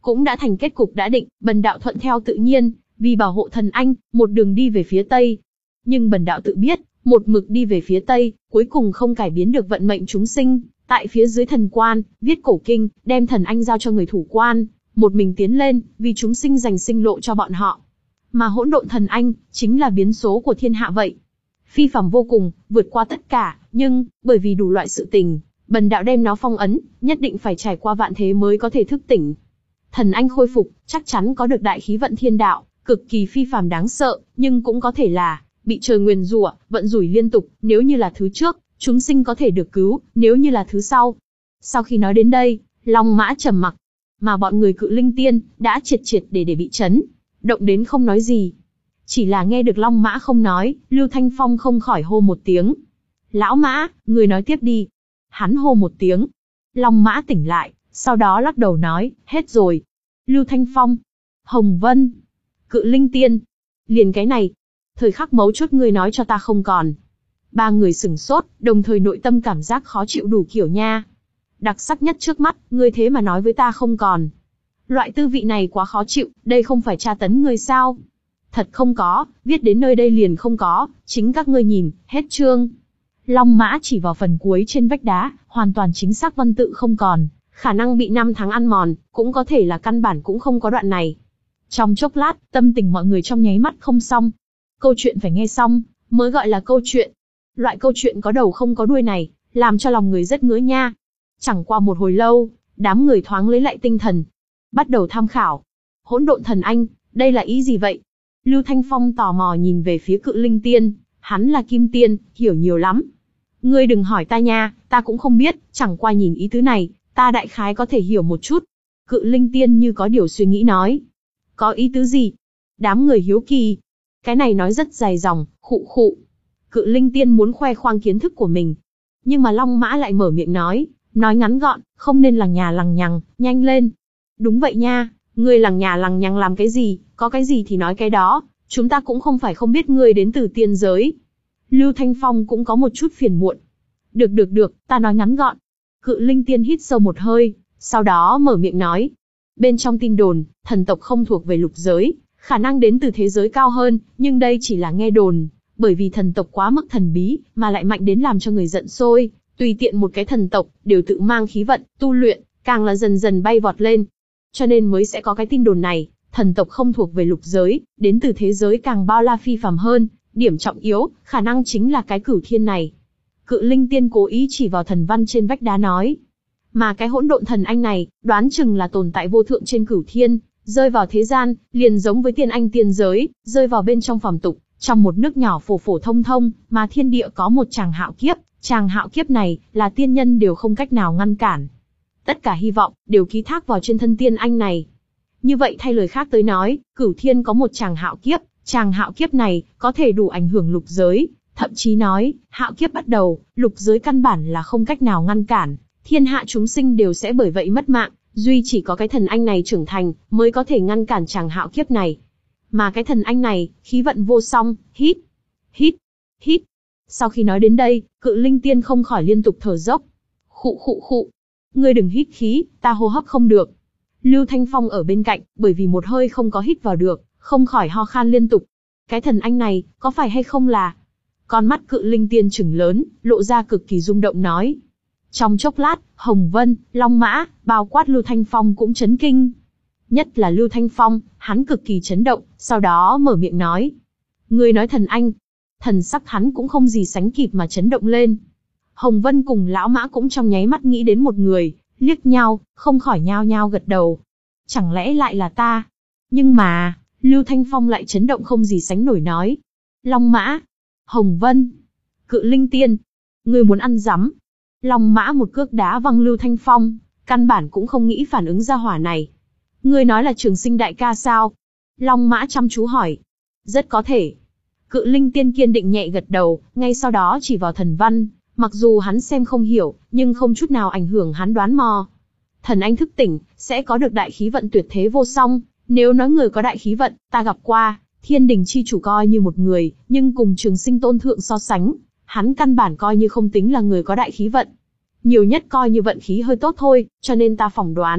A: cũng đã thành kết cục đã định, bần đạo thuận theo tự nhiên, vì bảo hộ thần anh, một đường đi về phía Tây. Nhưng bần đạo tự biết, một mực đi về phía Tây, cuối cùng không cải biến được vận mệnh chúng sinh, tại phía dưới thần quan, viết cổ kinh, đem thần anh giao cho người thủ quan, một mình tiến lên, vì chúng sinh dành sinh lộ cho bọn họ. Mà hỗn độn thần anh, chính là biến số của thiên hạ vậy. Phi phàm vô cùng, vượt qua tất cả, nhưng, bởi vì đủ loại sự tình, bần đạo đem nó phong ấn, nhất định phải trải qua vạn thế mới có thể thức tỉnh. Thần anh khôi phục, chắc chắn có được đại khí vận thiên đạo, cực kỳ phi phàm đáng sợ, nhưng cũng có thể là bị trời nguyền rủa, vận rủi liên tục, nếu như là thứ trước, chúng sinh có thể được cứu, nếu như là thứ sau. Sau khi nói đến đây, Long Mã trầm mặc, mà bọn người Cự Linh Tiên đã triệt triệt để để bị chấn, động đến không nói gì. Chỉ là nghe được Long Mã không nói, Lưu Thanh Phong không khỏi hô một tiếng. Lão Mã, người nói tiếp đi. Hắn hô một tiếng. Long Mã tỉnh lại, sau đó lắc đầu nói, hết rồi. Lưu Thanh Phong, Hồng Vân, Cự Linh Tiên. Liền cái này. Thời khắc mấu chốt ngươi nói cho ta không còn. Ba người sửng sốt, đồng thời nội tâm cảm giác khó chịu đủ kiểu nha. Đặc sắc nhất trước mắt, ngươi thế mà nói với ta không còn. Loại tư vị này quá khó chịu, đây không phải tra tấn ngươi sao? Thật không có, viết đến nơi đây liền không có, chính các ngươi nhìn, hết chương. Long Mã chỉ vào phần cuối trên vách đá, hoàn toàn chính xác văn tự không còn, khả năng bị năm tháng ăn mòn, cũng có thể là căn bản cũng không có đoạn này. Trong chốc lát, tâm tình mọi người trong nháy mắt không xong. Câu chuyện phải nghe xong, mới gọi là câu chuyện. Loại câu chuyện có đầu không có đuôi này, làm cho lòng người rất ngứa nha. Chẳng qua một hồi lâu, đám người thoáng lấy lại tinh thần, bắt đầu tham khảo. Hỗn độn thần anh, đây là ý gì vậy? Lưu Thanh Phong tò mò nhìn về phía Cự Linh Tiên, hắn là Kim Tiên, hiểu nhiều lắm. Ngươi đừng hỏi ta nha, ta cũng không biết, chẳng qua nhìn ý tứ này, ta đại khái có thể hiểu một chút. Cự Linh Tiên như có điều suy nghĩ nói. Có ý tứ gì? Đám người hiếu kỳ. Cái này nói rất dài dòng, khụ khụ. Cự Linh Tiên muốn khoe khoang kiến thức của mình. Nhưng mà Long Mã lại mở miệng nói, nói ngắn gọn, không nên lằng nhà lằng nhằng, nhanh lên. Đúng vậy nha, ngươi lằng nhà lằng nhằng làm cái gì, có cái gì thì nói cái đó, chúng ta cũng không phải không biết ngươi đến từ tiên giới. Lưu Thanh Phong cũng có một chút phiền muộn. Được được được, ta nói ngắn gọn. Cự Linh Tiên hít sâu một hơi, sau đó mở miệng nói. Bên trong tin đồn, thần tộc không thuộc về lục giới, khả năng đến từ thế giới cao hơn, nhưng đây chỉ là nghe đồn, bởi vì thần tộc quá mức thần bí, mà lại mạnh đến làm cho người giận sôi, tùy tiện một cái thần tộc, đều tự mang khí vận, tu luyện, càng là dần dần bay vọt lên. Cho nên mới sẽ có cái tin đồn này, thần tộc không thuộc về lục giới, đến từ thế giới càng bao la phi phàm hơn, điểm trọng yếu, khả năng chính là cái cửu thiên này. Cự Linh Tiên cố ý chỉ vào thần văn trên vách đá nói. Mà cái hỗn độn thần anh này, đoán chừng là tồn tại vô thượng trên cửu thiên, rơi vào thế gian, liền giống với tiên anh tiên giới, rơi vào bên trong phàm tục, trong một nước nhỏ phổ phổ thông thông, mà thiên địa có một tràng hạo kiếp, tràng hạo kiếp này, là tiên nhân đều không cách nào ngăn cản. Tất cả hy vọng, đều ký thác vào trên thân tiên anh này. Như vậy thay lời khác tới nói, cửu thiên có một tràng hạo kiếp, tràng hạo kiếp này, có thể đủ ảnh hưởng lục giới, thậm chí nói, hạo kiếp bắt đầu, lục giới căn bản là không cách nào ngăn cản, thiên hạ chúng sinh đều sẽ bởi vậy mất mạng, duy chỉ có cái thần anh này trưởng thành, mới có thể ngăn cản tràng hạo kiếp này. Mà cái thần anh này, khí vận vô song, hít, hít, hít. Sau khi nói đến đây, Cự Linh Tiên không khỏi liên tục thở dốc. Khụ khụ khụ. Ngươi đừng hít khí, ta hô hấp không được. Lưu Thanh Phong ở bên cạnh, bởi vì một hơi không có hít vào được, không khỏi ho khan liên tục. Cái thần anh này, có phải hay không là... Con mắt Cự Linh Tiên trừng lớn, lộ ra cực kỳ rung động nói. Trong chốc lát, Hồng Vân, Long Mã, bao quát Lưu Thanh Phong cũng chấn kinh. Nhất là Lưu Thanh Phong, hắn cực kỳ chấn động, sau đó mở miệng nói. Ngươi nói thần anh. Thần sắc hắn cũng không gì sánh kịp mà chấn động lên. Hồng Vân cùng Lão Mã cũng trong nháy mắt nghĩ đến một người, liếc nhau, không khỏi nhao nhao gật đầu. Chẳng lẽ lại là ta? Nhưng mà, Lưu Thanh Phong lại chấn động không gì sánh nổi nói. Long Mã, Hồng Vân, Cự Linh Tiên, ngươi muốn ăn rắm? Long Mã một cước đá văng Lưu Thanh Phong, căn bản cũng không nghĩ phản ứng ra hỏa này. Ngươi nói là Trường Sinh đại ca sao? Long Mã chăm chú hỏi. Rất có thể. Cự Linh Tiên kiên định nhẹ gật đầu, ngay sau đó chỉ vào thần văn, mặc dù hắn xem không hiểu, nhưng không chút nào ảnh hưởng hắn đoán mò. Thần anh thức tỉnh, sẽ có được đại khí vận tuyệt thế vô song, nếu nói người có đại khí vận, ta gặp qua, Thiên Đình chi chủ coi như một người, nhưng cùng Trường Sinh tôn thượng so sánh, hắn căn bản coi như không tính là người có đại khí vận. Nhiều nhất coi như vận khí hơi tốt thôi, cho nên ta phỏng đoán,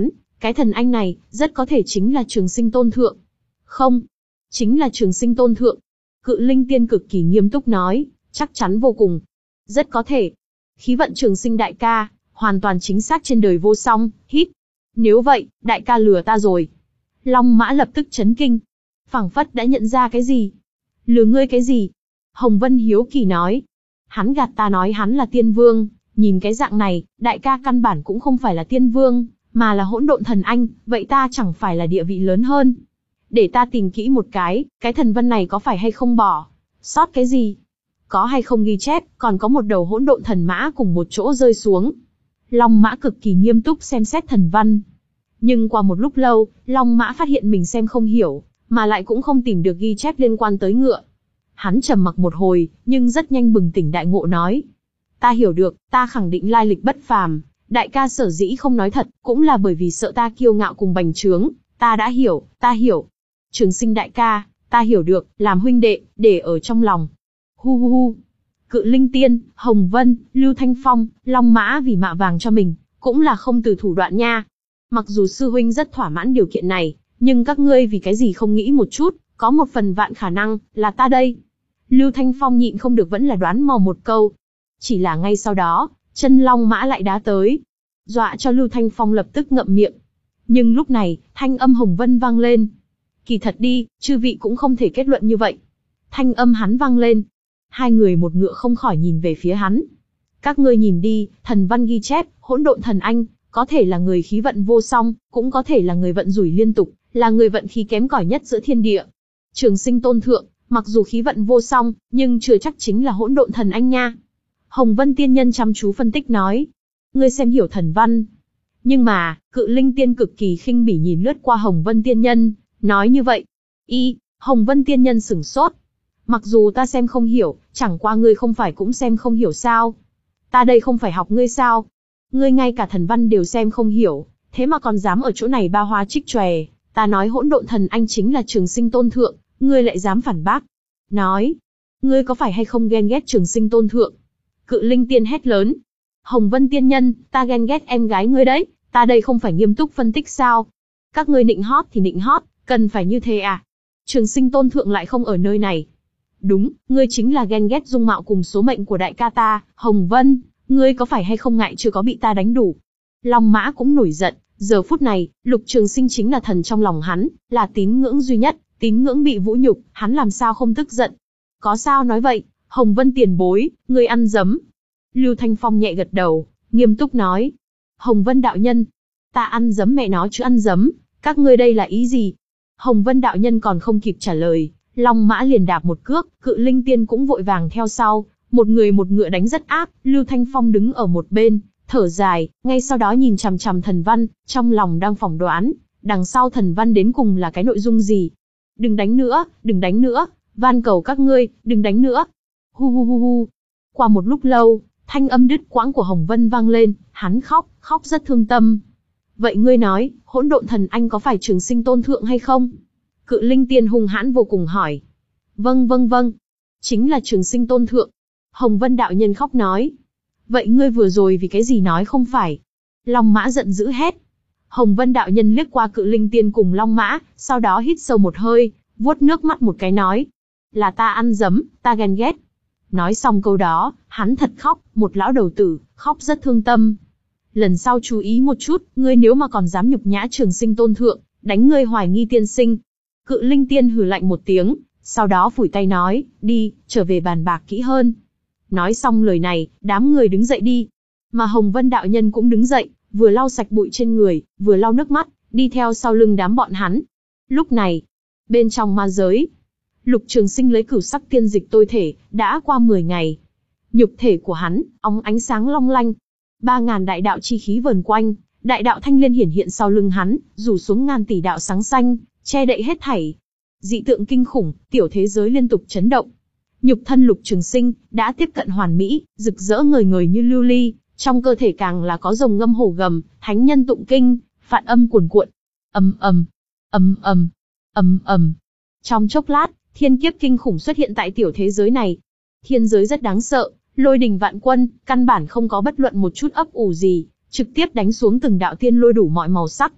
A: Cái thần anh này, rất có thể chính là Trường Sinh Tôn Thượng. Không, chính là Trường Sinh Tôn Thượng. Cự Linh Tiên cực kỳ nghiêm túc nói, chắc chắn vô cùng. Rất có thể. Khí vận Trường Sinh đại ca, hoàn toàn chính xác trên đời vô song, hít. Nếu vậy, đại ca lừa ta rồi. Long Mã lập tức chấn kinh. Phảng phất đã nhận ra cái gì. Lừa ngươi cái gì? Hồng Vân hiếu kỳ nói. Hắn gạt ta nói hắn là tiên vương, nhìn cái dạng này, đại ca căn bản cũng không phải là tiên vương, mà là hỗn độn thần anh, vậy ta chẳng phải là địa vị lớn hơn. Để ta tìm kỹ một cái, cái thần vân này có phải hay không bỏ sót cái gì? Có hay không ghi chép, còn có một đầu hỗn độn thần mã cùng một chỗ rơi xuống. Long Mã cực kỳ nghiêm túc xem xét thần văn. Nhưng qua một lúc lâu, Long Mã phát hiện mình xem không hiểu, mà lại cũng không tìm được ghi chép liên quan tới ngựa. Hắn trầm mặc một hồi, nhưng rất nhanh bừng tỉnh đại ngộ nói. Ta hiểu được, ta khẳng định lai lịch bất phàm, đại ca sở dĩ không nói thật, cũng là bởi vì sợ ta kiêu ngạo cùng bành trướng, ta đã hiểu, ta hiểu. Trường Sinh đại ca, ta hiểu được, làm huynh đệ, để ở trong lòng. Hu hu hu. Cự Linh Tiên, Hồng Vân, Lưu Thanh Phong, Long Mã vì mạ vàng cho mình, cũng là không từ thủ đoạn nha. Mặc dù sư huynh rất thỏa mãn điều kiện này, nhưng các ngươi vì cái gì không nghĩ một chút, có một phần vạn khả năng, là ta đây. Lưu Thanh Phong nhịn không được vẫn là đoán mò một câu. Chỉ là ngay sau đó, chân Long Mã lại đá tới. Dọa cho Lưu Thanh Phong lập tức ngậm miệng. Nhưng lúc này, thanh âm Hồng Vân vang lên. Kỳ thật đi, chư vị cũng không thể kết luận như vậy. Thanh âm hắn vang lên. Hai người một ngựa không khỏi nhìn về phía hắn. Các ngươi nhìn đi, thần văn ghi chép, hỗn độn thần anh, có thể là người khí vận vô song, cũng có thể là người vận rủi liên tục, là người vận khí kém cỏi nhất giữa thiên địa. Trường Sinh Tôn Thượng, mặc dù khí vận vô song, nhưng chưa chắc chính là hỗn độn thần anh nha. Hồng Vân Tiên Nhân chăm chú phân tích nói. Ngươi xem hiểu thần văn. Nhưng mà, Cự Linh Tiên cực kỳ khinh bỉ nhìn lướt qua Hồng Vân Tiên Nhân, nói như vậy. Y, Hồng Vân Tiên Nhân sửng sốt. Mặc dù ta xem không hiểu, chẳng qua ngươi không phải cũng xem không hiểu sao. Ta đây không phải học ngươi sao. Ngươi ngay cả thần văn đều xem không hiểu, thế mà còn dám ở chỗ này ba hoa trích tròe. Ta nói hỗn độn thần anh chính là Trường Sinh Tôn Thượng, ngươi lại dám phản bác. Nói, ngươi có phải hay không ghen ghét Trường Sinh Tôn Thượng? Cự Linh Tiên hét lớn. Hồng Vân Tiên Nhân, ta ghen ghét em gái ngươi đấy, ta đây không phải nghiêm túc phân tích sao? Các ngươi nịnh hót thì nịnh hót, cần phải như thế à? Trường Sinh Tôn Thượng lại không ở nơi này. Đúng, ngươi chính là ghen ghét dung mạo cùng số mệnh của đại ca ta, Hồng Vân, ngươi có phải hay không ngại chưa có bị ta đánh đủ? Long Mã cũng nổi giận, giờ phút này, Lục Trường Sinh chính là thần trong lòng hắn, là tín ngưỡng duy nhất, tín ngưỡng bị vũ nhục, hắn làm sao không tức giận? Có sao nói vậy, Hồng Vân tiền bối, ngươi ăn dấm. Lưu Thanh Phong nhẹ gật đầu, nghiêm túc nói. Hồng Vân đạo nhân, ta ăn dấm mẹ nó chứ ăn dấm, các ngươi đây là ý gì? Hồng Vân đạo nhân còn không kịp trả lời, Long Mã liền đạp một cước, Cự Linh Tiên cũng vội vàng theo sau, một người một ngựa đánh rất áp, Lưu Thanh Phong đứng ở một bên, thở dài, ngay sau đó nhìn chằm chằm thần văn, trong lòng đang phỏng đoán, đằng sau thần văn đến cùng là cái nội dung gì. Đừng đánh nữa, đừng đánh nữa, van cầu các ngươi, đừng đánh nữa. Hu hu hu hu. Qua một lúc lâu, thanh âm đứt quãng của Hồng Vân vang lên, hắn khóc, khóc rất thương tâm. Vậy ngươi nói, hỗn độn thần anh có phải Trường Sinh Tôn Thượng hay không? Cự Linh Tiên hung hãn vô cùng hỏi. Vâng vâng vâng, chính là Trường Sinh Tôn Thượng. Hồng Vân đạo nhân khóc nói. Vậy ngươi vừa rồi vì cái gì nói không phải? Long Mã giận dữ hét. Hồng Vân đạo nhân liếc qua Cự Linh Tiên cùng Long Mã, sau đó hít sâu một hơi, vuốt nước mắt một cái nói. Là ta ăn dấm, ta ghen ghét. Nói xong câu đó, hắn thật khóc, một lão đầu tử, khóc rất thương tâm. Lần sau chú ý một chút, ngươi nếu mà còn dám nhục nhã Trường Sinh Tôn Thượng, đánh ngươi Hoài Nghi tiên sinh. Cự Linh Tiên hừ lạnh một tiếng, sau đó phủi tay nói, đi, trở về bàn bạc kỹ hơn. Nói xong lời này, đám người đứng dậy đi. Mà Hồng Vân đạo nhân cũng đứng dậy, vừa lau sạch bụi trên người, vừa lau nước mắt, đi theo sau lưng đám bọn hắn. Lúc này, bên trong ma giới, Lục Trường Sinh lấy cửu sắc tiên dịch tôi thể, đã qua mười ngày. Nhục thể của hắn, óng ánh sáng long lanh. Ba ngàn đại đạo chi khí vờn quanh, đại đạo thanh liên hiển hiện sau lưng hắn, rủ xuống ngàn tỷ đạo sáng xanh, che đậy hết thảy. Dị tượng kinh khủng, tiểu thế giới liên tục chấn động. Nhục thân Lục Trường Sinh đã tiếp cận hoàn mỹ, rực rỡ ngời ngời như lưu ly, trong cơ thể càng là có rồng ngâm hổ gầm, thánh nhân tụng kinh, phạn âm cuồn cuộn. Ầm ầm, ầm ầm, ầm ầm. Trong chốc lát, thiên kiếp kinh khủng xuất hiện tại tiểu thế giới này. Thiên giới rất đáng sợ, lôi đình vạn quân, căn bản không có bất luận một chút ấp ủ gì, trực tiếp đánh xuống từng đạo tiên lôi đủ mọi màu sắc.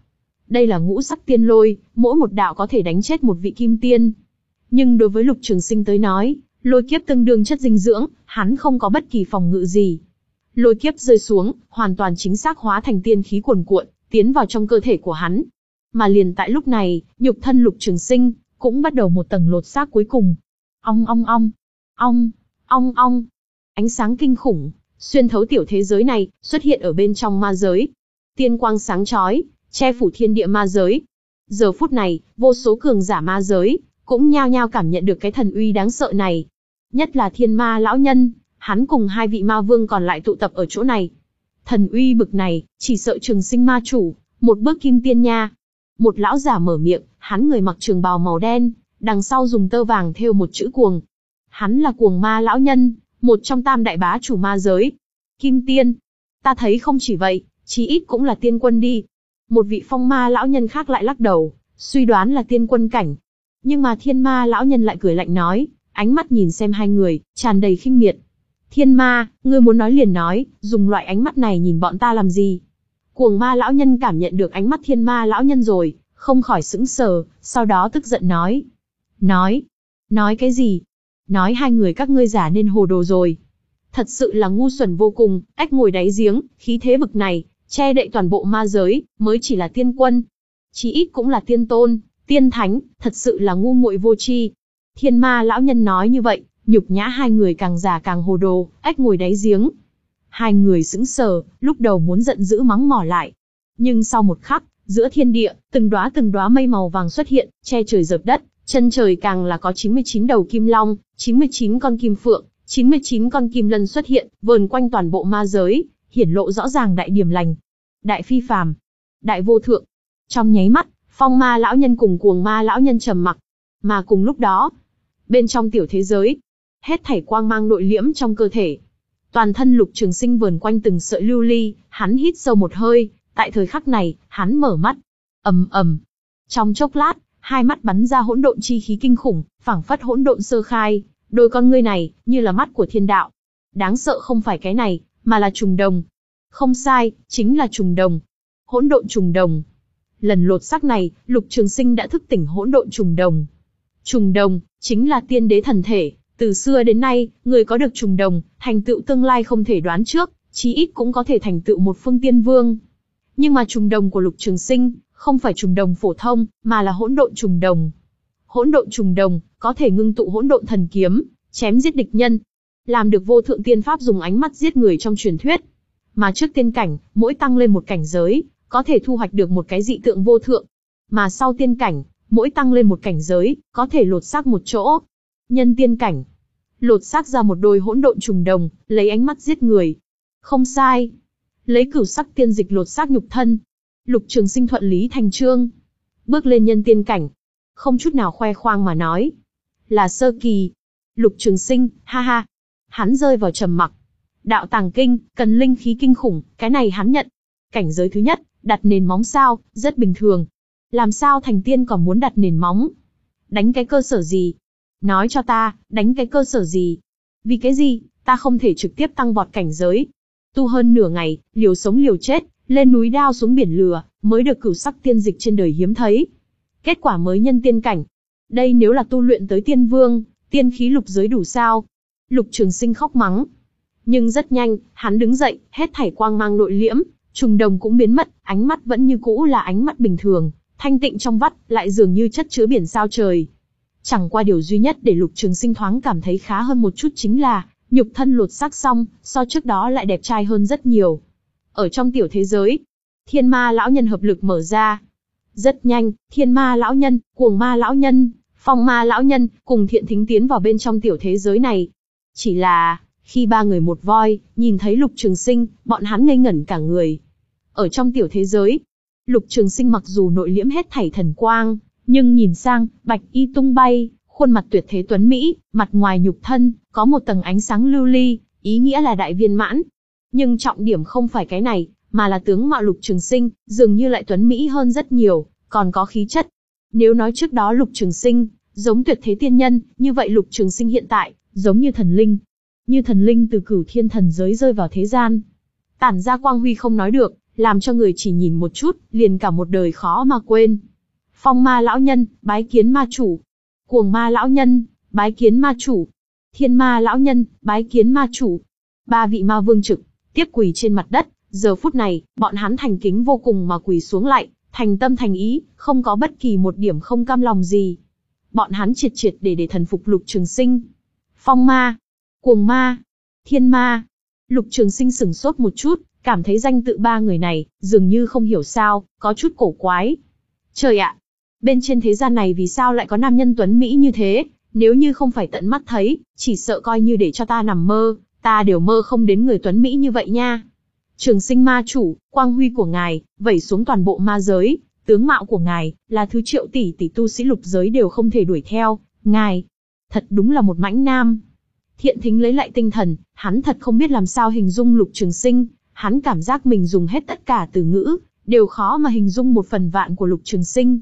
A: Đây là ngũ sắc tiên lôi, mỗi một đạo có thể đánh chết một vị kim tiên. Nhưng đối với Lục Trường Sinh tới nói, lôi kiếp tương đương chất dinh dưỡng, hắn không có bất kỳ phòng ngự gì. Lôi kiếp rơi xuống, hoàn toàn chính xác hóa thành tiên khí cuồn cuộn, tiến vào trong cơ thể của hắn. Mà liền tại lúc này, nhục thân Lục Trường Sinh cũng bắt đầu một tầng lột xác cuối cùng. Ong ong ong, ong, ong ong. Ánh sáng kinh khủng xuyên thấu tiểu thế giới này, xuất hiện ở bên trong ma giới. Tiên quang sáng chói, che phủ thiên địa ma giới. Giờ phút này, vô số cường giả ma giới cũng nhao nhao cảm nhận được cái thần uy đáng sợ này. Nhất là Thiên Ma lão nhân, hắn cùng hai vị ma vương còn lại tụ tập ở chỗ này. Thần uy bực này, chỉ sợ Trường Sinh ma chủ, một bước kim tiên nha. Một lão giả mở miệng, hắn người mặc trường bào màu đen, đằng sau dùng tơ vàng thêu một chữ cuồng. Hắn là Cuồng Ma lão nhân, một trong tam đại bá chủ ma giới. Kim tiên, ta thấy không chỉ vậy, chí ít cũng là tiên quân đi. Một vị Phong Ma lão nhân khác lại lắc đầu, suy đoán là tiên quân cảnh. Nhưng mà Thiên Ma lão nhân lại cười lạnh nói, ánh mắt nhìn xem hai người, tràn đầy khinh miệt. Thiên Ma, ngươi muốn nói liền nói, dùng loại ánh mắt này nhìn bọn ta làm gì? Cuồng Ma lão nhân cảm nhận được ánh mắt Thiên Ma lão nhân rồi, không khỏi sững sờ, sau đó tức giận nói. Nói, nói cái gì? Nói hai người các ngươi giả nên hồ đồ rồi. Thật sự là ngu xuẩn vô cùng, ếch ngồi đáy giếng, khí thế bực này, che đậy toàn bộ ma giới, mới chỉ là tiên quân. Chí ít cũng là tiên tôn, tiên thánh, thật sự là ngu muội vô tri. Thiên Ma lão nhân nói như vậy, nhục nhã hai người càng già càng hồ đồ, ếch ngồi đáy giếng. Hai người sững sờ, lúc đầu muốn giận dữ mắng mỏ lại. Nhưng sau một khắc, giữa thiên địa, từng đóa từng đóa mây màu vàng xuất hiện, che trời dợp đất, chân trời càng là có chín mươi chín đầu kim long, chín mươi chín con kim phượng, chín mươi chín con kim lân xuất hiện, vờn quanh toàn bộ ma giới, hiển lộ rõ ràng đại điểm lành. Đại phi phàm, đại vô thượng. Trong nháy mắt, Phong Ma lão nhân cùng Cuồng Ma lão nhân trầm mặc. Mà cùng lúc đó, bên trong tiểu thế giới, hết thảy quang mang nội liễm trong cơ thể. Toàn thân Lục Trường Sinh vờn quanh từng sợi lưu ly, hắn hít sâu một hơi, tại thời khắc này, hắn mở mắt. Ầm ầm. Trong chốc lát, hai mắt bắn ra hỗn độn chi khí kinh khủng, phảng phất hỗn độn sơ khai, đôi con ngươi này, như là mắt của thiên đạo. Đáng sợ không phải cái này, mà là trùng đồng. Không sai, chính là trùng đồng. Hỗn độn trùng đồng. Lần lột xác này, Lục Trường Sinh đã thức tỉnh hỗn độn trùng đồng. Trùng đồng, chính là tiên đế thần thể. Từ xưa đến nay, người có được trùng đồng, thành tựu tương lai không thể đoán trước, chí ít cũng có thể thành tựu một phương tiên vương. Nhưng mà trùng đồng của Lục Trường Sinh, không phải trùng đồng phổ thông, mà là hỗn độn trùng đồng. Hỗn độn trùng đồng, có thể ngưng tụ hỗn độn thần kiếm, chém giết địch nhân. Làm được vô thượng tiên pháp dùng ánh mắt giết người trong truyền thuyết. Mà trước tiên cảnh, mỗi tăng lên một cảnh giới, có thể thu hoạch được một cái dị tượng vô thượng. Mà sau tiên cảnh, mỗi tăng lên một cảnh giới, có thể lột xác một chỗ. Nhân tiên cảnh, lột xác ra một đôi hỗn độn trùng đồng, lấy ánh mắt giết người. Không sai. Lấy cửu sắc tiên dịch lột xác nhục thân. Lục Trường Sinh thuận lý thành chương. Bước lên nhân tiên cảnh. Không chút nào khoe khoang mà nói. Là sơ kỳ. Lục Trường Sinh, ha ha. Hắn rơi vào trầm mặc. Đạo tàng kinh, cần linh khí kinh khủng, cái này hắn nhận. Cảnh giới thứ nhất, đặt nền móng sao, rất bình thường. Làm sao thành tiên còn muốn đặt nền móng? Đánh cái cơ sở gì? Nói cho ta, đánh cái cơ sở gì? Vì cái gì, ta không thể trực tiếp tăng vọt cảnh giới? Tu hơn nửa ngày, liều sống liều chết, lên núi đao xuống biển lửa, mới được cửu sắc tiên dịch trên đời hiếm thấy. Kết quả mới nhân tiên cảnh. Đây nếu là tu luyện tới tiên vương, tiên khí lục giới đủ sao? Lục Trường Sinh khóc mắng. Nhưng rất nhanh, hắn đứng dậy, hết thảy quang mang nội liễm, trùng đồng cũng biến mất, ánh mắt vẫn như cũ là ánh mắt bình thường, thanh tịnh trong vắt, lại dường như chất chứa biển sao trời. Chẳng qua điều duy nhất để Lục Trường Sinh thoáng cảm thấy khá hơn một chút chính là, nhục thân lột xác xong, so trước đó lại đẹp trai hơn rất nhiều. Ở trong tiểu thế giới, Thiên Ma lão nhân hợp lực mở ra. Rất nhanh, Thiên Ma lão nhân, Cuồng Ma lão nhân, Phong Ma lão nhân, cùng Thiện Thính tiến vào bên trong tiểu thế giới này. Chỉ là, khi ba người một voi, nhìn thấy Lục Trường Sinh, bọn hắn ngây ngẩn cả người. Ở trong tiểu thế giới, Lục Trường Sinh mặc dù nội liễm hết thảy thần quang, nhưng nhìn sang, bạch y tung bay, khuôn mặt tuyệt thế tuấn mỹ, mặt ngoài nhục thân, có một tầng ánh sáng lưu ly, ý nghĩa là đại viên mãn. Nhưng trọng điểm không phải cái này, mà là tướng mạo Lục Trường Sinh, dường như lại tuấn mỹ hơn rất nhiều, còn có khí chất. Nếu nói trước đó Lục Trường Sinh, giống tuyệt thế tiên nhân, như vậy Lục Trường Sinh hiện tại, giống như thần linh. Như thần linh từ cửu thiên thần giới rơi vào thế gian. Tản ra quang huy không nói được, làm cho người chỉ nhìn một chút, liền cả một đời khó mà quên. Phong ma lão nhân, bái kiến ma chủ. Cuồng ma lão nhân, bái kiến ma chủ. Thiên ma lão nhân, bái kiến ma chủ. Ba vị ma vương trực tiếp quỳ trên mặt đất, giờ phút này, bọn hắn thành kính vô cùng mà quỳ xuống lại, thành tâm thành ý, không có bất kỳ một điểm không cam lòng gì. Bọn hắn triệt triệt để để thần phục Lục Trường Sinh. Phong ma, cuồng ma, thiên ma. Lục Trường Sinh sửng sốt một chút, cảm thấy danh tự ba người này, dường như không hiểu sao, có chút cổ quái. Trời ạ! Bên trên thế gian này vì sao lại có nam nhân tuấn Mỹ như thế? Nếu như không phải tận mắt thấy, chỉ sợ coi như để cho ta nằm mơ, ta đều mơ không đến người tuấn Mỹ như vậy nha. Trường Sinh ma chủ, quang huy của ngài, vẩy xuống toàn bộ ma giới, tướng mạo của ngài, là thứ triệu tỷ tỷ tu sĩ lục giới đều không thể đuổi theo, ngài. Thật đúng là một mãnh nam. Thiện Thính lấy lại tinh thần, hắn thật không biết làm sao hình dung Lục Trường Sinh, hắn cảm giác mình dùng hết tất cả từ ngữ, đều khó mà hình dung một phần vạn của Lục Trường Sinh.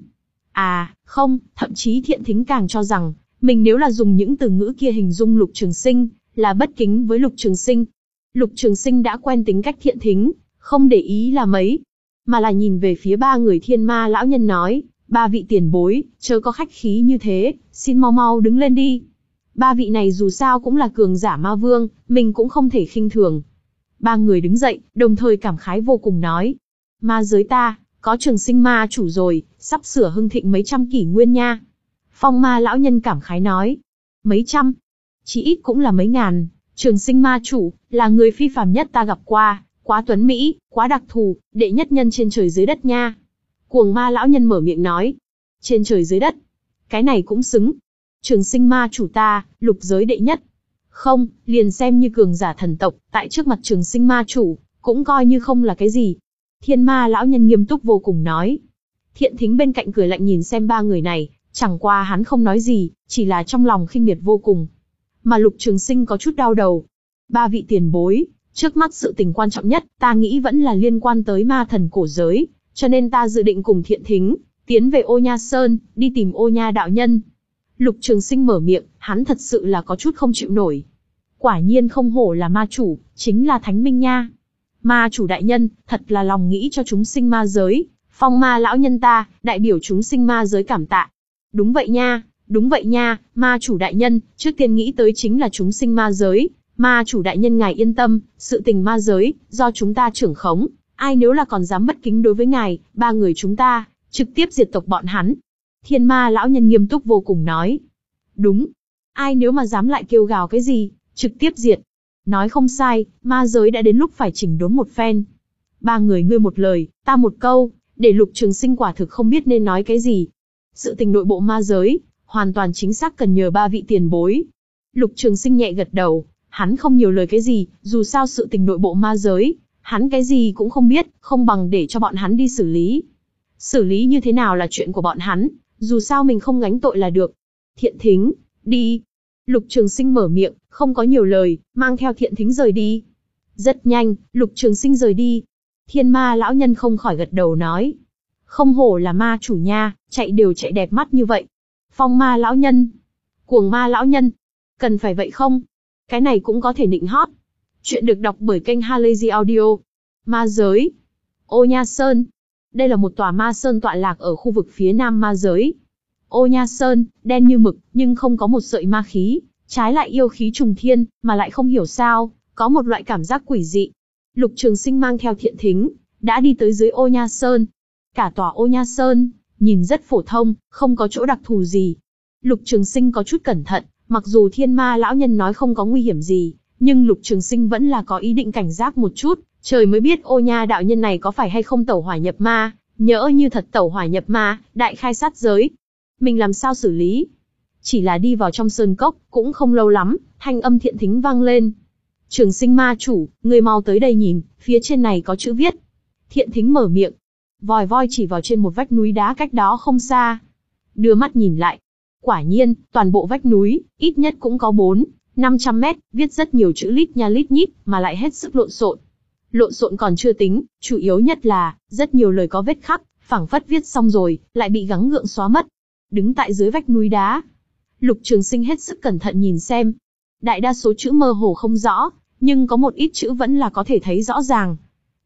A: À, không, thậm chí Thiện Thính càng cho rằng, mình nếu là dùng những từ ngữ kia hình dung Lục Trường Sinh, là bất kính với Lục Trường Sinh. Lục Trường Sinh đã quen tính cách Thiện Thính, không để ý là mấy, mà là nhìn về phía ba người thiên ma lão nhân nói, ba vị tiền bối, chớ có khách khí như thế, xin mau mau đứng lên đi. Ba vị này dù sao cũng là cường giả ma vương, mình cũng không thể khinh thường. Ba người đứng dậy, đồng thời cảm khái vô cùng nói, ma giới ta, có Trường Sinh ma chủ rồi, sắp sửa hưng thịnh mấy trăm kỷ nguyên nha. Phong ma lão nhân cảm khái nói, mấy trăm, chỉ ít cũng là mấy ngàn. Trường Sinh ma chủ, là người phi phàm nhất ta gặp qua, quá tuấn mỹ, quá đặc thù, đệ nhất nhân trên trời dưới đất nha. Cuồng ma lão nhân mở miệng nói, trên trời dưới đất, cái này cũng xứng. Trường Sinh ma chủ ta, lục giới đệ nhất. Không, liền xem như cường giả thần tộc, tại trước mặt Trường Sinh ma chủ, cũng coi như không là cái gì. Thiên ma lão nhân nghiêm túc vô cùng nói. Thiện Thính bên cạnh cười lạnh nhìn xem ba người này, chẳng qua hắn không nói gì, chỉ là trong lòng khinh miệt vô cùng. Mà Lục Trường Sinh có chút đau đầu. Ba vị tiền bối, trước mắt sự tình quan trọng nhất, ta nghĩ vẫn là liên quan tới ma thần cổ giới, cho nên ta dự định cùng Thiện Thính, tiến về Ô Nha Sơn, đi tìm Ô Nha đạo nhân. Lục Trường Sinh mở miệng, hắn thật sự là có chút không chịu nổi. Quả nhiên không hổ là ma chủ, chính là thánh minh nha. Ma chủ đại nhân, thật là lòng nghĩ cho chúng sinh ma giới, phong ma lão nhân ta, đại biểu chúng sinh ma giới cảm tạ. Đúng vậy nha, đúng vậy nha, ma chủ đại nhân, trước tiên nghĩ tới chính là chúng sinh ma giới. Ma chủ đại nhân ngài yên tâm, sự tình ma giới, do chúng ta trưởng khống, ai nếu là còn dám bất kính đối với ngài, ba người chúng ta, trực tiếp diệt tộc bọn hắn. Thiên ma lão nhân nghiêm túc vô cùng nói. Đúng, ai nếu mà dám lại kêu gào cái gì, trực tiếp diệt. Nói không sai, ma giới đã đến lúc phải chỉnh đốn một phen. Ba người ngươi một lời, ta một câu, để Lục Trường Sinh quả thực không biết nên nói cái gì. Sự tình nội bộ ma giới, hoàn toàn chính xác cần nhờ ba vị tiền bối. Lục Trường Sinh nhẹ gật đầu, hắn không nhiều lời cái gì, dù sao sự tình nội bộ ma giới, hắn cái gì cũng không biết, không bằng để cho bọn hắn đi xử lý. Xử lý như thế nào là chuyện của bọn hắn, dù sao mình không gánh tội là được. Thiện Thính, đi. Lục Trường Sinh mở miệng, không có nhiều lời, mang theo Thiện Thính rời đi. Rất nhanh, Lục Trường Sinh rời đi. Thiên ma lão nhân không khỏi gật đầu nói. Không hổ là ma chủ nha, chạy đều chạy đẹp mắt như vậy. Phong ma lão nhân. Cuồng ma lão nhân. Cần phải vậy không? Cái này cũng có thể nịnh hót. Chuyện được đọc bởi kênh Halazy Audio. Ma giới. Ô Nha Sơn. Đây là một tòa ma sơn tọa lạc ở khu vực phía nam ma giới. Ô Nha Sơn, đen như mực, nhưng không có một sợi ma khí, trái lại yêu khí trùng thiên, mà lại không hiểu sao, có một loại cảm giác quỷ dị. Lục Trường Sinh mang theo Thiện Thính, đã đi tới dưới Ô Nha Sơn. Cả tòa Ô Nha Sơn, nhìn rất phổ thông, không có chỗ đặc thù gì. Lục Trường Sinh có chút cẩn thận, mặc dù thiên ma lão nhân nói không có nguy hiểm gì, nhưng Lục Trường Sinh vẫn là có ý định cảnh giác một chút, trời mới biết Ô Nha đạo nhân này có phải hay không tẩu hỏa nhập ma, nhỡ như thật tẩu hỏa nhập ma, đại khai sát giới. Mình làm sao xử lý? Chỉ là đi vào trong sơn cốc, cũng không lâu lắm, thanh âm Thiện Thính vang lên. Trường Sinh ma chủ, người mau tới đây nhìn, phía trên này có chữ viết. Thiện Thính mở miệng, vòi voi chỉ vào trên một vách núi đá cách đó không xa. Đưa mắt nhìn lại. Quả nhiên, toàn bộ vách núi, ít nhất cũng có bốn, năm trăm mét, viết rất nhiều chữ lít nha lít nhít, mà lại hết sức lộn xộn. Lộn xộn còn chưa tính, chủ yếu nhất là, rất nhiều lời có vết khắc, phảng phất viết xong rồi, lại bị gắng gượng xóa mất. Đứng tại dưới vách núi đá, Lục Trường Sinh hết sức cẩn thận nhìn xem. Đại đa số chữ mơ hồ không rõ, nhưng có một ít chữ vẫn là có thể thấy rõ ràng.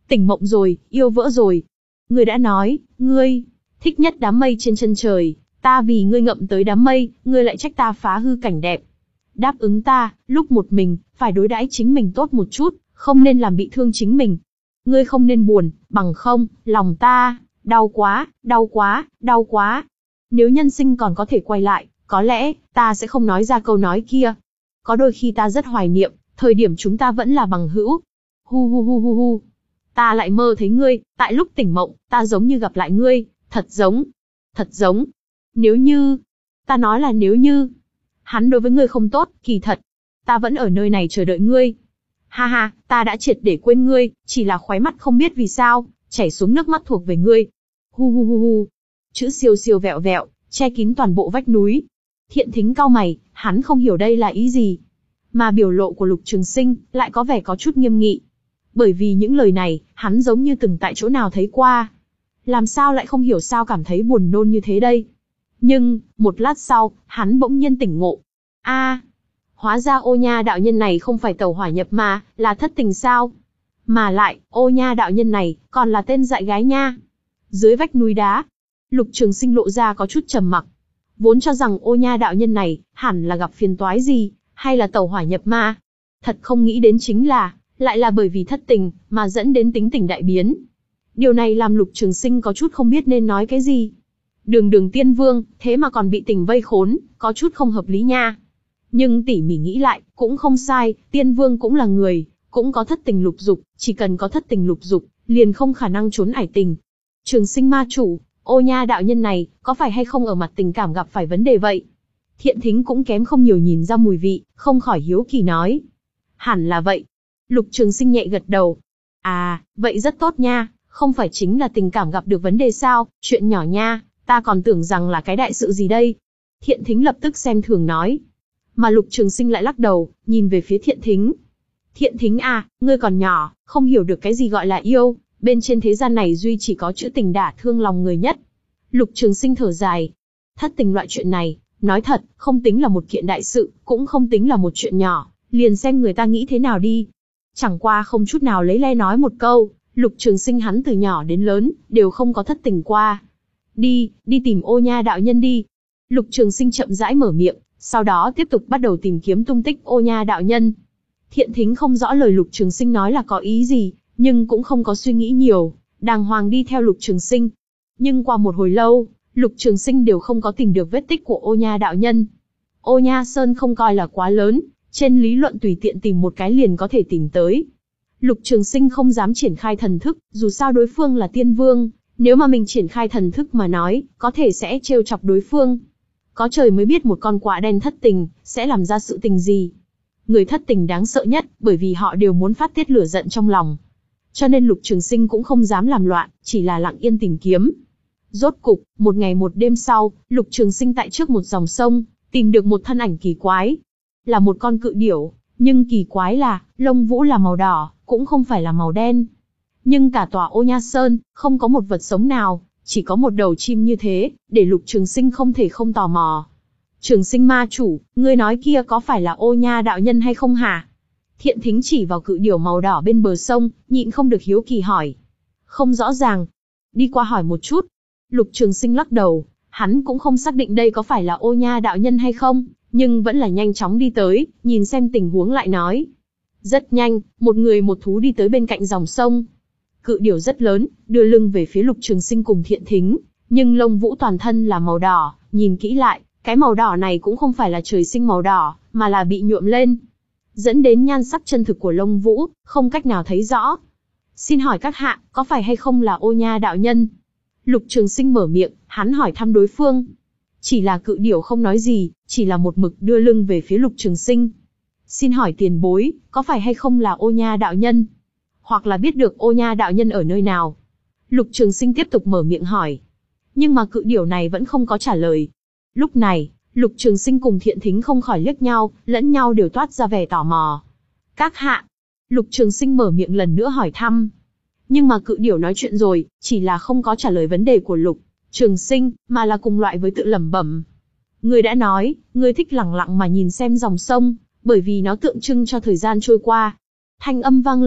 A: Tỉnh mộng rồi, yêu vỡ rồi. Ngươi đã nói, ngươi thích nhất đám mây trên chân trời, ta vì ngươi ngậm tới đám mây, ngươi lại trách ta phá hư cảnh đẹp. Đáp ứng ta, lúc một mình, phải đối đãi chính mình tốt một chút, không nên làm bị thương chính mình. Ngươi không nên buồn, bằng không, lòng ta, đau quá, đau quá, đau quá. Nếu nhân sinh còn có thể quay lại, có lẽ, ta sẽ không nói ra câu nói kia. Có đôi khi ta rất hoài niệm, thời điểm chúng ta vẫn là bằng hữu. Hu hu hu hu hu. Ta lại mơ thấy ngươi, tại lúc tỉnh mộng, ta giống như gặp lại ngươi, thật giống, thật giống. Nếu như, ta nói là nếu như, hắn đối với ngươi không tốt, kỳ thật, ta vẫn ở nơi này chờ đợi ngươi. Ha ha, ta đã triệt để quên ngươi, chỉ là khóe mắt không biết vì sao, chảy xuống nước mắt thuộc về ngươi. Hu hu hu hu. Chữ siêu siêu vẹo vẹo, che kín toàn bộ vách núi. Thiện Thính cau mày, hắn không hiểu đây là ý gì. Mà biểu lộ của Lục Trường Sinh lại có vẻ có chút nghiêm nghị. Bởi vì những lời này, hắn giống như từng tại chỗ nào thấy qua. Làm sao lại không hiểu sao cảm thấy buồn nôn như thế đây? Nhưng, một lát sau, hắn bỗng nhiên tỉnh ngộ. A, hóa ra Ô Nha đạo nhân này không phải tẩu hỏa nhập ma, là thất tình sao? Mà lại, Ô Nha đạo nhân này, còn là tên dại gái nha. Dưới vách núi đá, Lục Trường Sinh lộ ra có chút trầm mặc. Vốn cho rằng Ô Nha đạo nhân này, hẳn là gặp phiền toái gì, hay là tẩu hỏa nhập ma. Thật không nghĩ đến chính là, lại là bởi vì thất tình, mà dẫn đến tính tình đại biến. Điều này làm Lục Trường Sinh có chút không biết nên nói cái gì. Đường đường tiên vương, thế mà còn bị tình vây khốn, có chút không hợp lý nha. Nhưng tỉ mỉ nghĩ lại, cũng không sai, tiên vương cũng là người, cũng có thất tình lục dục, chỉ cần có thất tình lục dục, liền không khả năng trốn ải tình. Trường Sinh ma chủ, Ô Nha đạo nhân này, có phải hay không ở mặt tình cảm gặp phải vấn đề vậy? Thiện Thính cũng kém không nhiều nhìn ra mùi vị, không khỏi hiếu kỳ nói. Hẳn là vậy. Lục Trường Sinh nhẹ gật đầu. À, vậy rất tốt nha, không phải chính là tình cảm gặp được vấn đề sao, chuyện nhỏ nha, ta còn tưởng rằng là cái đại sự gì đây. Thiện Thính lập tức xem thường nói. Mà Lục Trường Sinh lại lắc đầu, nhìn về phía Thiện Thính. Thiện Thính à, ngươi còn nhỏ, không hiểu được cái gì gọi là yêu, bên trên thế gian này duy chỉ có chữ tình đả thương lòng người nhất. Lục Trường Sinh thở dài. Thất tình loại chuyện này, nói thật, không tính là một kiện đại sự, cũng không tính là một chuyện nhỏ, liền xem người ta nghĩ thế nào đi. Chẳng qua không chút nào lấy le nói một câu, Lục Trường Sinh hắn từ nhỏ đến lớn, đều không có thất tình qua. Đi, đi tìm Ô Nha đạo nhân đi. Lục Trường Sinh chậm rãi mở miệng, sau đó tiếp tục bắt đầu tìm kiếm tung tích Ô Nha đạo nhân. Thiện Thính không rõ lời Lục Trường Sinh nói là có ý gì, nhưng cũng không có suy nghĩ nhiều, đàng hoàng đi theo Lục Trường Sinh. Nhưng qua một hồi lâu, Lục Trường Sinh đều không có tìm được vết tích của Ô Nha đạo nhân. Ô Nha Sơn không coi là quá lớn, trên lý luận tùy tiện tìm một cái liền có thể tìm tới. Lục Trường Sinh không dám triển khai thần thức, dù sao đối phương là tiên vương, nếu mà mình triển khai thần thức mà nói, có thể sẽ trêu chọc đối phương. Có trời mới biết một con quạ đen thất tình, sẽ làm ra sự tình gì. Người thất tình đáng sợ nhất, bởi vì họ đều muốn phát tiết lửa giận trong lòng. Cho nên Lục Trường Sinh cũng không dám làm loạn, chỉ là lặng yên tìm kiếm. Rốt cục, một ngày một đêm sau, Lục Trường Sinh tại trước một dòng sông, tìm được một thân ảnh kỳ quái. Là một con cự điểu, nhưng kỳ quái là, lông vũ là màu đỏ, cũng không phải là màu đen. Nhưng cả tòa Ô Nha Sơn, không có một vật sống nào, chỉ có một đầu chim như thế, để Lục Trường Sinh không thể không tò mò. Trường Sinh ma chủ, ngươi nói kia có phải là Ô Nha đạo nhân hay không hả? Thiện Thính chỉ vào cự điểu màu đỏ bên bờ sông, nhịn không được hiếu kỳ hỏi. Không rõ ràng. Đi qua hỏi một chút. Lục Trường Sinh lắc đầu, hắn cũng không xác định đây có phải là Ô Nha đạo nhân hay không, nhưng vẫn là nhanh chóng đi tới, nhìn xem tình huống lại nói. Rất nhanh, một người một thú đi tới bên cạnh dòng sông. Cự điểu rất lớn, đưa lưng về phía Lục Trường Sinh cùng Thiện Thính, nhưng lông vũ toàn thân là màu đỏ, nhìn kỹ lại, cái màu đỏ này cũng không phải là trời sinh màu đỏ, mà là bị nhuộm lên. Dẫn đến nhan sắc chân thực của lông vũ, không cách nào thấy rõ. Xin hỏi các hạ, có phải hay không là Ô Nha đạo nhân? Lục Trường Sinh mở miệng, hắn hỏi thăm đối phương. Chỉ là cự điểu không nói gì, chỉ là một mực đưa lưng về phía Lục Trường Sinh. Xin hỏi tiền bối, có phải hay không là Ô Nha đạo nhân? Hoặc là biết được Ô Nha đạo nhân ở nơi nào? Lục Trường Sinh tiếp tục mở miệng hỏi. Nhưng mà cự điểu này vẫn không có trả lời. Lúc này, Lục Trường Sinh cùng Thiện Thính không khỏi liếc nhau, lẫn nhau đều toát ra vẻ tò mò. Các hạ. Lục Trường Sinh mở miệng lần nữa hỏi thăm. Nhưng mà cự điểu nói chuyện rồi, chỉ là không có trả lời vấn đề của Lục Trường Sinh, mà là cùng loại với tự lẩm bẩm. Ngươi đã nói, ngươi thích lặng lặng mà nhìn xem dòng sông, bởi vì nó tượng trưng cho thời gian trôi qua. Thanh âm vang lên,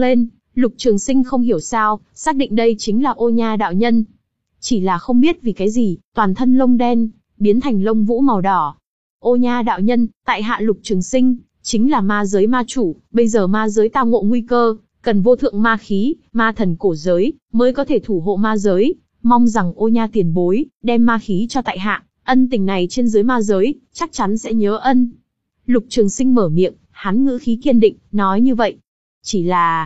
A: Lục Trường Sinh không hiểu sao, xác định đây chính là Ô Nha đạo nhân. Chỉ là không biết vì cái gì, toàn thân lông đen, biến thành lông vũ màu đỏ. Ô Nha đạo nhân, tại hạ Lục Trường Sinh, chính là ma giới ma chủ, bây giờ ma giới tao ngộ nguy cơ, cần vô thượng ma khí, ma thần cổ giới, mới có thể thủ hộ ma giới. Mong rằng Ô Nha tiền bối, đem ma khí cho tại hạ, ân tình này trên dưới ma giới, chắc chắn sẽ nhớ ân. Lục Trường Sinh mở miệng, hắn ngữ khí kiên định, nói như vậy. Chỉ là...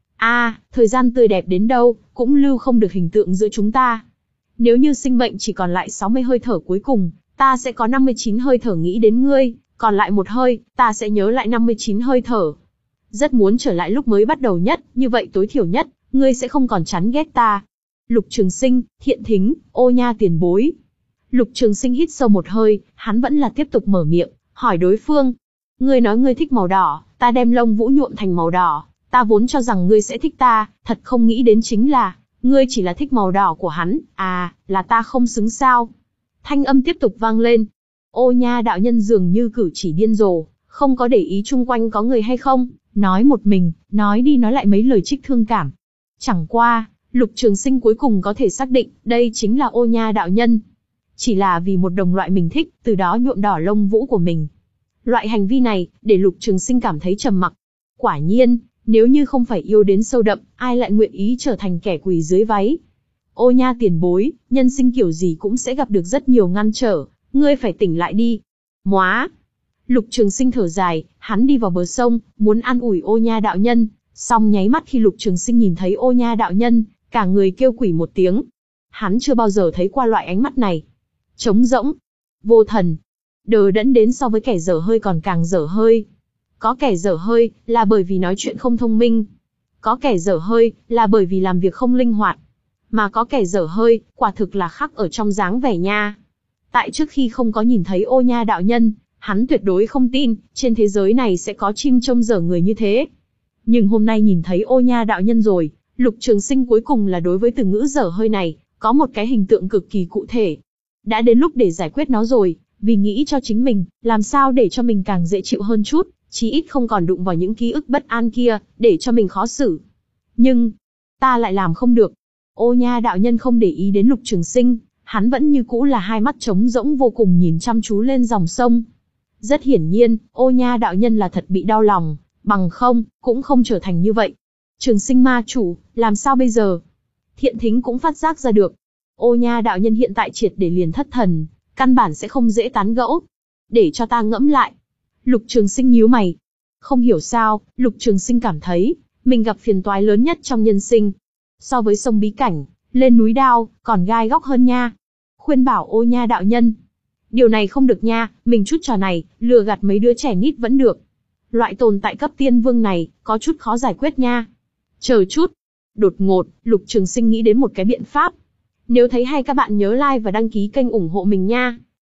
A: a thời gian tươi đẹp đến đâu, cũng lưu không được hình tượng giữa chúng ta. Nếu như sinh mệnh chỉ còn lại sáu mươi hơi thở cuối cùng, ta sẽ có năm mươi chín hơi thở nghĩ đến ngươi, còn lại một hơi, ta sẽ nhớ lại năm mươi chín hơi thở. Rất muốn trở lại lúc mới bắt đầu nhất, như vậy tối thiểu nhất, ngươi sẽ không còn chán ghét ta. Lục Trường Sinh, Thiện Thính, Ô Nha tiền bối. Lục Trường Sinh hít sâu một hơi, hắn vẫn là tiếp tục mở miệng, hỏi đối phương. Ngươi nói ngươi thích màu đỏ, ta đem lông vũ nhuộm thành màu đỏ, ta vốn cho rằng ngươi sẽ thích ta, thật không nghĩ đến chính là, ngươi chỉ là thích màu đỏ của hắn, à, là ta không xứng sao. Thanh âm tiếp tục vang lên. Ô Nha đạo nhân dường như cử chỉ điên rồ, không có để ý chung quanh có người hay không, nói một mình, nói đi nói lại mấy lời trích thương cảm. Chẳng qua, Lục Trường Sinh cuối cùng có thể xác định, đây chính là Ô Nha đạo nhân. Chỉ là vì một đồng loại mình thích, từ đó nhuộm đỏ lông vũ của mình. Loại hành vi này, để Lục Trường Sinh cảm thấy trầm mặc. Quả nhiên, nếu như không phải yêu đến sâu đậm, ai lại nguyện ý trở thành kẻ quỳ dưới váy. Ô Nha tiền bối, nhân sinh kiểu gì cũng sẽ gặp được rất nhiều ngăn trở, ngươi phải tỉnh lại đi. Móa! Lục Trường Sinh thở dài, hắn đi vào bờ sông, muốn an ủi Ô Nha đạo nhân, song nháy mắt khi Lục Trường Sinh nhìn thấy Ô Nha đạo nhân, cả người kêu quỷ một tiếng. Hắn chưa bao giờ thấy qua loại ánh mắt này. Trống rỗng, vô thần, đờ đẫn đến so với kẻ dở hơi còn càng dở hơi. Có kẻ dở hơi, là bởi vì nói chuyện không thông minh. Có kẻ dở hơi, là bởi vì làm việc không linh hoạt. Mà có kẻ dở hơi, quả thực là khắc ở trong dáng vẻ nha. Tại trước khi không có nhìn thấy Ô Nha đạo nhân, hắn tuyệt đối không tin, trên thế giới này sẽ có chim trông dở người như thế. Nhưng hôm nay nhìn thấy Ô Nha đạo nhân rồi, Lục Trường Sinh cuối cùng là đối với từ ngữ dở hơi này, có một cái hình tượng cực kỳ cụ thể. Đã đến lúc để giải quyết nó rồi, vì nghĩ cho chính mình, làm sao để cho mình càng dễ chịu hơn chút, chí ít không còn đụng vào những ký ức bất an kia, để cho mình khó xử. Nhưng, ta lại làm không được. Ô Nha đạo nhân không để ý đến Lục Trường Sinh, hắn vẫn như cũ là hai mắt trống rỗng vô cùng nhìn chăm chú lên dòng sông. Rất hiển nhiên, Ô Nha đạo nhân là thật bị đau lòng, bằng không, cũng không trở thành như vậy. Trường Sinh ma chủ, làm sao bây giờ? Thiện Thính cũng phát giác ra được. Ô Nha đạo nhân hiện tại triệt để liền thất thần, căn bản sẽ không dễ tán gẫu. Để cho ta ngẫm lại. Lục Trường Sinh nhíu mày. Không hiểu sao, Lục Trường Sinh cảm thấy, mình gặp phiền toái lớn nhất trong nhân sinh. So với sông bí cảnh, lên núi đao, còn gai góc hơn nha. Khuyên bảo Ô Nha đạo nhân. Điều này không được nha, mình chút trò này, lừa gạt mấy đứa trẻ nít vẫn được. Loại tồn tại cấp tiên vương này, có chút khó giải quyết nha. Chờ chút. Đột ngột, Lục Trường Sinh nghĩ đến một cái biện pháp. Nếu thấy hay các bạn nhớ like và đăng ký kênh ủng hộ mình nha.